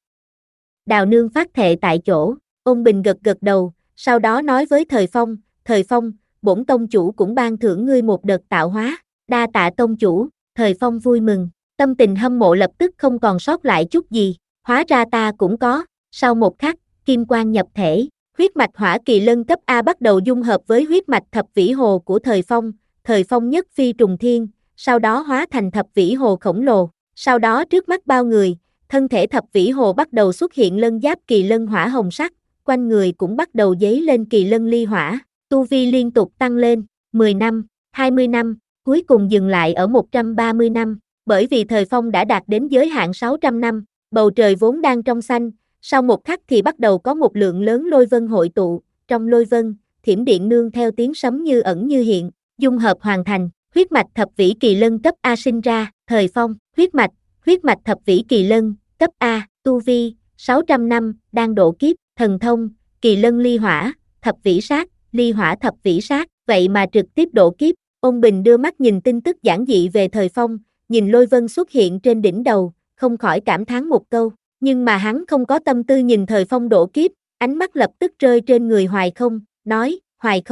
Đào Nương phát thệ tại chỗ, Ôn Bình gật gật đầu, sau đó nói với Thời Phong, Thời Phong, bổn tông chủ cũng ban thưởng ngươi một đợt tạo hóa, đa tạ tông chủ. Thời Phong vui mừng, tâm tình hâm mộ lập tức không còn sót lại chút gì, hóa ra ta cũng có. Sau một khắc, kim quang nhập thể, huyết mạch hỏa kỳ lân cấp A bắt đầu dung hợp với huyết mạch thập vĩ hồ của Thời Phong, Thời Phong nhất phi trùng thiên, sau đó hóa thành thập vĩ hồ khổng lồ, sau đó trước mắt bao người, thân thể thập vĩ hồ bắt đầu xuất hiện lân giáp kỳ lân hỏa hồng sắc, quanh người cũng bắt đầu dấy lên kỳ lân ly hỏa, tu vi liên tục tăng lên, mười năm, hai mươi năm, cuối cùng dừng lại ở một trăm ba mươi năm, bởi vì Thời Phong đã đạt đến giới hạn sáu trăm năm, bầu trời vốn đang trong xanh, sau một khắc thì bắt đầu có một lượng lớn lôi vân hội tụ, trong lôi vân, thiểm điện nương theo tiếng sấm như ẩn như hiện, dung hợp hoàn thành, huyết mạch thập vĩ kỳ lân cấp A sinh ra. Thời Phong, huyết mạch, huyết mạch thập vĩ kỳ lân, cấp A, tu vi, sáu trăm năm, đang độ kiếp, thần thông, kỳ lân ly hỏa, thập vĩ sát, ly hỏa thập vĩ sát, vậy mà trực tiếp độ kiếp. Ôn Bình đưa mắt nhìn tin tức giản dị về Thời Phong, nhìn lôi vân xuất hiện trên đỉnh đầu, không khỏi cảm thán một câu, nhưng mà hắn không có tâm tư nhìn Thời Phong độ kiếp, ánh mắt lập tức rơi trên người Hoài Không, nói, Hoài Không,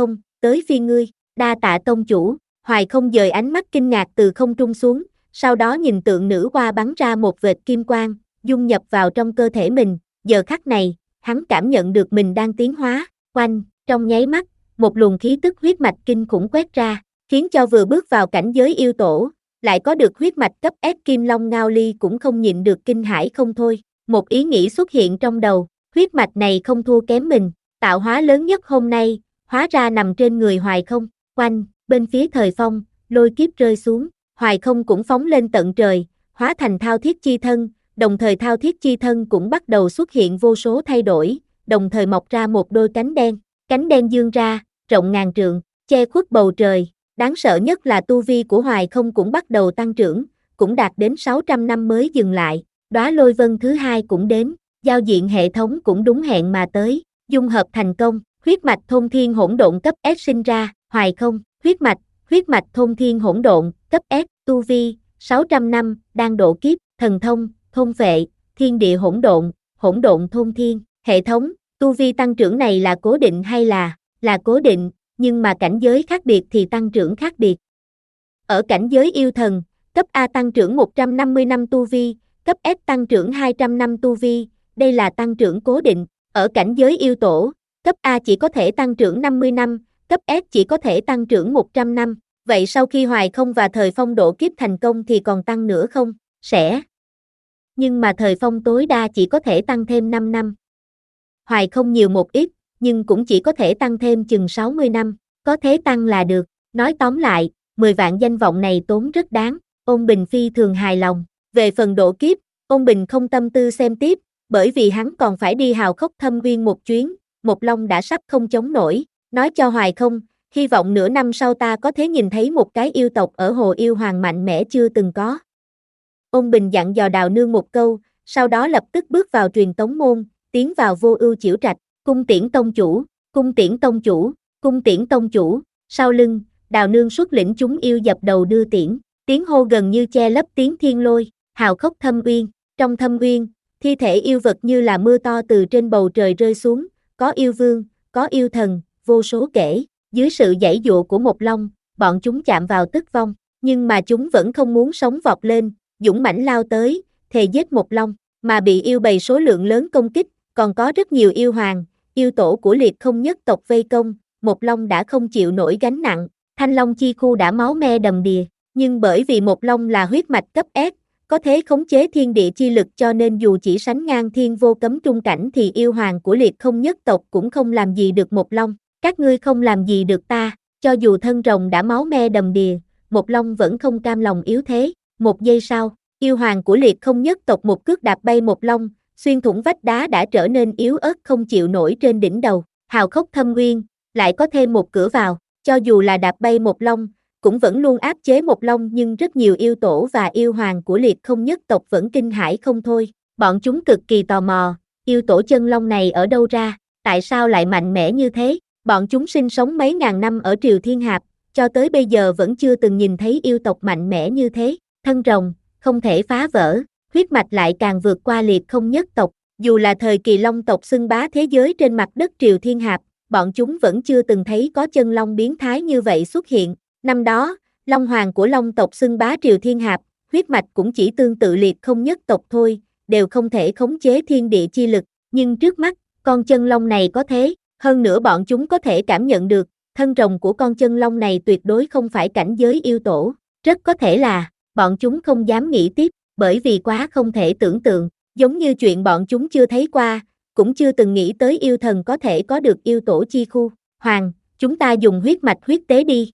tới phiên ngươi, đa tạ tông chủ. Hoài không dời ánh mắt kinh ngạc từ không trung xuống, sau đó nhìn tượng nữ hoa bắn ra một vệt kim quang, dung nhập vào trong cơ thể mình, giờ khắc này, hắn cảm nhận được mình đang tiến hóa, oanh, trong nháy mắt, một luồng khí tức huyết mạch kinh khủng quét ra, khiến cho vừa bước vào cảnh giới yêu tổ, lại có được huyết mạch cấp S Kim Long Ngao Ly cũng không nhịn được kinh hãi không thôi, một ý nghĩ xuất hiện trong đầu, huyết mạch này không thua kém mình, tạo hóa lớn nhất hôm nay, hóa ra nằm trên người Hoài không, oanh, bên phía thời phong, lôi kiếp rơi xuống, Hoài không cũng phóng lên tận trời, hóa thành thao thiết chi thân, đồng thời thao thiết chi thân cũng bắt đầu xuất hiện vô số thay đổi, đồng thời mọc ra một đôi cánh đen, cánh đen dương ra, rộng ngàn trượng, che khuất bầu trời, đáng sợ nhất là tu vi của Hoài không cũng bắt đầu tăng trưởng, cũng đạt đến sáu trăm năm mới dừng lại, đóa lôi vân thứ hai cũng đến, giao diện hệ thống cũng đúng hẹn mà tới, dung hợp thành công, huyết mạch thôn thiên hỗn độn cấp S sinh ra, Hoài không, huyết mạch, huyết mạch thôn thiên hỗn độn, cấp S, tu vi, sáu trăm năm, đang độ kiếp, thần thông, thôn phệ, thiên địa hỗn độn, hỗn độn thôn thiên, hệ thống, tu vi tăng trưởng này là cố định hay là, là cố định, nhưng mà cảnh giới khác biệt thì tăng trưởng khác biệt. Ở cảnh giới yêu thần, cấp A tăng trưởng một trăm năm mươi năm tu vi, cấp S tăng trưởng hai trăm năm tu vi, đây là tăng trưởng cố định, ở cảnh giới yêu tổ, cấp A chỉ có thể tăng trưởng năm mươi năm, cấp S chỉ có thể tăng trưởng một trăm năm, vậy sau khi Hoài không và thời phong độ kiếp thành công thì còn tăng nữa không? Sẽ. Nhưng mà thời phong tối đa chỉ có thể tăng thêm năm năm. Hoài không nhiều một ít, nhưng cũng chỉ có thể tăng thêm chừng sáu mươi năm, có thế tăng là được, nói tóm lại, mười vạn danh vọng này tốn rất đáng, Ôn Bình phi thường hài lòng, về phần độ kiếp, Ôn Bình không tâm tư xem tiếp, bởi vì hắn còn phải đi hào khốc thâm uyên một chuyến, một long đã sắp không chống nổi, nói cho Hoài không, hy vọng nửa năm sau ta có thể nhìn thấy một cái yêu tộc ở Hồ Yêu Hoàng mạnh mẽ chưa từng có. Ôn Bình dặn dò Đào Nương một câu, sau đó lập tức bước vào truyền tống môn, tiến vào Vô Ưu Chiểu Trạch, cung tiễn tông chủ, cung tiễn tông chủ, cung tiễn tông chủ, sau lưng, Đào Nương xuất lĩnh chúng yêu dập đầu đưa tiễn, tiếng hô gần như che lấp tiếng thiên lôi, hào khốc thâm uyên, trong thâm uyên, thi thể yêu vật như là mưa to từ trên bầu trời rơi xuống, có yêu vương, có yêu thần, vô số kể, dưới sự giãy dụa của một long, bọn chúng chạm vào tức vong, nhưng mà chúng vẫn không muốn sống vọt lên, dũng mãnh lao tới, thề giết một long, mà bị yêu bầy số lượng lớn công kích, còn có rất nhiều yêu hoàng, yêu tổ của liệt không nhất tộc vây công, một long đã không chịu nổi gánh nặng, thanh long chi khu đã máu me đầm đìa, nhưng bởi vì một long là huyết mạch cấp S, có thể khống chế thiên địa chi lực cho nên dù chỉ sánh ngang thiên vô cấm trung cảnh thì yêu hoàng của liệt không nhất tộc cũng không làm gì được một long, các ngươi không làm gì được ta, cho dù thân rồng đã máu me đầm đìa, một long vẫn không cam lòng yếu thế, một giây sau, yêu hoàng của liệt không nhất tộc một cước đạp bay một long, xuyên thủng vách đá đã trở nên yếu ớt không chịu nổi trên đỉnh đầu, hào khốc thâm uyên, lại có thêm một cửa vào, cho dù là đạp bay một long, cũng vẫn luôn áp chế một long nhưng rất nhiều yêu tổ và yêu hoàng của liệt không nhất tộc vẫn kinh hãi không thôi, bọn chúng cực kỳ tò mò, yêu tổ chân long này ở đâu ra, tại sao lại mạnh mẽ như thế, bọn chúng sinh sống mấy ngàn năm ở Triều Thiên Hạp, cho tới bây giờ vẫn chưa từng nhìn thấy yêu tộc mạnh mẽ như thế, thân rồng, không thể phá vỡ, huyết mạch lại càng vượt qua liệt không nhất tộc, dù là thời kỳ long tộc xưng bá thế giới trên mặt đất Triều Thiên Hạp, bọn chúng vẫn chưa từng thấy có chân long biến thái như vậy xuất hiện, năm đó, long hoàng của long tộc xưng bá Triều Thiên Hạp, huyết mạch cũng chỉ tương tự liệt không nhất tộc thôi, đều không thể khống chế thiên địa chi lực, nhưng trước mắt, con chân long này có thế, hơn nữa bọn chúng có thể cảm nhận được, thân rồng của con chân long này tuyệt đối không phải cảnh giới yêu tổ, rất có thể là, bọn chúng không dám nghĩ tiếp, bởi vì quá không thể tưởng tượng, giống như chuyện bọn chúng chưa thấy qua, cũng chưa từng nghĩ tới yêu thần có thể có được yêu tổ chi khu, hoàng, chúng ta dùng huyết mạch huyết tế đi.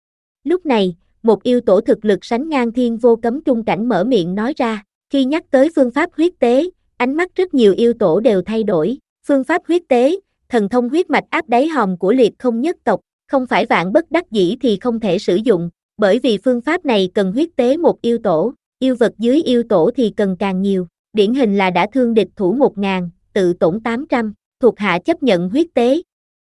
Lúc này, một yêu tổ thực lực sánh ngang thiên vô cấm trung cảnh mở miệng nói ra, khi nhắc tới phương pháp huyết tế, ánh mắt rất nhiều yêu tổ đều thay đổi, phương pháp huyết tế, thần thông huyết mạch áp đáy hòm của liệt không nhất tộc, không phải vạn bất đắc dĩ thì không thể sử dụng, bởi vì phương pháp này cần huyết tế một yêu tổ, yêu vật dưới yêu tổ thì cần càng nhiều, điển hình là đã thương địch thủ một ngàn, tự tổn tám trăm, thuộc hạ chấp nhận huyết tế.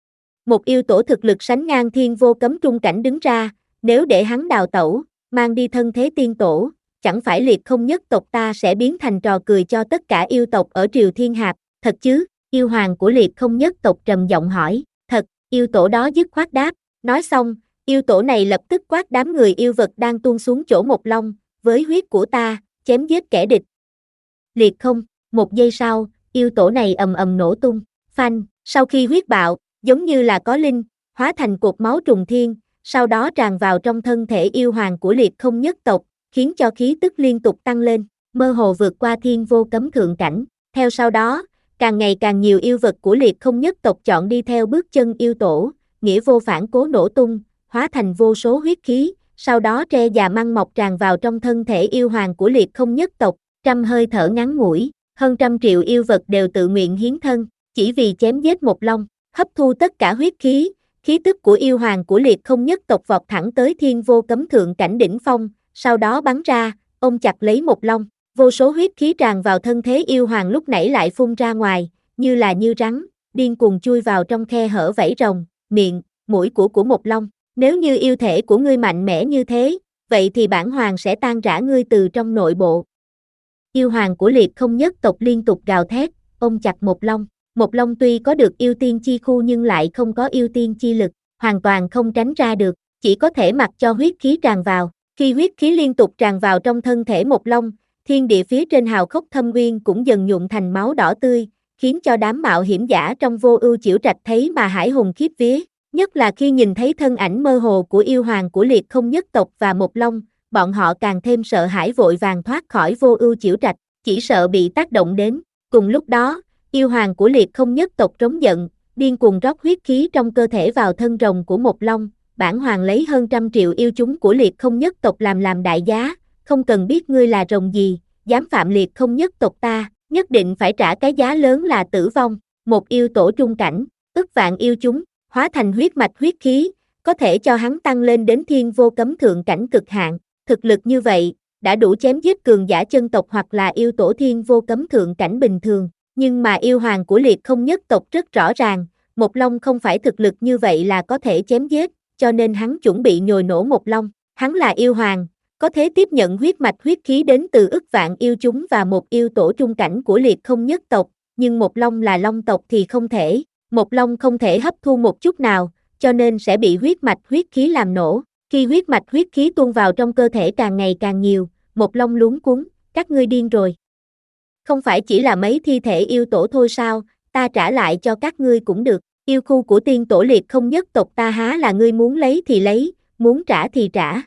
Một yêu tổ thực lực sánh ngang thiên vô cấm trung cảnh đứng ra, nếu để hắn đào tẩu, mang đi thân thế tiên tổ, chẳng phải liệt không nhất tộc ta sẽ biến thành trò cười cho tất cả yêu tộc ở Triều Thiên Hạp, thật chứ, yêu hoàng của liệt không nhất tộc trầm giọng hỏi, thật, yêu tổ đó dứt khoát đáp, Nói xong, yêu tổ này lập tức quát đám người yêu vật đang tuôn xuống chỗ Một Long, với huyết của ta, chém giết kẻ địch. Liệt không, một giây sau, yêu tổ này ầm ầm nổ tung, phanh, sau khi huyết bạo, giống như là có linh, hóa thành cột máu trùng thiên, sau đó tràn vào trong thân thể yêu hoàng của liệt không nhất tộc, khiến cho khí tức liên tục tăng lên, mơ hồ vượt qua thiên vô cấm thượng cảnh. Theo sau đó, càng ngày càng nhiều yêu vật của liệt không nhất tộc chọn đi theo bước chân yêu tổ, nghĩa vô phản cố nổ tung, hóa thành vô số huyết khí, sau đó tre già măng mọc tràn vào trong thân thể yêu hoàng của liệt không nhất tộc, trăm hơi thở ngắn ngủi, hơn trăm triệu yêu vật đều tự nguyện hiến thân, chỉ vì chém giết Một Long, hấp thu tất cả huyết khí, khí tức của yêu hoàng của liệt không nhất tộc vọt thẳng tới thiên vô cấm thượng cảnh đỉnh phong, sau đó bắn ra, ôm chặt lấy Một Long, vô số huyết khí tràn vào thân thế yêu hoàng lúc nãy lại phun ra ngoài, như là như rắn, điên cuồng chui vào trong khe hở vảy rồng, miệng, mũi của của Một Long. Nếu như yêu thể của ngươi mạnh mẽ như thế, vậy thì bản hoàng sẽ tan rã ngươi từ trong nội bộ. Yêu hoàng của liệt không nhất tộc liên tục gào thét, ôm chặt Một Long. Một Long tuy có được yêu tiên chi khu nhưng lại không có yêu tiên chi lực, hoàn toàn không tránh ra được, chỉ có thể mặc cho huyết khí tràn vào. Khi huyết khí liên tục tràn vào trong thân thể Một Long, thiên địa phía trên hào khốc thâm uyên cũng dần nhuộm thành máu đỏ tươi, khiến cho đám mạo hiểm giả trong Vô Ưu Chiểu Trạch thấy mà hải hùng khiếp vía. Nhất là khi nhìn thấy thân ảnh mơ hồ của yêu hoàng của liệt không nhất tộc và Một Long, bọn họ càng thêm sợ hãi vội vàng thoát khỏi Vô Ưu Chiểu Trạch, chỉ sợ bị tác động đến. Cùng lúc đó, yêu hoàng của liệt không nhất tộc trống giận, điên cuồng rót huyết khí trong cơ thể vào thân rồng của Một Long, bản hoàng lấy hơn trăm triệu yêu chúng của liệt không nhất tộc làm làm đại giá, không cần biết ngươi là rồng gì, dám phạm liệt không nhất tộc ta, nhất định phải trả cái giá lớn là tử vong. Một yêu tổ trung cảnh, ức vạn yêu chúng, hóa thành huyết mạch huyết khí, có thể cho hắn tăng lên đến thiên vô cấm thượng cảnh cực hạn, thực lực như vậy, đã đủ chém giết cường giả chân tộc hoặc là yêu tổ thiên vô cấm thượng cảnh bình thường, nhưng mà yêu hoàng của liệt không nhất tộc rất rõ ràng, Một Long không phải thực lực như vậy là có thể chém giết, cho nên hắn chuẩn bị nhồi nổ Một Long, hắn là yêu hoàng, có thể tiếp nhận huyết mạch huyết khí đến từ ức vạn yêu chúng và một yêu tổ trung cảnh của liệt không nhất tộc, nhưng Một Long là Long tộc thì không thể. Một Long không thể hấp thu một chút nào, cho nên sẽ bị huyết mạch huyết khí làm nổ. Khi huyết mạch huyết khí tuôn vào trong cơ thể càng ngày càng nhiều, Một Long luống cuống, các ngươi điên rồi. Không phải chỉ là mấy thi thể yêu tổ thôi sao, ta trả lại cho các ngươi cũng được. Yêu khu của tiên tổ liệt không nhất tộc ta há là ngươi muốn lấy thì lấy, muốn trả thì trả.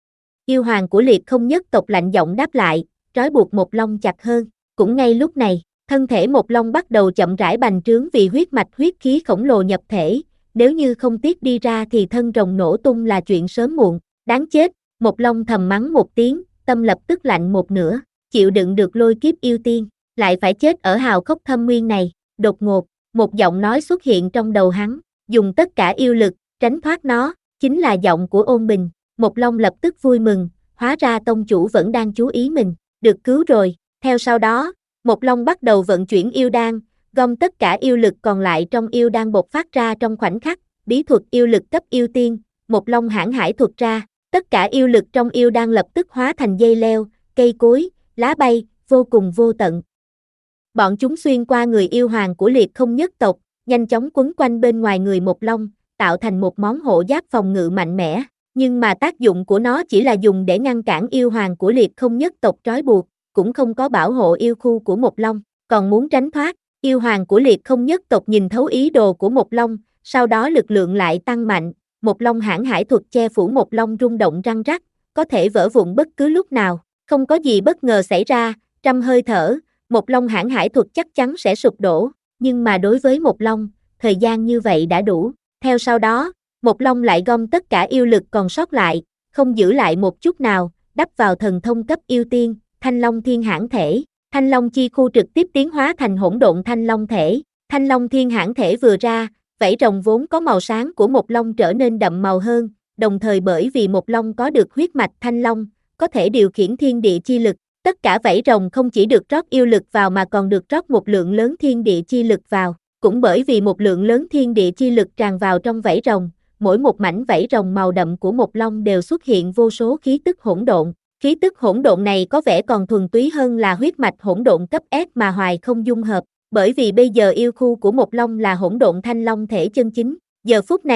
Yêu hoàng của liệt không nhất tộc lạnh giọng đáp lại, trói buộc Một Long chặt hơn. Cũng ngay lúc này, thân thể Một Long bắt đầu chậm rãi bành trướng vì huyết mạch huyết khí khổng lồ nhập thể, nếu như không tiết đi ra thì thân rồng nổ tung là chuyện sớm muộn, đáng chết. Một Long thầm mắng một tiếng, tâm lập tức lạnh một nửa, chịu đựng được lôi kiếp yêu tiên, lại phải chết ở hào khốc thâm nguyên này. Đột ngột, một giọng nói xuất hiện trong đầu hắn, dùng tất cả yêu lực, tránh thoát nó, chính là giọng của Ôn Bình. Một Long lập tức vui mừng, hóa ra tông chủ vẫn đang chú ý mình, được cứu rồi. Theo sau đó, Một Long bắt đầu vận chuyển yêu đan, gom tất cả yêu lực còn lại trong yêu đan bộc phát ra trong khoảnh khắc, bí thuật yêu lực cấp yêu tiên, Một Long hãn hải thuật ra, tất cả yêu lực trong yêu đan lập tức hóa thành dây leo, cây cối, lá bay, vô cùng vô tận. Bọn chúng xuyên qua người yêu hoàng của liệt không nhất tộc, nhanh chóng quấn quanh bên ngoài người Một Long, tạo thành một món hộ giáp phòng ngự mạnh mẽ, nhưng mà tác dụng của nó chỉ là dùng để ngăn cản yêu hoàng của liệt không nhất tộc trói buộc, cũng không có bảo hộ yêu khu của Một Long, còn muốn tránh thoát. Yêu hoàng của liệt không nhất tộc nhìn thấu ý đồ của Một Long, sau đó lực lượng lại tăng mạnh, Một Long hãn hải thuật che phủ Một Long rung động răng rắc, có thể vỡ vụn bất cứ lúc nào, không có gì bất ngờ xảy ra, trăm hơi thở, Một Long hãn hải thuật chắc chắn sẽ sụp đổ, nhưng mà đối với Một Long, thời gian như vậy đã đủ. Theo sau đó, Một Long lại gom tất cả yêu lực còn sót lại, không giữ lại một chút nào, đắp vào thần thông cấp yêu tiên, Thanh Long Thiên Hãn Thể. Thanh Long chi khu trực tiếp tiến hóa thành hỗn độn Thanh Long thể. Thanh Long Thiên Hãn Thể vừa ra, vảy rồng vốn có màu sáng của Một Long trở nên đậm màu hơn, đồng thời bởi vì Một Long có được huyết mạch Thanh Long, có thể điều khiển thiên địa chi lực. Tất cả vảy rồng không chỉ được rót yêu lực vào mà còn được rót một lượng lớn thiên địa chi lực vào. Cũng bởi vì một lượng lớn thiên địa chi lực tràn vào trong vảy rồng, mỗi một mảnh vảy rồng màu đậm của Một Long đều xuất hiện vô số khí tức hỗn độn. Khí tức hỗn độn này có vẻ còn thuần túy hơn là huyết mạch hỗn độn cấp S mà hoài không dung hợp, bởi vì bây giờ yêu khu của Một Long là hỗn độn Thanh Long thể chân chính. Giờ phút này,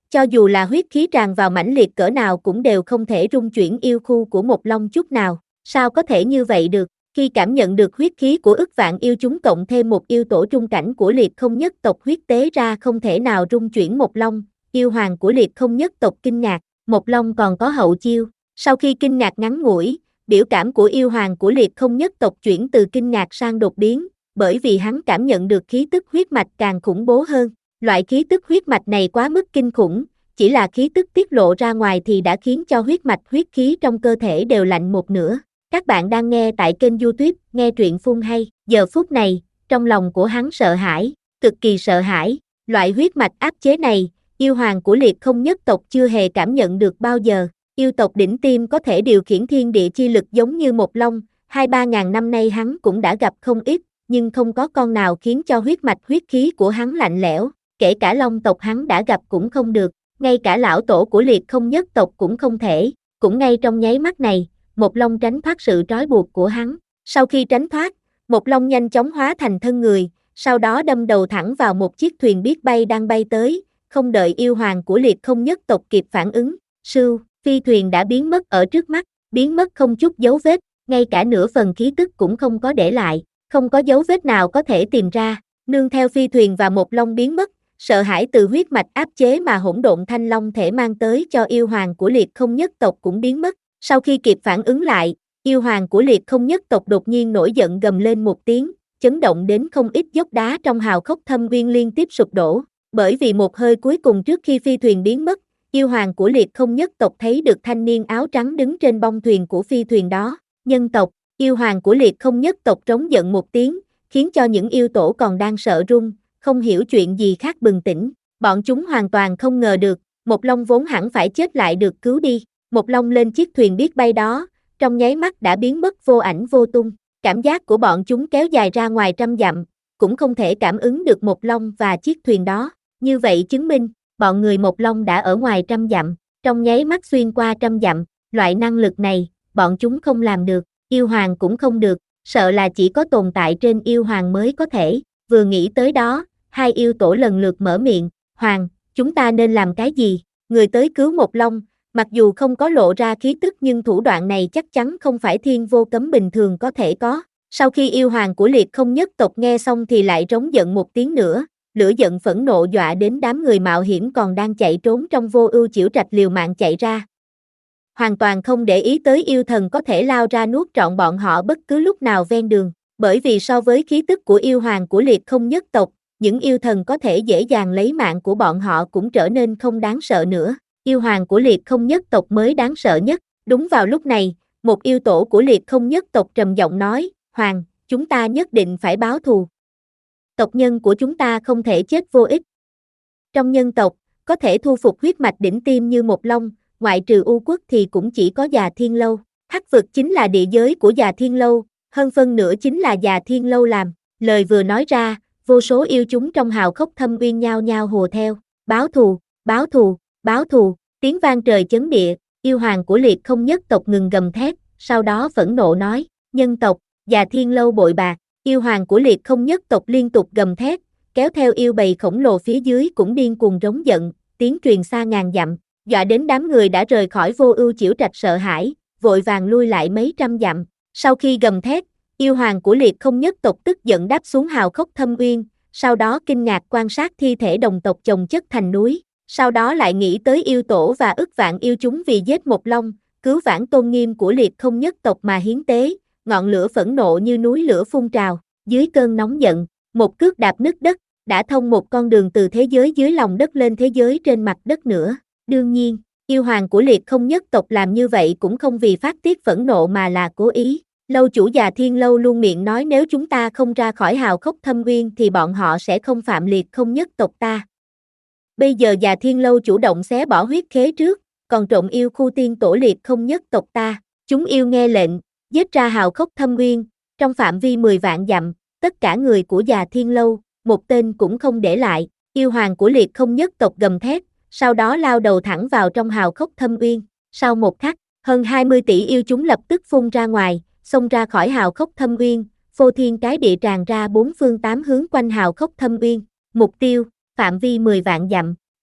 Cho dù là huyết khí tràn vào mãnh liệt cỡ nào cũng đều không thể rung chuyển yêu khu của một long chút nào. Sao có thể như vậy được? Khi cảm nhận được huyết khí của ức vạn yêu chúng cộng thêm một yêu tổ trung cảnh của liệt không nhất tộc huyết tế ra không thể nào rung chuyển một long, yêu hoàng của liệt không nhất tộc kinh ngạc, một long còn có hậu chiêu. Sau khi kinh ngạc ngắn ngủi, biểu cảm của yêu hoàng của liệt không nhất tộc chuyển từ kinh ngạc sang đột biến, bởi vì hắn cảm nhận được khí tức huyết mạch càng khủng bố hơn. Loại khí tức huyết mạch này quá mức kinh khủng, chỉ là khí tức tiết lộ ra ngoài thì đã khiến cho huyết mạch huyết khí trong cơ thể đều lạnh một nửa. Các bạn đang nghe tại kênh YouTube Nghe Truyện Phun Hay. Giờ phút này, trong lòng của hắn sợ hãi, cực kỳ sợ hãi. Loại huyết mạch áp chế này, yêu hoàng của liệt không nhất tộc chưa hề cảm nhận được bao giờ. Yêu tộc đỉnh tiêm có thể điều khiển thiên địa chi lực giống như một long, hai ba ngàn năm nay hắn cũng đã gặp không ít, nhưng không có con nào khiến cho huyết mạch huyết khí của hắn lạnh lẽo. Kể cả long tộc hắn đã gặp cũng không được, ngay cả lão tổ của liệt không nhất tộc cũng không thể. Cũng ngay trong nháy mắt này, một long tránh thoát sự trói buộc của hắn. Sau khi tránh thoát, một long nhanh chóng hóa thành thân người, sau đó đâm đầu thẳng vào một chiếc thuyền biết bay đang bay tới, không đợi yêu hoàng của liệt không nhất tộc kịp phản ứng. Sưu, phi thuyền đã biến mất ở trước mắt, biến mất không chút dấu vết, ngay cả nửa phần khí tức cũng không có để lại, không có dấu vết nào có thể tìm ra. Nương theo phi thuyền và một long biến mất, sợ hãi từ huyết mạch áp chế mà hỗn độn thanh long thể mang tới cho yêu hoàng của liệt không nhất tộc cũng biến mất. Sau khi kịp phản ứng lại, yêu hoàng của liệt không nhất tộc đột nhiên nổi giận gầm lên một tiếng, chấn động đến không ít dốc đá trong hào khốc thâm uyên liên tiếp sụp đổ. Bởi vì một hơi cuối cùng trước khi phi thuyền biến mất, yêu hoàng của liệt không nhất tộc thấy được thanh niên áo trắng đứng trên bông thuyền của phi thuyền đó. Nhân tộc, yêu hoàng của liệt không nhất tộc trống giận một tiếng, khiến cho những yêu tổ còn đang sợ run, không hiểu chuyện gì khác bừng tỉnh. Bọn chúng hoàn toàn không ngờ được, một long vốn hẳn phải chết lại được cứu đi. Một long lên chiếc thuyền biết bay đó, trong nháy mắt đã biến mất vô ảnh vô tung. Cảm giác của bọn chúng kéo dài ra ngoài trăm dặm, cũng không thể cảm ứng được một long và chiếc thuyền đó. Như vậy chứng minh, bọn người một long đã ở ngoài trăm dặm, trong nháy mắt xuyên qua trăm dặm. Loại năng lực này, bọn chúng không làm được, yêu hoàng cũng không được, sợ là chỉ có tồn tại trên yêu hoàng mới có thể. Vừa nghĩ tới đó, hai yêu tổ lần lượt mở miệng, hoàng, chúng ta nên làm cái gì? Người tới cứu một long, mặc dù không có lộ ra khí tức nhưng thủ đoạn này chắc chắn không phải thiên vô cấm bình thường có thể có. Sau khi yêu hoàng của liệt không nhất tộc nghe xong thì lại rống giận một tiếng nữa, lửa giận phẫn nộ dọa đến đám người mạo hiểm còn đang chạy trốn trong vô ưu chiểu trạch liều mạng chạy ra. Hoàn toàn không để ý tới yêu thần có thể lao ra nuốt trọn bọn họ bất cứ lúc nào ven đường, bởi vì so với khí tức của yêu hoàng của liệt không nhất tộc, những yêu thần có thể dễ dàng lấy mạng của bọn họ cũng trở nên không đáng sợ nữa. Yêu hoàng của liệt không nhất tộc mới đáng sợ nhất. Đúng vào lúc này, một yêu tổ của liệt không nhất tộc trầm giọng nói, hoàng, chúng ta nhất định phải báo thù. Tộc nhân của chúng ta không thể chết vô ích. Trong nhân tộc, có thể thu phục huyết mạch đỉnh tiêm như một long, ngoại trừ U quốc thì cũng chỉ có Già Thiên Lâu. Hắc vực chính là địa giới của Già Thiên Lâu, hơn phân nửa chính là Già Thiên Lâu làm. Lời vừa nói ra, vô số yêu chúng trong hào khốc thâm uyên nhao nhao hùa theo. Báo thù, báo thù, báo thù, tiếng vang trời chấn địa. Yêu hoàng của liệt không nhất tộc ngừng gầm thét, sau đó phẫn nộ nói, nhân tộc, Già Thiên Lâu bội bạc. Yêu hoàng của liệt không nhất tộc liên tục gầm thét, kéo theo yêu bầy khổng lồ phía dưới cũng điên cuồng rống giận, tiếng truyền xa ngàn dặm, dọa đến đám người đã rời khỏi vô ưu chiểu trạch sợ hãi, vội vàng lui lại mấy trăm dặm. Sau khi gầm thét, yêu hoàng của liệt không nhất tộc tức giận đáp xuống hào khốc thâm uyên, sau đó kinh ngạc quan sát thi thể đồng tộc chồng chất thành núi, sau đó lại nghĩ tới yêu tổ và ức vạn yêu chúng vì giết một long, cứu vãn tôn nghiêm của liệt không nhất tộc mà hiến tế. Ngọn lửa phẫn nộ như núi lửa phun trào, dưới cơn nóng giận, một cước đạp nứt đất, đã thông một con đường từ thế giới dưới lòng đất lên thế giới trên mặt đất nữa. Đương nhiên, yêu hoàng của liệt không nhất tộc làm như vậy cũng không vì phát tiết phẫn nộ mà là cố ý. Lâu chủ Già Thiên Lâu luôn miệng nói nếu chúng ta không ra khỏi hào khốc thâm uyên thì bọn họ sẽ không phạm liệt không nhất tộc ta. Bây giờ Già Thiên Lâu chủ động xé bỏ huyết khế trước, còn trộm yêu khu tiên tổ liệt không nhất tộc ta. Chúng yêu nghe lệnh, giết ra hào khốc thâm uyên, trong phạm vi mười vạn dặm, tất cả người của Già Thiên Lâu, một tên cũng không để lại. Yêu hoàng của liệt không nhất tộc gầm thét, sau đó lao đầu thẳng vào trong hào khốc thâm uyên. Sau một khắc, hơn hai mươi tỷ yêu chúng lập tức phun ra ngoài, xông ra khỏi hào khốc thâm uyên, phô thiên cái địa tràn ra bốn phương tám hướng quanh hào khốc thâm uyên. Mục tiêu, phạm vi mười vạn dặm,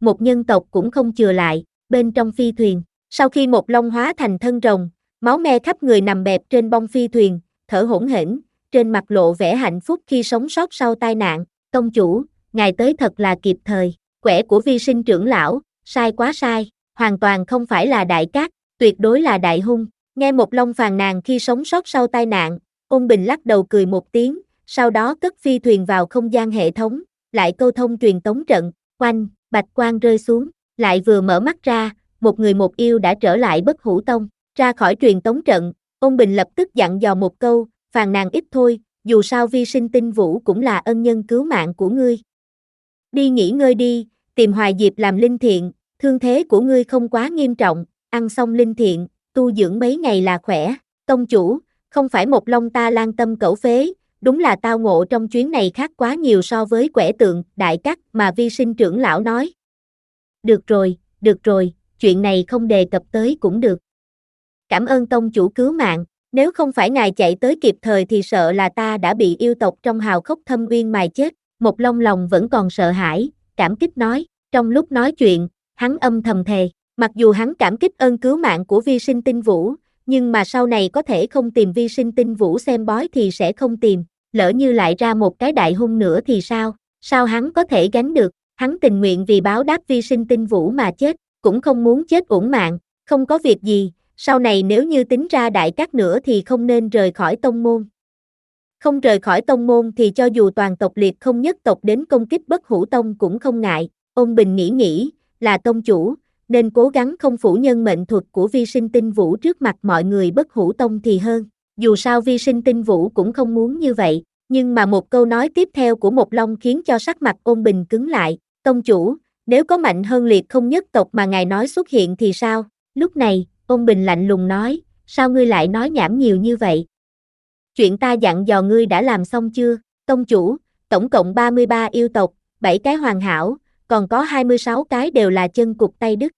một nhân tộc cũng không chừa lại, bên trong phi thuyền. Sau khi một long hóa thành thân rồng, máu me khắp người nằm bẹp trên bông phi thuyền, thở hổn hển, trên mặt lộ vẻ hạnh phúc khi sống sót sau tai nạn. Tông chủ, ngài tới thật là kịp thời. Quẻ của vi sinh trưởng lão, sai quá sai, hoàn toàn không phải là đại cát, tuyệt đối là đại hung. Nghe một long phàn nàn khi sống sót sau tai nạn, Ôn Bình lắc đầu cười một tiếng, sau đó cất phi thuyền vào không gian hệ thống, lại câu thông truyền tống trận, oanh, bạch quang rơi xuống, lại vừa mở mắt ra, một người một yêu đã trở lại Bất Hủ Tông. Ra khỏi truyền tống trận, Ôn Bình lập tức dặn dò một câu, phàn nàn ít thôi, dù sao vi sinh tinh vũ cũng là ân nhân cứu mạng của ngươi. Đi nghỉ ngơi đi, tìm Hoài Diệp làm linh thiện, thương thế của ngươi không quá nghiêm trọng, ăn xong linh thiện, tu dưỡng mấy ngày là khỏe. Tông chủ, không phải một long ta lan tâm cẩu phế, đúng là tao ngộ trong chuyến này khác quá nhiều so với quẻ tượng, đại cát mà vi sinh trưởng lão nói. Được rồi, được rồi, chuyện này không đề cập tới cũng được. Cảm ơn tông chủ cứu mạng, nếu không phải ngài chạy tới kịp thời thì sợ là ta đã bị yêu tộc trong hào khốc thâm uyên mài chết. Một long lòng vẫn còn sợ hãi, cảm kích nói, trong lúc nói chuyện, hắn âm thầm thề, mặc dù hắn cảm kích ơn cứu mạng của vi sinh tinh vũ, nhưng mà sau này có thể không tìm vi sinh tinh vũ xem bói thì sẽ không tìm, lỡ như lại ra một cái đại hung nữa thì sao, sao hắn có thể gánh được, hắn tình nguyện vì báo đáp vi sinh tinh vũ mà chết, cũng không muốn chết uổng mạng, không có việc gì, sau này nếu như tính ra đại cát nữa thì không nên rời khỏi tông môn. Không rời khỏi tông môn thì cho dù toàn tộc liệt không nhất tộc đến công kích Bất Hủ Tông cũng không ngại. Ôn Bình nghĩ nghĩ, là tông chủ, nên cố gắng không phủ nhân mệnh thuật của vi sinh tinh vũ trước mặt mọi người Bất Hủ Tông thì hơn. Dù sao vi sinh tinh vũ cũng không muốn như vậy, nhưng mà một câu nói tiếp theo của một long khiến cho sắc mặt Ôn Bình cứng lại. Tông chủ, nếu có mạnh hơn liệt không nhất tộc mà ngài nói xuất hiện thì sao? Lúc này, Ôn Bình lạnh lùng nói, sao ngươi lại nói nhảm nhiều như vậy? Chuyện ta dặn dò ngươi đã làm xong chưa? Tông chủ, tổng cộng ba mươi ba yêu tộc, bảy cái hoàn hảo, còn có hai mươi sáu cái đều là chân cụt tay đứt.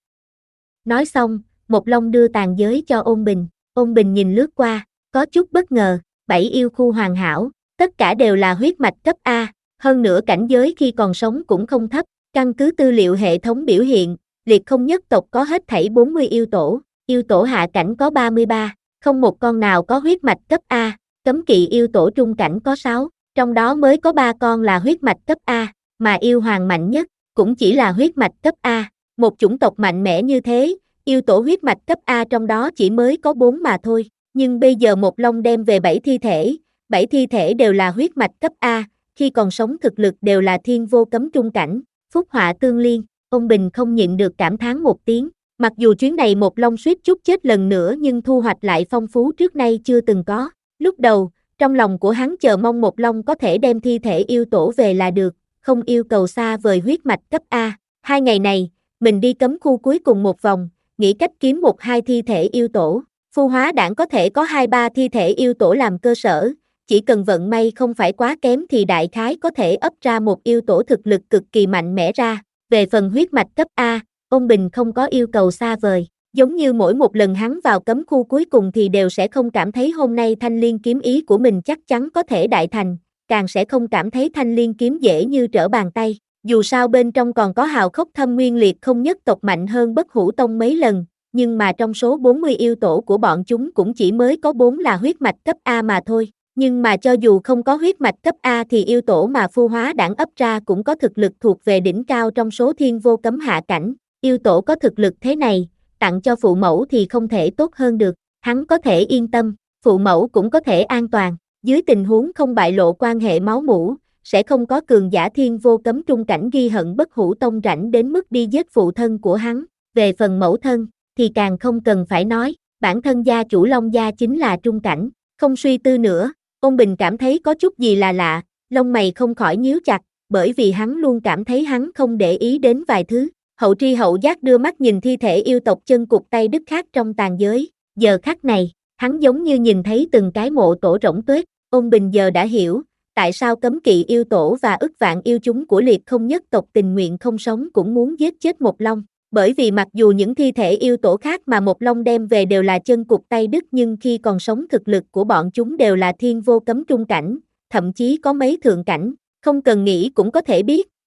Nói xong, một long đưa tàn giới cho Ôn Bình. Ôn Bình nhìn lướt qua, có chút bất ngờ, bảy yêu khu hoàn hảo, tất cả đều là huyết mạch cấp A, hơn nữa cảnh giới khi còn sống cũng không thấp. Căn cứ tư liệu hệ thống biểu hiện, liệt không nhất tộc có hết thảy bốn mươi yêu tổ, yêu tổ hạ cảnh có ba mươi ba, không một con nào có huyết mạch cấp A. Cấm kỵ yêu tổ trung cảnh có sáu, trong đó mới có ba con là huyết mạch cấp A, mà yêu hoàng mạnh nhất, cũng chỉ là huyết mạch cấp A. Một chủng tộc mạnh mẽ như thế, yêu tổ huyết mạch cấp A trong đó chỉ mới có bốn mà thôi. Nhưng bây giờ một long đem về bảy thi thể, bảy thi thể đều là huyết mạch cấp A, khi còn sống thực lực đều là thiên vô cấm trung cảnh, phúc họa tương liên. Ông Bình không nhịn được cảm thán một tiếng, mặc dù chuyến này một long suýt chút chết lần nữa nhưng thu hoạch lại phong phú trước nay chưa từng có. Lúc đầu, trong lòng của hắn chờ mong một long có thể đem thi thể yêu tổ về là được, không yêu cầu xa vời huyết mạch cấp A. Hai ngày này, mình đi cấm khu cuối cùng một vòng, nghĩ cách kiếm một hai thi thể yêu tổ. Phu hóa đảng có thể có hai ba thi thể yêu tổ làm cơ sở, chỉ cần vận may không phải quá kém thì đại khái có thể ấp ra một yêu tổ thực lực cực kỳ mạnh mẽ ra. Về phần huyết mạch cấp A, Ôn Bình không có yêu cầu xa vời. Giống như mỗi một lần hắn vào cấm khu cuối cùng thì đều sẽ không cảm thấy hôm nay thanh liên kiếm ý của mình chắc chắn có thể đại thành, càng sẽ không cảm thấy thanh liên kiếm dễ như trở bàn tay. Dù sao bên trong còn có hào khốc thâm nguyên liệt không nhất tộc mạnh hơn Bất Hủ Tông mấy lần, nhưng mà trong số bốn mươi yêu tổ của bọn chúng cũng chỉ mới có bốn là huyết mạch cấp A mà thôi. Nhưng mà cho dù không có huyết mạch cấp A thì yêu tổ mà phu hóa đảng ấp ra cũng có thực lực thuộc về đỉnh cao trong số thiên vô cấm hạ cảnh. Yêu tổ có thực lực thế này, tặng cho phụ mẫu thì không thể tốt hơn được, hắn có thể yên tâm, phụ mẫu cũng có thể an toàn, dưới tình huống không bại lộ quan hệ máu mủ, sẽ không có cường giả thiên vô cấm trung cảnh ghi hận Bất Hủ Tông rảnh đến mức đi giết phụ thân của hắn. Về phần mẫu thân, thì càng không cần phải nói, bản thân gia chủ Long gia chính là trung cảnh, không suy tư nữa, Ôn Bình cảm thấy có chút gì là lạ, lông mày không khỏi nhíu chặt, bởi vì hắn luôn cảm thấy hắn không để ý đến vài thứ. Hậu tri hậu giác đưa mắt nhìn thi thể yêu tộc chân cụt tay đứt khác trong tàn giới, giờ khắc này, hắn giống như nhìn thấy từng cái mộ tổ rỗng tuếch. Ôn Bình giờ đã hiểu, tại sao cấm kỵ yêu tổ và ức vạn yêu chúng của liệt không nhất tộc tình nguyện không sống cũng muốn giết chết một long. Bởi vì mặc dù những thi thể yêu tổ khác mà một long đem về đều là chân cụt tay đứt nhưng khi còn sống thực lực của bọn chúng đều là thiên vô cấm trung cảnh, thậm chí có mấy thượng cảnh, không cần nghĩ cũng có thể biết,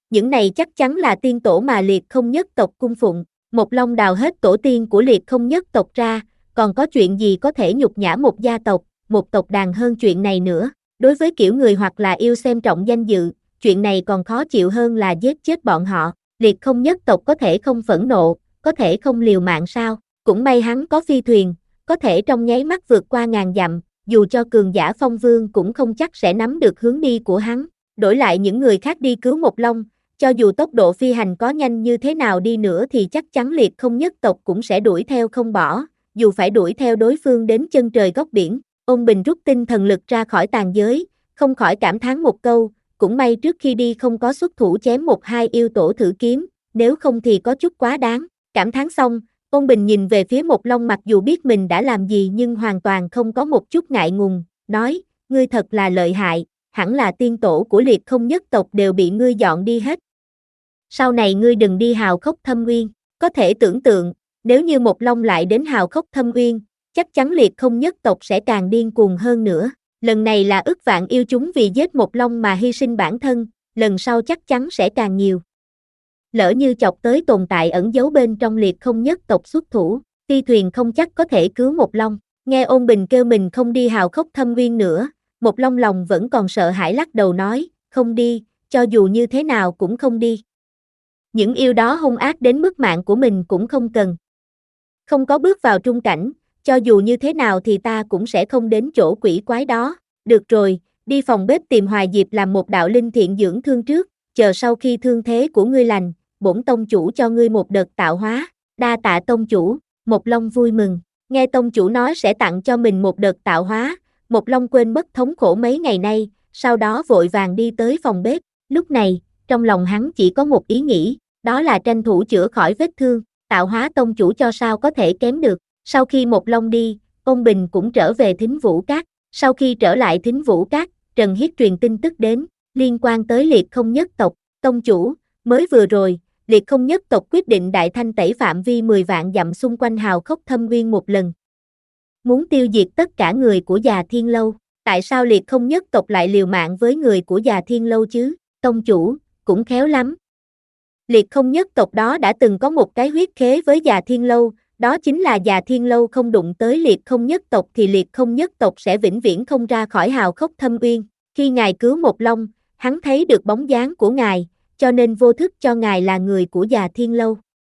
những này chắc chắn là tiên tổ mà Liệt Không nhất tộc cung phụng. Một Long đào hết tổ tiên của Liệt Không nhất tộc ra, còn có chuyện gì có thể nhục nhã một gia tộc, một tộc đàn hơn chuyện này nữa. Đối với kiểu người hoặc là yêu xem trọng danh dự, chuyện này còn khó chịu hơn là giết chết bọn họ. Liệt Không nhất tộc có thể không phẫn nộ, có thể không liều mạng sao? Cũng may hắn có phi thuyền, có thể trong nháy mắt vượt qua ngàn dặm, dù cho cường giả phong vương cũng không chắc sẽ nắm được hướng đi của hắn. Đổi lại những người khác đi cứu một Long, cho dù tốc độ phi hành có nhanh như thế nào đi nữa thì chắc chắn Liệt Không nhất tộc cũng sẽ đuổi theo không bỏ, dù phải đuổi theo đối phương đến chân trời góc biển. Ôn Bình rút tinh thần lực ra khỏi tàn giới, không khỏi cảm thán một câu, cũng may trước khi đi không có xuất thủ chém một hai yêu tổ thử kiếm, nếu không thì có chút quá đáng. Cảm thán xong, Ôn Bình nhìn về phía một Long mặc dù biết mình đã làm gì nhưng hoàn toàn không có một chút ngại ngùng, nói, ngươi thật là lợi hại, hẳn là tiên tổ của Liệt Không nhất tộc đều bị ngươi dọn đi hết. Sau này ngươi đừng đi Hào Khốc Thâm Uyên, có thể tưởng tượng, nếu như một Long lại đến Hào Khốc Thâm Uyên, chắc chắn Liệt Không nhất tộc sẽ càng điên cuồng hơn nữa. Lần này là ức vạn yêu chúng vì giết một Long mà hy sinh bản thân, lần sau chắc chắn sẽ càng nhiều. Lỡ như chọc tới tồn tại ẩn giấu bên trong Liệt Không nhất tộc xuất thủ, phi thuyền không chắc có thể cứu một Long. Nghe Ôn Bình kêu mình không đi Hào Khốc Thâm Uyên nữa, một Long lòng vẫn còn sợ hãi lắc đầu nói, không đi, cho dù như thế nào cũng không đi. Những yêu đó hung ác đến mức mạng của mình cũng không cần. Không có bước vào trung cảnh, cho dù như thế nào thì ta cũng sẽ không đến chỗ quỷ quái đó. Được rồi, đi phòng bếp tìm Hoài Diệp làm một đạo linh thiện dưỡng thương trước, chờ sau khi thương thế của ngươi lành, bổn tông chủ cho ngươi một đợt tạo hóa. Đa tạ tông chủ, một Long vui mừng. Nghe tông chủ nói sẽ tặng cho mình một đợt tạo hóa, một Long quên mất thống khổ mấy ngày nay, sau đó vội vàng đi tới phòng bếp. Lúc này, trong lòng hắn chỉ có một ý nghĩ, đó là tranh thủ chữa khỏi vết thương, tạo hóa tông chủ cho sao có thể kém được. Sau khi một Long đi, Ôn Bình cũng trở về Thính Vũ Các. Sau khi trở lại Thính Vũ Các, Trần Hiết truyền tin tức đến, liên quan tới Liệt Không nhất tộc. Tông chủ, mới vừa rồi, Liệt Không nhất tộc quyết định đại thanh tẩy phạm vi mười vạn dặm xung quanh Hào Khốc Thâm Uyên một lần. Muốn tiêu diệt tất cả người của Già Thiên Lâu. Tại sao Liệt Không nhất tộc lại liều mạng với người của Già Thiên Lâu chứ? Tông chủ, cũng khéo lắm. Liệt Không nhất tộc đó đã từng có một cái huyết khế với Già Thiên Lâu, đó chính là Già Thiên Lâu không đụng tới Liệt Không nhất tộc thì Liệt Không nhất tộc sẽ vĩnh viễn không ra khỏi Hào Khốc Thâm Uyên. Khi ngài cứu một Long, hắn thấy được bóng dáng của ngài, cho nên vô thức cho ngài là người của Già Thiên Lâu.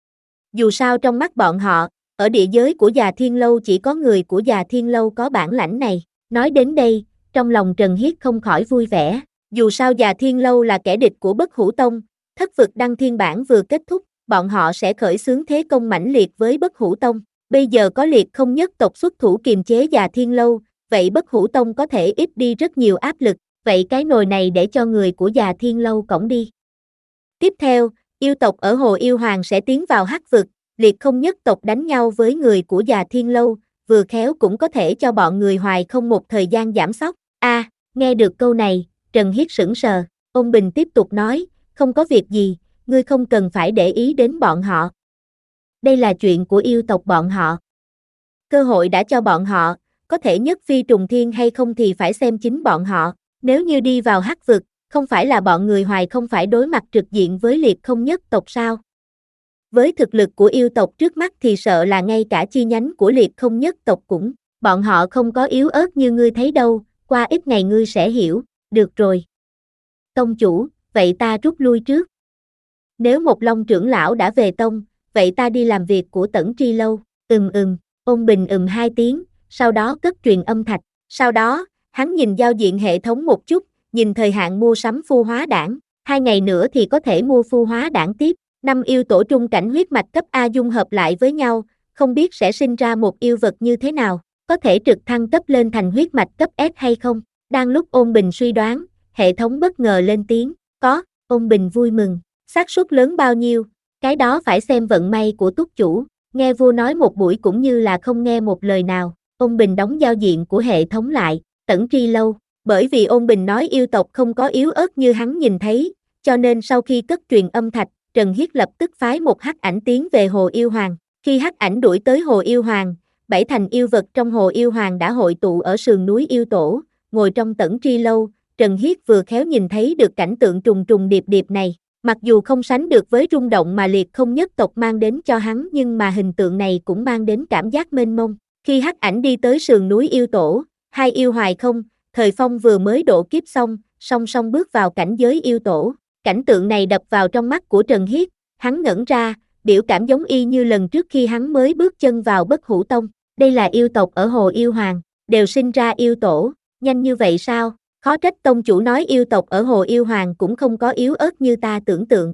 Dù sao trong mắt bọn họ, ở địa giới của Già Thiên Lâu chỉ có người của Già Thiên Lâu có bản lãnh này. Nói đến đây, trong lòng Trần Hiết không khỏi vui vẻ. Dù sao Già Thiên Lâu là kẻ địch của Bất Hủ Tông, thất vực đăng thiên bản vừa kết thúc, bọn họ sẽ khởi xướng thế công mãnh liệt với Bất Hủ Tông. Bây giờ có Liệt Không nhất tộc xuất thủ kiềm chế Già Thiên Lâu, vậy Bất Hủ Tông có thể ít đi rất nhiều áp lực, vậy cái nồi này để cho người của Già Thiên Lâu cõng đi. Tiếp theo, yêu tộc ở Hồ Yêu Hoàng sẽ tiến vào hắc vực, Liệt Không nhất tộc đánh nhau với người của Già Thiên Lâu, vừa khéo cũng có thể cho bọn người Hoài Không một thời gian giảm sóc. A, à, nghe được câu này, Trần Hiết sững sờ, Ôn Bình tiếp tục nói, không có việc gì, ngươi không cần phải để ý đến bọn họ. Đây là chuyện của yêu tộc bọn họ. Cơ hội đã cho bọn họ, có thể nhất phi trùng thiên hay không thì phải xem chính bọn họ. Nếu như đi vào hắc vực, không phải là bọn người Hoài không phải đối mặt trực diện với Liệt Không nhất tộc sao? Với thực lực của yêu tộc trước mắt thì sợ là ngay cả chi nhánh của Liệt Không nhất tộc cũng, bọn họ không có yếu ớt như ngươi thấy đâu, qua ít ngày ngươi sẽ hiểu. Được rồi. Tông chủ, vậy ta rút lui trước. Nếu một Long trưởng lão đã về tông, vậy ta đi làm việc của Tẩn Tri Lâu. Ừm ừm, Ôn Bình ừm hai tiếng, sau đó cất truyền âm thạch. Sau đó, hắn nhìn giao diện hệ thống một chút, nhìn thời hạn mua sắm phu hóa đảng. Hai ngày nữa thì có thể mua phu hóa đảng tiếp. Năm yêu tổ trung cảnh huyết mạch cấp A dung hợp lại với nhau, không biết sẽ sinh ra một yêu vật như thế nào, có thể trực thăng cấp lên thành huyết mạch cấp S hay không. Đang lúc Ôn Bình suy đoán, hệ thống bất ngờ lên tiếng, có. Ôn Bình vui mừng, xác suất lớn bao nhiêu, cái đó phải xem vận may của túc chủ. Nghe vua nói một buổi cũng như là không nghe một lời nào. Ôn Bình đóng giao diện của hệ thống lại, Tẩn Tri Lâu. Bởi vì Ôn Bình nói yêu tộc không có yếu ớt như hắn nhìn thấy, cho nên sau khi cất truyền âm thạch, Trần Hiết lập tức phái một hắc ảnh tiến về Hồ Yêu Hoàng. Khi hắc ảnh đuổi tới Hồ Yêu Hoàng, bảy thành yêu vật trong Hồ Yêu Hoàng đã hội tụ ở sườn núi yêu tổ, ngồi trong Tẩn Tri Lâu. Trần Hiết vừa khéo nhìn thấy được cảnh tượng trùng trùng điệp điệp này. Mặc dù không sánh được với rung động mà liệt không nhất tộc mang đến cho hắn nhưng mà hình tượng này cũng mang đến cảm giác mênh mông. Khi hắc ảnh đi tới sườn núi yêu tổ, hai yêu hoài không, Thời Phong vừa mới độ kiếp xong, song song bước vào cảnh giới yêu tổ. Cảnh tượng này đập vào trong mắt của Trần Hiết, hắn ngẩn ra, biểu cảm giống y như lần trước khi hắn mới bước chân vào Bất Hủ Tông. Đây là yêu tộc ở Hồ Yêu Hoàng, đều sinh ra yêu tổ, nhanh như vậy sao? Khó trách tông chủ nói yêu tộc ở Hồ Yêu Hoàng cũng không có yếu ớt như ta tưởng tượng.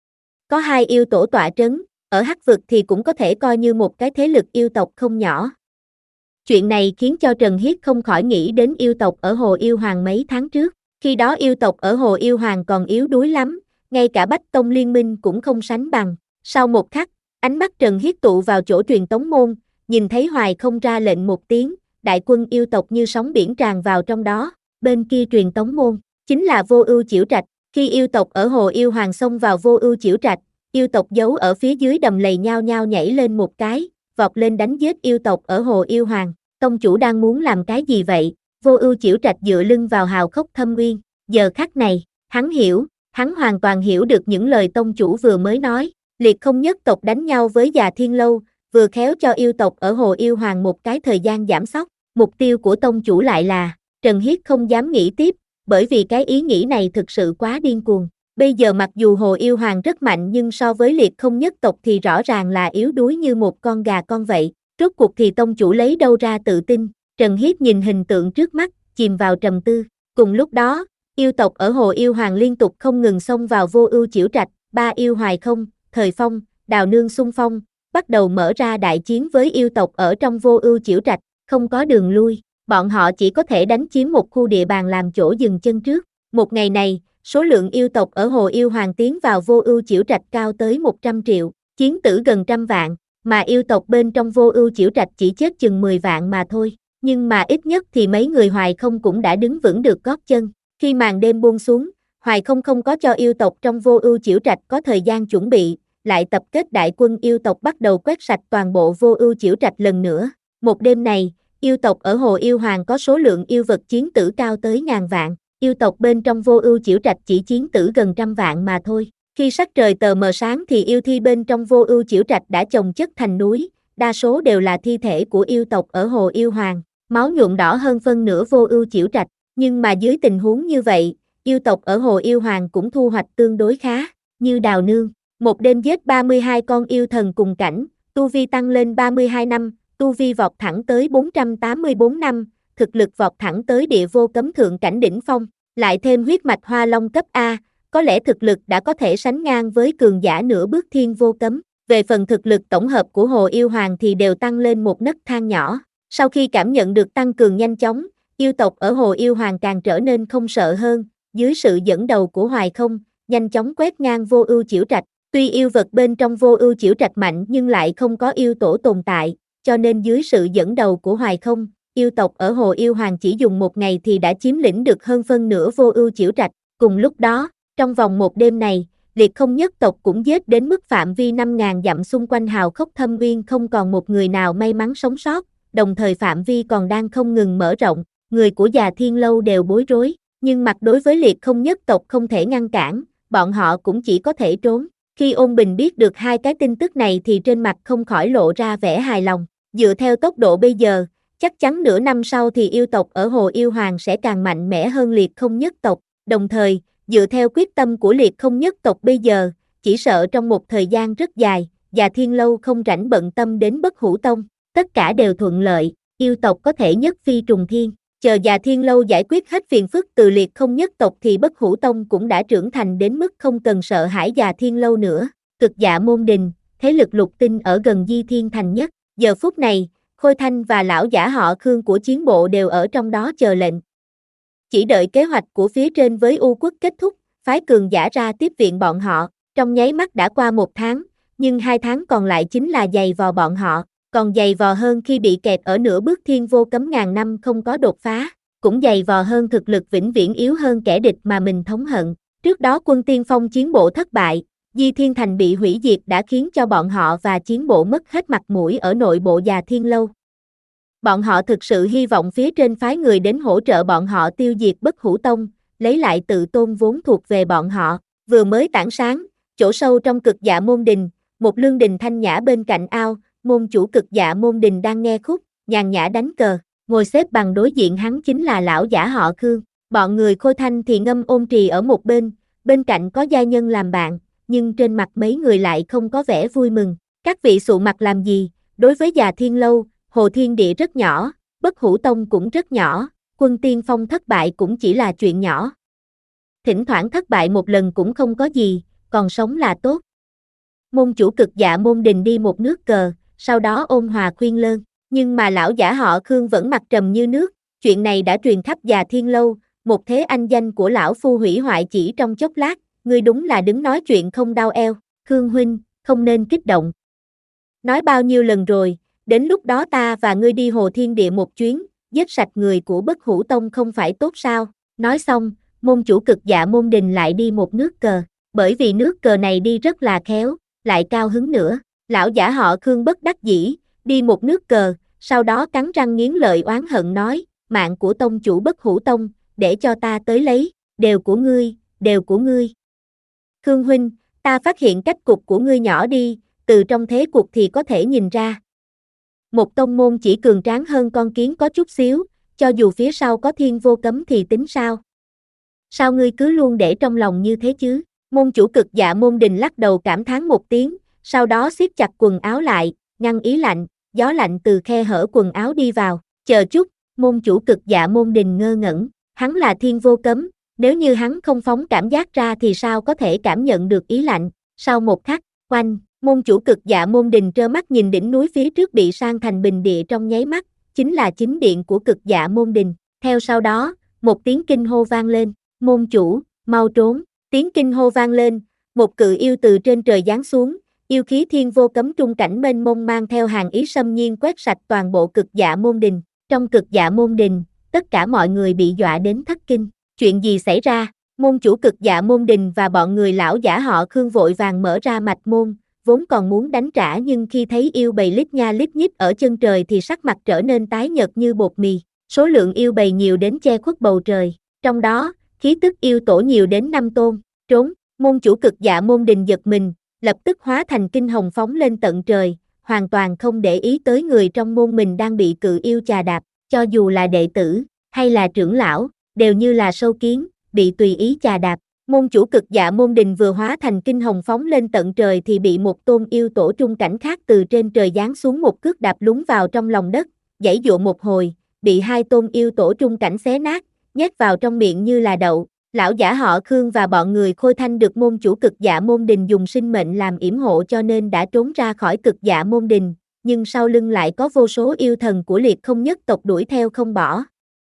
Có hai yêu tổ tọa trấn, ở Hắc vực thì cũng có thể coi như một cái thế lực yêu tộc không nhỏ. Chuyện này khiến cho Trần Hiết không khỏi nghĩ đến yêu tộc ở Hồ Yêu Hoàng mấy tháng trước. Khi đó yêu tộc ở Hồ Yêu Hoàng còn yếu đuối lắm, ngay cả Bách Tông liên minh cũng không sánh bằng. Sau một khắc, ánh mắt Trần Hiết tụ vào chỗ truyền tống môn, nhìn thấy Hoài không ra lệnh một tiếng, đại quân yêu tộc như sóng biển tràn vào trong đó. Bên kia truyền tống môn, chính là Vô Ưu Chiểu Trạch. Khi yêu tộc ở Hồ Yêu Hoàng xông vào Vô Ưu Chiểu Trạch, yêu tộc giấu ở phía dưới đầm lầy nhao nhao nhảy lên một cái, vọt lên đánh giết yêu tộc ở Hồ Yêu Hoàng. Tông chủ đang muốn làm cái gì vậy? Vô Ưu Chiểu Trạch dựa lưng vào hào khốc thâm uyên. Giờ khắc này, hắn hiểu, hắn hoàn toàn hiểu được những lời tông chủ vừa mới nói. Liệt không nhất tộc đánh nhau với Già Thiên Lâu, vừa khéo cho yêu tộc ở Hồ Yêu Hoàng một cái thời gian giảm sóc. Mục tiêu của tông chủ lại là, Trần Hiết không dám nghĩ tiếp, bởi vì cái ý nghĩ này thực sự quá điên cuồng. Bây giờ mặc dù Hồ Yêu Hoàng rất mạnh nhưng so với liệt không nhất tộc thì rõ ràng là yếu đuối như một con gà con vậy. Rốt cuộc thì tông chủ lấy đâu ra tự tin? Trần Hiết nhìn hình tượng trước mắt, chìm vào trầm tư. Cùng lúc đó, yêu tộc ở Hồ Yêu Hoàng liên tục không ngừng xông vào Vô Ưu Chiểu Trạch, ba yêu Hoài không, Thời Phong, Đào Nương xung phong, bắt đầu mở ra đại chiến với yêu tộc ở trong Vô Ưu Chiểu Trạch, không có đường lui, bọn họ chỉ có thể đánh chiếm một khu địa bàn làm chỗ dừng chân trước. Một ngày này, số lượng yêu tộc ở Hồ Yêu Hoàng tiến vào Vô Ưu Chiểu Trạch cao tới một trăm triệu, chiến tử gần trăm vạn, mà yêu tộc bên trong Vô Ưu Chiểu Trạch chỉ chết chừng mười vạn mà thôi. Nhưng mà ít nhất thì mấy người Hoài không cũng đã đứng vững được gót chân. Khi màn đêm buông xuống, Hoài không không có cho yêu tộc trong Vô Ưu Chiểu Trạch có thời gian chuẩn bị, lại tập kết đại quân yêu tộc bắt đầu quét sạch toàn bộ Vô Ưu Chiểu Trạch lần nữa. Một đêm này, yêu tộc ở Hồ Yêu Hoàng có số lượng yêu vật chiến tử cao tới ngàn vạn, yêu tộc bên trong Vô Ưu Chiểu Trạch chỉ chiến tử gần trăm vạn mà thôi. Khi sắc trời tờ mờ sáng thì yêu thi bên trong Vô Ưu Chiểu Trạch đã chồng chất thành núi, đa số đều là thi thể của yêu tộc ở Hồ Yêu Hoàng, máu nhuộm đỏ hơn phân nửa Vô Ưu Chiểu Trạch. Nhưng mà dưới tình huống như vậy, yêu tộc ở Hồ Yêu Hoàng cũng thu hoạch tương đối khá, như Đào Nương, một đêm giết ba mươi hai con yêu thần cùng cảnh, tu vi tăng lên ba mươi hai năm, tu vi vọt thẳng tới bốn trăm tám mươi tư năm, thực lực vọt thẳng tới địa vô cấm thượng cảnh đỉnh phong, lại thêm huyết mạch hoa long cấp A, có lẽ thực lực đã có thể sánh ngang với cường giả nửa bước thiên vô cấm. Về phần thực lực tổng hợp của Hồ Yêu Hoàng thì đều tăng lên một nấc thang nhỏ. Sau khi cảm nhận được tăng cường nhanh chóng, yêu tộc ở Hồ Yêu Hoàng càng trở nên không sợ hơn, dưới sự dẫn đầu của Hoài không, nhanh chóng quét ngang Vô Ưu Chiểu Trạch. Tuy yêu vật bên trong Vô Ưu Chiểu Trạch mạnh nhưng lại không có yêu tổ tồn tại, cho nên dưới sự dẫn đầu của Hoài không, yêu tộc ở Hồ Yêu Hoàng chỉ dùng một ngày thì đã chiếm lĩnh được hơn phân nửa Vô Ưu Chiểu Trạch. Cùng lúc đó, trong vòng một đêm này, liệt không nhất tộc cũng giết đến mức phạm vi năm nghìn dặm xung quanh hào khốc thâm uyên không còn một người nào may mắn sống sót, đồng thời phạm vi còn đang không ngừng mở rộng, người của Già Thiên Lâu đều bối rối, nhưng mặt đối với liệt không nhất tộc không thể ngăn cản, bọn họ cũng chỉ có thể trốn. Khi Ôn Bình biết được hai cái tin tức này thì trên mặt không khỏi lộ ra vẻ hài lòng, dựa theo tốc độ bây giờ, chắc chắn nửa năm sau thì yêu tộc ở Hồ Yêu Hoàng sẽ càng mạnh mẽ hơn liệt không nhất tộc, đồng thời, dựa theo quyết tâm của liệt không nhất tộc bây giờ, chỉ sợ trong một thời gian rất dài, Già Thiên Lâu không rảnh bận tâm đến Bất Hủ Tông, tất cả đều thuận lợi, yêu tộc có thể nhất phi trùng thiên, chờ Già Thiên Lâu giải quyết hết phiền phức từ liệt không nhất tộc thì Bất Hủ Tông cũng đã trưởng thành đến mức không cần sợ hãi Già Thiên Lâu nữa. Cực Dạ Môn Đình, thế lực lục tinh ở gần Di Thiên Thành nhất, giờ phút này, Khôi Thanh và lão giả họ Khương của chiến bộ đều ở trong đó chờ lệnh. Chỉ đợi kế hoạch của phía trên với U quốc kết thúc, phái cường giả ra tiếp viện bọn họ, trong nháy mắt đã qua một tháng, nhưng hai tháng còn lại chính là giày vò bọn họ, còn giày vò hơn khi bị kẹt ở nửa bước thiên vô cấm ngàn năm không có đột phá, cũng giày vò hơn thực lực vĩnh viễn yếu hơn kẻ địch mà mình thống hận. Trước đó quân tiên phong chiến bộ thất bại, Di Thiên Thành bị hủy diệt đã khiến cho bọn họ và chiến bộ mất hết mặt mũi ở nội bộ Già Thiên Lâu. Bọn họ thực sự hy vọng phía trên phái người đến hỗ trợ bọn họ tiêu diệt Bất Hủ Tông, lấy lại tự tôn vốn thuộc về bọn họ, Vừa mới tảng sáng, chỗ sâu trong Cực Dạ môn đình, một lương đình thanh nhã bên cạnh ao, môn chủ Cực Dạ môn đình đang nghe khúc, nhàn nhã đánh cờ, ngồi xếp bằng đối diện hắn chính là lão giả họ Khương. Bọn người Khôi Thanh thì ngâm ôn trì ở một bên, bên cạnh có gia nhân làm bạn, nhưng trên mặt mấy người lại không có vẻ vui mừng. Các vị sụ mặt làm gì? Đối với Già Thiên Lâu, Hồ Thiên Địa rất nhỏ, Bất Hủ Tông cũng rất nhỏ, Quân Tiên Phong thất bại cũng chỉ là chuyện nhỏ. Thỉnh thoảng thất bại một lần cũng không có gì, còn sống là tốt. Môn chủ Cực Dạ môn đình đi một nước cờ, sau đó ôn hòa khuyên lơn, nhưng mà lão giả họ Khương vẫn mặt trầm như nước, chuyện này đã truyền khắp Già Thiên Lâu, một thế anh danh của lão phu hủy hoại chỉ trong chốc lát, ngươi đúng là đứng nói chuyện không đau eo, Khương huynh, không nên kích động. Nói bao nhiêu lần rồi, đến lúc đó ta và ngươi đi Hồ Thiên Địa một chuyến, giết sạch người của Bất Hủ Tông không phải tốt sao? Nói xong, môn chủ Cực Dạ môn đình lại đi một nước cờ, bởi vì nước cờ này đi rất là khéo, lại cao hứng nữa. Lão giả họ Khương bất đắc dĩ, đi một nước cờ, sau đó cắn răng nghiến lợi oán hận nói, mạng của tông chủ Bất Hủ Tông, để cho ta tới lấy, đều của ngươi, đều của ngươi. Khương huynh, ta phát hiện cách cục của ngươi nhỏ đi, từ trong thế cục thì có thể nhìn ra. Một tông môn chỉ cường tráng hơn con kiến có chút xíu, cho dù phía sau có thiên vô cấm thì tính sao? Sao ngươi cứ luôn để trong lòng như thế chứ? Môn chủ Cực Dạ môn đình lắc đầu cảm thán một tiếng, sau đó siết chặt quần áo lại, ngăn ý lạnh, gió lạnh từ khe hở quần áo đi vào. Chờ chút, môn chủ Cực Dạ môn đình ngơ ngẩn, hắn là thiên vô cấm, nếu như hắn không phóng cảm giác ra thì sao có thể cảm nhận được ý lạnh? Sau một khắc, oanh, môn chủ Cực Dạ môn đình trơ mắt nhìn đỉnh núi phía trước bị san thành bình địa trong nháy mắt, chính là chính điện của Cực Dạ môn đình. Theo sau đó, một tiếng kinh hô vang lên, môn chủ, mau trốn. Tiếng kinh hô vang lên, một cự yêu từ trên trời giáng xuống, yêu khí thiên vô cấm trung cảnh mênh mông mang theo hàng ý xâm nhiên quét sạch toàn bộ Cực Dạ môn đình. Trong Cực Dạ môn đình, tất cả mọi người bị dọa đến thất kinh. Chuyện gì xảy ra? Môn chủ Cực Dạ môn đình và bọn người lão giả họ Khương vội vàng mở ra mạch môn, vốn còn muốn đánh trả nhưng khi thấy yêu bầy lít nha lít nhít ở chân trời thì sắc mặt trở nên tái nhợt như bột mì. Số lượng yêu bầy nhiều đến che khuất bầu trời, trong đó, khí tức yêu tổ nhiều đến năm tôn. Trốn, môn chủ Cực Dạ môn đình giật mình, lập tức hóa thành kinh hồng phóng lên tận trời, hoàn toàn không để ý tới người trong môn mình đang bị cự yêu chà đạp, cho dù là đệ tử, hay là trưởng lão, đều như là sâu kiến, bị tùy ý chà đạp. Môn chủ Cực Dạ môn đình vừa hóa thành kinh hồng phóng lên tận trời thì bị một tôn yêu tổ trung cảnh khác từ trên trời giáng xuống một cước đạp lún vào trong lòng đất, giãy giụa một hồi, bị hai tôn yêu tổ trung cảnh xé nát, nhét vào trong miệng như là đậu. Lão giả họ Khương và bọn người Khôi Thanh được môn chủ Cực Dạ môn đình dùng sinh mệnh làm yểm hộ cho nên đã trốn ra khỏi Cực Dạ môn đình, nhưng sau lưng lại có vô số yêu thần của Liệt Không nhất tộc đuổi theo không bỏ.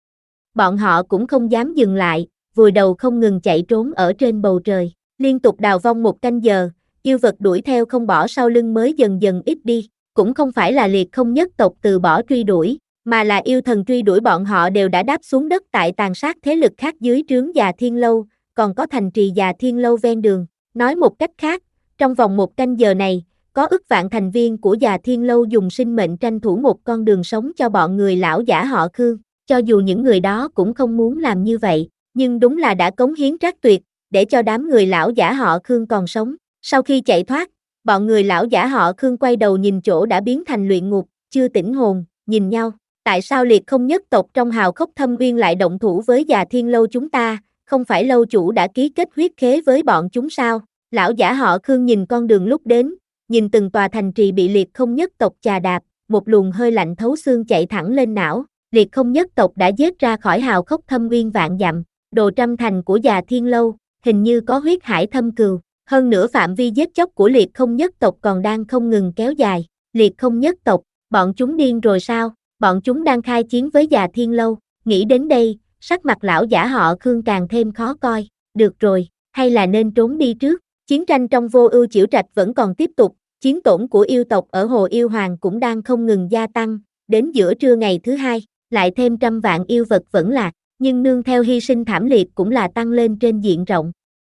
Bọn họ cũng không dám dừng lại, vùi đầu không ngừng chạy trốn ở trên bầu trời, liên tục đào vong một canh giờ, yêu vật đuổi theo không bỏ sau lưng mới dần dần ít đi, cũng không phải là Liệt Không nhất tộc từ bỏ truy đuổi, mà là yêu thần truy đuổi bọn họ đều đã đáp xuống đất tại tàn sát thế lực khác dưới trướng Già Thiên Lâu, còn có thành trì Già Thiên Lâu ven đường. Nói một cách khác, trong vòng một canh giờ này, có ức vạn thành viên của Già Thiên Lâu dùng sinh mệnh tranh thủ một con đường sống cho bọn người lão giả họ Khương, cho dù những người đó cũng không muốn làm như vậy, nhưng đúng là đã cống hiến trác tuyệt, để cho đám người lão giả họ Khương còn sống. Sau khi chạy thoát, bọn người lão giả họ Khương quay đầu nhìn chỗ đã biến thành luyện ngục, chưa tỉnh hồn, nhìn nhau. Tại sao Liệt Không nhất tộc trong hào khốc thâm uyên lại động thủ với Già Thiên Lâu chúng ta, không phải lâu chủ đã ký kết huyết khế với bọn chúng sao? Lão giả họ Khương nhìn con đường lúc đến, nhìn từng tòa thành trì bị Liệt Không nhất tộc chà đạp, một luồng hơi lạnh thấu xương chạy thẳng lên não. Liệt Không nhất tộc đã giết ra khỏi hào khốc thâm uyên vạn dặm, đồ trăm thành của Già Thiên Lâu, hình như có huyết hải thâm cừu. Hơn nữa phạm vi giết chóc của Liệt Không nhất tộc còn đang không ngừng kéo dài. Liệt Không nhất tộc, bọn chúng điên rồi sao? Bọn chúng đang khai chiến với Già Thiên Lâu. Nghĩ đến đây, sắc mặt lão giả họ Khương càng thêm khó coi. Được rồi, hay là nên trốn đi trước. Chiến tranh trong Vô Ưu Chiểu Trạch vẫn còn tiếp tục, chiến tổn của yêu tộc ở Hồ Yêu Hoàng cũng đang không ngừng gia tăng. Đến giữa trưa ngày thứ hai, lại thêm trăm vạn yêu vật vẫn lạc, nhưng nương theo hy sinh thảm liệt cũng là tăng lên trên diện rộng.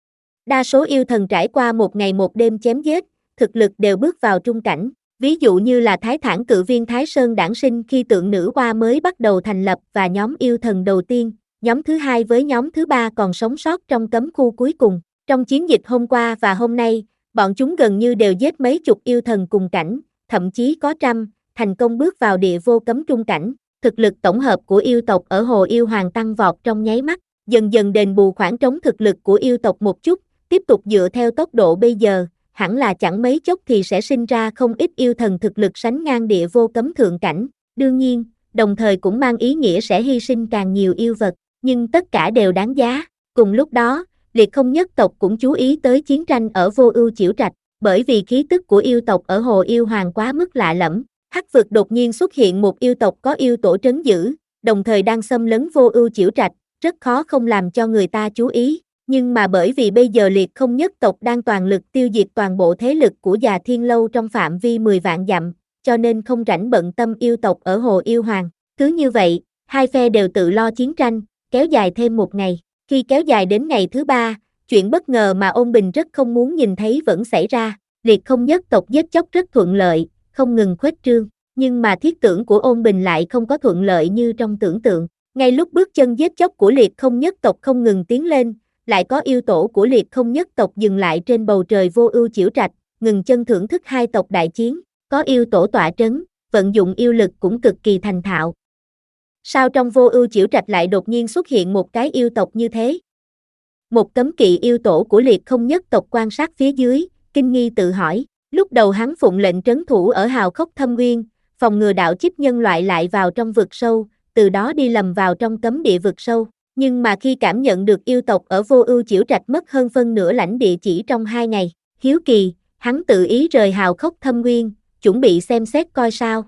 Đa số yêu thần trải qua một ngày một đêm chém giết, thực lực đều bước vào trung cảnh. Ví dụ như là Thái Thản Cự Viên Thái Sơn đản sinh khi Tượng Nữ Hoa mới bắt đầu thành lập và nhóm yêu thần đầu tiên, nhóm thứ hai với nhóm thứ ba còn sống sót trong cấm khu cuối cùng. Trong chiến dịch hôm qua và hôm nay, bọn chúng gần như đều giết mấy chục yêu thần cùng cảnh, thậm chí có trăm, thành công bước vào địa vô cấm trung cảnh. Thực lực tổng hợp của yêu tộc ở Hồ Yêu Hoàng tăng vọt trong nháy mắt, dần dần đền bù khoảng trống thực lực của yêu tộc một chút, tiếp tục dựa theo tốc độ bây giờ, hẳn là chẳng mấy chốc thì sẽ sinh ra không ít yêu thần thực lực sánh ngang địa vô cấm thượng cảnh. Đương nhiên, đồng thời cũng mang ý nghĩa sẽ hy sinh càng nhiều yêu vật, nhưng tất cả đều đáng giá. Cùng lúc đó, Liệt Không nhất tộc cũng chú ý tới chiến tranh ở Vô Ưu Chiểu Trạch, bởi vì khí tức của yêu tộc ở Hồ Yêu Hoàng quá mức lạ lẫm. Hắc vực đột nhiên xuất hiện một yêu tộc có yêu tổ trấn giữ, đồng thời đang xâm lấn Vô Ưu Chiểu Trạch, rất khó không làm cho người ta chú ý. Nhưng mà bởi vì bây giờ Liệt Không nhất tộc đang toàn lực tiêu diệt toàn bộ thế lực của Già Thiên Lâu trong phạm vi mười vạn dặm, cho nên không rảnh bận tâm yêu tộc ở Hồ Yêu Hoàng. Cứ như vậy, hai phe đều tự lo chiến tranh, kéo dài thêm một ngày. Khi kéo dài đến ngày thứ ba, chuyện bất ngờ mà Ôn Bình rất không muốn nhìn thấy vẫn xảy ra. Liệt Không nhất tộc giết chóc rất thuận lợi, không ngừng khuếch trương. Nhưng mà thiết tưởng của Ôn Bình lại không có thuận lợi như trong tưởng tượng. Ngay lúc bước chân giết chóc của Liệt Không nhất tộc không ngừng tiến lên, lại có yêu tổ của Liệt Không nhất tộc dừng lại trên bầu trời Vô Ưu Chiểu Trạch, ngừng chân thưởng thức hai tộc đại chiến. Có yêu tổ tọa trấn, vận dụng yêu lực cũng cực kỳ thành thạo. Sao trong Vô Ưu Chiểu Trạch lại đột nhiên xuất hiện một cái yêu tộc như thế? Một cấm kỵ yêu tổ của Liệt Không nhất tộc quan sát phía dưới, kinh nghi tự hỏi. Lúc đầu hắn phụng lệnh trấn thủ ở Hào Khốc Thâm Nguyên, phòng ngừa đạo chip nhân loại lại vào trong vực sâu, từ đó đi lầm vào trong cấm địa vực sâu. Nhưng mà khi cảm nhận được yêu tộc ở Vô Ưu Chiểu Trạch mất hơn phân nửa lãnh địa chỉ trong hai ngày, hiếu kỳ, hắn tự ý rời Hào Khốc Thâm Nguyên, chuẩn bị xem xét coi sao.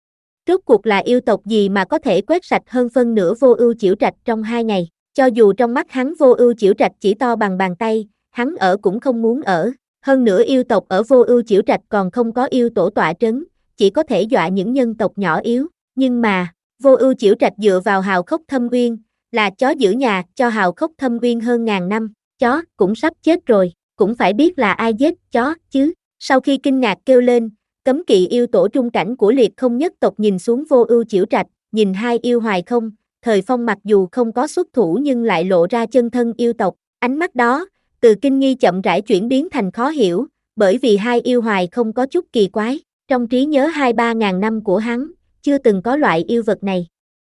Rốt cuộc là yêu tộc gì mà có thể quét sạch hơn phân nửa Vô Ưu Chiểu Trạch trong hai ngày? Cho dù trong mắt hắn Vô Ưu Chiểu Trạch chỉ to bằng bàn tay, hắn ở cũng không muốn ở. Hơn nữa yêu tộc ở Vô Ưu Chiểu Trạch còn không có yêu tổ tọa trấn, chỉ có thể dọa những nhân tộc nhỏ yếu. Nhưng mà, Vô Ưu Chiểu Trạch dựa vào Hào Khốc Thâm Uyên, là chó giữ nhà cho Hào Khốc Thâm Uyên hơn ngàn năm, chó cũng sắp chết rồi, cũng phải biết là ai giết chó chứ. Sau khi kinh ngạc kêu lên, cấm kỵ yêu tổ trung cảnh của Liệt Không nhất tộc nhìn xuống Vô Ưu Chiểu Trạch, nhìn hai yêu hoài không, Thời Phong mặc dù không có xuất thủ nhưng lại lộ ra chân thân yêu tộc, ánh mắt đó, từ kinh nghi chậm rãi chuyển biến thành khó hiểu, bởi vì hai yêu hoài không có chút kỳ quái, trong trí nhớ hai ba ngàn năm của hắn, chưa từng có loại yêu vật này.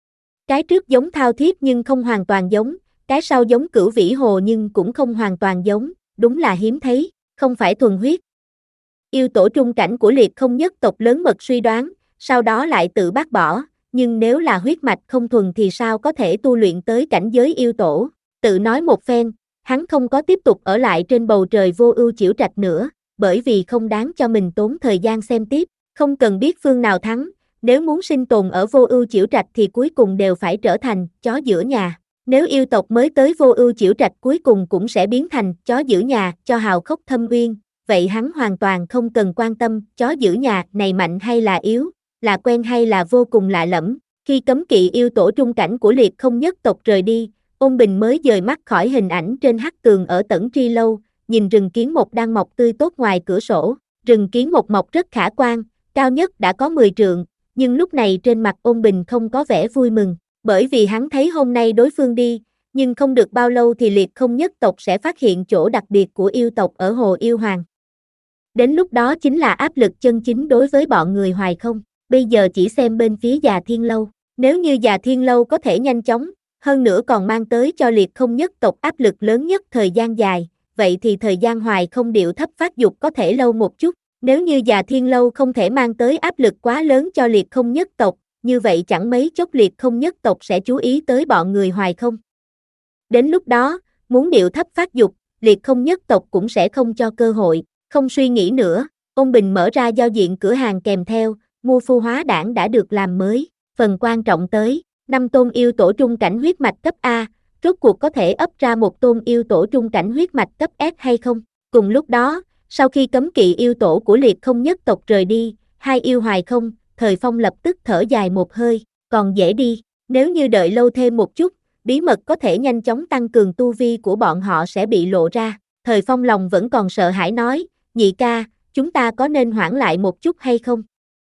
Cái trước giống thao thiết nhưng không hoàn toàn giống, cái sau giống Cửu Vĩ Hồ nhưng cũng không hoàn toàn giống, đúng là hiếm thấy, không phải thuần huyết. Yêu tổ trung cảnh của Liệt Không nhất tộc lớn mật suy đoán, sau đó lại tự bác bỏ, nhưng nếu là huyết mạch không thuần thì sao có thể tu luyện tới cảnh giới yêu tổ. Tự nói một phen, hắn không có tiếp tục ở lại trên bầu trời Vô Ưu Chiểu Trạch nữa, bởi vì không đáng cho mình tốn thời gian xem tiếp, không cần biết phương nào thắng, nếu muốn sinh tồn ở Vô Ưu Chiểu Trạch thì cuối cùng đều phải trở thành chó giữa nhà. Nếu yêu tộc mới tới Vô Ưu Chiểu Trạch cuối cùng cũng sẽ biến thành chó giữ nhà cho Hào Khốc Thâm Uyên, vậy hắn hoàn toàn không cần quan tâm chó giữ nhà này mạnh hay là yếu, là quen hay là vô cùng lạ lẫm. Khi cấm kỵ yêu tổ trung cảnh của Liệt Không nhất tộc rời đi, Ôn Bình mới dời mắt khỏi hình ảnh trên hắc tường ở Tẩn Tri Lâu, nhìn rừng kiến mộc đang mọc tươi tốt ngoài cửa sổ. Rừng kiến mộc mọc rất khả quan, cao nhất đã có mười trượng, nhưng lúc này trên mặt Ôn Bình không có vẻ vui mừng, bởi vì hắn thấy hôm nay đối phương đi, nhưng không được bao lâu thì Liệt Không nhất tộc sẽ phát hiện chỗ đặc biệt của yêu tộc ở Hồ Yêu Hoàng. Đến lúc đó chính là áp lực chân chính đối với bọn người Hoài Không. Bây giờ chỉ xem bên phía Già Thiên Lâu, nếu như Già Thiên Lâu có thể nhanh chóng, hơn nữa còn mang tới cho Liệt Không nhất tộc áp lực lớn nhất thời gian dài, vậy thì thời gian Hoài Không điệu thấp phát dục có thể lâu một chút. Nếu như Già Thiên Lâu không thể mang tới áp lực quá lớn cho Liệt Không nhất tộc, như vậy chẳng mấy chốc Liệt Không nhất tộc sẽ chú ý tới bọn người Hoài Không. Đến lúc đó, muốn điệu thấp phát dục, Liệt Không nhất tộc cũng sẽ không cho cơ hội. Không suy nghĩ nữa, Ôn Bình mở ra giao diện cửa hàng kèm theo, mua phu hóa đảng đã được làm mới. Phần quan trọng tới, năm tôn yêu tổ trung cảnh huyết mạch cấp A, rốt cuộc có thể ấp ra một tôn yêu tổ trung cảnh huyết mạch cấp S hay không? Cùng lúc đó, sau khi cấm kỵ yêu tổ của Liệt Không nhất tộc rời đi, hai yêu Hoài Không, Thời Phong lập tức thở dài một hơi, còn dễ đi, nếu như đợi lâu thêm một chút, bí mật có thể nhanh chóng tăng cường tu vi của bọn họ sẽ bị lộ ra. Thời Phong lòng vẫn còn sợ hãi nói, nhị ca, chúng ta có nên hoãn lại một chút hay không?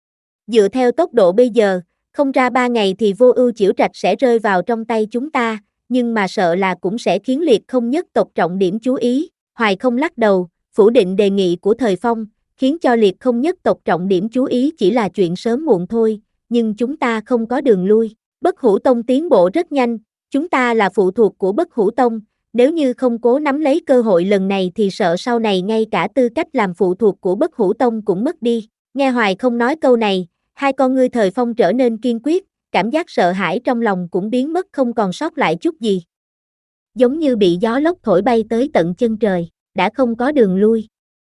Dựa theo tốc độ bây giờ, không ra ba ngày thì Vô Ưu Chiểu Trạch sẽ rơi vào trong tay chúng ta, nhưng mà sợ là cũng sẽ khiến Liệt Không nhất tộc trọng điểm chú ý, Hoài Không lắc đầu, phủ định đề nghị của Thời Phong, khiến cho Liệt Không nhất tộc trọng điểm chú ý chỉ là chuyện sớm muộn thôi, nhưng chúng ta không có đường lui. Bất Hủ Tông tiến bộ rất nhanh, chúng ta là phụ thuộc của Bất Hủ Tông, nếu như không cố nắm lấy cơ hội lần này thì sợ sau này ngay cả tư cách làm phụ thuộc của Bất Hủ Tông cũng mất đi. Nghe Hoài Không nói câu này, hai con ngươi Thời Phong trở nên kiên quyết, cảm giác sợ hãi trong lòng cũng biến mất không còn sót lại chút gì. Giống như bị gió lốc thổi bay tới tận chân trời, đã không có đường lui.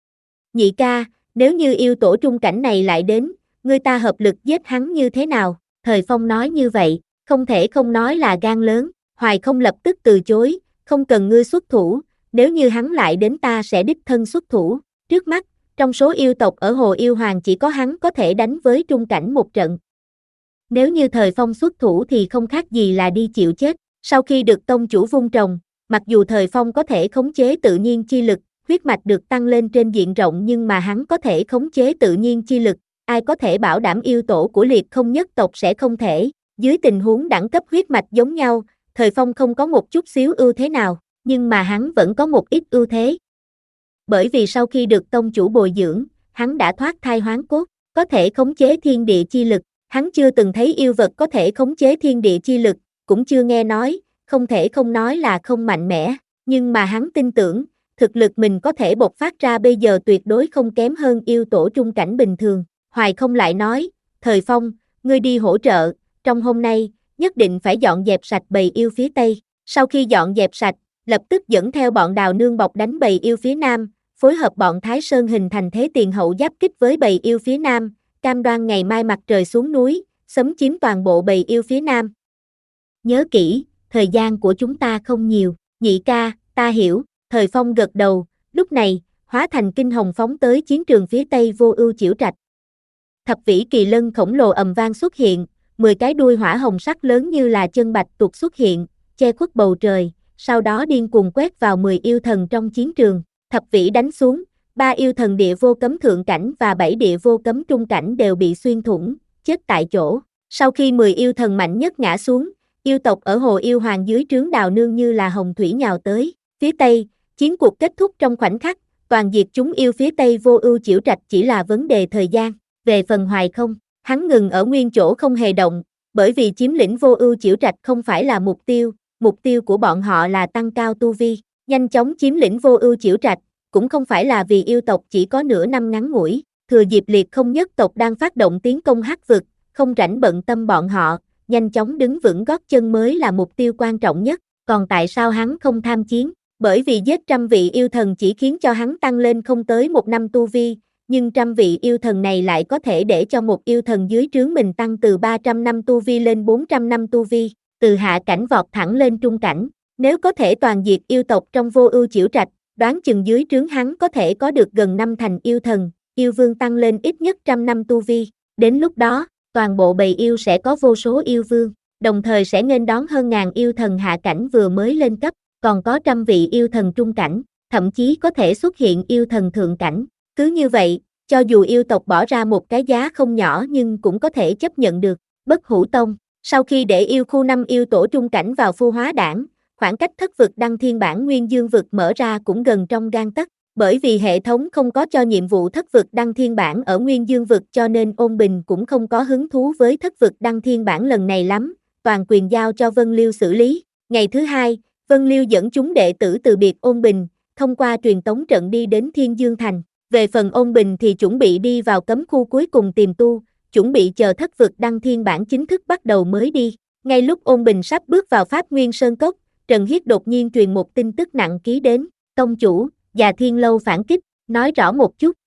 Nhị ca, nếu như yêu tổ trung cảnh này lại đến, ngươi ta hợp lực giết hắn như thế nào? Thời Phong nói như vậy, không thể không nói là gan lớn. Hoài Không lập tức từ chối, không cần ngươi xuất thủ, nếu như hắn lại đến ta sẽ đích thân xuất thủ. Trước mắt, trong số yêu tộc ở Hồ Yêu Hoàng chỉ có hắn có thể đánh với trung cảnh một trận. Nếu như Thời Phong xuất thủ thì không khác gì là đi chịu chết. Sau khi được tông chủ vung trồng, mặc dù Thời Phong có thể khống chế tự nhiên chi lực, huyết mạch được tăng lên trên diện rộng nhưng mà hắn có thể khống chế tự nhiên chi lực, ai có thể bảo đảm yêu tổ của Liệt Không nhất tộc sẽ không thể. Dưới tình huống đẳng cấp huyết mạch giống nhau, Thời Phong không có một chút xíu ưu thế nào, nhưng mà hắn vẫn có một ít ưu thế. Bởi vì sau khi được tông chủ bồi dưỡng, hắn đã thoát thai hoán cốt, có thể khống chế thiên địa chi lực, hắn chưa từng thấy yêu vật có thể khống chế thiên địa chi lực, cũng chưa nghe nói, không thể không nói là không mạnh mẽ, nhưng mà hắn tin tưởng, thực lực mình có thể bộc phát ra bây giờ tuyệt đối không kém hơn yêu tổ trung cảnh bình thường. Hoài Không lại nói, Thời Phong, ngươi đi hỗ trợ, trong hôm nay, nhất định phải dọn dẹp sạch bầy yêu phía Tây. Sau khi dọn dẹp sạch, lập tức dẫn theo bọn Đào Nương bọc đánh bầy yêu phía Nam, phối hợp bọn Thái Sơn hình thành thế tiền hậu giáp kích với bầy yêu phía Nam, cam đoan ngày mai mặt trời xuống núi, xâm chiếm toàn bộ bầy yêu phía Nam. Nhớ kỹ, thời gian của chúng ta không nhiều. Nhị ca, ta hiểu. Thời Phong gật đầu, lúc này, hóa thành kinh hồng phóng tới chiến trường phía Tây Vô Ưu Chiểu Trạch. Thập vĩ kỳ lân khổng lồ ầm vang xuất hiện, mười cái đuôi hỏa hồng sắc lớn như là chân bạch tuộc xuất hiện, che khuất bầu trời, sau đó điên cuồng quét vào mười yêu thần trong chiến trường. Thập vĩ đánh xuống, ba yêu thần địa vô cấm thượng cảnh và bảy địa vô cấm trung cảnh đều bị xuyên thủng, chết tại chỗ. Sau khi mười yêu thần mạnh nhất ngã xuống, yêu tộc ở Hồ Yêu Hoàng dưới trướng Đào Nương như là hồng thủy nhào tới. Phía Tây, chiến cuộc kết thúc trong khoảnh khắc, toàn diệt chúng yêu phía Tây Vô Ưu Chiểu Trạch chỉ là vấn đề thời gian. Về phần Hoài Không, hắn ngừng ở nguyên chỗ không hề động, bởi vì chiếm lĩnh Vô Ưu Chiểu Trạch không phải là mục tiêu, mục tiêu của bọn họ là tăng cao tu vi, nhanh chóng chiếm lĩnh Vô Ưu Chiểu Trạch, cũng không phải là vì yêu tộc chỉ có nửa năm ngắn ngủi, thừa dịp Liệt Không nhất tộc đang phát động tiến công Hắc vực, không rảnh bận tâm bọn họ, nhanh chóng đứng vững gót chân mới là mục tiêu quan trọng nhất. Còn tại sao hắn không tham chiến? Bởi vì giết trăm vị yêu thần chỉ khiến cho hắn tăng lên không tới một năm tu vi, nhưng trăm vị yêu thần này lại có thể để cho một yêu thần dưới trướng mình tăng từ ba trăm năm tu vi lên bốn trăm năm tu vi, từ hạ cảnh vọt thẳng lên trung cảnh. Nếu có thể toàn diệt yêu tộc trong Vô Ưu Chiểu Trạch, đoán chừng dưới trướng hắn có thể có được gần năm thành yêu thần, yêu vương tăng lên ít nhất trăm năm tu vi. Đến lúc đó, toàn bộ bầy yêu sẽ có vô số yêu vương, đồng thời sẽ nghênh đón hơn ngàn yêu thần hạ cảnh vừa mới lên cấp, còn có trăm vị yêu thần trung cảnh, thậm chí có thể xuất hiện yêu thần thượng cảnh. Cứ như vậy, cho dù yêu tộc bỏ ra một cái giá không nhỏ nhưng cũng có thể chấp nhận được. Bất Hủ Tông, sau khi để yêu khu năm yêu tổ trung cảnh vào phu hóa đảng, khoảng cách thất vực đăng thiên bản nguyên dương vực mở ra cũng gần trong gang tấc. Bởi vì hệ thống không có cho nhiệm vụ thất vực đăng thiên bản ở nguyên dương vực cho nên Ôn Bình cũng không có hứng thú với thất vực đăng thiên bản lần này lắm, toàn quyền giao cho Vân Liêu xử lý. Ngày thứ hai, Vân Liêu dẫn chúng đệ tử từ biệt Ôn Bình, thông qua truyền tống trận đi đến Thiên Dương Thành. Về phần Ôn Bình thì chuẩn bị đi vào cấm khu cuối cùng tìm tu, chuẩn bị chờ thất vực đăng thiên bản chính thức bắt đầu mới đi. Ngay lúc Ôn Bình sắp bước vào Pháp Nguyên Sơn Cốc, Trần Hiết đột nhiên truyền một tin tức nặng ký đến, tông chủ, Già Thiên Lâu phản kích, nói rõ một chút.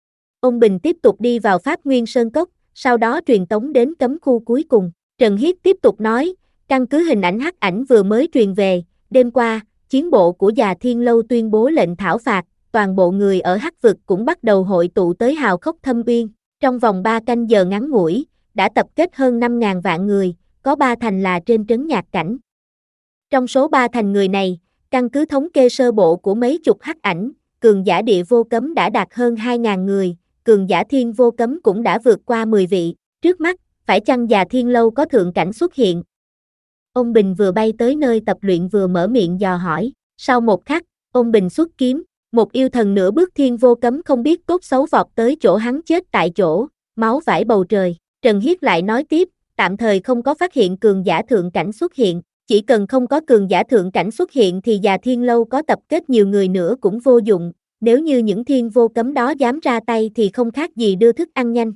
Ôn Bình tiếp tục đi vào Pháp Nguyên Sơn Cốc, sau đó truyền tống đến cấm khu cuối cùng. Trần Hiết tiếp tục nói, căn cứ hình ảnh hắc ảnh vừa mới truyền về, đêm qua, chiến bộ của Già Thiên Lâu tuyên bố lệnh thảo phạt, toàn bộ người ở hắc vực cũng bắt đầu hội tụ tới Hào Khốc Thâm Uyên. Trong vòng ba canh giờ ngắn ngủi, đã tập kết hơn năm ngàn vạn người, có ba thành là trên trấn nhạc cảnh. Trong số ba thành người này, căn cứ thống kê sơ bộ của mấy chục hắc ảnh, cường giả địa vô cấm đã đạt hơn hai ngàn người, cường giả thiên vô cấm cũng đã vượt qua mười vị. Trước mắt, phải chăng Già Thiên Lâu có thượng cảnh xuất hiện? Ôn Bình vừa bay tới nơi tập luyện vừa mở miệng dò hỏi. Sau một khắc, Ôn Bình xuất kiếm, Một yêu thần nửa bước thiên vô cấm không biết tốt xấu vọt tới chỗ hắn chết tại chỗ, máu vãi bầu trời. Trần Hiết lại nói tiếp, tạm thời không có phát hiện cường giả thượng cảnh xuất hiện, chỉ cần không có cường giả thượng cảnh xuất hiện thì Già Thiên Lâu có tập kết nhiều người nữa cũng vô dụng, nếu như những thiên vô cấm đó dám ra tay thì không khác gì đưa thức ăn nhanh.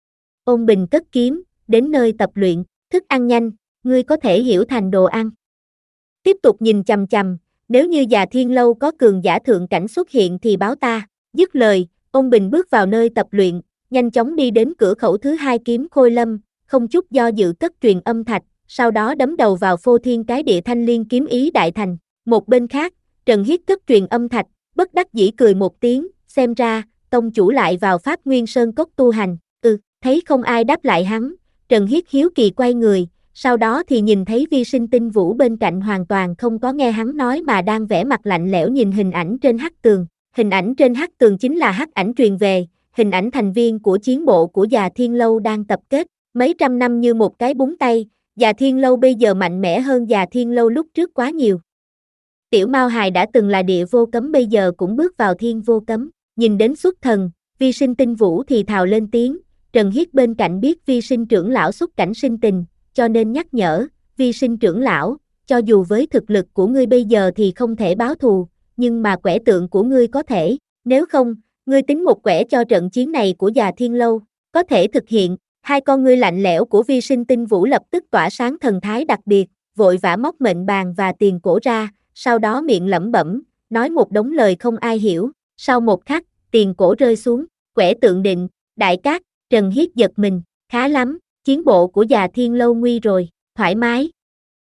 Ôn Bình cất kiếm, đến nơi tập luyện, thức ăn nhanh, ngươi có thể hiểu thành đồ ăn. Tiếp tục nhìn chằm chằm, nếu như Già Thiên Lâu có cường giả thượng cảnh xuất hiện thì báo ta. Dứt lời, Ôn Bình bước vào nơi tập luyện, nhanh chóng đi đến cửa khẩu thứ hai kiếm Khôi Lâm, không chút do dự cất truyền âm thạch, sau đó đấm đầu vào phô thiên cái địa thanh liên kiếm ý đại thành. Một bên khác, Trần Hiết cất truyền âm thạch, bất đắc dĩ cười một tiếng, xem ra, tông chủ lại vào Pháp Nguyên Sơn Cốc tu hành. Ừ, thấy không ai đáp lại hắn, Trần Hiết hiếu kỳ quay người, sau đó thì nhìn thấy Vi Sinh Tinh Vũ bên cạnh hoàn toàn không có nghe hắn nói mà đang vẽ mặt lạnh lẽo nhìn hình ảnh trên hắc tường. Hình ảnh trên hắc tường chính là hắc ảnh truyền về, hình ảnh thành viên của chiến bộ của Già Thiên Lâu đang tập kết, mấy trăm năm như một cái búng tay, Già Thiên Lâu bây giờ mạnh mẽ hơn Già Thiên Lâu lúc trước quá nhiều. Tiểu Mao Hài đã từng là địa vô cấm bây giờ cũng bước vào thiên vô cấm, nhìn đến xuất thần, Vi Sinh Tinh Vũ thì thào lên tiếng, Trần Hiết bên cạnh biết Vi Sinh trưởng lão xuất cảnh sinh tình, cho nên nhắc nhở, Vi Sinh trưởng lão, cho dù với thực lực của ngươi bây giờ thì không thể báo thù, nhưng mà quẻ tượng của ngươi có thể, nếu không, ngươi tính một quẻ cho trận chiến này của Già Thiên Lâu, có thể thực hiện. Hai con ngươi lạnh lẽo của Vi Sinh Tinh Vũ lập tức tỏa sáng thần thái đặc biệt, vội vã móc mệnh bàn và tiền cổ ra, sau đó miệng lẩm bẩm, nói một đống lời không ai hiểu. Sau một khắc, tiền cổ rơi xuống, quẻ tượng định, đại cát, Trần Hiết giật mình, khá lắm, chiến bộ của Già Thiên Lâu nguy rồi, thoải mái.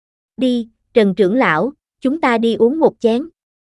Đi, Trần trưởng lão, chúng ta đi uống một chén.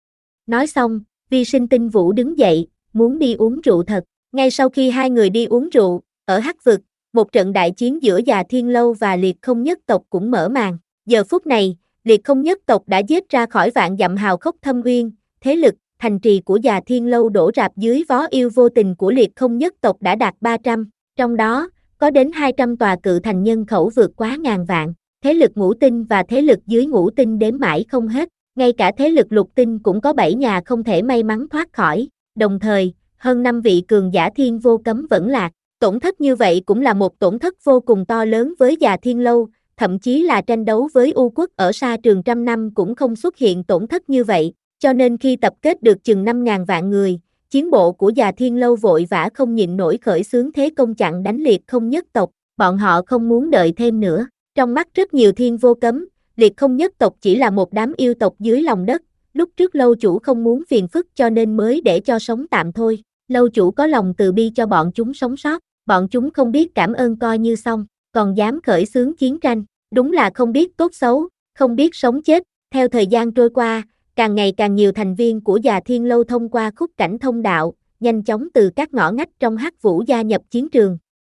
Nói xong, Vi Sinh Tinh Vũ đứng dậy, muốn đi uống rượu thật. Ngay sau khi hai người đi uống rượu, ở Hắc Vực, một trận đại chiến giữa Già Thiên Lâu và Liệt Không Nhất tộc cũng mở màn. Giờ phút này, Liệt Không Nhất tộc đã giết ra khỏi vạn dặm hào khốc thâm uyên, thế lực, thành trì của Già Thiên Lâu đổ rạp dưới vó yêu vô tình của Liệt Không Nhất tộc đã đạt ba trăm, trong đó, có đến hai trăm tòa cự thành nhân khẩu vượt quá ngàn vạn, thế lực ngũ tinh và thế lực dưới ngũ tinh đếm mãi không hết, ngay cả thế lực lục tinh cũng có bảy nhà không thể may mắn thoát khỏi, đồng thời, hơn năm vị cường giả thiên vô cấm vẫn lạc. Tổn thất như vậy cũng là một tổn thất vô cùng to lớn với Già Thiên Lâu, thậm chí là tranh đấu với U Quốc ở xa trường trăm năm cũng không xuất hiện tổn thất như vậy, cho nên khi tập kết được chừng năm ngàn vạn người, chiến bộ của Già Thiên Lâu vội vã không nhịn nổi khởi xướng thế công chặn đánh Liệt Không Nhất tộc, bọn họ không muốn đợi thêm nữa. Trong mắt rất nhiều thiên vô cấm, Liệt Không Nhất tộc chỉ là một đám yêu tộc dưới lòng đất, lúc trước lâu chủ không muốn phiền phức cho nên mới để cho sống tạm thôi, lâu chủ có lòng từ bi cho bọn chúng sống sót. Bọn chúng không biết cảm ơn coi như xong, còn dám khởi xướng chiến tranh, đúng là không biết tốt xấu, không biết sống chết. Theo thời gian trôi qua, càng ngày càng nhiều thành viên của Già Thiên Lâu thông qua khúc cảnh thông đạo, nhanh chóng từ các ngõ ngách trong Hắc Vũ gia nhập chiến trường,